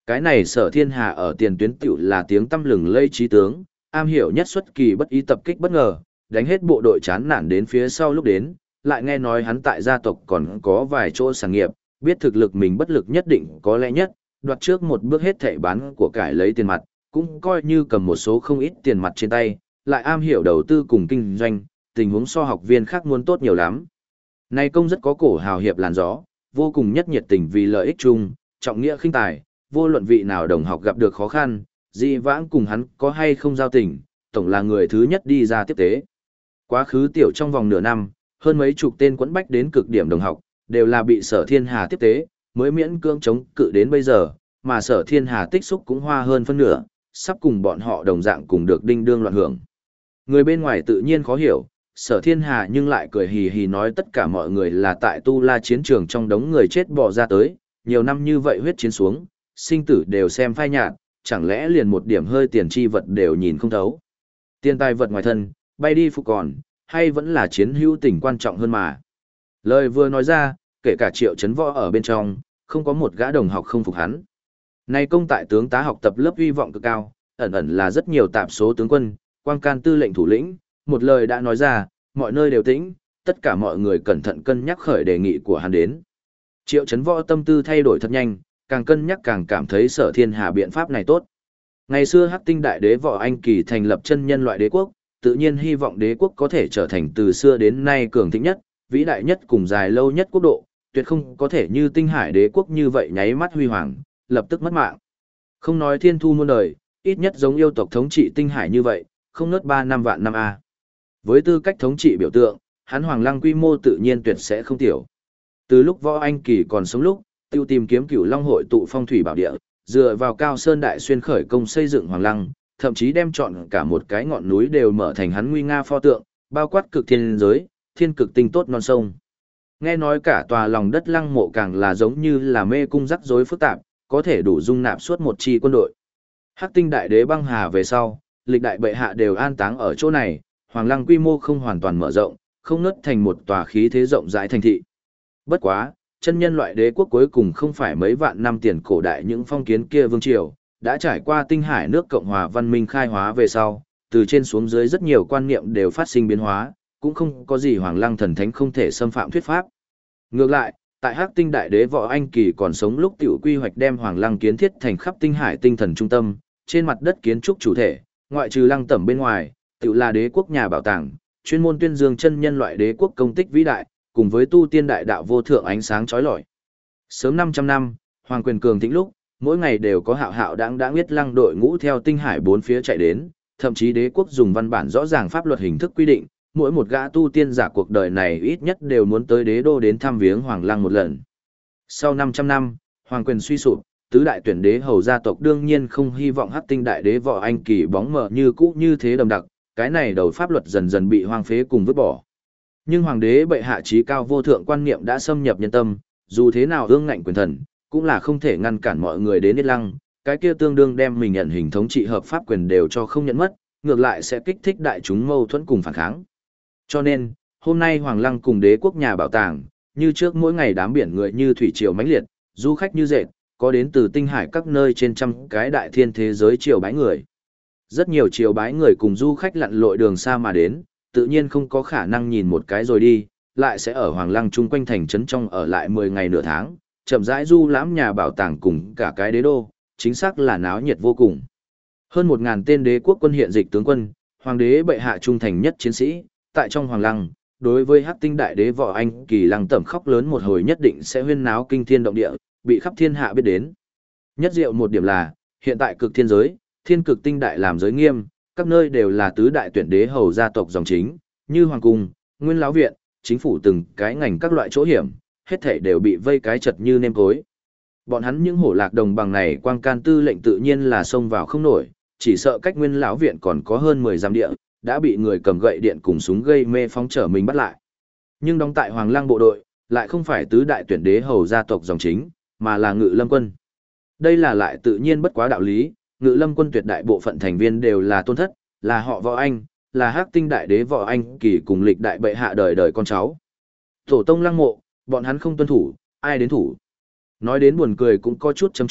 Cái này Sở Thiên Hà ở tiền tuyến tiểu là tiếng tăm lừng lây trí tướng, am hiểu nhất xuất kỳ bất ý tập kích bất ngờ, đánh hết bộ đội chán nản đến phía sau lúc đến, lại nghe nói hắn tại gia tộc còn có vài chỗ sản nghiệp, biết thực lực mình bất lực nhất định có lẽ nhất, đoạt trước một bước hết thảy bán của cải lấy tiền mặt, cũng coi như cầm một số không ít tiền mặt trên tay, lại am hiểu đầu tư cùng kinh doanh, tình huống so học viên khác muốn tốt nhiều lắm. Này công rất có cổ hào hiệp làn gió, vô cùng nhất nhiệt tình vì lợi ích chung, trọng nghĩa khinh tài, vô luận vị nào đồng học gặp được khó khăn, dị vãng cùng hắn có hay không giao tình, tổng là người thứ nhất đi ra tiếp tế. Quá khứ tiểu trong vòng nửa năm, hơn mấy chục tên quẫn bách đến cực điểm đồng học, đều là bị Sở Thiên Hà tiếp tế, mới miễn cưỡng chống cự đến bây giờ, mà Sở Thiên Hà tích xúc cũng hoa hơn phân nửa, sắp cùng bọn họ đồng dạng cùng được đinh đương loạn hưởng. Người bên ngoài tự nhiên khó hiểu, Sở Thiên Hà nhưng lại cười hì hì nói tất cả mọi người là tại Tu La chiến trường trong đống người chết bỏ ra tới, nhiều năm như vậy huyết chiến xuống, sinh tử đều xem phai nhạt, chẳng lẽ liền một điểm hơi tiền chi vật đều nhìn không thấu. Tiền tài vật ngoài thân, bay đi phục còn, hay vẫn là chiến hữu tình quan trọng hơn mà. Lời vừa nói ra, kể cả Triệu Chấn Võ ở bên trong, không có một gã đồng học không phục hắn. Nay công tại tướng tá học tập lớp hy vọng cực cao, ẩn ẩn là rất nhiều tạp số tướng quân, quang can tư lệnh thủ lĩnh, một lời đã nói ra, mọi nơi đều tĩnh, tất cả mọi người cẩn thận cân nhắc khởi đề nghị của hắn đến. Triệu Chấn Võ tâm tư thay đổi thật nhanh, càng cân nhắc càng cảm thấy Sở Thiên Hà biện pháp này tốt. Ngày xưa Hắc Tinh Đại Đế Võ Anh Kỳ thành lập chân nhân loại đế quốc, tự nhiên hy vọng đế quốc có thể trở thành từ xưa đến nay cường thịnh nhất, vĩ đại nhất cùng dài lâu nhất quốc độ, tuyệt không có thể như Tinh Hải đế quốc như vậy nháy mắt huy hoàng, lập tức mất mạng. Không nói thiên thu muôn đời, ít nhất giống yêu tộc thống trị Tinh Hải như vậy, không nớt 3 năm vạn năm a. Với tư cách thống trị biểu tượng, hắn Hoàng Lăng quy mô tự nhiên tuyệt sẽ không tiểu. Từ lúc Võ Anh Kỳ còn sống lúc, tiêu tìm kiếm Cửu Long hội tụ phong thủy bảo địa, dựa vào Cao Sơn Đại Xuyên khởi công xây dựng Hoàng Lăng, thậm chí đem chọn cả một cái ngọn núi đều mở thành hắn nguy nga pho tượng, bao quát cực thiên giới, thiên cực tinh tốt non sông. Nghe nói cả tòa lòng đất lăng mộ càng là giống như là mê cung rắc rối phức tạp, có thể đủ dung nạp suốt một chi quân đội. Hắc Tinh Đại Đế băng hà về sau, lịch đại bệ hạ đều an táng ở chỗ này, Hoàng Lăng quy mô không hoàn toàn mở rộng, không nứt thành một tòa khí thế rộng rãi thành thị. Bất quá, chân nhân loại đế quốc cuối cùng không phải mấy vạn năm tiền cổ đại những phong kiến kia vương triều, đã trải qua Tinh Hải nước Cộng hòa văn minh khai hóa về sau, từ trên xuống dưới rất nhiều quan niệm đều phát sinh biến hóa, cũng không có gì Hoàng Lăng thần thánh không thể xâm phạm thuyết pháp. Ngược lại, tại Hắc Tinh Đại Đế Võ Anh Kỳ còn sống lúc tiểu quy hoạch đem Hoàng Lăng kiến thiết thành khắp Tinh Hải tinh thần trung tâm, trên mặt đất kiến trúc chủ thể, ngoại trừ lăng tẩm bên ngoài, tiểu là đế quốc nhà bảo tàng, chuyên môn tuyên dương chân nhân loại đế quốc công tích vĩ đại, cùng với tu tiên đại đạo vô thượng ánh sáng chói lọi. Sớm 500 năm, Hoàng quyền cường thịnh lúc, mỗi ngày đều có hạo hạo đáng biết lăng đội ngũ theo Tinh Hải bốn phía chạy đến, thậm chí đế quốc dùng văn bản rõ ràng pháp luật hình thức quy định, mỗi một gã tu tiên giả cuộc đời này ít nhất đều muốn tới đế đô đến thăm viếng Hoàng Lăng một lần. Sau 500 năm, Hoàng quyền suy sụp, tứ đại tuyển đế hầu gia tộc đương nhiên không hy vọng Hắc Tinh Đại Đế Võ Anh Kỳ bóng mờ như cũ như thế đậm đặc, cái này đầu pháp luật dần dần bị hoang phế cùng vứt bỏ. Nhưng hoàng đế bệ hạ chí cao vô thượng quan niệm đã xâm nhập nhân tâm, dù thế nào ương ngạnh quyền thần, cũng là không thể ngăn cản mọi người đến Yết Lăng, cái kia tương đương đem mình nhận hình thống trị hợp pháp quyền đều cho không nhận mất, ngược lại sẽ kích thích đại chúng mâu thuẫn cùng phản kháng. Cho nên, hôm nay Hoàng Lăng cùng đế quốc nhà bảo tàng, như trước mỗi ngày đám biển người như thủy triều mãnh liệt, du khách như dệt, có đến từ Tinh Hải các nơi trên trăm cái đại thiên thế giới triều bái người. Rất nhiều triều bái người cùng du khách lặn lội đường xa mà đến, tự nhiên không có khả năng nhìn một cái rồi đi, lại sẽ ở Hoàng Lăng chung quanh thành trấn trong ở lại 10 ngày nửa tháng, chậm rãi du lãm nhà bảo tàng cùng cả cái đế đô, chính xác là náo nhiệt vô cùng. Hơn 1000 tên đế quốc quân hiện dịch tướng quân, hoàng đế bệ hạ trung thành nhất chiến sĩ, tại trong Hoàng Lăng, đối với Hắc Tinh Đại Đế Võ Anh Kỳ lăng tẩm khóc lớn một hồi nhất định sẽ huyên náo kinh thiên động địa, bị khắp thiên hạ biết đến. Nhất diệu một điểm là, hiện tại cực thiên giới, thiên cực tinh đại làm giới nghiêm, các nơi đều là tứ đại tuyển đế hầu gia tộc dòng chính, như hoàng cung, nguyên lão viện, chính phủ từng cái ngành các loại chỗ hiểm, hết thảy đều bị vây cái chật như nêm cối. Bọn hắn những hổ lạc đồng bằng này quang can tư lệnh tự nhiên là xông vào không nổi, chỉ sợ cách nguyên lão viện còn có hơn 10 dặm địa, đã bị người cầm gậy điện cùng súng gây mê phóng trở mình bắt lại. Nhưng đóng tại Hoàng Lăng bộ đội, lại không phải tứ đại tuyển đế hầu gia tộc dòng chính, mà là Ngự Lâm quân. Đây là lại tự nhiên bất quá đạo lý, Ngự Lâm quân tuyệt đại bộ phận thành viên đều là tôn thất, là họ Võ Anh, là Hắc Tinh Đại Đế Võ Anh Kỳ cùng lịch đại bệ hạ đời đời con cháu. Tổ tông lăng mộ, bọn hắn không tuân thủ, ai đến thủ. Nói đến buồn cười cũng có chút châm trọng,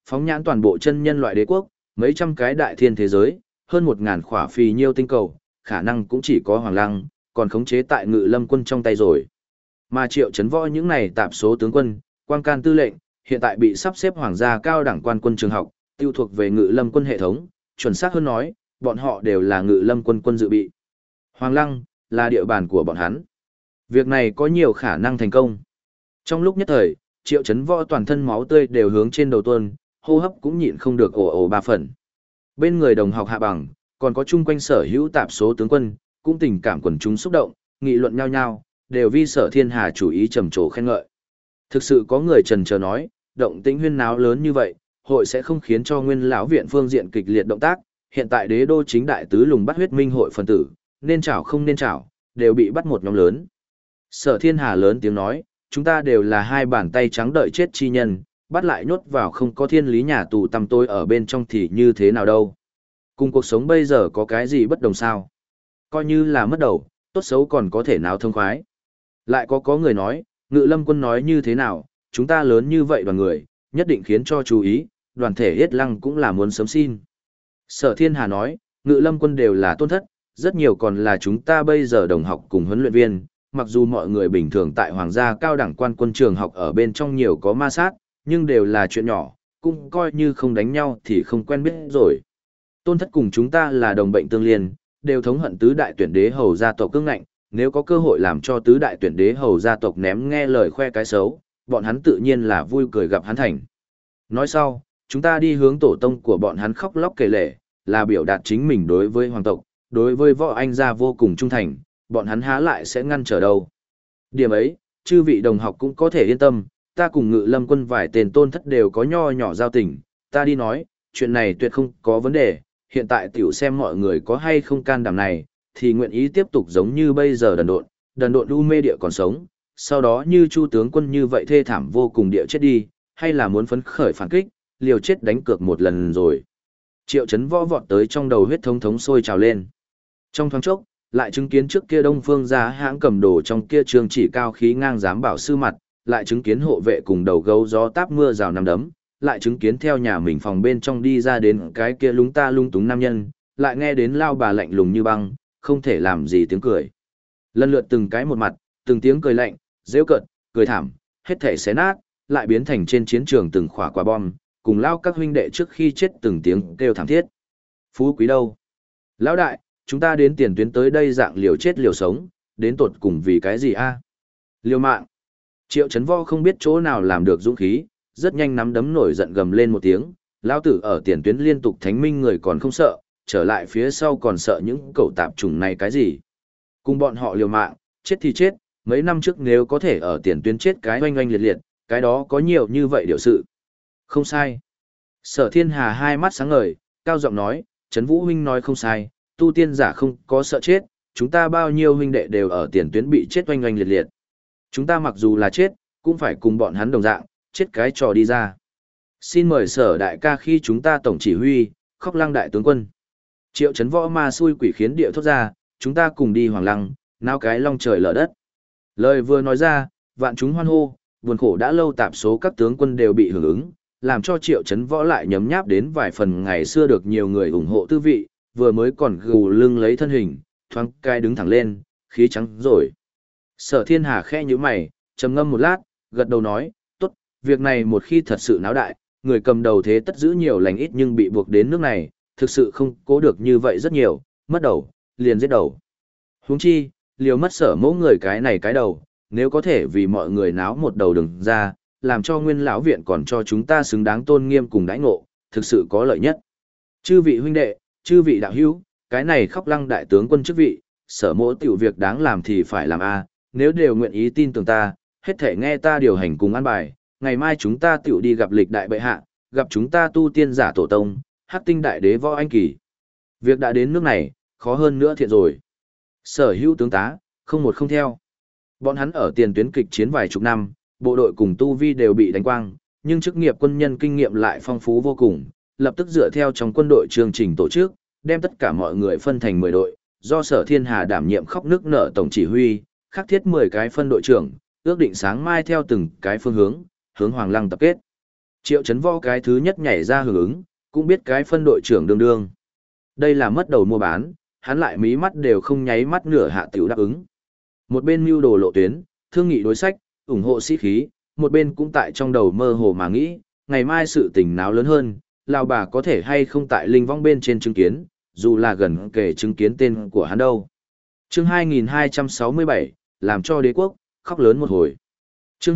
Phóng nhãn toàn bộ chân nhân loại đế quốc, mấy trăm cái đại thiên thế giới, hơn 1000 khỏa phì nhiêu tinh cầu, khả năng cũng chỉ có Hoàng Lăng, còn khống chế tại Ngự Lâm quân trong tay rồi. Mà Triệu Chấn Võ những này tạp số tướng quân, quan can tư lệnh, hiện tại bị sắp xếp hoàng gia cao đẳng quan quân trường học, tiêu thuộc về Ngự Lâm quân hệ thống, chuẩn xác hơn nói, bọn họ đều là Ngự Lâm quân quân dự bị. Hoàng Lăng là địa bàn của bọn hắn. Việc này có nhiều khả năng thành công. Trong lúc nhất thời, Triệu Chấn Võ toàn thân máu tươi đều hướng trên đầu tuôn, hô hấp cũng nhịn không được ồ ồ ba phần. Bên người đồng học Hạ Bằng, còn có chung quanh sở hữu tạp số tướng quân, cũng tình cảm quần chúng xúc động, nghị luận nhau nhau, đều vì Sở Thiên Hà chủ ý trầm trồ khen ngợi. Thực sự có người chần chờ nói, động tĩnh huyên náo lớn như vậy, hội sẽ không khiến cho Nguyên lão viện phương diện kịch liệt động tác, hiện tại đế đô chính đại tứ lùng bắt huyết minh hội phân tử, nên chảo không nên chảo, đều bị bắt một nhóm lớn. Sở Thiên Hà lớn tiếng nói, chúng ta đều là hai bàn tay trắng đợi chết chi nhân, bắt lại nhốt vào không có thiên lý nhà tù tăm tối ở bên trong thì như thế nào đâu. Cùng cuộc sống bây giờ có cái gì bất đồng sao? Coi như là mất đầu, tốt xấu còn có thể nào thông khoái. Lại có người nói, Ngự Lâm quân nói như thế nào, chúng ta lớn như vậy đoàn người, nhất định khiến cho chú ý, đoàn thể Yết Lăng cũng là muốn sớm xin. Sở Thiên Hà nói, Ngự Lâm quân đều là tôn thất, rất nhiều còn là chúng ta bây giờ đồng học cùng huấn luyện viên, mặc dù mọi người bình thường tại Hoàng gia cao đẳng quan quân trường học ở bên trong nhiều có ma sát, nhưng đều là chuyện nhỏ, cũng coi như không đánh nhau thì không quen biết rồi. Tôn thất cùng chúng ta là đồng bệnh tương liên, đều thống hận tứ đại tuyển đế hầu gia tộc cương ngạnh, nếu có cơ hội làm cho tứ đại tuyển đế hầu gia tộc ném nghe lời khoe cái xấu, bọn hắn tự nhiên là vui cười gặp hắn thành. Nói sau, chúng ta đi hướng tổ tông của bọn hắn khóc lóc kể lể, là biểu đạt chính mình đối với hoàng tộc, đối với võ anh gia vô cùng trung thành, bọn hắn há lại sẽ ngăn trở đâu. Điểm ấy, chư vị đồng học cũng có thể yên tâm, ta cùng Ngự Lâm quân vài tên tôn thất đều có nho nhỏ giao tình, ta đi nói, chuyện này tuyệt không có vấn đề, hiện tại tiểu xem mọi người có hay không can đảm này, thì nguyện ý tiếp tục giống như bây giờ đần độn u mê địa còn sống, sau đó như Chu tướng quân như vậy thê thảm vô cùng địa chết đi, hay là muốn phấn khởi phản kích, liều chết đánh cược một lần rồi. Triệu Chấn Võ vọt tới trong đầu huyết thống thống sôi trào lên. Trong thoáng chốc, lại chứng kiến trước kia Đông Phương gia hãng cầm đồ trong kia trường chỉ cao khí ngang dám bảo sư mặt, lại chứng kiến hộ vệ cùng đầu gấu gió táp mưa rào nằm đấm, lại chứng kiến theo nhà mình phòng bên trong đi ra đến cái kia lúng ta lung túng nam nhân, lại nghe đến lao bà lạnh lùng như băng, không thể làm gì tiếng cười. Lần lượt từng cái một mặt, từng tiếng cười lạnh, rêu cợt, cười thảm, hết thể xé nát, lại biến thành trên chiến trường từng khỏa quả bom, cùng lao các huynh đệ trước khi chết từng tiếng kêu thảm thiết. Phú quý đâu? Lão đại, chúng ta đến tiền tuyến tới đây dạng liều chết liều sống, đến tột cùng vì cái gì a? Liều mạng. Triệu Chấn Võ không biết chỗ nào làm được dũng khí, rất nhanh nắm đấm nổi giận gầm lên một tiếng, lão tử ở tiền tuyến liên tục thánh minh người còn không sợ, trở lại phía sau còn sợ những cẩu tạp chủng này cái gì. Cùng bọn họ liều mạng, chết thì chết, mấy năm trước nếu có thể ở tiền tuyến chết cái oanh oanh liệt liệt, cái đó có nhiều như vậy điều sự. Không sai. Sở Thiên Hà hai mắt sáng ngời, cao giọng nói, Trấn Vũ huynh nói không sai, tu tiên giả không có sợ chết, chúng ta bao nhiêu huynh đệ đều ở tiền tuyến bị chết oanh oanh liệt liệt. Chúng ta mặc dù là chết, cũng phải cùng bọn hắn đồng dạng, chết cái trò đi ra. Xin mời Sở đại ca khi chúng ta tổng chỉ huy, Khóc Lăng đại tướng quân. Triệu Chấn Võ ma xui quỷ khiến địa thốt ra, chúng ta cùng đi Hoàng Lăng, nao cái long trời lở đất. Lời vừa nói ra, vạn chúng hoan hô, buồn khổ đã lâu tạp số các tướng quân đều bị hưởng ứng, làm cho Triệu Chấn Võ lại nhấm nháp đến vài phần ngày xưa được nhiều người ủng hộ tư vị, vừa mới còn gù lưng lấy thân hình, thoáng cái đứng thẳng lên, khí trắng rồi. Sở Thiên Hà khẽ nhíu mày, trầm ngâm một lát, gật đầu nói, tốt, việc này một khi thật sự náo đại, người cầm đầu thế tất giữ nhiều lành ít nhưng bị buộc đến nước này, thực sự không cố được như vậy rất nhiều, mất đầu, liền giết đầu. Huống chi, liều mất Sở mẫu người cái này cái đầu, nếu có thể vì mọi người náo một đầu đừng ra, làm cho Nguyên lão viện còn cho chúng ta xứng đáng tôn nghiêm cùng đãi ngộ, thực sự có lợi nhất. Chư vị huynh đệ, chư vị đạo hữu, cái này Khóc Lăng đại tướng quân chức vị, Sở mỗ tiểu việc đáng làm thì phải làm a, nếu đều nguyện ý tin tưởng ta, hết thể nghe ta điều hành cùng an bài, ngày mai chúng ta tiểu đi gặp lịch đại bệ hạ, gặp chúng ta tu tiên giả tổ tông, Hắc Tinh đại đế Võ Anh Kỳ. Việc đã đến nước này, khó hơn nữa thiện rồi. Sở hữu tướng tá, không một không theo. Bọn hắn ở tiền tuyến kịch chiến vài chục năm, bộ đội cùng tu vi đều bị đánh quang, nhưng chức nghiệp quân nhân kinh nghiệm lại phong phú vô cùng, lập tức dựa theo trong quân đội chương trình tổ chức, đem tất cả mọi người phân thành 10 đội, do Sở Thiên Hà đảm nhiệm khóc nước nở tổng chỉ huy, khắc thiết 10 cái phân đội trưởng, ước định sáng mai theo từng cái phương hướng, hướng Hoàng Lăng tập kết. Triệu Chấn Võ cái thứ nhất nhảy ra hưởng ứng, cũng biết cái phân đội trưởng đương đương. Đây là mất đầu mua bán, hắn lại mí mắt đều không nháy mắt nửa hạ tiểu đáp ứng. Một bên mưu đồ lộ tuyến, thương nghị đối sách, ủng hộ sĩ khí, một bên cũng tại trong đầu mơ hồ mà nghĩ, ngày mai sự tình náo lớn hơn, lão bà có thể hay không tại linh vong bên trên chứng kiến, dù là gần kể chứng kiến tên của hắn đâu. Chương 2267, làm cho đế quốc khóc lớn một hồi. Chương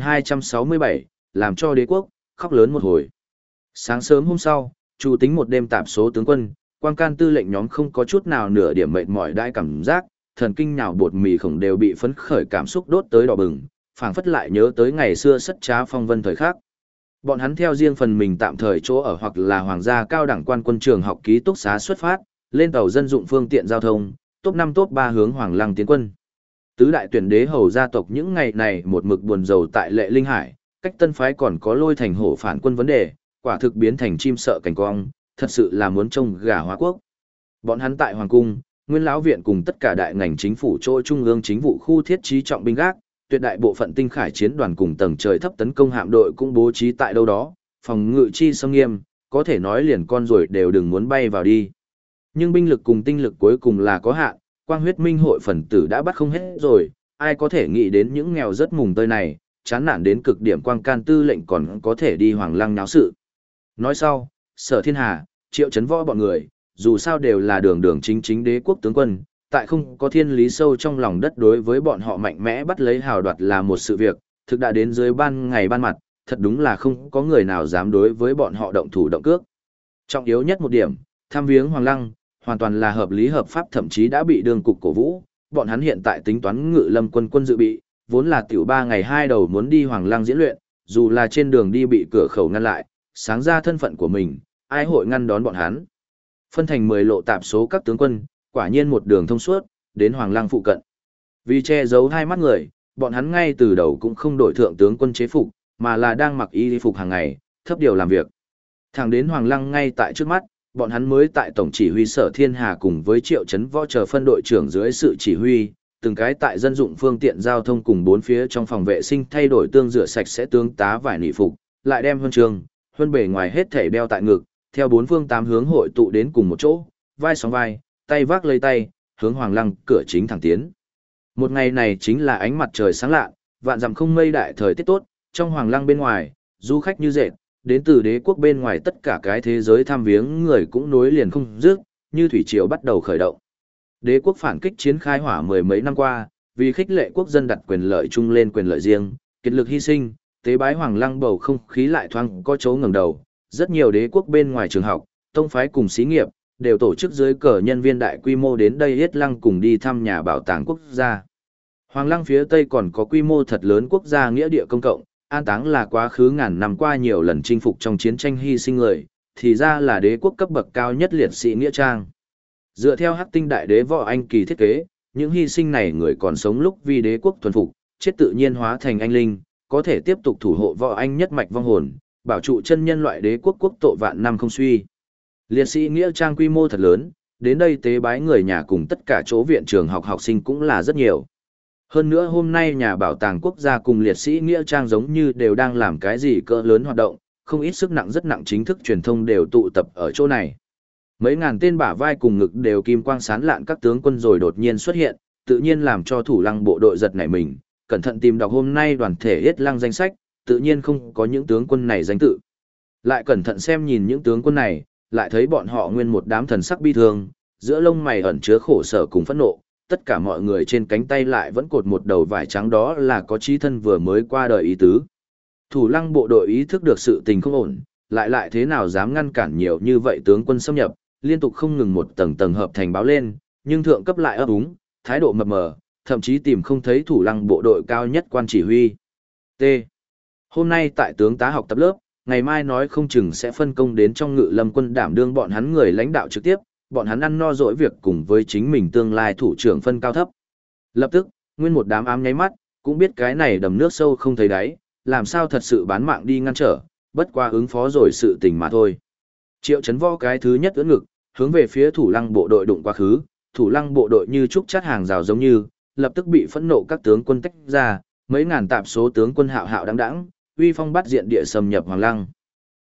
2267, làm cho đế quốc khóc lớn một hồi. Sáng sớm hôm sau, chủ tính một đêm tạp số tướng quân, quan can tư lệnh nhóm không có chút nào nửa điểm mệt mỏi đãi cảm giác, thần kinh nhào bột mì khổng đều bị phấn khởi cảm xúc đốt tới đỏ bừng, phảng phất lại nhớ tới ngày xưa sất trá phong vân thời khắc. Bọn hắn theo riêng phần mình tạm thời chỗ ở hoặc là hoàng gia cao đẳng quan quân trường học ký túc xá xuất phát, lên tàu dân dụng phương tiện giao thông, top 5 top 3 hướng Hoàng Lăng tiến quân. Tứ đại tuyển đế hầu gia tộc những ngày này một mực buồn rầu tại Lệ Linh Hải, cách tân phái còn có lôi thành hổ phản quân vấn đề, quả thực biến thành chim sợ cảnh cong, thật sự là muốn trông gà hóa quốc. Bọn hắn tại hoàng cung, Nguyên lão viện cùng tất cả đại ngành chính phủ chỗ trung ương chính vụ khu thiết trí trọng binh gác, tuyệt đại bộ phận tinh khải chiến đoàn cùng tầng trời thấp tấn công hạm đội cũng bố trí tại đâu đó, phòng ngự chi sông nghiêm, có thể nói liền con rồi đều đừng muốn bay vào đi. Nhưng binh lực cùng tinh lực cuối cùng là có hạn, quang huyết minh hội phần tử đã bắt không hết rồi, ai có thể nghĩ đến những nghèo rất mùng tơi này, chán nản đến cực điểm quang can tư lệnh còn có thể đi Hoàng Lăng náo sự. Nói sau, Sở Thiên Hà, Triệu Chấn Võ bọn người, dù sao đều là đường đường chính chính đế quốc tướng quân, tại không có thiên lý sâu trong lòng đất đối với bọn họ mạnh mẽ bắt lấy hào đoạt là một sự việc, thực đã đến dưới ban ngày ban mặt, thật đúng là không có người nào dám đối với bọn họ động thủ động cước. Trọng yếu nhất một điểm, tham viếng Hoàng Lăng, hoàn toàn là hợp lý hợp pháp thậm chí đã bị đường cục cổ vũ, bọn hắn hiện tại tính toán ngự lâm quân quân dự bị, vốn là tiểu 3 ngày 2 đầu muốn đi Hoàng Lăng diễn luyện, dù là trên đường đi bị cửa khẩu ngăn lại, sáng ra thân phận của mình, ai hội ngăn đón bọn hắn. Phân thành 10 lộ tạp số các tướng quân, quả nhiên một đường thông suốt, đến Hoàng Lăng phụ cận. Vì che giấu hai mắt người, bọn hắn ngay từ đầu cũng không đổi thượng tướng quân chế phục, mà là đang mặc y phục hàng ngày, thấp điều làm việc. Thẳng đến Hoàng Lăng ngay tại trước mắt, bọn hắn mới tại tổng chỉ huy Sở Thiên Hà cùng với Triệu Chấn Võ chờ phân đội trưởng dưới sự chỉ huy, từng cái tại dân dụng phương tiện giao thông cùng bốn phía trong phòng vệ sinh thay đổi tương rửa sạch sẽ tướng tá vải nỉ phục, lại đem huân trường, huân bề ngoài hết thể đeo tại ngực, theo bốn phương tám hướng hội tụ đến cùng một chỗ, vai sóng vai, tay vác lấy tay, hướng Hoàng Lăng cửa chính thẳng tiến. Một ngày này chính là ánh mặt trời sáng lạ, vạn dặm không mây đại thời tiết tốt, trong Hoàng Lăng bên ngoài, du khách như dệt, đến từ đế quốc bên ngoài tất cả cái thế giới thăm viếng người cũng nối liền không dứt, như thủy triều bắt đầu khởi động. Đế quốc phản kích chiến khai hỏa mười mấy năm qua, vì khích lệ quốc dân đặt quyền lợi chung lên quyền lợi riêng, kiệt lực hy sinh, tế bái Hoàng Lăng bầu không khí lại thoáng có chỗ ngẩng đầu, rất nhiều đế quốc bên ngoài trường học, tông phái cùng xí nghiệp đều tổ chức dưới cờ nhân viên đại quy mô đến đây Yết Lăng cùng đi thăm nhà bảo tàng quốc gia. Hoàng Lăng phía tây còn có quy mô thật lớn quốc gia nghĩa địa công cộng, an táng là quá khứ ngàn năm qua nhiều lần chinh phục trong chiến tranh hy sinh người, thì ra là đế quốc cấp bậc cao nhất liệt sĩ nghĩa trang. Dựa theo Hắc Tinh đại đế Võ Anh Kỳ thiết kế, những hy sinh này người còn sống lúc vì đế quốc thuần phục, chết tự nhiên hóa thành anh linh, có thể tiếp tục thủ hộ Võ Anh nhất mạch vong hồn, bảo trụ chân nhân loại đế quốc quốc tộ vạn năm không suy. Liệt sĩ nghĩa trang quy mô thật lớn, đến đây tế bái người nhà cùng tất cả chỗ viện trường học học sinh cũng là rất nhiều. Hơn nữa hôm nay nhà bảo tàng quốc gia cùng liệt sĩ nghĩa trang giống như đều đang làm cái gì cỡ lớn hoạt động, không ít sức nặng rất nặng chính thức truyền thông đều tụ tập ở chỗ này. Mấy ngàn tên bả vai cùng ngực đều kim quang sán lạn các tướng quân rồi đột nhiên xuất hiện, tự nhiên làm cho thủ lăng bộ đội giật nảy mình, cẩn thận tìm đọc hôm nay đoàn thể Yết Lăng danh sách, tự nhiên không có những tướng quân này danh tự. Lại cẩn thận xem nhìn những tướng quân này, lại thấy bọn họ nguyên một đám thần sắc bi thương, giữa lông mày ẩn chứa khổ sở cùng phẫn nộ, tất cả mọi người trên cánh tay lại vẫn cột một đầu vải trắng, đó là có chí thân vừa mới qua đời ý tứ. Thủ lăng bộ đội ý thức được sự tình không ổn, lại thế nào dám ngăn cản nhiều như vậy tướng quân xâm nhập, liên tục không ngừng một tầng tầng hợp thành báo lên, nhưng thượng cấp lại ấp úng, thái độ mập mờ, thậm chí tìm không thấy thủ lăng bộ đội cao nhất quan chỉ huy. T. Hôm nay tại tướng tá học tập lớp, ngày mai nói không chừng sẽ phân công đến trong ngự lâm quân đảm đương bọn hắn người lãnh đạo trực tiếp, bọn hắn ăn no dỗi việc cùng với chính mình tương lai thủ trưởng phân cao thấp. Lập tức, nguyên một đám ám nháy mắt, cũng biết cái này đầm nước sâu không thấy đáy, làm sao thật sự bán mạng đi ngăn trở, bất qua ứng phó rồi sự tình mà thôi. Triệu Chấn Võ cái thứ nhất ưỡn ngực, hướng về phía thủ lăng bộ đội đụng quá khứ, thủ lăng bộ đội như trúc chát hàng rào giống như, lập tức bị phẫn nộ các tướng quân tách ra, mấy ngàn tạp số tướng quân hạo hạo đăng đẵng, uy phong bắt diện địa xâm nhập Hoàng Lăng.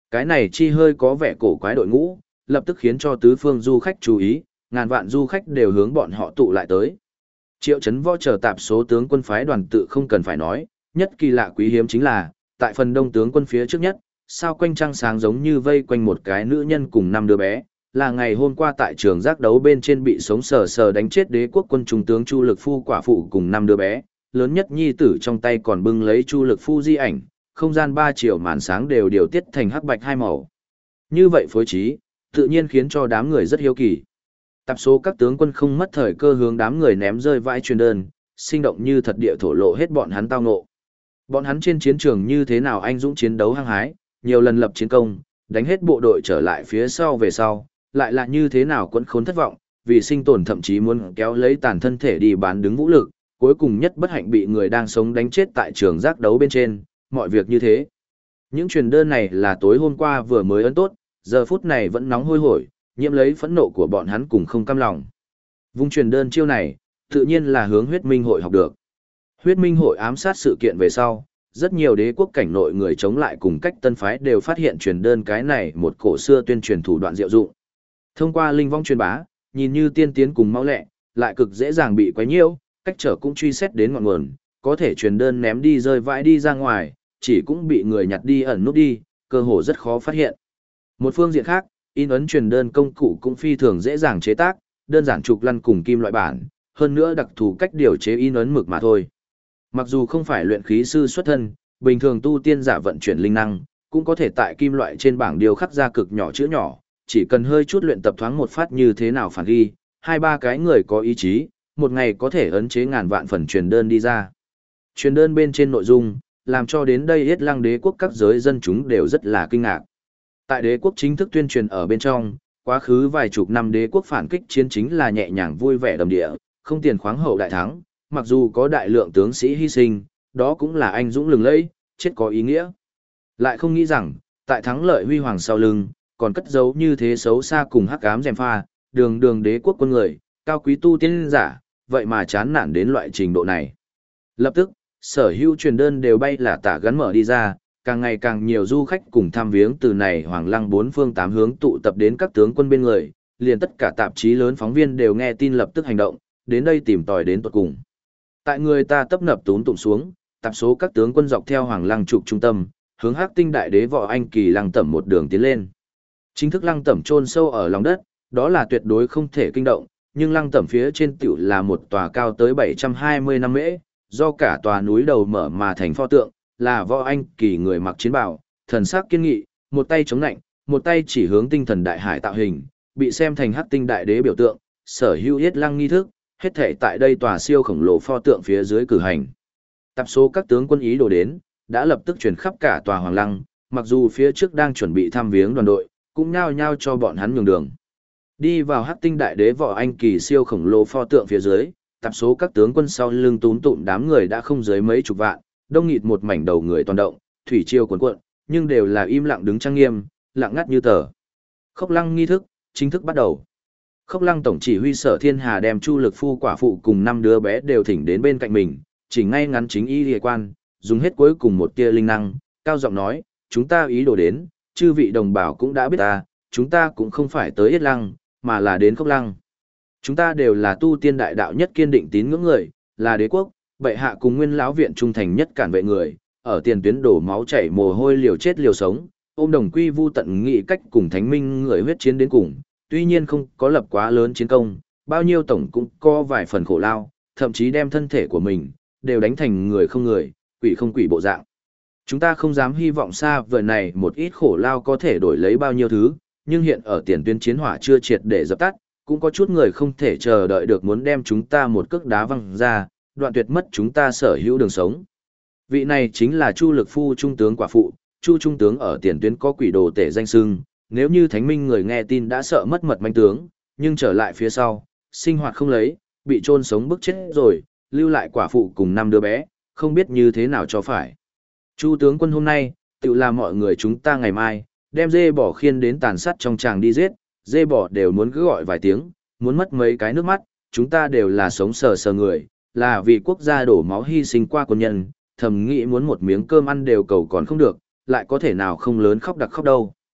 Cái này chi hơi có vẻ cổ quái đội ngũ, lập tức khiến cho tứ phương du khách chú ý, ngàn vạn du khách đều hướng bọn họ tụ lại tới. Triệu Chấn Võ chờ tạp số tướng quân phái đoàn tự không cần phải nói, nhất kỳ lạ quý hiếm chính là, tại phần đông tướng quân phía trước nhất, sao quanh trăng sáng giống như vây quanh một cái nữ nhân cùng 5 đứa bé, là ngày hôm qua tại trường giác đấu bên trên bị sống sờ sờ đánh chết đế quốc quân trung tướng Chu Lực Phu quả phụ cùng 5 đứa bé, lớn nhất nhi tử trong tay còn bưng lấy Chu Lực Phu di ảnh, không gian 3 chiều màn sáng đều điều tiết thành hắc bạch hai màu. Như vậy phối trí, tự nhiên khiến cho đám người rất hiếu kỳ. Tạp số các tướng quân không mất thời cơ hướng đám người ném rơi vãi truyền đơn, sinh động như thật địa thổ lộ hết bọn hắn tao ngộ. Bọn hắn trên chiến trường như thế nào anh dũng chiến đấu hăng hái, nhiều lần lập chiến công, đánh hết bộ đội trở lại phía sau về sau, lại là như thế nào quẫn khốn thất vọng, vì sinh tồn thậm chí muốn kéo lấy tàn thân thể đi bán đứng vũ lực, cuối cùng nhất bất hạnh bị người đang sống đánh chết tại trường giác đấu bên trên, mọi việc như thế. Những truyền đơn này là tối hôm qua vừa mới ấn tốt, giờ phút này vẫn nóng hôi hổi, nhiễm lấy phẫn nộ của bọn hắn cùng không cam lòng. Vung truyền đơn chiêu này, tự nhiên là hướng huyết minh hội học được. Huyết minh hội ám sát sự kiện về sau, rất nhiều đế quốc cảnh nội người chống lại cùng cách tân phái đều phát hiện truyền đơn cái này một cổ xưa tuyên truyền thủ đoạn diệu dụng. Thông qua linh vong truyền bá, nhìn như tiên tiến cùng mau lẹ, lại cực dễ dàng bị quấy nhiễu, cách trở cũng truy xét đến ngọn nguồn, có thể truyền đơn ném đi rơi vãi đi ra ngoài, chỉ cũng bị người nhặt đi ẩn nút đi, cơ hồ rất khó phát hiện. Một phương diện khác, in ấn truyền đơn công cụ cũng phi thường dễ dàng chế tác, đơn giản trục lăn cùng kim loại bản, hơn nữa đặc thù cách điều chế in ấn mực mà thôi. Mặc dù không phải luyện khí sư xuất thân, bình thường tu tiên giả vận chuyển linh năng, cũng có thể tại kim loại trên bảng điều khắc ra cực nhỏ chữ nhỏ, chỉ cần hơi chút luyện tập thoáng một phát như thế nào phản ghi, hai ba cái người có ý chí, một ngày có thể ấn chế ngàn vạn phần truyền đơn đi ra. Truyền đơn bên trên nội dung, làm cho đến đây Yết Lăng đế quốc các giới dân chúng đều rất là kinh ngạc. Tại đế quốc chính thức tuyên truyền ở bên trong, quá khứ vài chục năm đế quốc phản kích chiến chính là nhẹ nhàng vui vẻ đầm địa, không tiền khoáng hậu đại thắng, mặc dù có đại lượng tướng sĩ hy sinh, đó cũng là anh dũng lừng lẫy, chết có ý nghĩa. Lại không nghĩ rằng, tại thắng lợi huy hoàng sau lưng, còn cất giấu như thế xấu xa cùng hắc ám gièm pha, đường đường đế quốc quân người, cao quý tu tiên giả, vậy mà chán nản đến loại trình độ này. Lập tức, sở hữu truyền đơn đều bay là tả gắn mở đi ra, càng ngày càng nhiều du khách cùng tham viếng từ này Hoàng Lăng bốn phương tám hướng tụ tập đến các tướng quân bên người, liền tất cả tạp chí lớn phóng viên đều nghe tin lập tức hành động, đến đây tìm tòi đến tuột cùng. Tại người ta tấp nập tún tụng xuống, tạp số các tướng quân dọc theo Hoàng Lăng trục trung tâm, hướng Hắc Tinh đại đế Võ Anh Kỳ Lăng Tẩm một đường tiến lên. Chính thức Lăng Tẩm chôn sâu ở lòng đất, đó là tuyệt đối không thể kinh động, nhưng Lăng Tẩm phía trên tiểu là một tòa cao tới 720 năm mễ, do cả tòa núi đầu mở mà thành pho tượng, là Võ Anh Kỳ người mặc chiến bào, thần sắc kiên nghị, một tay chống nạnh, một tay chỉ hướng tinh thần đại hải tạo hình, bị xem thành Hắc Tinh đại đế biểu tượng, sở hữu Yết Lăng nghi thức, hết thể tại đây tòa siêu khổng lồ pho tượng phía dưới cử hành. Tạp số các tướng quân ý đồ đến, đã lập tức truyền khắp cả tòa Hoàng Lăng, mặc dù phía trước đang chuẩn bị thăm viếng đoàn đội, cũng nhao nhao cho bọn hắn nhường đường. Đi vào Hắc Tinh đại đế Võ Anh Kỳ siêu khổng lồ pho tượng phía dưới, tạp số các tướng quân sau lưng túm tụm đám người đã không dưới mấy chục vạn, đông nghịt một mảnh đầu người toàn động, thủy triều cuồn cuộn, nhưng đều là im lặng đứng trang nghiêm, lặng ngắt như tờ. Khốc Lăng nghi thức chính thức bắt đầu. Khốc Lăng tổng chỉ huy Sở Thiên Hà đem Chu Lực Phu quả phụ cùng 5 đứa bé đều thỉnh đến bên cạnh mình, chỉ ngay ngắn chính y liề quan, dùng hết cuối cùng một tia linh năng, cao giọng nói, chúng ta ý đồ đến, chư vị đồng bào cũng đã biết ta, chúng ta cũng không phải tới Yết Lăng, mà là đến Khốc Lăng. Chúng ta đều là tu tiên đại đạo nhất kiên định tín ngưỡng người, là đế quốc, bệ hạ cùng nguyên lão viện trung thành nhất cản vệ người, ở tiền tuyến đổ máu chảy mồ hôi liều chết liều sống, ôm đồng quy vu tận nghị cách cùng thánh minh người huyết chiến đến cùng, tuy nhiên không có lập quá lớn chiến công, bao nhiêu tổng cũng có vài phần khổ lao, thậm chí đem thân thể của mình, đều đánh thành người không người, quỷ không quỷ bộ dạng. Chúng ta không dám hy vọng xa vời này một ít khổ lao có thể đổi lấy bao nhiêu thứ, nhưng hiện ở tiền tuyến chiến hỏa chưa triệt để dập tắt, cũng có chút người không thể chờ đợi được muốn đem chúng ta một cước đá văng ra, đoạn tuyệt mất chúng ta sở hữu đường sống. Vị này chính là Chu Lực Phu trung tướng quả phụ, Chu trung tướng ở tiền tuyến có quỷ đồ tể danh xưng, nếu như thánh minh người nghe tin đã sợ mất mật manh tướng, nhưng trở lại phía sau, sinh hoạt không lấy, bị chôn sống bức chết rồi, lưu lại quả phụ cùng 5 đứa bé, không biết như thế nào cho phải. Chu tướng quân hôm nay, tự làm mọi người chúng ta ngày mai, đem dê bò khiên đến tàn sát trong tràng đi giết, dê bò đều muốn cứ gọi vài tiếng, muốn mất mấy cái nước mắt, chúng ta đều là sống sờ sờ người, là vì quốc gia đổ máu hy sinh qua quân nhân, thầm nghĩ muốn một miếng cơm ăn đều cầu còn không được, lại có thể nào không lớn khóc đặc khóc đâu.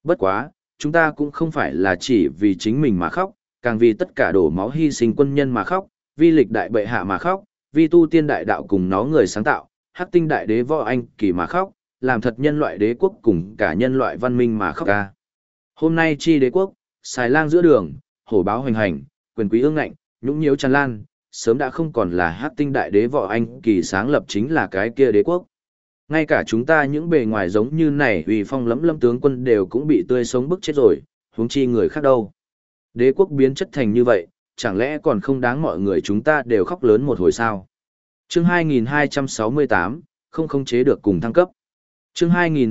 Bất quá, chúng ta cũng không phải là chỉ vì chính mình mà khóc, càng vì tất cả đổ máu hy sinh quân nhân mà khóc, vì lịch đại bệ hạ mà khóc, vì tu tiên đại đạo cùng nó người sáng tạo, Hắc Tinh đại đế võ anh kỳ mà khóc, làm thật nhân loại đế quốc cùng cả nhân loại văn minh mà khóc ca. Hôm nay chi đế quốc, xài lang giữa đường, hổ báo hoành hành, quyền quý ương ngạnh, nhũng nhiễu tràn lan, sớm đã không còn là Hắc Tinh đại đế võ anh kỳ sáng lập chính là cái kia đế quốc. Ngay cả chúng ta những bề ngoài giống như này uy phong lẫm lâm tướng quân đều cũng bị tươi sống bức chết rồi, huống chi người khác đâu. Đế quốc biến chất thành như vậy, chẳng lẽ còn không đáng mọi người chúng ta đều khóc lớn một hồi sao? Chương 2268, không khống chế được cùng thăng cấp. Chương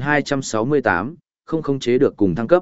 2268, không khống chế được cùng thăng cấp.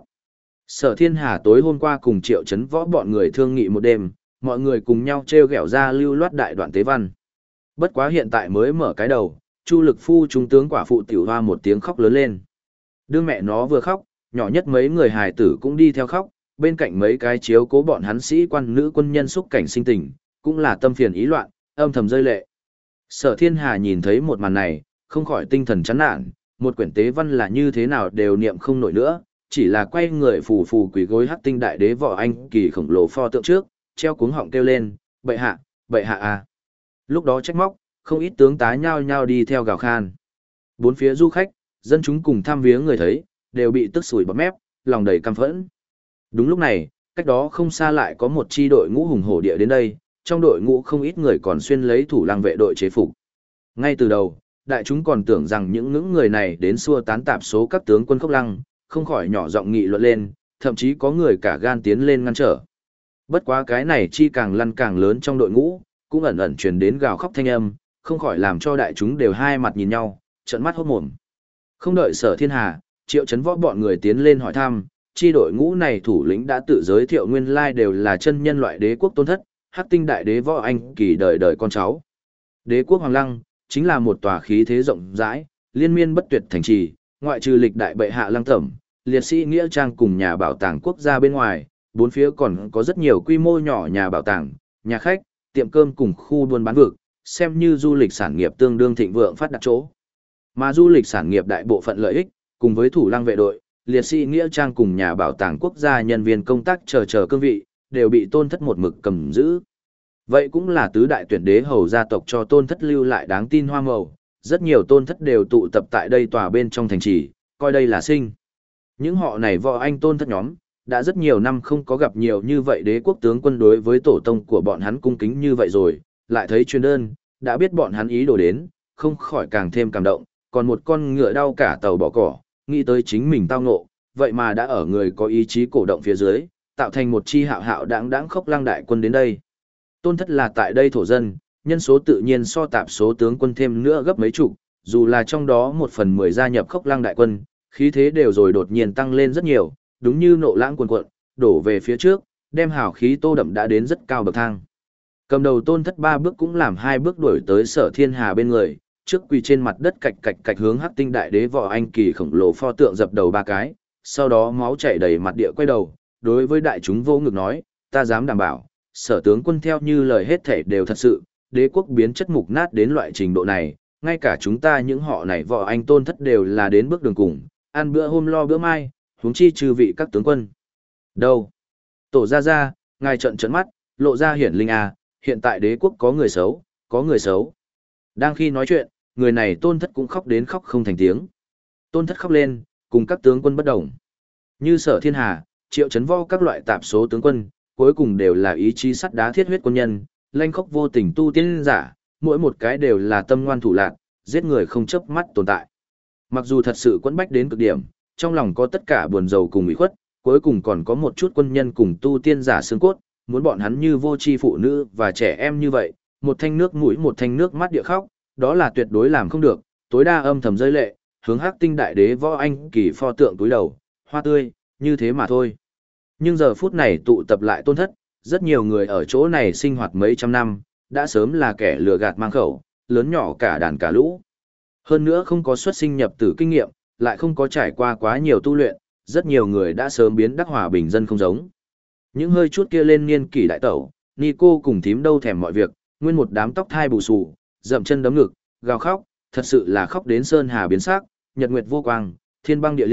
Sở Thiên Hà tối hôm qua cùng Triệu Chấn Võ bọn người thương nghị một đêm, mọi người cùng nhau treo gẹo ra lưu loát đại đoạn tế văn. Bất quá hiện tại mới mở cái đầu, Chu Lực Phu trung tướng quả phụ tiểu hoa một tiếng khóc lớn lên. Đương mẹ nó vừa khóc, nhỏ nhất mấy người hài tử cũng đi theo khóc, bên cạnh mấy cái chiếu cố bọn hắn sĩ quan nữ quân nhân xúc cảnh sinh tình, cũng là tâm phiền ý loạn, âm thầm rơi lệ. Sở Thiên Hà nhìn thấy một màn này, không khỏi tinh thần chán nản, một quyển tế văn là như thế nào đều niệm không nổi nữa, chỉ là quay người phù phù quỳ gối Hắc Tinh đại đế võ anh kỳ khổng lồ pho tượng trước, treo cuống họng kêu lên, bệ hạ à. Lúc đó trách móc, không ít tướng tá nhao nhao đi theo gào khan. Bốn phía du khách, dân chúng cùng thăm viếng người thấy, đều bị tức sủi bọt mép, lòng đầy căm phẫn. Đúng lúc này, cách đó không xa lại có một chi đội ngũ hùng hổ địa đến đây, trong đội ngũ không ít người còn xuyên lấy thủ lăng vệ đội chế phục. Ngay từ đầu, đại chúng còn tưởng rằng những người này đến xua tán tạp số các tướng quân Khốc Lăng, không khỏi nhỏ giọng nghị luận lên, thậm chí có người cả gan tiến lên ngăn trở. Bất quá cái này chi càng lăn càng lớn trong đội ngũ, cũng ẩn ẩn truyền đến gào khóc thanh âm, không khỏi làm cho đại chúng đều hai mặt nhìn nhau, trợn mắt hốt mồm. Không đợi Sở Thiên Hà, Triệu Chấn Võ bọn người tiến lên hỏi thăm, chi đội ngũ này thủ lĩnh đã tự giới thiệu nguyên lai đều là chân nhân loại đế quốc tôn thất, Hắc Tinh đại đế võ anh kỳ đời đời con cháu. Đế quốc Hoàng Lăng chính là một tòa khí thế rộng rãi, liên miên bất tuyệt thành trì, ngoại trừ lịch đại bệ hạ Lăng Tẩm, liệt sĩ nghĩa trang cùng nhà bảo tàng quốc gia bên ngoài, bốn phía còn có rất nhiều quy mô nhỏ nhà bảo tàng, nhà khách, tiệm cơm cùng khu buôn bán vực, xem như du lịch sản nghiệp tương đương thịnh vượng phát đạt chỗ. Mà du lịch sản nghiệp đại bộ phận lợi ích, cùng với thủ lăng vệ đội, liệt sĩ nghĩa trang cùng nhà bảo tàng quốc gia nhân viên công tác chờ cương vị, đều bị tôn thất một mực cầm giữ. Vậy cũng là tứ đại tuyển đế hầu gia tộc cho tôn thất lưu lại đáng tin hoa màu, rất nhiều tôn thất đều tụ tập tại đây tòa bên trong thành trì, coi đây là sinh. Những họ này võ anh tôn thất nhóm, đã rất nhiều năm không có gặp nhiều như vậy đế quốc tướng quân đối với tổ tông của bọn hắn cung kính như vậy rồi, lại thấy truyền đơn, đã biết bọn hắn ý đồ đến, không khỏi càng thêm cảm động, còn một con ngựa đau cả tàu bỏ cỏ, nghĩ tới chính mình tao ngộ, vậy mà đã ở người có ý chí cổ động phía dưới, tạo thành một chi hạo hạo đáng Khốc Lăng đại quân đến đây. Tôn thất là tại đây thổ dân, nhân số tự nhiên so tạp số tướng quân thêm nữa gấp mấy chục, dù là trong đó 1/10 gia nhập Khốc Lăng đại quân, khí thế đều rồi đột nhiên tăng lên rất nhiều, đúng như nộ lãng cuồn cuộn, đổ về phía trước, đem hào khí tô đậm đã đến rất cao bậc thang. Cầm đầu tôn thất 3 bước cũng làm 2 bước đuổi tới Sở Thiên Hà bên người, trước quỳ trên mặt đất cạch hướng Hắc Tinh đại đế võ anh kỳ khổng lồ pho tượng dập đầu 3 cái, sau đó máu chảy đầy mặt địa quay đầu, đối với đại chúng vô ngực nói, ta dám đảm bảo, Sở tướng quân theo như lời hết thể đều thật sự, đế quốc biến chất mục nát đến loại trình độ này, ngay cả chúng ta những họ này võ anh tôn thất đều là đến bước đường cùng, ăn bữa hôm lo bữa mai, huống chi trừ vị các tướng quân. Đâu? Tổ ra, ngài trợn mắt, lộ ra hiển linh à, hiện tại đế quốc có người xấu, có người xấu. Đang khi nói chuyện, người này tôn thất cũng khóc đến khóc không thành tiếng. Tôn thất khóc lên, cùng các tướng quân bất đồng. Như Sở Thiên Hà, Triệu Chấn Võ các loại tạp số tướng quân, cuối cùng đều là ý chí sắt đá thiết huyết quân nhân, lanh khốc vô tình tu tiên giả, mỗi một cái đều là tâm ngoan thủ lạn, giết người không chớp mắt tồn tại. Mặc dù thật sự quẫn bách đến cực điểm, trong lòng có tất cả buồn rầu cùng ủy khuất, cuối cùng còn có một chút quân nhân cùng tu tiên giả xương cốt, muốn bọn hắn như vô tri phụ nữ và trẻ em như vậy, một thanh nước mũi một thanh nước mắt địa khóc, đó là tuyệt đối làm không được, tối đa âm thầm rơi lệ, hướng Hắc Tinh đại đế võ anh kỳ pho tượng túi đầu, hoa tươi, như thế mà thôi. Nhưng giờ phút này tụ tập lại tôn thất, rất nhiều người ở chỗ này sinh hoạt mấy trăm năm, đã sớm là kẻ lừa gạt mang khẩu, lớn nhỏ cả đàn cả lũ. Hơn nữa không có xuất sinh nhập tử kinh nghiệm, lại không có trải qua quá nhiều tu luyện, rất nhiều người đã sớm biến đắc hòa bình dân không giống. Những hơi chút kia lên niên kỷ đại tẩu, Nico cùng thím đâu thèm mọi việc, nguyên một đám tóc thai bù xù, dậm chân đấm ngực, gào khóc, thật sự là khóc đến sơn hà biến sắc, nhật nguyệt vô quang, thiên băng địa liệt,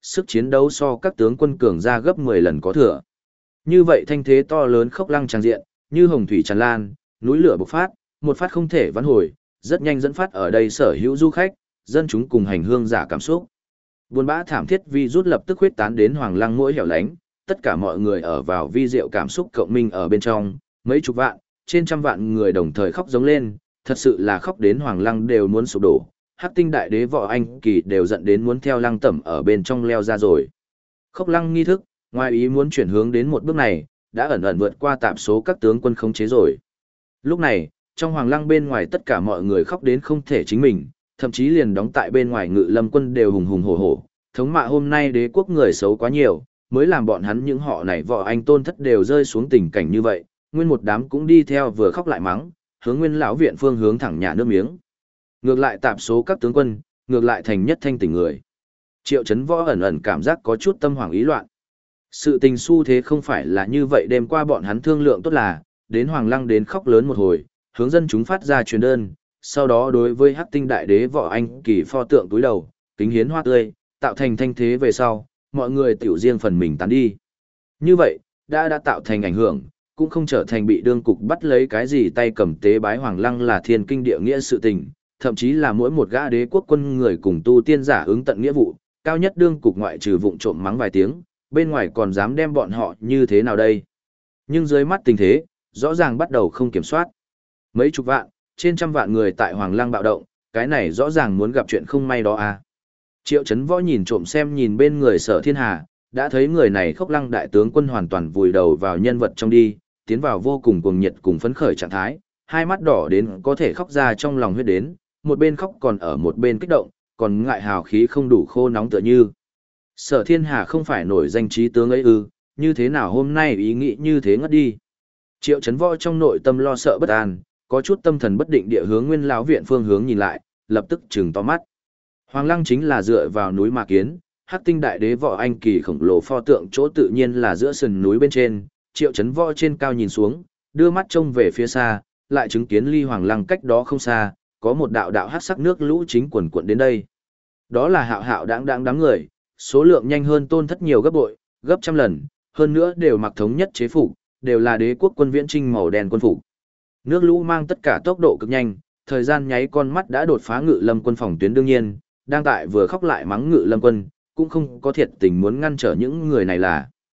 sức chiến đấu so các tướng quân cường ra gấp 10 lần có thừa. Như vậy thanh thế to lớn khốc lăng tràn diện, như hồng thủy tràn lan, núi lửa bộc phát, một phát không thể vãn hồi, rất nhanh dẫn phát ở đây sở hữu du khách, dân chúng cùng hành hương giả cảm xúc. Buồn bã thảm thiết vi rút lập tức huyết tán đến Hoàng Lăng mỗi hẻo lánh, tất cả mọi người ở vào vi diệu cảm xúc cộng minh ở bên trong, mấy chục vạn, trên trăm vạn người đồng thời khóc giống lên, thật sự là khóc đến Hoàng Lăng đều muốn sụp đổ. Hắc Tinh đại đế Võ Anh Kỳ đều giận đến muốn theo Lăng Tẩm ở bên trong leo ra rồi. Khốc lăng nghi thức, ngoài ý muốn chuyển hướng đến một bước này, đã ẩn ẩn vượt qua tạp số các tướng quân khống chế rồi. Lúc này, trong Hoàng Lăng bên ngoài tất cả mọi người khóc đến không thể chính mình, thậm chí liền đóng tại bên ngoài Ngự Lâm quân đều hùng hùng hổ hổ, thống mạ hôm nay đế quốc người xấu quá nhiều, mới làm bọn hắn những họ này Võ Anh tôn thất đều rơi xuống tình cảnh như vậy, nguyên một đám cũng đi theo vừa khóc lại mắng, hướng Nguyên lão viện phương hướng thẳng nhả nước miếng. Ngược lại tạp số các tướng quân, ngược lại thành nhất thanh tỉnh người. Triệu Chấn Võ ẩn ẩn cảm giác có chút tâm hoảng ý loạn. Sự tình xu thế không phải là như vậy, đêm qua bọn hắn thương lượng tốt là, đến Hoàng Lăng đến khóc lớn một hồi, hướng dân chúng phát ra truyền đơn, sau đó đối với Hắc Tinh đại đế Võ Anh Kỳ pho tượng túi đầu, kính hiến hoa tươi, tạo thành thanh thế về sau, mọi người tiểu riêng phần mình tán đi. Như vậy, đã tạo thành ảnh hưởng, cũng không trở thành bị đương cục bắt lấy cái gì tay cầm tế bái Hoàng Lăng là thiên kinh địa nghĩa sự tình, thậm chí là mỗi một gã đế quốc quân người cùng tu tiên giả ứng tận nghĩa vụ, cao nhất đương cục ngoại trừ vụng trộm mắng vài tiếng, bên ngoài còn dám đem bọn họ như thế nào đây. Nhưng dưới mắt tình thế, rõ ràng bắt đầu không kiểm soát. Mấy chục vạn, trên trăm vạn người tại Hoàng Lăng bạo động, cái này rõ ràng muốn gặp chuyện không may đó à. Triệu Chấn Võ nhìn trộm xem nhìn bên người Sở Thiên Hà, đã thấy người này Khốc Lăng đại tướng quân hoàn toàn vùi đầu vào nhân vật trong đi, tiến vào vô cùng cuồng nhiệt cùng phấn khởi trạng thái, hai mắt đỏ đến có thể khóc ra trong lòng huyết đến, một bên khóc còn ở một bên kích động, còn ngại hào khí không đủ khô nóng tựa như. Sở Thiên Hà không phải nổi danh trí tướng ấy ư, như thế nào hôm nay ý nghĩ như thế ngất đi. Triệu Chấn Võ trong nội tâm lo sợ bất an, có chút tâm thần bất định địa hướng Nguyên lão viện phương hướng nhìn lại, lập tức trừng to mắt. Hoàng Lăng chính là dựa vào núi mà kiến, Hắc Tinh đại đế Võ Anh Kỳ khổng lồ pho tượng chỗ tự nhiên là giữa sườn núi bên trên, Triệu Chấn Võ trên cao nhìn xuống, đưa mắt trông về phía xa, lại chứng kiến ly Hoàng Lăng cách đó không xa, có một đạo đạo hắc sắc nước lũ chính quần quận đến đây. Đó là hạo hạo đáng đáng đám người, số lượng nhanh hơn tôn thất nhiều gấp bội, gấp trăm lần, hơn nữa đều mặc thống nhất chế phục, đều là đế quốc quân viễn trinh màu đen quân phục. Nước lũ mang tất cả tốc độ cực nhanh, thời gian nháy con mắt đã đột phá Ngự Lâm quân phòng tuyến đương nhiên, đang tại vừa khóc lại mắng Ngự Lâm quân, cũng không có thiệt tình muốn ngăn trở những người này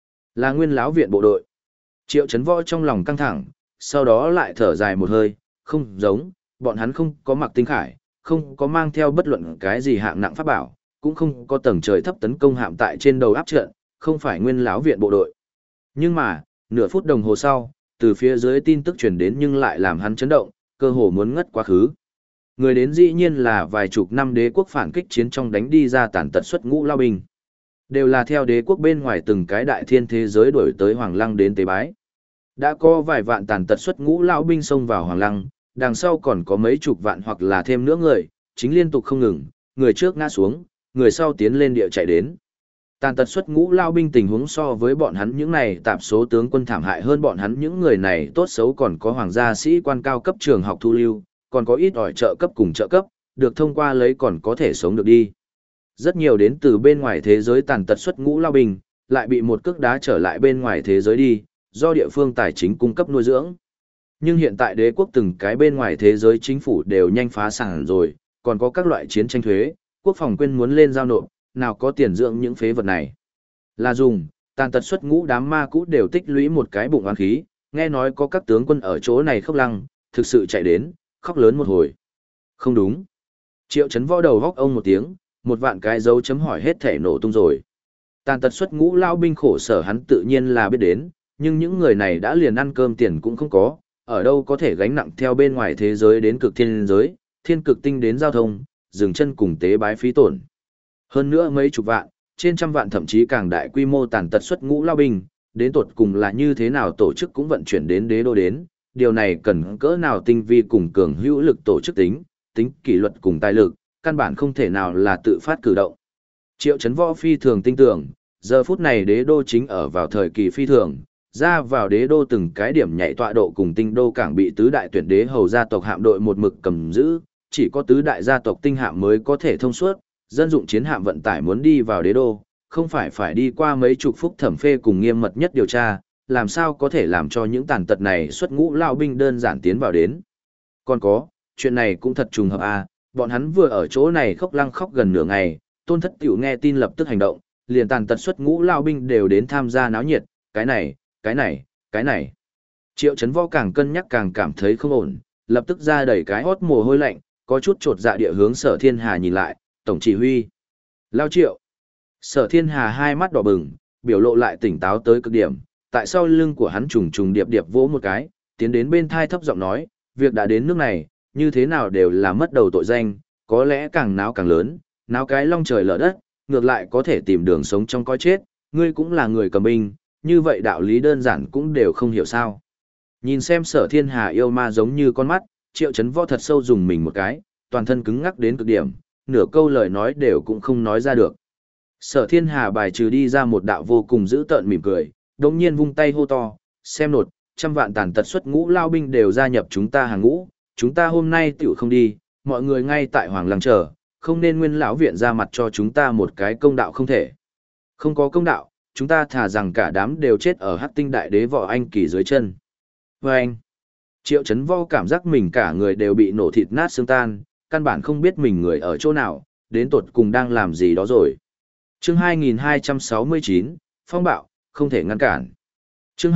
là Nguyên lão viện bộ đội. Triệu Chấn Võ trong lòng căng thẳng, sau đó lại thở dài một hơi, không giống, bọn hắn không có mặc tinh khải, không có mang theo bất luận cái gì hạng nặng pháp bảo, cũng không có tầng trời thấp tấn công hạm tại trên đầu áp trận, không phải Nguyên lão viện bộ đội. Nhưng mà, nửa phút đồng hồ sau, từ phía dưới tin tức truyền đến nhưng lại làm hắn chấn động, cơ hồ muốn ngất quá khứ. Người đến dĩ nhiên là vài chục năm đế quốc phản kích chiến trong đánh đi ra tàn tật xuất ngũ lao binh. Đều là theo đế quốc bên ngoài từng cái đại thiên thế giới đuổi tới Hoàng Lăng đến tế bái. Đã có vài vạn tàn tật xuất ngũ lao binh xông vào Hoàng Lăng, đằng sau còn có mấy chục vạn hoặc là thêm nữa người, chính liên tục không ngừng, người trước ngã xuống, người sau tiến lên địa chạy đến. Tàn tật xuất ngũ lao binh tình huống so với bọn hắn những này tạp số tướng quân thảm hại hơn bọn hắn những người này tốt xấu còn có hoàng gia sĩ quan cao cấp trường học thu lưu, còn có ít ỏi trợ cấp cùng trợ cấp, được thông qua lấy còn có thể sống được đi. Rất nhiều đến từ bên ngoài thế giới tàn tật xuất ngũ lao binh, lại bị một cước đá trở lại bên ngoài thế giới đi, do địa phương tài chính cung cấp nuôi dưỡng. Nhưng hiện tại đế quốc từng cái bên ngoài thế giới chính phủ đều nhanh phá sản rồi, còn có các loại chiến tranh thuế, quốc phòng quên muốn lên giao nộp, nào có tiền dưỡng những phế vật này. Là dùng, tàn tật xuất ngũ đám ma cũ đều tích lũy một cái bụng oán khí, nghe nói có các tướng quân ở chỗ này Khốc Lăng, thực sự chạy đến, khóc lớn một hồi. Không đúng. Triệu Chấn Võ đầu góc ông một tiếng, một vạn cái dấu chấm hỏi hết thể nổ tung rồi. Tàn tật xuất ngũ lao binh khổ sở hắn tự nhiên là biết đến, nhưng những người này đã liền ăn cơm tiền cũng không có, ở đâu có thể gánh nặng theo bên ngoài thế giới đến cực thiên giới, thiên cực tinh đến giao thông, dừng chân cùng tế bái phí tổn. Hơn nữa mấy chục vạn, trên trăm vạn thậm chí càng đại quy mô tàn tật xuất ngũ lao binh, đến tột cùng là như thế nào tổ chức cũng vận chuyển đến đế đô đến, điều này cần cỡ nào tinh vi cùng cường hữu lực tổ chức tính kỷ luật cùng tài lực, căn bản không thể nào là tự phát cử động. Triệu Chấn Võ phi thường tin tưởng, giờ phút này đế đô chính ở vào thời kỳ phi thường, ra vào đế đô từng cái điểm nhảy tọa độ cùng tinh đô cảng bị tứ đại tuyển đế hầu gia tộc hạm đội một mực cầm giữ, chỉ có tứ đại gia tộc tinh hạm mới có thể thông suốt, dân dụng chiến hạm vận tải muốn đi vào đế đô, không phải đi qua mấy chục phút thẩm phê cùng nghiêm mật nhất điều tra, làm sao có thể làm cho những tàn tật này xuất ngũ lao binh đơn giản tiến vào đến. Còn có, chuyện này cũng thật trùng hợp à, bọn hắn vừa ở chỗ này khóc lăng khóc gần nửa ngày, Tôn Thất Tiểu nghe tin lập tức hành động, liền tàn tật xuất ngũ lao binh đều đến tham gia náo nhiệt, cái này. Triệu Chấn Võ càng cân nhắc càng cảm thấy không ổn, lập tức ra đẩy cái hót mồ hôi lạnh, có chút trột dạ địa hướng Sở Thiên Hà nhìn lại, tổng chỉ huy. Lao Triệu. Sở Thiên Hà hai mắt đỏ bừng, biểu lộ lại tỉnh táo tới cực điểm, tại sau lưng của hắn trùng trùng điệp điệp vỗ một cái, tiến đến bên thai thấp giọng nói, việc đã đến nước này, như thế nào đều là mất đầu tội danh, có lẽ càng náo càng lớn, náo cái long trời lở đất, ngược lại có thể tìm đường sống trong cõi chết, ngươi cũng là người cầm binh, như vậy đạo lý đơn giản cũng đều không hiểu sao. Nhìn xem Sở Thiên Hà yêu ma giống như con mắt, Triệu Chấn Võ thật sâu dùng mình một cái, toàn thân cứng ngắc đến cực điểm, nửa câu lời nói đều cũng không nói ra được. Sở Thiên Hà bài trừ đi ra một đạo vô cùng dữ tợn mỉm cười, đồng nhiên vung tay hô to, xem nột, 100 vạn tàn tật xuất ngũ lao binh đều gia nhập chúng ta hàng ngũ, chúng ta hôm nay tiểu không đi, mọi người ngay tại Hoàng Lăng chờ, không nên Nguyên lão viện ra mặt cho chúng ta một cái công đạo không thể. Không có công đạo, chúng ta thà rằng cả đám đều chết ở Hắc Tinh Đại Đế Võ Anh Kỳ dưới chân. Và anh, Triệu Chấn Võ cảm giác mình cả người đều bị nổ thịt nát xương tan, căn bản không biết mình người ở chỗ nào, đến tột cùng đang làm gì đó rồi. Chương 2269, Phong bạo, không thể ngăn cản. Chương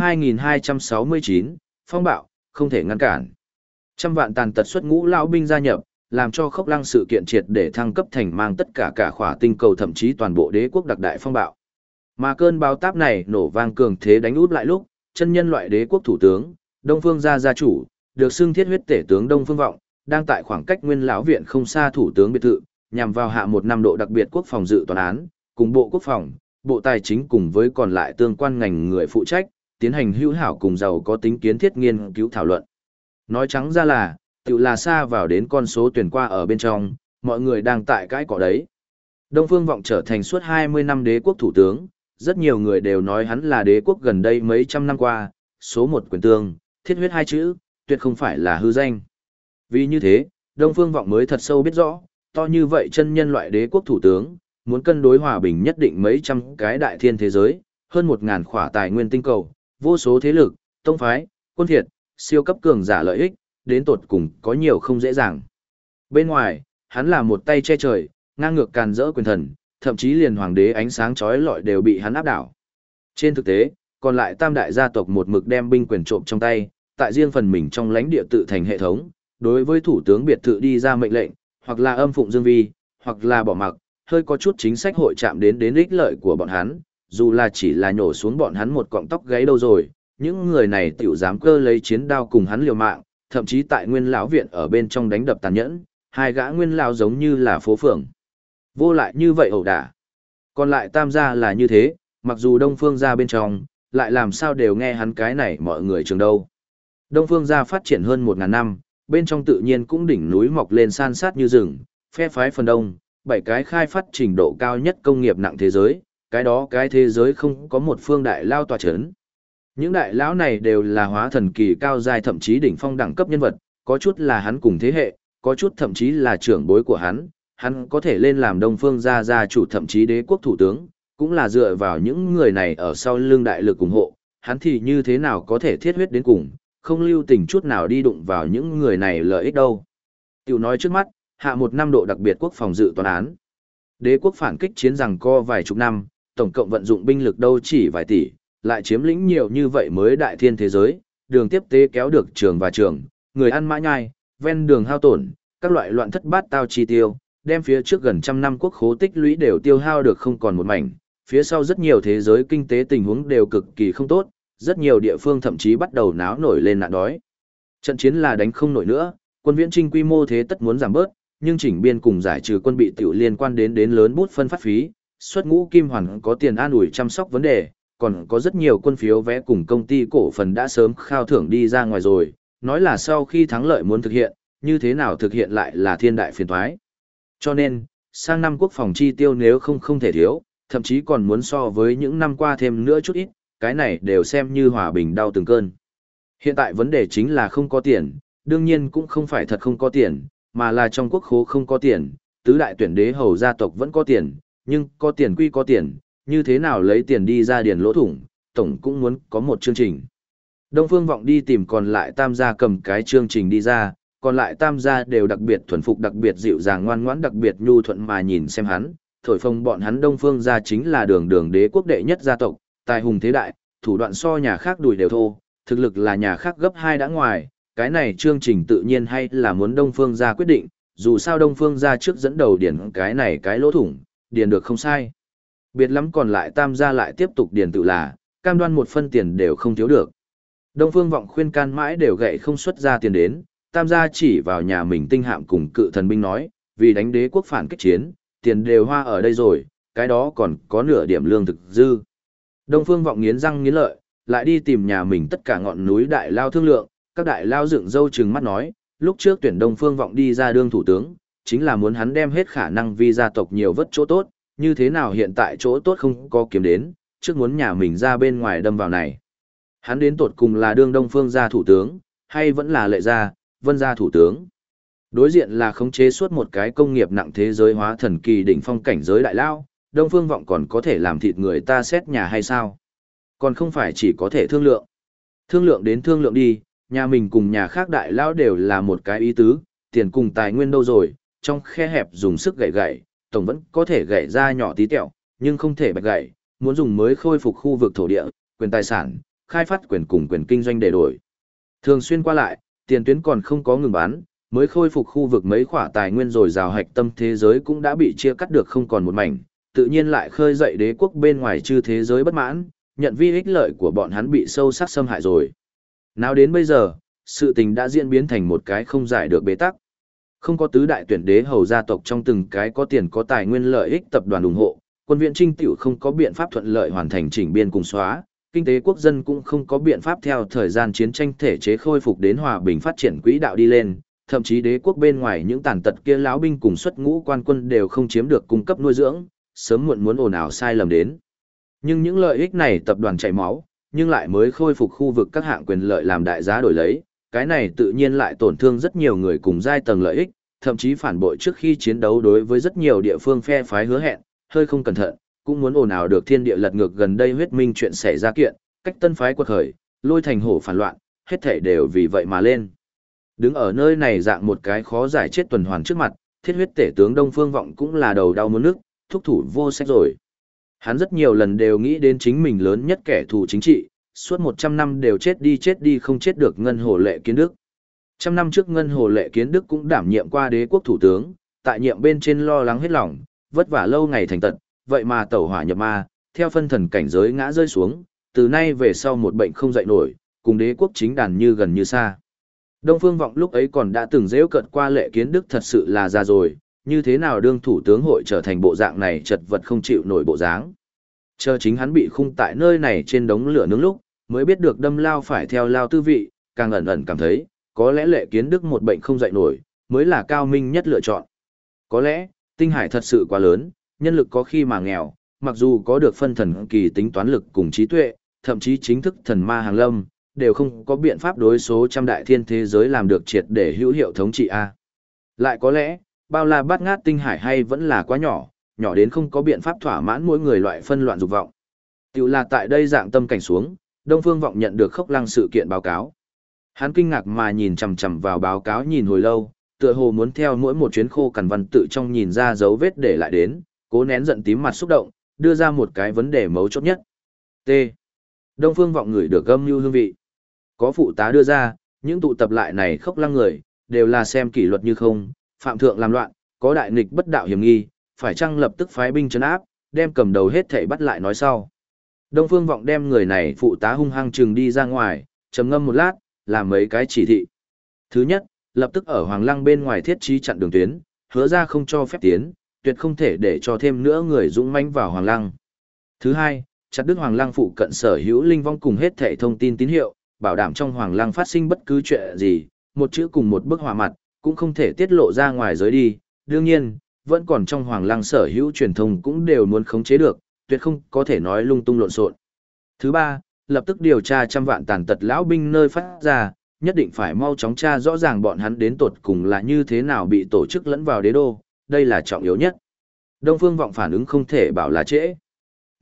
2269, Phong bạo, không thể ngăn cản. 100 vạn tàn tật xuất ngũ lão binh gia nhập, làm cho Khốc Lăng sự kiện triệt để thăng cấp thành mang tất cả khỏa tinh cầu thậm chí toàn bộ đế quốc đặc đại phong bạo. Mà cơn báo táp này nổ vang cường thế đánh út lại lúc, chân nhân loại đế quốc thủ tướng, Đông Phương gia chủ, được xưng thiết huyết tể tướng Đông Phương Vọng, đang tại khoảng cách Nguyên lão viện không xa thủ tướng biệt thự, nhằm vào hạ một năm độ đặc biệt quốc phòng dự toán án, cùng Bộ Quốc phòng, Bộ Tài chính cùng với còn lại tương quan ngành người phụ trách, tiến hành hữu hảo cùng giàu có tính kiến thiết nghiên cứu thảo luận. Nói trắng ra là, tự là xa vào đến con số tuyển qua ở bên trong, mọi người đang tại cái cỏ đấy. Đông Phương Vọng trở thành suốt 20 năm đế quốc thủ tướng, rất nhiều người đều nói hắn là đế quốc gần đây mấy trăm năm qua, số một quyền tương, thiết huyết hai chữ, tuyệt không phải là hư danh. Vì như thế, Đông Phương Vọng mới thật sâu biết rõ, to như vậy chân nhân loại đế quốc thủ tướng, muốn cân đối hòa bình nhất định mấy trăm cái đại thiên thế giới, hơn 1.000 khỏa tài nguyên tinh cầu, vô số thế lực, tông phái, quân thiệt, siêu cấp cường giả lợi ích, đến tột cùng có nhiều không dễ dàng. Bên ngoài, hắn là một tay che trời, ngang ngược càn rỡ quyền thần, thậm chí liền hoàng đế ánh sáng chói lọi đều bị hắn áp đảo. Trên thực tế, còn lại tam đại gia tộc một mực đem binh quyền trộm trong tay, tại riêng phần mình trong lãnh địa tự thành hệ thống, đối với thủ tướng biệt thự đi ra mệnh lệnh, hoặc là âm phụng dương vi, hoặc là bỏ mặc, hơi có chút chính sách hội chạm đến ích lợi của bọn hắn, dù là chỉ là nhổ xuống bọn hắn một cọng tóc gáy đâu rồi, những người này tiểu dám cơ lấy chiến đao cùng hắn liều mạng, thậm chí tại Nguyên lão viện ở bên trong đánh đập tàn nhẫn, hai gã Nguyên lão giống như là phố phường. Vô lại như vậy ẩu đả. Còn lại tam gia là như thế, mặc dù Đông Phương gia bên trong, lại làm sao đều nghe hắn cái này mọi người trường đâu. Đông Phương gia phát triển hơn 1.000 năm, bên trong tự nhiên cũng đỉnh núi mọc lên san sát như rừng, phe phái phần đông, 7 cái khai phát trình độ cao nhất công nghiệp nặng thế giới, cái đó cái thế giới không có một phương đại lao tòa chấn. Những đại lão này đều là hóa thần kỳ cao giai thậm chí đỉnh phong đẳng cấp nhân vật, có chút là hắn cùng thế hệ, có chút thậm chí là trưởng bối của hắn có thể lên làm Đông Phương gia chủ thậm chí đế quốc thủ tướng, cũng là dựa vào những người này ở sau lưng đại lực ủng hộ, hắn thì như thế nào có thể thiết huyết đến cùng, không lưu tình chút nào đi đụng vào những người này lợi ích đâu. Tiểu nói trước mắt, hạ một năm độ đặc biệt quốc phòng dự toán án. Đế quốc phản kích chiến rằng co vài chục năm, tổng cộng vận dụng binh lực đâu chỉ vài tỷ, lại chiếm lĩnh nhiều như vậy mới đại thiên thế giới, đường tiếp tế kéo được trường và trường, người ăn mã nhai, ven đường hao tổn, các loại loạn thất bát tao chi tiêu, đem phía trước gần trăm năm quốc khố tích lũy đều tiêu hao được không còn một mảnh, phía sau rất nhiều thế giới kinh tế tình huống đều cực kỳ không tốt, rất nhiều địa phương thậm chí bắt đầu náo nổi lên nạn đói. Trận chiến là đánh không nổi nữa, quân viễn trinh quy mô thế tất muốn giảm bớt, nhưng chỉnh biên cùng giải trừ quân bị tiểu liên quan đến lớn bút phân phát phí, xuất ngũ kim hoàn có tiền an ủi chăm sóc vấn đề, còn có rất nhiều quân phiếu vé cùng công ty cổ phần đã sớm khao thưởng đi ra ngoài rồi, nói là sau khi thắng lợi muốn thực hiện, như thế nào thực hiện lại là thiên đại phiền toái. Cho nên, sang năm quốc phòng chi tiêu nếu không thể thiếu, thậm chí còn muốn so với những năm qua thêm nữa chút ít, cái này đều xem như hòa bình đau từng cơn. Hiện tại vấn đề chính là không có tiền, đương nhiên cũng không phải thật không có tiền, mà là trong quốc khố không có tiền, tứ đại tuyển đế hầu gia tộc vẫn có tiền, nhưng có tiền quy có tiền, như thế nào lấy tiền đi ra điền lỗ thủng, tổng cũng muốn có một chương trình. Đông Phương Vọng đi tìm còn lại tam gia cầm cái chương trình đi ra, còn lại tam gia đều đặc biệt thuần phục, đặc biệt dịu dàng ngoan ngoãn, đặc biệt nhu thuận mà nhìn xem hắn, thổi phồng bọn hắn Đông Phương gia chính là đường đường đế quốc đệ nhất gia tộc, tài hùng thế đại, thủ đoạn so nhà khác đùi đều thô, thực lực là nhà khác gấp 2 đã ngoài, cái này chương trình tự nhiên hay là muốn Đông Phương gia quyết định, dù sao Đông Phương gia trước dẫn đầu điền cái này cái lỗ thủng, điền được không sai. Biệt lắm còn lại tam gia lại tiếp tục điền tự là, cam đoan một phân tiền đều không thiếu được. Đông Phương Vọng khuyên can mãi đều gậy không xuất ra tiền đến, tam gia chỉ vào nhà mình tinh hạm cùng cự thần binh nói, vì đánh đế quốc phản kích chiến, tiền đều hoa ở đây rồi, cái đó còn có nửa điểm lương thực dư. Đông Phương Vọng nghiến răng nghiến lợi, lại đi tìm nhà mình tất cả ngọn núi đại lao thương lượng, các đại lao dựng râu trừng mắt nói, lúc trước tuyển Đông Phương Vọng đi ra đương thủ tướng, chính là muốn hắn đem hết khả năng vì gia tộc nhiều vất chỗ tốt, như thế nào hiện tại chỗ tốt không có kiếm đến, trước muốn nhà mình ra bên ngoài đâm vào này. Hắn đến tột cùng là đương Đông Phương gia thủ tướng, hay vẫn là Lệ gia, Vân gia thủ tướng. Đối diện là khống chế suốt một cái công nghiệp nặng thế giới hóa thần kỳ đỉnh phong cảnh giới đại lao, Đông Phương Vọng còn có thể làm thịt người ta xét nhà hay sao? Còn không phải chỉ có thể thương lượng. Thương lượng đến thương lượng đi, nhà mình cùng nhà khác đại lao đều là một cái ý tứ, tiền cùng tài nguyên đâu rồi, trong khe hẹp dùng sức gậy gậy, tổng vẫn có thể gậy ra nhỏ tí tẹo, nhưng không thể bạch gậy, muốn dùng mới khôi phục khu vực thổ địa, quyền tài sản, khai phát quyền cùng quyền kinh doanh để đổi. Thường xuyên qua lại, tiền tuyến còn không có ngừng bán, mới khôi phục khu vực mấy khoả tài nguyên rồi rào hạch tâm thế giới cũng đã bị chia cắt được không còn một mảnh, tự nhiên lại khơi dậy đế quốc bên ngoài chư thế giới bất mãn, nhận vi ích lợi của bọn hắn bị sâu sắc xâm hại rồi. Nào đến bây giờ, sự tình đã diễn biến thành một cái không giải được bế tắc. Không có tứ đại tuyển đế hầu gia tộc trong từng cái có tiền có tài nguyên lợi ích tập đoàn ủng hộ, quân viện Trinh tiểu không có biện pháp thuận lợi hoàn thành chỉnh biên cùng xóa, kinh tế quốc dân cũng không có biện pháp theo thời gian chiến tranh thể chế khôi phục đến hòa bình phát triển quỹ đạo đi lên, thậm chí đế quốc bên ngoài những tàn tật kia lão binh cùng xuất ngũ quan quân đều không chiếm được cung cấp nuôi dưỡng, sớm muộn muốn ồn ào sai lầm đến. Nhưng những lợi ích này tập đoàn chảy máu, nhưng lại mới khôi phục khu vực các hạng quyền lợi làm đại giá đổi lấy, cái này tự nhiên lại tổn thương rất nhiều người cùng giai tầng lợi ích, thậm chí phản bội trước khi chiến đấu đối với rất nhiều địa phương phe phái hứa hẹn, hơi không cẩn thận, cũng muốn ồn ào được thiên địa lật ngược gần đây huyết minh chuyện xảy ra kiện, cách tân phái quật khởi, lôi thành hổ phản loạn, hết thảy đều vì vậy mà lên. Đứng ở nơi này dạng một cái khó giải chết tuần hoàn trước mặt, thiết huyết tể tướng Đông Phương Vọng cũng là đầu đau muốn nước, thúc thủ vô sách rồi. Hắn rất nhiều lần đều nghĩ đến chính mình lớn nhất kẻ thù chính trị, suốt 100 năm đều chết đi không chết được Ngân Hồ Lệ Kiến Đức. 100 năm trước Ngân Hồ Lệ Kiến Đức cũng đảm nhiệm qua đế quốc thủ tướng, tại nhiệm bên trên lo lắng hết lòng, vất vả lâu ngày thành tật, vậy mà tẩu hỏa nhập ma, theo phân thần cảnh giới ngã rơi xuống, từ nay về sau một bệnh không dậy nổi, cùng đế quốc chính đàn như gần như xa. Đông Phương Vọng lúc ấy còn đã từng giễu cợt qua Lệ Kiến Đức thật sự là già rồi, như thế nào đương thủ tướng hội trở thành bộ dạng này chật vật không chịu nổi bộ dáng. Chờ chính hắn bị khung tại nơi này trên đống lửa nướng lúc, mới biết được đâm lao phải theo lao tư vị, càng ẩn ẩn cảm thấy, có lẽ Lệ Kiến Đức một bệnh không dậy nổi, mới là cao minh nhất lựa chọn. Có lẽ, tinh hải thật sự quá lớn, nhân lực có khi mà nghèo, mặc dù có được phân thần kỳ tính toán lực cùng trí tuệ, thậm chí chính thức thần ma hàng lâm, đều không có biện pháp đối số trăm đại thiên thế giới làm được triệt để hữu hiệu thống trị A. Lại có lẽ, bao la bát ngát tinh hải hay vẫn là quá nhỏ, nhỏ đến không có biện pháp thỏa mãn mỗi người loại phân loạn dục vọng. Tiểu là tại đây dạng tâm cảnh xuống, Đông Phương Vọng nhận được Khốc Lăng sự kiện báo cáo. Hắn kinh ngạc mà nhìn chằm chằm vào báo cáo nhìn hồi lâu, tựa hồ muốn theo mỗi một chuyến khô cằn văn tự trong nhìn ra dấu vết để lại đến, cố nén giận tím mặt xúc động, đưa ra một cái vấn đề mấu chốt nhất. T. Đông Phương Vọng ngửi được âm mưu hương vị. Có phụ tá đưa ra, những tụ tập lại này Khốc Lăng người, đều là xem kỷ luật như không, phạm thượng làm loạn, có đại nghịch bất đạo hiểm nghi, phải chăng lập tức phái binh trấn áp, đem cầm đầu hết thảy bắt lại nói sau. Đông Phương Vọng đem người này phụ tá hung hăng trừng đi ra ngoài, trầm ngâm một lát, làm mấy cái chỉ thị. Thứ nhất, lập tức ở Hoàng Lăng bên ngoài thiết trí chặn đường tuyến, hứa ra không cho phép tiến, tuyệt không thể để cho thêm nữa người dũng mãnh vào Hoàng Lăng. Thứ hai, chặt đứt Hoàng Lăng phụ cận sở hữu linh vong cùng hết thảy thông tin tín hiệu, bảo đảm trong Hoàng Lăng phát sinh bất cứ chuyện gì, một chữ cùng một bức họa mặt, cũng không thể tiết lộ ra ngoài giới đi. Đương nhiên, vẫn còn trong Hoàng Lăng sở hữu truyền thông cũng đều muốn khống chế được, tuyệt không có thể nói lung tung lộn xộn. Thứ ba, lập tức điều tra trăm vạn tàn tật lão binh nơi phát ra, nhất định phải mau chóng tra rõ ràng bọn hắn đến tột cùng là như thế nào bị tổ chức lẫn vào đế đô, đây là trọng yếu nhất. Đông Phương Vọng phản ứng không thể bảo là trễ.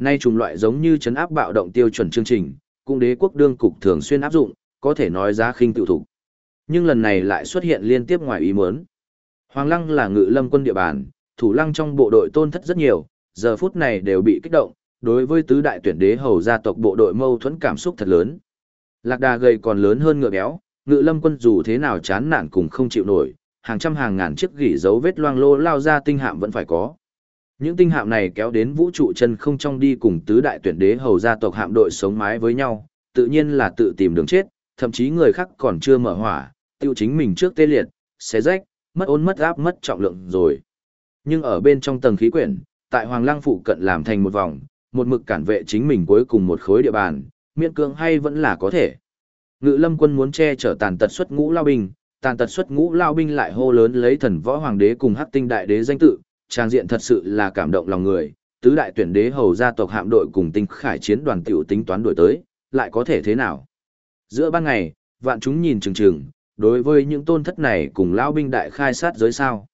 Nay trùng loại giống như trấn áp bạo động tiêu chuẩn chương trình, cũng đế quốc đương cục thường xuyên áp dụng, có thể nói giá khinh tự thủ. Nhưng lần này lại xuất hiện liên tiếp ngoài ý muốn. Hoàng Lăng là Ngự Lâm quân địa bàn, thủ lăng trong bộ đội tôn thất rất nhiều, giờ phút này đều bị kích động, đối với tứ đại tuyển đế hầu gia tộc bộ đội mâu thuẫn cảm xúc thật lớn. Lạc đà gầy còn lớn hơn ngựa béo, Ngự Lâm quân dù thế nào chán nản cũng không chịu nổi, hàng trăm hàng ngàn chiếc gỉ dấu vết loang lô lao ra tinh hạm vẫn phải có. Những tinh hạm này kéo đến vũ trụ chân không trong đi cùng tứ đại tuyển đế hầu gia tộc hạm đội sống mái với nhau, tự nhiên là tự tìm đường chết, thậm chí người khác còn chưa mở hỏa, tiêu chính mình trước tê liệt, xé rách, mất ôn mất áp mất trọng lượng rồi. Nhưng ở bên trong tầng khí quyển, tại Hoàng Lăng phụ cận làm thành một vòng, một mực cản vệ chính mình cuối cùng một khối địa bàn, miễn cưỡng hay vẫn là có thể. Ngự Lâm quân muốn che chở tàn tật xuất ngũ lao binh, tàn tật xuất ngũ lao binh lại hô lớn lấy thần võ hoàng đế cùng hắc tinh đại đế danh tự, trang diện thật sự là cảm động lòng người, tứ đại tuyển đế hầu gia tộc hạm đội cùng tinh khải chiến đoàn tiểu tính toán đuổi tới, lại có thể thế nào? Giữa ban ngày, vạn chúng nhìn chừng chừng, đối với những tôn thất này cùng lao binh đại khai sát giới sao.